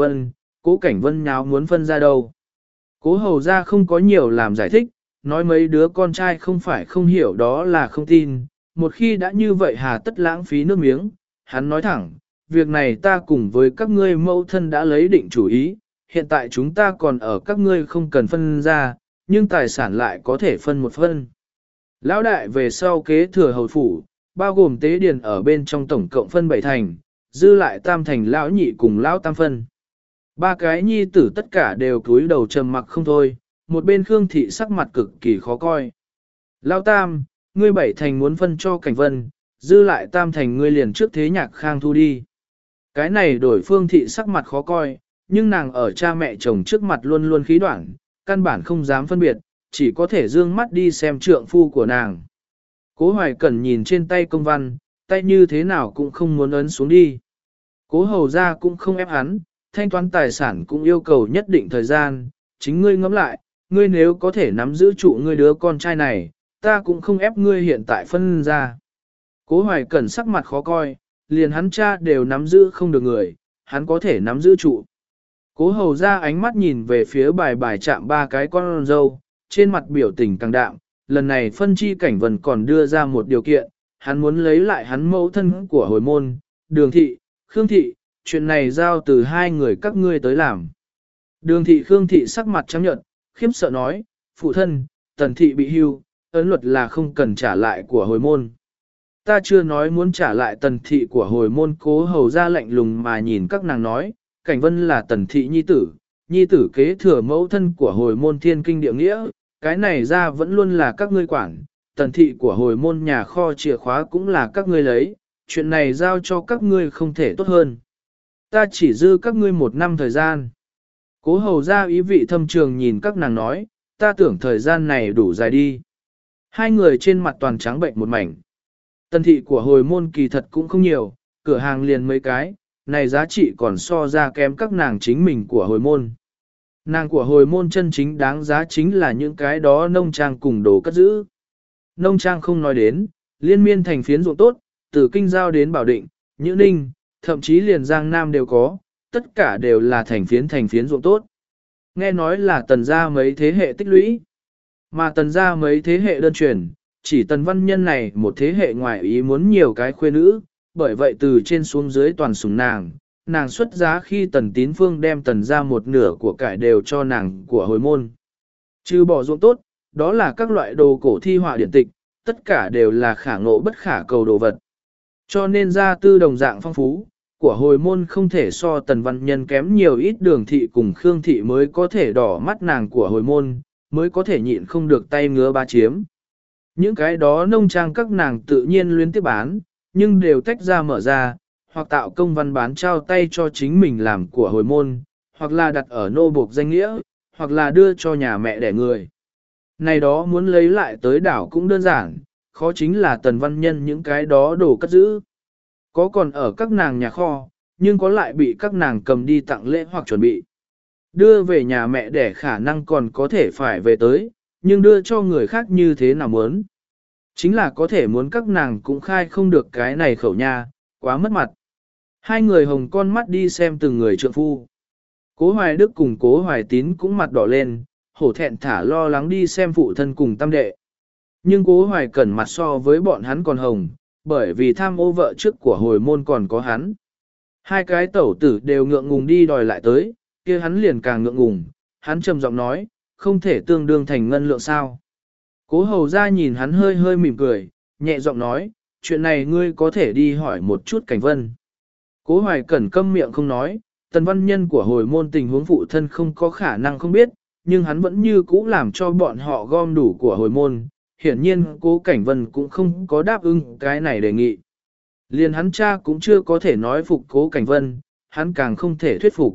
cố cảnh vân nháo muốn phân ra đâu. Cố hầu ra không có nhiều làm giải thích, nói mấy đứa con trai không phải không hiểu đó là không tin, một khi đã như vậy hà tất lãng phí nước miếng, hắn nói thẳng, việc này ta cùng với các ngươi mẫu thân đã lấy định chủ ý, hiện tại chúng ta còn ở các ngươi không cần phân ra, nhưng tài sản lại có thể phân một phân. Lão đại về sau kế thừa hầu phủ, bao gồm tế điền ở bên trong tổng cộng phân 7 thành, dư lại tam thành lão nhị cùng lão tam phân. Ba cái nhi tử tất cả đều cúi đầu trầm mặc không thôi, một bên Khương thị sắc mặt cực kỳ khó coi. Lão tam, ngươi 7 thành muốn phân cho Cảnh Vân, dư lại tam thành ngươi liền trước thế Nhạc Khang thu đi. Cái này đổi Phương thị sắc mặt khó coi, nhưng nàng ở cha mẹ chồng trước mặt luôn luôn khí đoạn, căn bản không dám phân biệt, chỉ có thể dương mắt đi xem trượng phu của nàng. Cố Hoài Cẩn nhìn trên tay công văn, tay như thế nào cũng không muốn ấn xuống đi. Cố hầu ra cũng không ép hắn, thanh toán tài sản cũng yêu cầu nhất định thời gian, chính ngươi ngẫm lại, ngươi nếu có thể nắm giữ trụ ngươi đứa con trai này, ta cũng không ép ngươi hiện tại phân ra. Cố Hoài Cẩn sắc mặt khó coi, liền hắn cha đều nắm giữ không được người, hắn có thể nắm giữ trụ. Cố hầu ra ánh mắt nhìn về phía bài chạm ba cái con dâu, trên mặt biểu tình càng đạm, lần này phân chi Cảnh Vân còn đưa ra một điều kiện, hắn muốn lấy lại hắn mẫu thân của hồi môn, Đường thị, Khương thị, chuyện này giao từ hai người các ngươi tới làm. Đường thị Khương thị sắc mặt trắng nhợt, khiếp sợ nói, phụ thân, Tần thị bị hưu, ấn luật là không cần trả lại của hồi môn. Ta chưa nói muốn trả lại Tần thị của hồi môn. Cố hầu ra lạnh lùng mà nhìn các nàng nói, Cảnh Vân là Tần thị nhi tử kế thừa mẫu thân của hồi môn thiên kinh địa nghĩa, cái này ra vẫn luôn là các ngươi quản, Tần thị của hồi môn nhà kho chìa khóa cũng là các ngươi lấy, chuyện này giao cho các ngươi không thể tốt hơn. Ta chỉ dư các ngươi 1 năm thời gian. Cố hầu ra ý vị thâm trường nhìn các nàng nói, ta tưởng thời gian này đủ dài đi. Hai người trên mặt toàn trắng bệnh một mảnh. Tần thị của hồi môn kỳ thật cũng không nhiều, cửa hàng liền mấy cái, này giá trị còn so ra kém các nàng chính mình của hồi môn. Nàng của hồi môn chân chính đáng giá chính là những cái đó nông trang cùng đồ cất giữ. Nông trang không nói đến, liên miên thành phiến ruộng tốt, từ Kinh Giao đến Bảo Định, Nhữ Ninh, thậm chí liền Giang Nam đều có, tất cả đều là thành phiến ruộng tốt. Nghe nói là Tần gia mấy thế hệ tích lũy, mà Tần gia mấy thế hệ đơn truyền, chỉ Tần Văn Nhân này một thế hệ ngoài ý muốn nhiều cái khuê nữ, bởi vậy từ trên xuống dưới toàn sủng nàng xuất giá khi Tần Tín Phương đem Tần gia một nửa của cải đều cho nàng của hồi môn. Trừ bỏ ruộng tốt, đó là các loại đồ cổ thi họa điển tịch, tất cả đều là khả ngộ bất khả cầu đồ vật. Cho nên gia tư đồng dạng phong phú, của hồi môn không thể so Tần Văn Nhân kém nhiều ít. Đường thị cùng Khương thị mới có thể đỏ mắt nàng của hồi môn, mới có thể nhịn không được tay ngứa ba chiếm. Những cái đó nông trang các nàng tự nhiên luyến tiếp bán, nhưng đều tách ra mở ra, hoặc tạo công văn bán trao tay cho chính mình làm của hồi môn, hoặc là đặt ở nô buộc danh nghĩa, hoặc là đưa cho nhà mẹ đẻ người. Này đó muốn lấy lại tới đảo cũng đơn giản, khó chính là Tần Văn Nhân những cái đó đồ cất giữ. Có còn ở các nàng nhà kho, nhưng có lại bị các nàng cầm đi tặng lễ hoặc chuẩn bị. Đưa về nhà mẹ đẻ khả năng còn có thể phải về tới, nhưng đưa cho người khác như thế nào muốn. Chính là có thể muốn các nàng cũng khai không được cái này khẩu nha, quá mất mặt. Hai người hồng con mắt đi xem từng người trượng phu. Cố Hoài Đức cùng Cố Hoài Tín cũng mặt đỏ lên, hổ thẹn thả lo lắng đi xem phụ thân cùng tam đệ. Nhưng Cố Hoài Cẩn mặt so với bọn hắn còn hồng, bởi vì tham ô vợ trước của hồi môn còn có hắn. Hai cái tẩu tử đều ngượng ngùng đi đòi lại tới, kia hắn liền càng ngượng ngùng, hắn trầm giọng nói, không thể tương đương thành ngân lượng sao. Cố hầu ra nhìn hắn hơi hơi mỉm cười, nhẹ giọng nói, chuyện này ngươi có thể đi hỏi một chút Cảnh Vân. Cố Hoài Cẩn câm miệng không nói, Tần Văn Nhân của hồi môn tình huống phụ thân không có khả năng không biết, nhưng hắn vẫn như cũ làm cho bọn họ gom đủ của hồi môn. Hiển nhiên Cố Cảnh Vân cũng không có đáp ứng cái này đề nghị. Liền hắn cha cũng chưa có thể nói phục Cố Cảnh Vân, hắn càng không thể thuyết phục.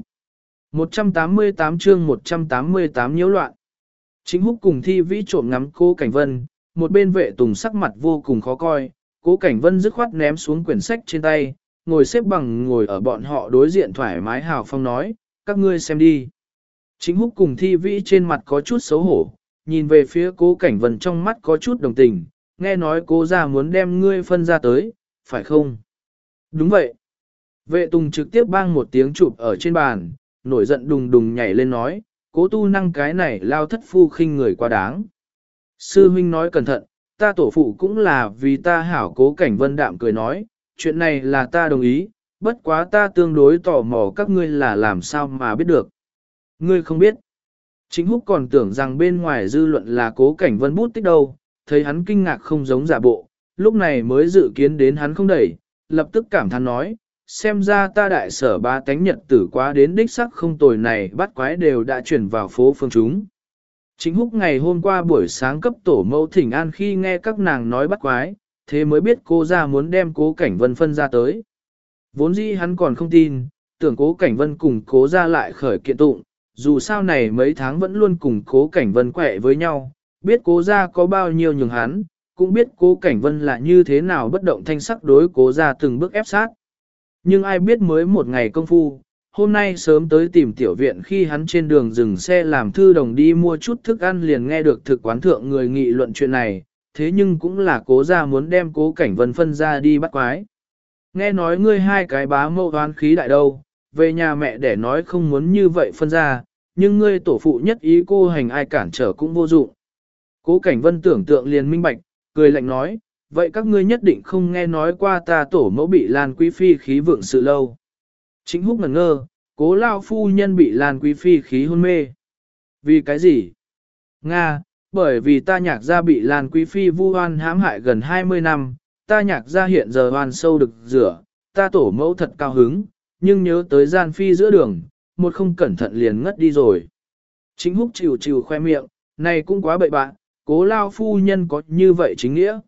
188 chương 188 nhiễu loạn. Chính Húc cùng Thi Vĩ trộm ngắm Cố Cảnh Vân, một bên vệ tùng sắc mặt vô cùng khó coi, Cố Cảnh Vân dứt khoát ném xuống quyển sách trên tay, ngồi xếp bằng ngồi ở bọn họ đối diện thoải mái hào phong nói, các ngươi xem đi. Chính Húc cùng Thi Vĩ trên mặt có chút xấu hổ, nhìn về phía Cố Cảnh Vân trong mắt có chút đồng tình, nghe nói Cố gia muốn đem ngươi phân ra tới, phải không? Đúng vậy. Vệ Tùng trực tiếp bang một tiếng chụp ở trên bàn, nổi giận đùng đùng nhảy lên nói, Cố Tu Năng cái này lao thất phu khinh người quá đáng. Sư huynh nói cẩn thận, ta tổ phụ cũng là vì ta hảo. Cố Cảnh Vân đạm cười nói, chuyện này là ta đồng ý, bất quá ta tương đối tò mò các ngươi là làm sao mà biết được. Ngươi không biết. Chính Húc còn tưởng rằng bên ngoài dư luận là Cố Cảnh Vân bút tích đâu, thấy hắn kinh ngạc không giống giả bộ, lúc này mới dự kiến đến hắn không đẩy, lập tức cảm thán nói, xem ra ta đại sở ba tánh nhật tử quá đến đích sắc không tồi này bắt quái đều đã chuyển vào phố phương chúng. Chính Húc ngày hôm qua buổi sáng cấp tổ mẫu thỉnh an khi nghe các nàng nói bắt quái, thế mới biết cô ra muốn đem Cố Cảnh Vân phân ra tới. Vốn dĩ hắn còn không tin, tưởng Cố Cảnh Vân cùng Cố ra lại khởi kiện tụng, dù sao này mấy tháng vẫn luôn cùng Cố Cảnh Vân quẹ với nhau, biết Cố ra có bao nhiêu nhường hắn, cũng biết Cố Cảnh Vân là như thế nào bất động thanh sắc đối Cố ra từng bước ép sát. Nhưng ai biết mới một ngày công phu, hôm nay sớm tới tìm tiểu viện khi hắn trên đường dừng xe làm thư đồng đi mua chút thức ăn liền nghe được thực quán thượng người nghị luận chuyện này, thế nhưng cũng là Cố ra muốn đem Cố Cảnh Vân phân ra đi bắt quái. Nghe nói ngươi hai cái bá mâu hoán khí đại đâu, về nhà mẹ để nói không muốn như vậy phân ra, nhưng ngươi tổ phụ nhất ý cô hành ai cản trở cũng vô dụng. Cố Cảnh Vân tưởng tượng liền minh bạch, cười lạnh nói, vậy các ngươi nhất định không nghe nói qua ta tổ mẫu bị Lan Quý Phi khí vượng sự lâu. Chính Húc ngẩn ngơ, Cố lao phu nhân bị Lan Quý Phi khí hôn mê. Vì cái gì? Nga, bởi vì ta nhạc gia bị Lan Quý Phi vu oan hãm hại gần 20 năm, ta nhạc gia hiện giờ oan sâu được rửa, ta tổ mẫu thật cao hứng, nhưng nhớ tới gian phi giữa đường, một không cẩn thận liền ngất đi rồi. Chính Húc chịu chịu khoe miệng, này cũng quá bậy bạn, Cố lao phu nhân có như vậy chính nghĩa.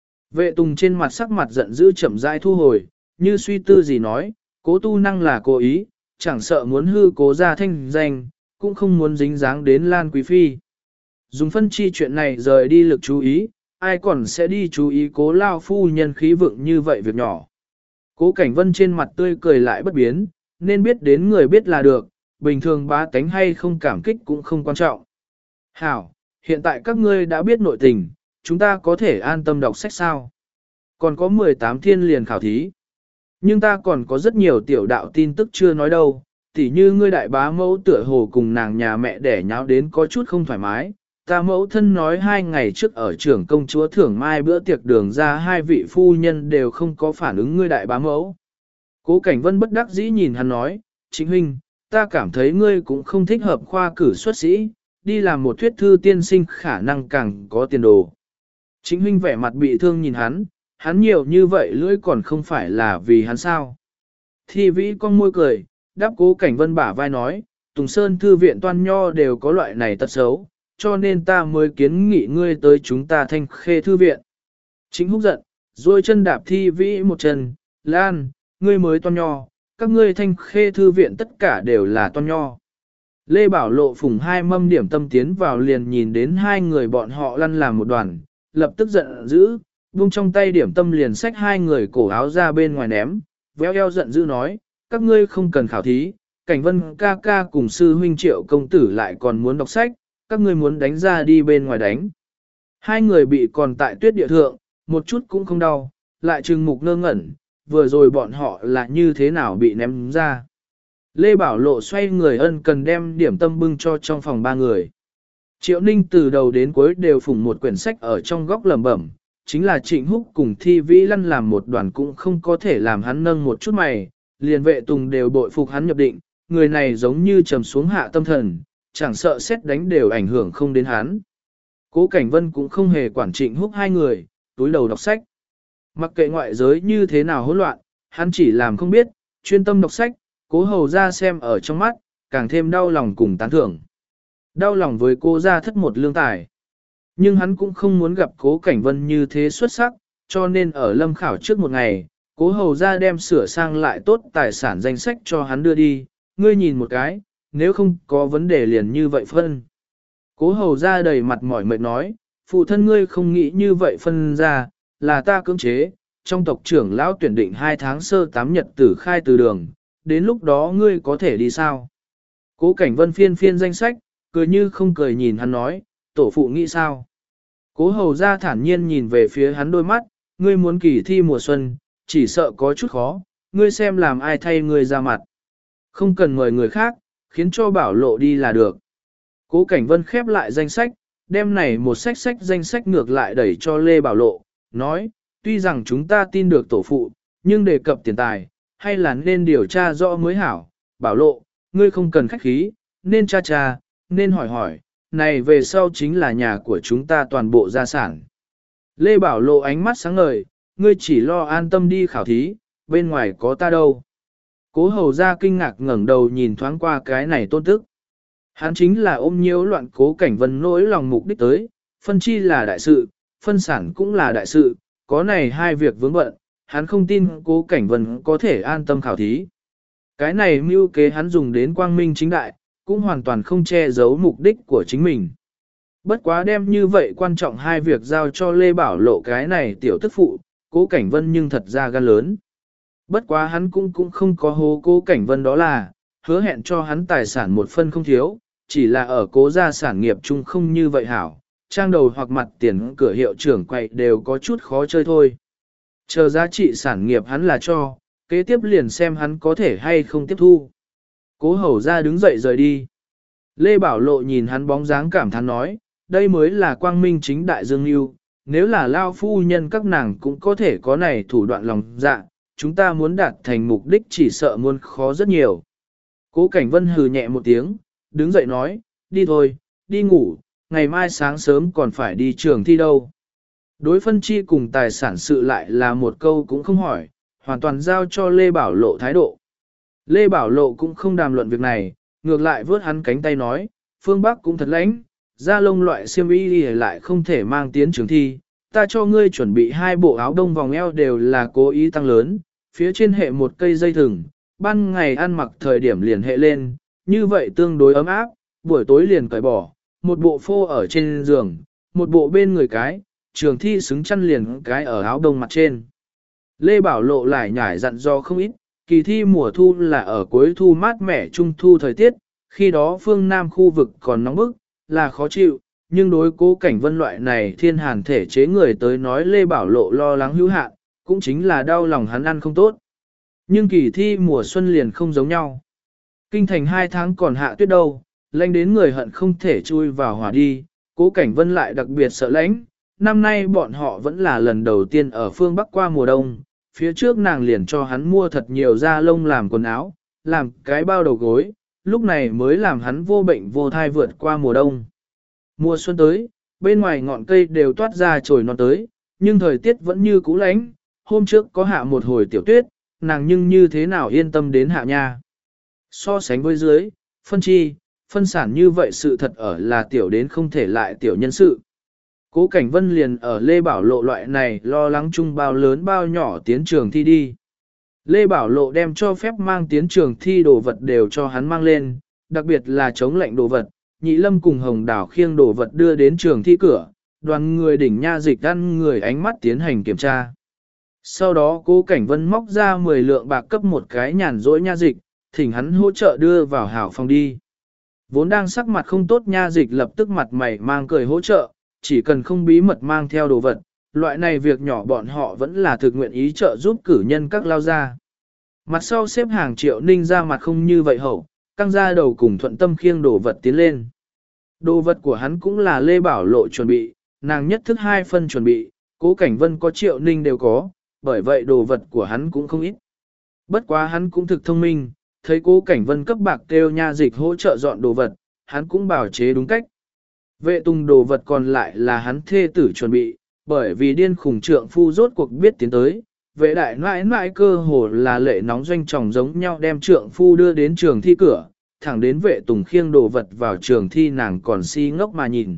Vệ Tùng trên mặt sắc mặt giận dữ chậm rãi thu hồi, như suy tư gì nói, Cố Tu Năng là cố ý, chẳng sợ muốn hư Cố gia thanh danh, cũng không muốn dính dáng đến Lan Quý Phi. Dùng phân chi chuyện này rời đi lực chú ý, ai còn sẽ đi chú ý Cố lao phu nhân khí vượng như vậy việc nhỏ. Cố Cảnh Vân trên mặt tươi cười lại bất biến, nên biết đến người biết là được, bình thường bá tánh hay không cảm kích cũng không quan trọng. Hảo, hiện tại các ngươi đã biết nội tình, chúng ta có thể an tâm đọc sách sao? Còn có 18 thiên liền khảo thí. Nhưng ta còn có rất nhiều tiểu đạo tin tức chưa nói đâu, tỉ như ngươi đại bá mẫu tựa hồ cùng nàng nhà mẹ đẻ nháo đến có chút không thoải mái. Ta mẫu thân nói 2 ngày trước ở trưởng công chúa thưởng mai bữa tiệc đường ra 2 vị phu nhân đều không có phản ứng ngươi đại bá mẫu. Cố Cảnh Vân bất đắc dĩ nhìn hắn nói, Chính huynh, ta cảm thấy ngươi cũng không thích hợp khoa cử xuất sĩ, đi làm một thuyết thư tiên sinh khả năng càng có tiền đồ. Chính huynh vẻ mặt bị thương nhìn hắn nhiều như vậy lưỡi còn không phải là vì hắn sao. Thi vĩ con môi cười, đáp Cố Cảnh Vân bả vai nói, Tùng Sơn thư viện toan nho đều có loại này tật xấu, cho nên ta mới kiến nghị ngươi tới chúng ta Thanh Khê thư viện. Chính Húc giận, rồi chân đạp Thi vĩ một chân, Lan, ngươi mới toan nho, các ngươi Thanh Khê thư viện tất cả đều là toan nho. Lê Bảo Lộ phùng 2 mâm điểm tâm tiến vào liền nhìn đến 2 người bọn họ lăn làm một đoàn, lập tức giận dữ, buông trong tay điểm tâm liền xách 2 người cổ áo ra bên ngoài ném, véo eo giận dữ nói, các ngươi không cần khảo thí, Cảnh Vân ca ca cùng sư huynh Triệu công tử lại còn muốn đọc sách, các ngươi muốn đánh ra đi bên ngoài đánh. 2 người bị còn tại tuyết địa thượng, một chút cũng không đau, lại trừng mục ngơ ngẩn, vừa rồi bọn họ là như thế nào bị ném ra. Lê Bảo Lộ xoay người ân cần đem điểm tâm bưng cho trong phòng 3 người. Triệu Ninh từ đầu đến cuối đều phủng một quyển sách ở trong góc lẩm bẩm, chính là Trịnh Húc cùng Thi Vĩ lăn làm một đoàn cũng không có thể làm hắn nâng một chút mày, liền Vệ Tùng đều bội phục hắn nhập định, người này giống như trầm xuống hạ tâm thần, chẳng sợ xét đánh đều ảnh hưởng không đến hắn. Cố Cảnh Vân cũng không hề quản Trịnh Húc 2 người, túi đầu đọc sách. Mặc kệ ngoại giới như thế nào hỗn loạn, hắn chỉ làm không biết, chuyên tâm đọc sách, Cố hầu ra xem ở trong mắt, càng thêm đau lòng cùng tán thưởng. Đau lòng với cô ra thất một lương tài. Nhưng hắn cũng không muốn gặp Cố Cảnh Vân như thế xuất sắc, cho nên ở lâm khảo trước một ngày, Cố hầu ra đem sửa sang lại tốt tài sản danh sách cho hắn đưa đi, ngươi nhìn một cái, nếu không có vấn đề liền như vậy phân. Cố hầu ra đầy mặt mỏi mệt nói, phụ thân ngươi không nghĩ như vậy phân ra, là ta cưỡng chế, trong tộc trưởng lão tuyển định 2 tháng sơ 8 nhật tử khai từ đường, đến lúc đó ngươi có thể đi sao? Cố Cảnh Vân phiên phiên danh sách, cười như không cười nhìn hắn nói, tổ phụ nghĩ sao? Cố hầu ra thản nhiên nhìn về phía hắn đôi mắt, ngươi muốn kỳ thi mùa xuân, chỉ sợ có chút khó, ngươi xem làm ai thay ngươi ra mặt. Không cần mời người khác, khiến cho Bảo Lộ đi là được. Cố Cảnh Vân khép lại danh sách, đem này một sách danh sách ngược lại đẩy cho Lê Bảo Lộ, nói, tuy rằng chúng ta tin được tổ phụ, nhưng đề cập tiền tài, hay là nên điều tra rõ mới hảo. Bảo Lộ, ngươi không cần khách khí, nên tra, nên hỏi, này về sau chính là nhà của chúng ta toàn bộ gia sản. Lê Bảo Lộ ánh mắt sáng ngời, ngươi chỉ lo an tâm đi khảo thí, bên ngoài có ta đâu. Cố hầu ra kinh ngạc ngẩng đầu nhìn thoáng qua cái này tôn tức. Hắn chính là ôm nhiễu loạn Cố Cảnh Vân nỗi lòng mục đích tới, phân chi là đại sự, phân sản cũng là đại sự, có này hai việc vướng bận, hắn không tin Cố Cảnh Vân có thể an tâm khảo thí. Cái này mưu kế hắn dùng đến quang minh chính đại, cũng hoàn toàn không che giấu mục đích của chính mình. Bất quá đem như vậy quan trọng hai việc giao cho Lê Bảo Lộ cái này tiểu tức phụ, Cố Cảnh Vân nhưng thật ra gan lớn. Bất quá hắn cũng không có hố Cố Cảnh Vân, đó là hứa hẹn cho hắn tài sản một phân không thiếu, chỉ là ở Cố gia sản nghiệp chung không như vậy hảo, trang đầu hoặc mặt tiền cửa hiệu trưởng quậy đều có chút khó chơi thôi. Chờ giá trị sản nghiệp hắn là cho, kế tiếp liền xem hắn có thể hay không tiếp thu. Cố hầu ra đứng dậy rời đi. Lê Bảo Lộ nhìn hắn bóng dáng cảm thán nói, đây mới là quang minh chính đại dương yêu, nếu là lao phu nhân các nàng cũng có thể có này thủ đoạn lòng dạ, chúng ta muốn đạt thành mục đích chỉ sợ muôn khó rất nhiều. Cố Cảnh Vân hừ nhẹ một tiếng, đứng dậy nói, đi thôi, đi ngủ, ngày mai sáng sớm còn phải đi trường thi đâu. Đối phân chi cùng tài sản sự lại là một câu cũng không hỏi, hoàn toàn giao cho Lê Bảo Lộ thái độ. Lê Bảo Lộ cũng không đàm luận việc này, ngược lại vớt hắn cánh tay nói, phương Bắc cũng thật lãnh, da lông loại xiêm y lại không thể mang tiến trường thi, ta cho ngươi chuẩn bị 2 bộ áo đông vòng eo đều là cố ý tăng lớn, phía trên hệ một cây dây thừng, ban ngày ăn mặc thời điểm liền hệ lên, như vậy tương đối ấm áp, buổi tối liền cởi bỏ, một bộ phô ở trên giường, một bộ bên người cái, trường thi xứng chăn liền cái ở áo đông mặt trên. Lê Bảo Lộ lại nhải dặn do không ít, kỳ thi mùa thu là ở cuối thu mát mẻ trung thu thời tiết, khi đó phương Nam khu vực còn nóng bức, là khó chịu, nhưng đối Cố Cảnh Vân loại này thiên hàn thể chế người tới nói Lê Bảo Lộ lo lắng hữu hạn, cũng chính là đau lòng hắn ăn không tốt. Nhưng kỳ thi mùa xuân liền không giống nhau. Kinh thành 2 tháng còn hạ tuyết đâu, lạnh đến người hận không thể chui vào hỏa đi, Cố Cảnh Vân lại đặc biệt sợ lạnh. Năm nay bọn họ vẫn là lần đầu tiên ở phương Bắc qua mùa đông, phía trước nàng liền cho hắn mua thật nhiều da lông làm quần áo, làm cái bao đầu gối, lúc này mới làm hắn vô bệnh vô thai vượt qua mùa đông. Mùa xuân tới, bên ngoài ngọn cây đều toát ra chồi non tới, nhưng thời tiết vẫn như cũ lạnh, hôm trước có hạ một hồi tiểu tuyết, nàng nhưng như thế nào yên tâm đến hạ nha. So sánh với dưới, phân chi, phân sản như vậy sự thật ở là tiểu đến không thể lại tiểu nhân sự. Cố Cảnh Vân liền ở Lê Bảo Lộ loại này lo lắng chung bao lớn bao nhỏ tiến trường thi đi. Lê Bảo Lộ đem cho phép mang tiến trường thi đồ vật đều cho hắn mang lên, đặc biệt là chống lệnh đồ vật, Nhị Lâm cùng Hồng Đào khiêng đồ vật đưa đến trường thi cửa, đoàn người đỉnh nha dịch ăn người ánh mắt tiến hành kiểm tra. Sau đó Cố Cảnh Vân móc ra 10 lượng bạc cấp một cái nhàn rỗi nha dịch, thỉnh hắn hỗ trợ đưa vào hảo phòng đi. Vốn đang sắc mặt không tốt nha dịch lập tức mặt mày mang cười hỗ trợ, chỉ cần không bí mật mang theo đồ vật, loại này việc nhỏ bọn họ vẫn là thực nguyện ý trợ giúp cử nhân các lao gia. Mặt sau xếp hàng Triệu Ninh ra mặt không như vậy hậu, căng ra đầu cùng thuận tâm khiêng đồ vật tiến lên. Đồ vật của hắn cũng là Lê Bảo Lộ chuẩn bị, nàng nhất thức 2 phân chuẩn bị, Cố Cảnh Vân có Triệu Ninh đều có, bởi vậy đồ vật của hắn cũng không ít. Bất quá hắn cũng thực thông minh, thấy Cố Cảnh Vân cấp bạc kêu nha dịch hỗ trợ dọn đồ vật, hắn cũng bảo chế đúng cách. Vệ tùng đồ vật còn lại là hắn thê tử chuẩn bị, bởi vì điên khủng trượng phu rốt cuộc biết tiến tới, vệ đại nãi nãi cơ hồ là lệ nóng doanh tròng giống nhau đem trượng phu đưa đến trường thi cửa, thẳng đến vệ tùng khiêng đồ vật vào trường thi nàng còn si ngốc mà nhìn.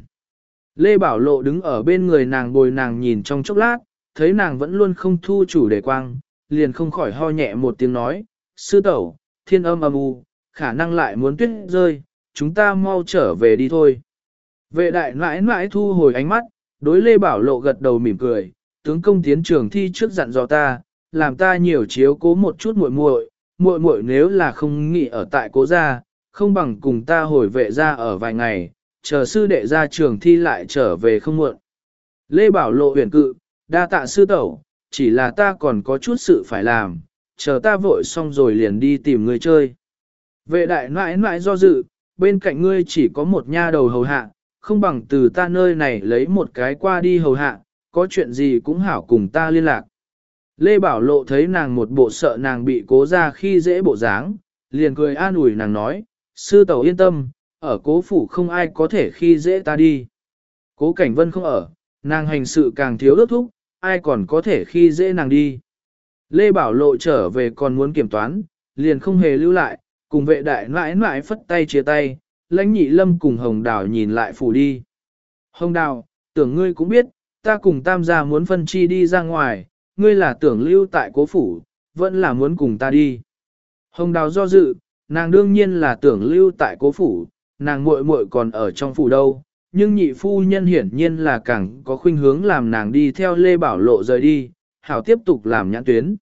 Lê Bảo Lộ đứng ở bên người nàng bồi nàng nhìn trong chốc lát, thấy nàng vẫn luôn không thu chủ đề quang, liền không khỏi ho nhẹ một tiếng nói, sư tẩu, thiên âm âm u, khả năng lại muốn tuyết rơi, chúng ta mau trở về đi thôi. Vệ đại nãi nãi thu hồi ánh mắt, đối Lê Bảo Lộ gật đầu mỉm cười, tướng công tiến trường thi trước dặn dò ta, làm ta nhiều chiếu cố một chút muội muội nếu là không nghĩ ở tại cố gia, không bằng cùng ta hồi vệ gia ở vài ngày, chờ sư đệ ra trường thi lại trở về không muộn. Lê Bảo Lộ huyền cự, đa tạ sư tẩu, chỉ là ta còn có chút sự phải làm, chờ ta vội xong rồi liền đi tìm người chơi. Vệ đại nãi nãi do dự, bên cạnh ngươi chỉ có một nha đầu hầu hạ, không bằng từ ta nơi này lấy một cái qua đi hầu hạ, có chuyện gì cũng hảo cùng ta liên lạc. Lê Bảo Lộ thấy nàng một bộ sợ nàng bị cố ra khi dễ bộ dáng, liền cười an ủi nàng nói, sư tẩu yên tâm, ở cố phủ không ai có thể khi dễ ta đi. Cố Cảnh Vân không ở, nàng hành sự càng thiếu ước thúc, ai còn có thể khi dễ nàng đi. Lê Bảo Lộ trở về còn muốn kiểm toán, liền không hề lưu lại, cùng vệ đại nãi nãi phất tay chia tay, Lãnh Nhị Lâm cùng Hồng Đào nhìn lại phủ đi. Hồng Đào, tưởng ngươi cũng biết, ta cùng Tam gia muốn phân chi đi ra ngoài, ngươi là tưởng lưu tại cố phủ, vẫn là muốn cùng ta đi. Hồng Đào do dự, nàng đương nhiên là tưởng lưu tại cố phủ, nàng muội muội còn ở trong phủ đâu, nhưng nhị phu nhân hiển nhiên là càng có khuynh hướng làm nàng đi theo Lê Bảo Lộ rời đi, hảo tiếp tục làm nhãn tuyến.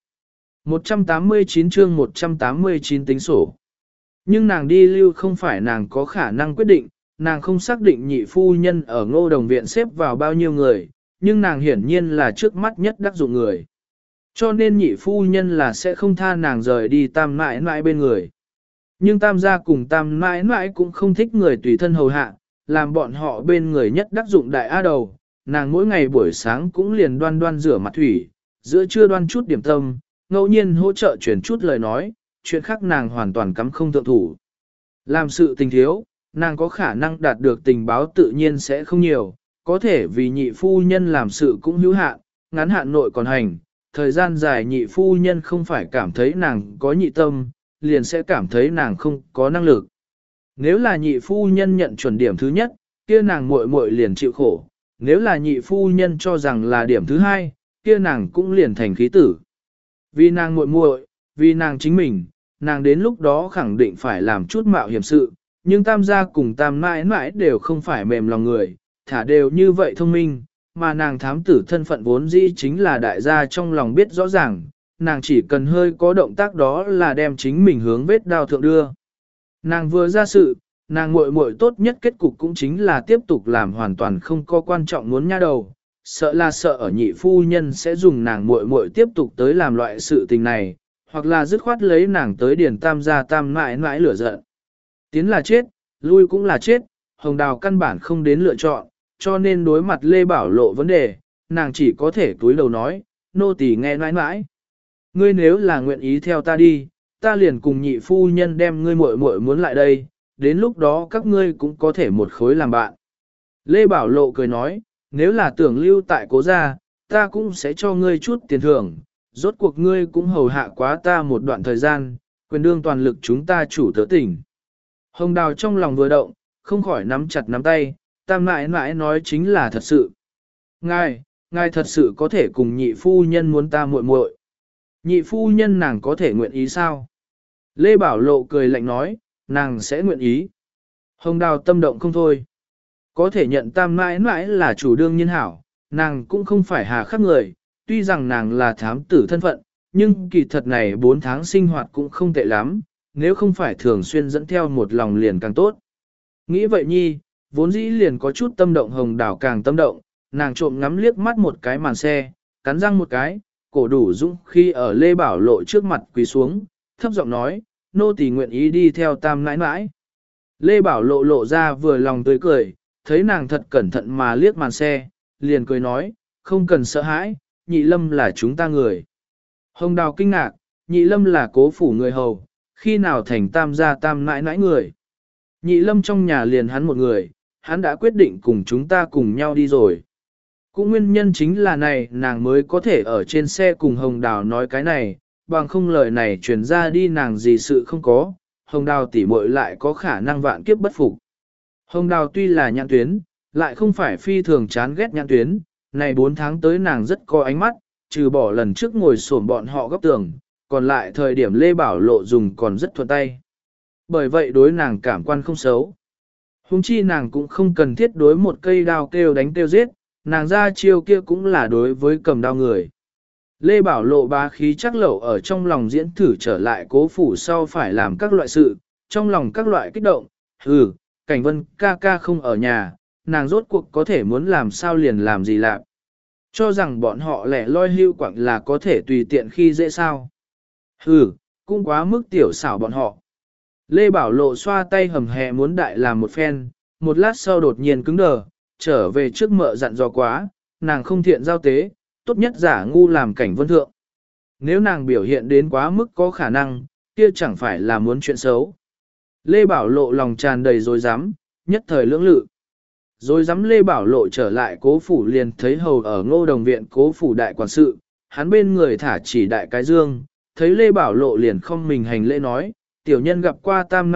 189 chương 189 tính sổ. Nhưng nàng đi lưu không phải nàng có khả năng quyết định, nàng không xác định nhị phu nhân ở Ngô Đồng Viện xếp vào bao nhiêu người, nhưng nàng hiển nhiên là trước mắt nhất đắc dụng người. Cho nên nhị phu nhân là sẽ không tha nàng rời đi Tam mãi mãi bên người. Nhưng Tam gia cùng Tam mãi mãi cũng không thích người tùy thân hầu hạ, làm bọn họ bên người nhất đắc dụng đại á đầu. Nàng mỗi ngày buổi sáng cũng liền đoan đoan rửa mặt thủy, giữa trưa đoan chút điểm tâm, ngẫu nhiên hỗ trợ chuyển chút lời nói, chuyện khác nàng hoàn toàn cắm không thượng thủ. Làm sự tình thiếu, nàng có khả năng đạt được tình báo tự nhiên sẽ không nhiều, có thể vì nhị phu nhân làm sự cũng hữu hạn, ngắn hạn nội còn hành, thời gian dài nhị phu nhân không phải cảm thấy nàng có nhị tâm, liền sẽ cảm thấy nàng không có năng lực. Nếu là nhị phu nhân nhận chuẩn điểm thứ nhất, kia nàng muội muội liền chịu khổ, nếu là nhị phu nhân cho rằng là điểm thứ hai, kia nàng cũng liền thành khí tử. Vì nàng muội muội, vì nàng chính mình, nàng đến lúc đó khẳng định phải làm chút mạo hiểm sự, nhưng Tam gia cùng Tam mãi mãi đều không phải mềm lòng người, thả đều như vậy thông minh, mà nàng thám tử thân phận vốn dĩ chính là đại gia trong lòng biết rõ ràng, nàng chỉ cần hơi có động tác đó là đem chính mình hướng vết đao thượng đưa. Nàng vừa ra sự, nàng muội muội tốt nhất kết cục cũng chính là tiếp tục làm hoàn toàn không có quan trọng muốn nha đầu, sợ là sợ ở nhị phu nhân sẽ dùng nàng muội muội tiếp tục tới làm loại sự tình này, hoặc là dứt khoát lấy nàng tới điển Tam gia Tam mãi mãi lửa giận. Tiến là chết, lui cũng là chết, Hồng Đào căn bản không đến lựa chọn, cho nên đối mặt Lê Bảo Lộ vấn đề, nàng chỉ có thể túi đầu nói, nô tỳ nghe mãi mãi. Ngươi nếu là nguyện ý theo ta đi, ta liền cùng nhị phu nhân đem ngươi muội muội muốn lại đây, đến lúc đó các ngươi cũng có thể một khối làm bạn. Lê Bảo Lộ cười nói, nếu là tưởng lưu tại cố gia, ta cũng sẽ cho ngươi chút tiền thưởng, rốt cuộc ngươi cũng hầu hạ quá ta một đoạn thời gian, quyền đương toàn lực chúng ta chủ tớ tỉnh. Hồng Đào trong lòng vừa động, không khỏi nắm chặt nắm tay, Tam mãi mãi nói chính là thật sự. Ngài thật sự có thể cùng nhị phu nhân muốn ta muội muội. Nhị phu nhân nàng có thể nguyện ý sao? Lê Bảo Lộ cười lạnh nói, nàng sẽ nguyện ý. Hồng Đào tâm động không thôi. Có thể nhận Tam mãi mãi là chủ đương nhiên hảo, nàng cũng không phải hà khắc người, tuy rằng nàng là thám tử thân phận, nhưng kỳ thật này 4 tháng sinh hoạt cũng không tệ lắm, nếu không phải thường xuyên dẫn theo một lòng liền càng tốt. Nghĩ vậy nhi, vốn dĩ liền có chút tâm động Hồng Đào càng tâm động, nàng trộm ngắm liếc mắt một cái màn xe, cắn răng một cái, cổ đủ dũng khi ở Lê Bảo Lộ trước mặt quỳ xuống, thấp giọng nói, nô tỳ nguyện ý đi theo Tam nãi nãi. Lê Bảo Lộ lộ ra vừa lòng tươi cười, thấy nàng thật cẩn thận mà liếc màn xe, liền cười nói, không cần sợ hãi, nhị lâm là chúng ta người. Hồng Đào kinh ngạc, nhị lâm là cố phủ người hầu, khi nào thành Tam gia Tam nãi nãi người. Nhị lâm trong nhà liền hắn một người, hắn đã quyết định cùng chúng ta cùng nhau đi rồi. Cũng nguyên nhân chính là này nàng mới có thể ở trên xe cùng Hồng Đào nói cái này, bằng không lời này truyền ra đi nàng gì sự không có, Hồng Đào tỉ muội lại có khả năng vạn kiếp bất phục. Hồng Đào tuy là nhãn tuyến, lại không phải phi thường chán ghét nhãn tuyến, này 4 tháng tới nàng rất có ánh mắt, trừ bỏ lần trước ngồi xổm bọn họ góc tường, còn lại thời điểm Lê Bảo Lộ dùng còn rất thuận tay. Bởi vậy đối nàng cảm quan không xấu. Hùng chi nàng cũng không cần thiết đối một cây đao kêu đánh kêu giết, nàng ra chiêu kia cũng là đối với cầm đao người. Lê Bảo Lộ bá khí chắc lẩu ở trong lòng diễn thử trở lại cố phủ sau phải làm các loại sự, trong lòng các loại kích động, Cảnh Vân ca ca không ở nhà, nàng rốt cuộc có thể muốn làm sao liền làm gì làm. Cho rằng bọn họ lẻ loi hưu quặng là có thể tùy tiện khi dễ sao. Hừ, cũng quá mức tiểu xảo bọn họ. Lê Bảo Lộ xoa tay hầm hè muốn đại làm một phen, một lát sau đột nhiên cứng đờ, trở về trước mợ dặn dò quá, nàng không thiện giao tế, tốt nhất giả ngu làm cảnh vân thượng. Nếu nàng biểu hiện đến quá mức có khả năng, kia chẳng phải là muốn chuyện xấu. Lê Bảo Lộ lòng tràn đầy dối rắm nhất thời lưỡng lự. Rồi dám Lê Bảo Lộ trở lại cố phủ liền thấy hầu ở Ngô Đồng viện cố phủ đại quản sự, hắn bên người thả chỉ đại cái dương, thấy Lê Bảo Lộ liền không mình hành lễ nói, tiểu nhân gặp qua tam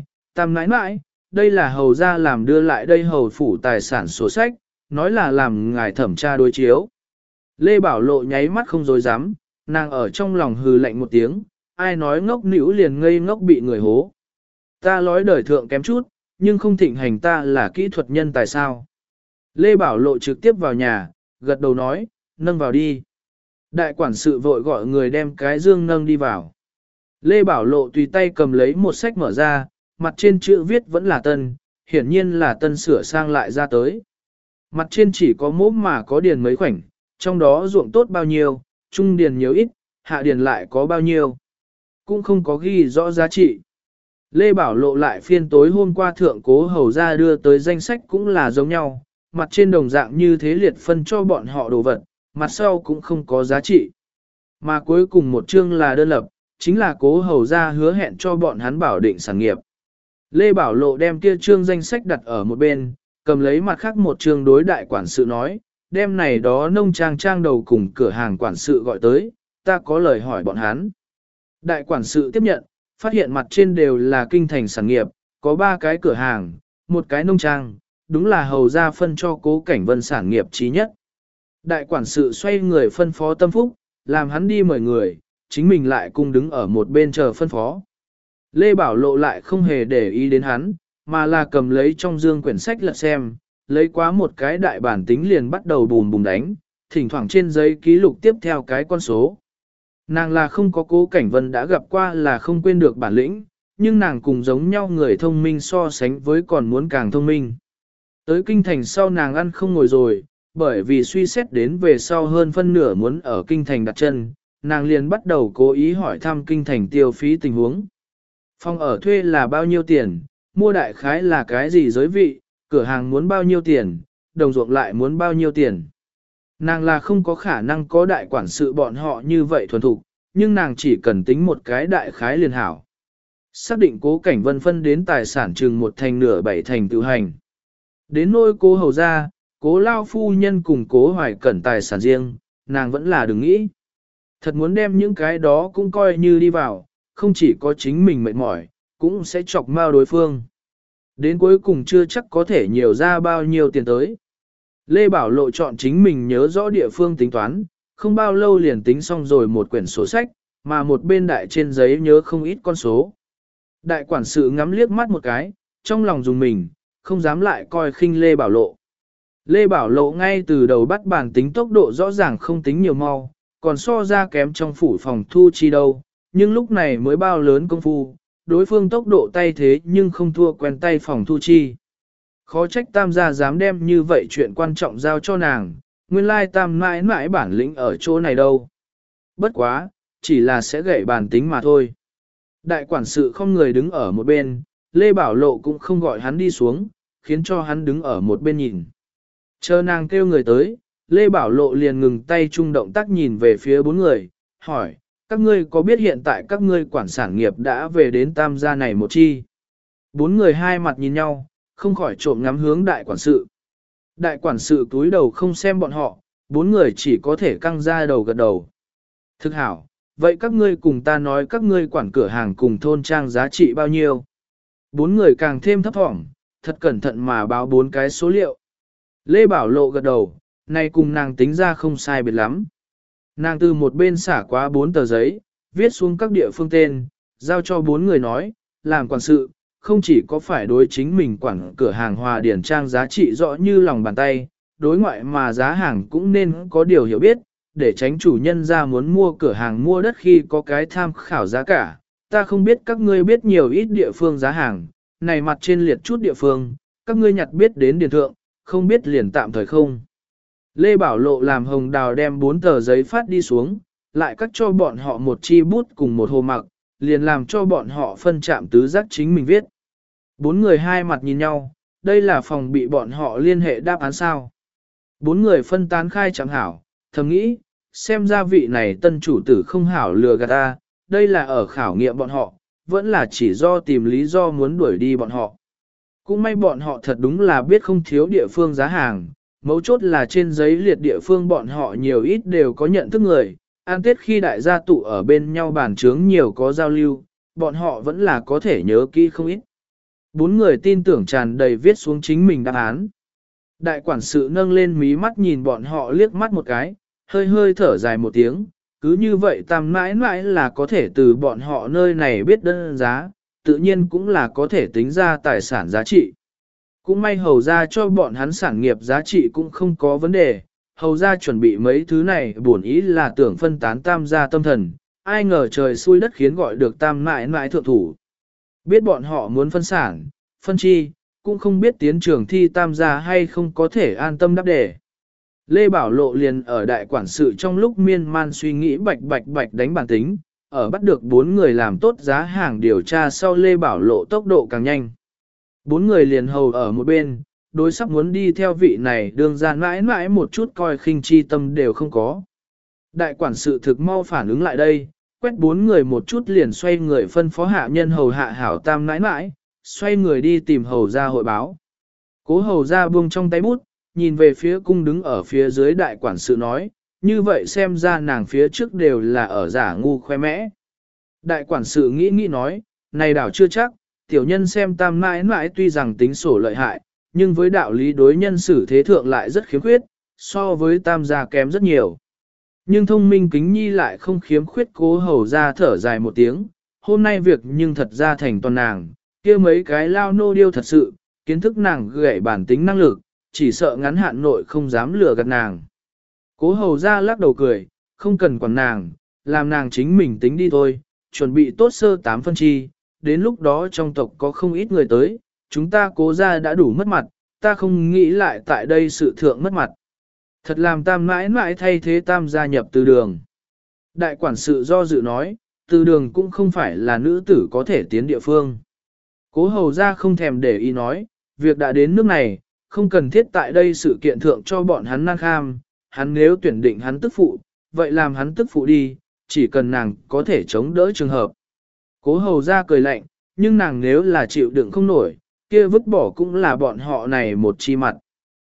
nãi nãi, đây là hầu ra làm đưa lại đây hầu phủ tài sản sổ sách, nói là làm ngài thẩm tra đối chiếu. Lê Bảo Lộ nháy mắt không dối dám, nàng ở trong lòng hừ lạnh một tiếng, ai nói ngốc nữ liền ngây ngốc bị người hố. Ta nói đời thượng kém chút, nhưng không thịnh hành ta là kỹ thuật nhân tài sao. Lê Bảo Lộ trực tiếp vào nhà, gật đầu nói, nâng vào đi. Đại quản sự vội gọi người đem cái dương nâng đi vào. Lê Bảo Lộ tùy tay cầm lấy một sách mở ra, mặt trên chữ viết vẫn là tân, hiển nhiên là tân sửa sang lại ra tới. Mặt trên chỉ có mốm mà có điền mấy khoảnh, trong đó ruộng tốt bao nhiêu, trung điền nhiều ít, hạ điền lại có bao nhiêu. Cũng không có ghi rõ giá trị. Lê Bảo Lộ lại phiên tối hôm qua thượng cố hầu ra đưa tới danh sách cũng là giống nhau, mặt trên đồng dạng như thế liệt phân cho bọn họ đồ vật, mặt sau cũng không có giá trị. Mà cuối cùng một chương là đơn lập, chính là cố hầu ra hứa hẹn cho bọn hắn bảo định sản nghiệp. Lê Bảo Lộ đem kia chương danh sách đặt ở một bên, cầm lấy mặt khác một chương đối đại quản sự nói, đem này đó nông trang đầu cùng cửa hàng quản sự gọi tới, ta có lời hỏi bọn hắn. Đại quản sự tiếp nhận, phát hiện mặt trên đều là kinh thành sản nghiệp, có 3 cái cửa hàng, một cái nông trang, đúng là hầu ra phân cho cố cảnh vân sản nghiệp trí nhất. Đại quản sự xoay người phân phó tâm phúc, làm hắn đi mời người, chính mình lại cung đứng ở một bên chờ phân phó. Lê Bảo Lộ lại không hề để ý đến hắn, mà là cầm lấy trong dương quyển sách lật xem, lấy quá một cái đại bản tính liền bắt đầu bùm bùm đánh, thỉnh thoảng trên giấy ký lục tiếp theo cái con số. Nàng là không có cố cảnh vân đã gặp qua là không quên được bản lĩnh, nhưng nàng cùng giống nhau người thông minh so sánh với còn muốn càng thông minh. Tới kinh thành sau nàng ăn không ngồi rồi, bởi vì suy xét đến về sau hơn phân nửa muốn ở kinh thành đặt chân, nàng liền bắt đầu cố ý hỏi thăm kinh thành tiêu phí tình huống. Phòng ở thuê là bao nhiêu tiền, mua đại khái là cái gì giới vị, cửa hàng muốn bao nhiêu tiền, đồng ruộng lại muốn bao nhiêu tiền. Nàng là không có khả năng có đại quản sự bọn họ như vậy thuần thục, nhưng nàng chỉ cần tính một cái đại khái liền hảo. Xác định cố cảnh vân phân đến tài sản chừng 1/7 thành tự hành. Đến nôi cố hầu ra, cố lao phu nhân cùng cố hoài cẩn tài sản riêng, nàng vẫn là đừng nghĩ. Thật muốn đem những cái đó cũng coi như đi vào, không chỉ có chính mình mệt mỏi, cũng sẽ chọc mau đối phương. Đến cuối cùng chưa chắc có thể nhiều ra bao nhiêu tiền tới. Lê Bảo Lộ chọn chính mình nhớ rõ địa phương tính toán, không bao lâu liền tính xong rồi một quyển sổ sách, mà một bên đại trên giấy nhớ không ít con số. Đại quản sự ngắm liếc mắt một cái, trong lòng dùng mình, không dám lại coi khinh Lê Bảo Lộ. Lê Bảo Lộ ngay từ đầu bắt bản tính tốc độ rõ ràng không tính nhiều mau, còn so ra kém trong phủ phòng thu chi đâu, nhưng lúc này mới bao lớn công phu, đối phương tốc độ tay thế nhưng không thua quen tay phòng thu chi. Khó trách tam gia dám đem như vậy chuyện quan trọng giao cho nàng, nguyên lai tam mãi mãi bản lĩnh ở chỗ này đâu. Bất quá, chỉ là sẽ gậy bản tính mà thôi. Đại quản sự không người đứng ở một bên, Lê Bảo Lộ cũng không gọi hắn đi xuống, khiến cho hắn đứng ở một bên nhìn. Chờ nàng kêu người tới, Lê Bảo Lộ liền ngừng tay chung động tác nhìn về phía 4 người, hỏi, các ngươi có biết hiện tại các ngươi quản sản nghiệp đã về đến tam gia này một chi? 4 người hai mặt nhìn nhau, không khỏi trộm ngắm hướng đại quản sự. Đại quản sự túi đầu không xem bọn họ, 4 người chỉ có thể căng ra đầu gật đầu. Thực hảo, vậy các ngươi cùng ta nói các ngươi quản cửa hàng cùng thôn trang giá trị bao nhiêu? 4 người càng thêm thấp thỏm, thật cẩn thận mà báo 4 cái số liệu. Lê Bảo Lộ gật đầu, này cùng nàng tính ra không sai biệt lắm. Nàng từ một bên xả quá 4 tờ giấy, viết xuống các địa phương tên, giao cho 4 người nói, làm quản sự, không chỉ có phải đối chính mình quản cửa hàng Hòa Điển Trang giá trị rõ như lòng bàn tay, đối ngoại mà giá hàng cũng nên có điều hiểu biết, để tránh chủ nhân ra muốn mua cửa hàng mua đất khi có cái tham khảo giá cả. Ta không biết các ngươi biết nhiều ít địa phương giá hàng, này mặt trên liệt chút địa phương, các ngươi nhặt biết đến điền thượng, không biết liền tạm thời không. Lê Bảo Lộ làm Hồng Đào đem 4 tờ giấy phát đi xuống, lại cắt cho bọn họ một chi bút cùng một hồ mặc, liền làm cho bọn họ phân chạm tứ giác chính mình viết. Bốn người hai mặt nhìn nhau, đây là phòng bị bọn họ liên hệ đáp án sao. Bốn người phân tán khai chẳng hảo, thầm nghĩ, xem ra vị này tân chủ tử không hảo lừa gạt ta, đây là ở khảo nghiệm bọn họ, vẫn là chỉ do tìm lý do muốn đuổi đi bọn họ. Cũng may bọn họ thật đúng là biết không thiếu địa phương giá hàng, mấu chốt là trên giấy liệt địa phương bọn họ nhiều ít đều có nhận thức người, an tết khi đại gia tụ ở bên nhau bàn trướng nhiều có giao lưu, bọn họ vẫn là có thể nhớ kỹ không ít. Bốn người tin tưởng tràn đầy viết xuống chính mình đáp án. Đại quản sự nâng lên mí mắt nhìn bọn họ liếc mắt một cái, hơi hơi thở dài một tiếng, cứ như vậy tam mãi mãi là có thể từ bọn họ nơi này biết đơn giá, tự nhiên cũng là có thể tính ra tài sản giá trị. Cũng may hầu ra cho bọn hắn sản nghiệp giá trị cũng không có vấn đề, hầu ra chuẩn bị mấy thứ này bổn ý là tưởng phân tán tam gia tâm thần, ai ngờ trời xui đất khiến gọi được tam mãi mãi thượng thủ. Biết bọn họ muốn phân sản, phân chi, cũng không biết tiến trường thi tam gia hay không có thể an tâm đáp đề. Lê Bảo Lộ liền ở đại quản sự trong lúc miên man suy nghĩ bạch đánh bản tính, ở bắt được bốn người làm tốt giá hàng điều tra sau Lê Bảo Lộ tốc độ càng nhanh. Bốn người liền hầu ở một bên, đối sắp muốn đi theo vị này đường ra mãi mãi một chút coi khinh chi tâm đều không có. Đại quản sự thực mau phản ứng lại đây, quét bốn người một chút liền xoay người phân phó hạ nhân hầu hạ hảo tam mãi mãi, xoay người đi tìm hầu ra hội báo. Cố hầu ra buông trong tay bút, nhìn về phía cung đứng ở phía dưới đại quản sự nói, như vậy xem ra nàng phía trước đều là ở giả ngu khoe mẽ. Đại quản sự nghĩ nói, này đảo chưa chắc, tiểu nhân xem tam mãi mãi tuy rằng tính sổ lợi hại, nhưng với đạo lý đối nhân xử thế thượng lại rất khiếm khuyết, so với tam gia kém rất nhiều. Nhưng thông minh kính nhi lại không khiếm khuyết, cố hầu ra thở dài một tiếng, hôm nay việc nhưng thật ra thành toàn nàng, kia mấy cái lao nô điêu thật sự, kiến thức nàng gậy bản tính năng lực, chỉ sợ ngắn hạn nội không dám lừa gạt nàng. Cố hầu ra lắc đầu cười, không cần quản nàng, làm nàng chính mình tính đi thôi, chuẩn bị tốt sơ 8 phân chi, đến lúc đó trong tộc có không ít người tới, chúng ta cố ra đã đủ mất mặt, ta không nghĩ lại tại đây sự thượng mất mặt. Thật làm tam mãi mãi thay thế tam gia nhập từ đường. Đại quản sự do dự nói, từ đường cũng không phải là nữ tử có thể tiến địa phương. Cố hầu ra không thèm để ý nói, việc đã đến nước này, không cần thiết tại đây sự kiện thượng cho bọn hắn nan kham, hắn nếu tuyển định hắn tức phụ, vậy làm hắn tức phụ đi, chỉ cần nàng có thể chống đỡ trường hợp. Cố hầu ra cười lạnh, nhưng nàng nếu là chịu đựng không nổi, kia vứt bỏ cũng là bọn họ này một chi mặt.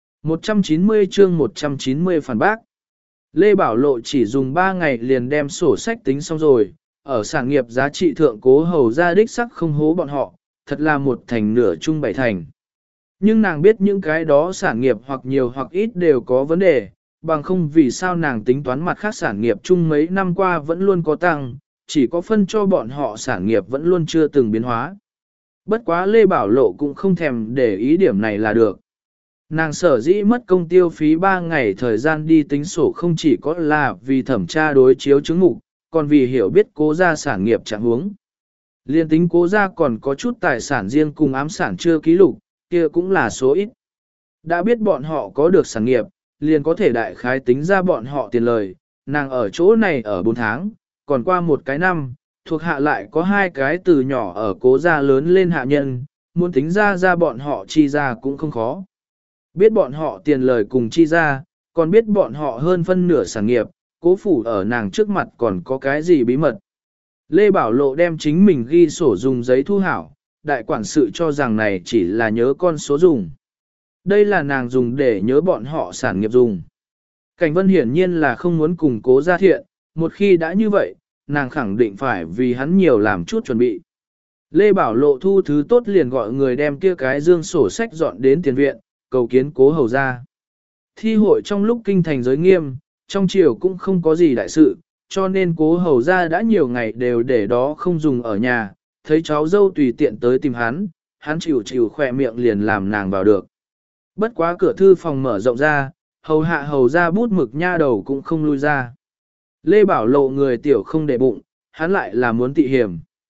190 chương 190 phản bác. Lê Bảo Lộ chỉ dùng 3 ngày liền đem sổ sách tính xong rồi, ở sản nghiệp giá trị thượng cố hầu ra đích sắc không hố bọn họ, thật là một thành nửa chung bảy thành. Nhưng nàng biết những cái đó sản nghiệp hoặc nhiều hoặc ít đều có vấn đề, bằng không vì sao nàng tính toán mặt khác sản nghiệp chung mấy năm qua vẫn luôn có tăng, chỉ có phân cho bọn họ sản nghiệp vẫn luôn chưa từng biến hóa. Bất quá Lê Bảo Lộ cũng không thèm để ý điểm này là được. Nàng sở dĩ mất công tiêu phí 3 ngày thời gian đi tính sổ không chỉ có là vì thẩm tra đối chiếu chứng mục, còn vì hiểu biết cố gia sản nghiệp trạng huống. Liên tính cố gia còn có chút tài sản riêng cùng ám sản chưa ký lục, kia cũng là số ít. Đã biết bọn họ có được sản nghiệp, liền có thể đại khái tính ra bọn họ tiền lời, nàng ở chỗ này ở 4 tháng, còn qua một cái năm, thuộc hạ lại có 2 cái từ nhỏ ở cố gia lớn lên hạ nhân, muốn tính ra bọn họ chi ra cũng không khó. Biết bọn họ tiền lời cùng chi ra, còn biết bọn họ hơn phân nửa sản nghiệp, cố phủ ở nàng trước mặt còn có cái gì bí mật. Lê Bảo Lộ đem chính mình ghi sổ dùng giấy thu hảo, đại quản sự cho rằng này chỉ là nhớ con số dùng. Đây là nàng dùng để nhớ bọn họ sản nghiệp dùng. Cảnh Vân hiển nhiên là không muốn cùng cố gia thiện, một khi đã như vậy, nàng khẳng định phải vì hắn nhiều làm chút chuẩn bị. Lê Bảo Lộ thu thứ tốt liền gọi người đem kia cái dương sổ sách dọn đến tiền viện, cầu kiến cố hầu ra. Thi hội trong lúc kinh thành giới nghiêm, trong triều cũng không có gì đại sự, cho nên cố hầu ra đã nhiều ngày đều để đó không dùng ở nhà, thấy cháu dâu tùy tiện tới tìm hắn chịu khỏe miệng liền làm nàng vào được. Bất quá cửa thư phòng mở rộng ra, hầu hạ hầu ra bút mực nha đầu cũng không lui ra. Lê Bảo Lộ người tiểu không để bụng, hắn lại là muốn tị hiểm.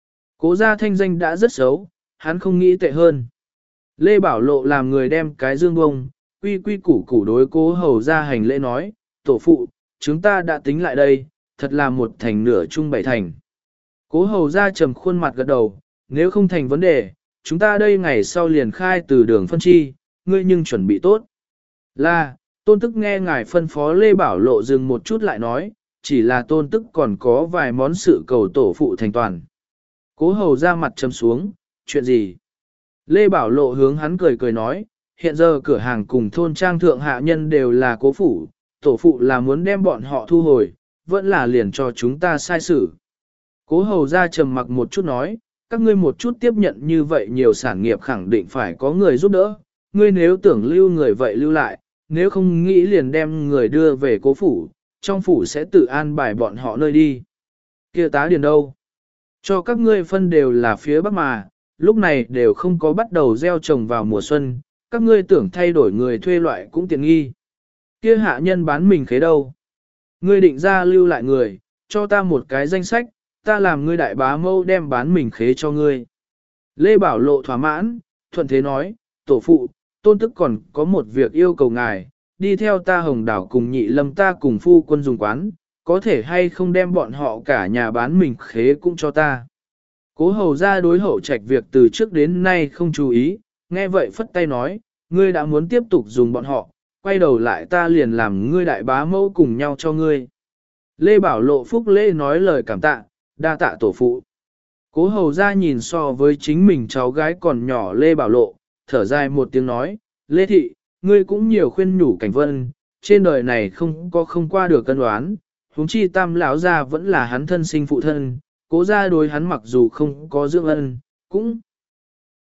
Cố gia thanh danh đã rất xấu, hắn không nghĩ tệ hơn. Lê Bảo Lộ làm người đem cái dương bông, quy củ đối cố hầu ra hành lễ nói, tổ phụ, chúng ta đã tính lại đây, thật là một thành nửa chung bảy thành. Cố hầu ra trầm khuôn mặt gật đầu, nếu không thành vấn đề, chúng ta đây ngày sau liền khai từ đường phân chi, ngươi nhưng chuẩn bị tốt. Là, tôn tức nghe ngài phân phó Lê Bảo Lộ dừng một chút lại nói, chỉ là tôn tức còn có vài món sự cầu tổ phụ thành toàn. Cố hầu ra mặt trầm xuống, chuyện gì? Lê Bảo Lộ hướng hắn cười cười nói, hiện giờ cửa hàng cùng thôn trang thượng hạ nhân đều là cố phủ, tổ phụ là muốn đem bọn họ thu hồi, vẫn là liền cho chúng ta sai xử. Cố hầu ra trầm mặc một chút nói, các ngươi một chút tiếp nhận như vậy nhiều sản nghiệp khẳng định phải có người giúp đỡ, ngươi nếu tưởng lưu người vậy lưu lại, nếu không nghĩ liền đem người đưa về cố phủ, trong phủ sẽ tự an bài bọn họ nơi đi. Kia tá điền đâu? Cho các ngươi phân đều là phía bắc mà, lúc này đều không có bắt đầu gieo trồng vào mùa xuân, các ngươi tưởng thay đổi người thuê loại cũng tiện nghi. Kia hạ nhân bán mình khế đâu? Ngươi định ra lưu lại người, cho ta một cái danh sách, ta làm ngươi đại bá mâu đem bán mình khế cho ngươi. Lê Bảo Lộ thỏa mãn, thuận thế nói, tổ phụ, tôn tức còn có một việc yêu cầu ngài, đi theo ta Hồng Đảo cùng Nhị Lâm ta cùng phu quân dùng quán, có thể hay không đem bọn họ cả nhà bán mình khế cũng cho ta. Cố hầu ra đối hậu trạch việc từ trước đến nay không chú ý, nghe vậy phất tay nói, ngươi đã muốn tiếp tục dùng bọn họ, quay đầu lại ta liền làm ngươi đại bá mẫu cùng nhau cho ngươi. Lê Bảo Lộ phúc lễ nói lời cảm tạ, đa tạ tổ phụ. Cố hầu ra nhìn so với chính mình cháu gái còn nhỏ Lê Bảo Lộ, thở dài một tiếng nói, Lê Thị, ngươi cũng nhiều khuyên nhủ Cảnh Vân, trên đời này không có không qua được cân đoán, huống chi tam lão gia vẫn là hắn thân sinh phụ thân, cố gia đối hắn mặc dù không có dưỡng ân, cũng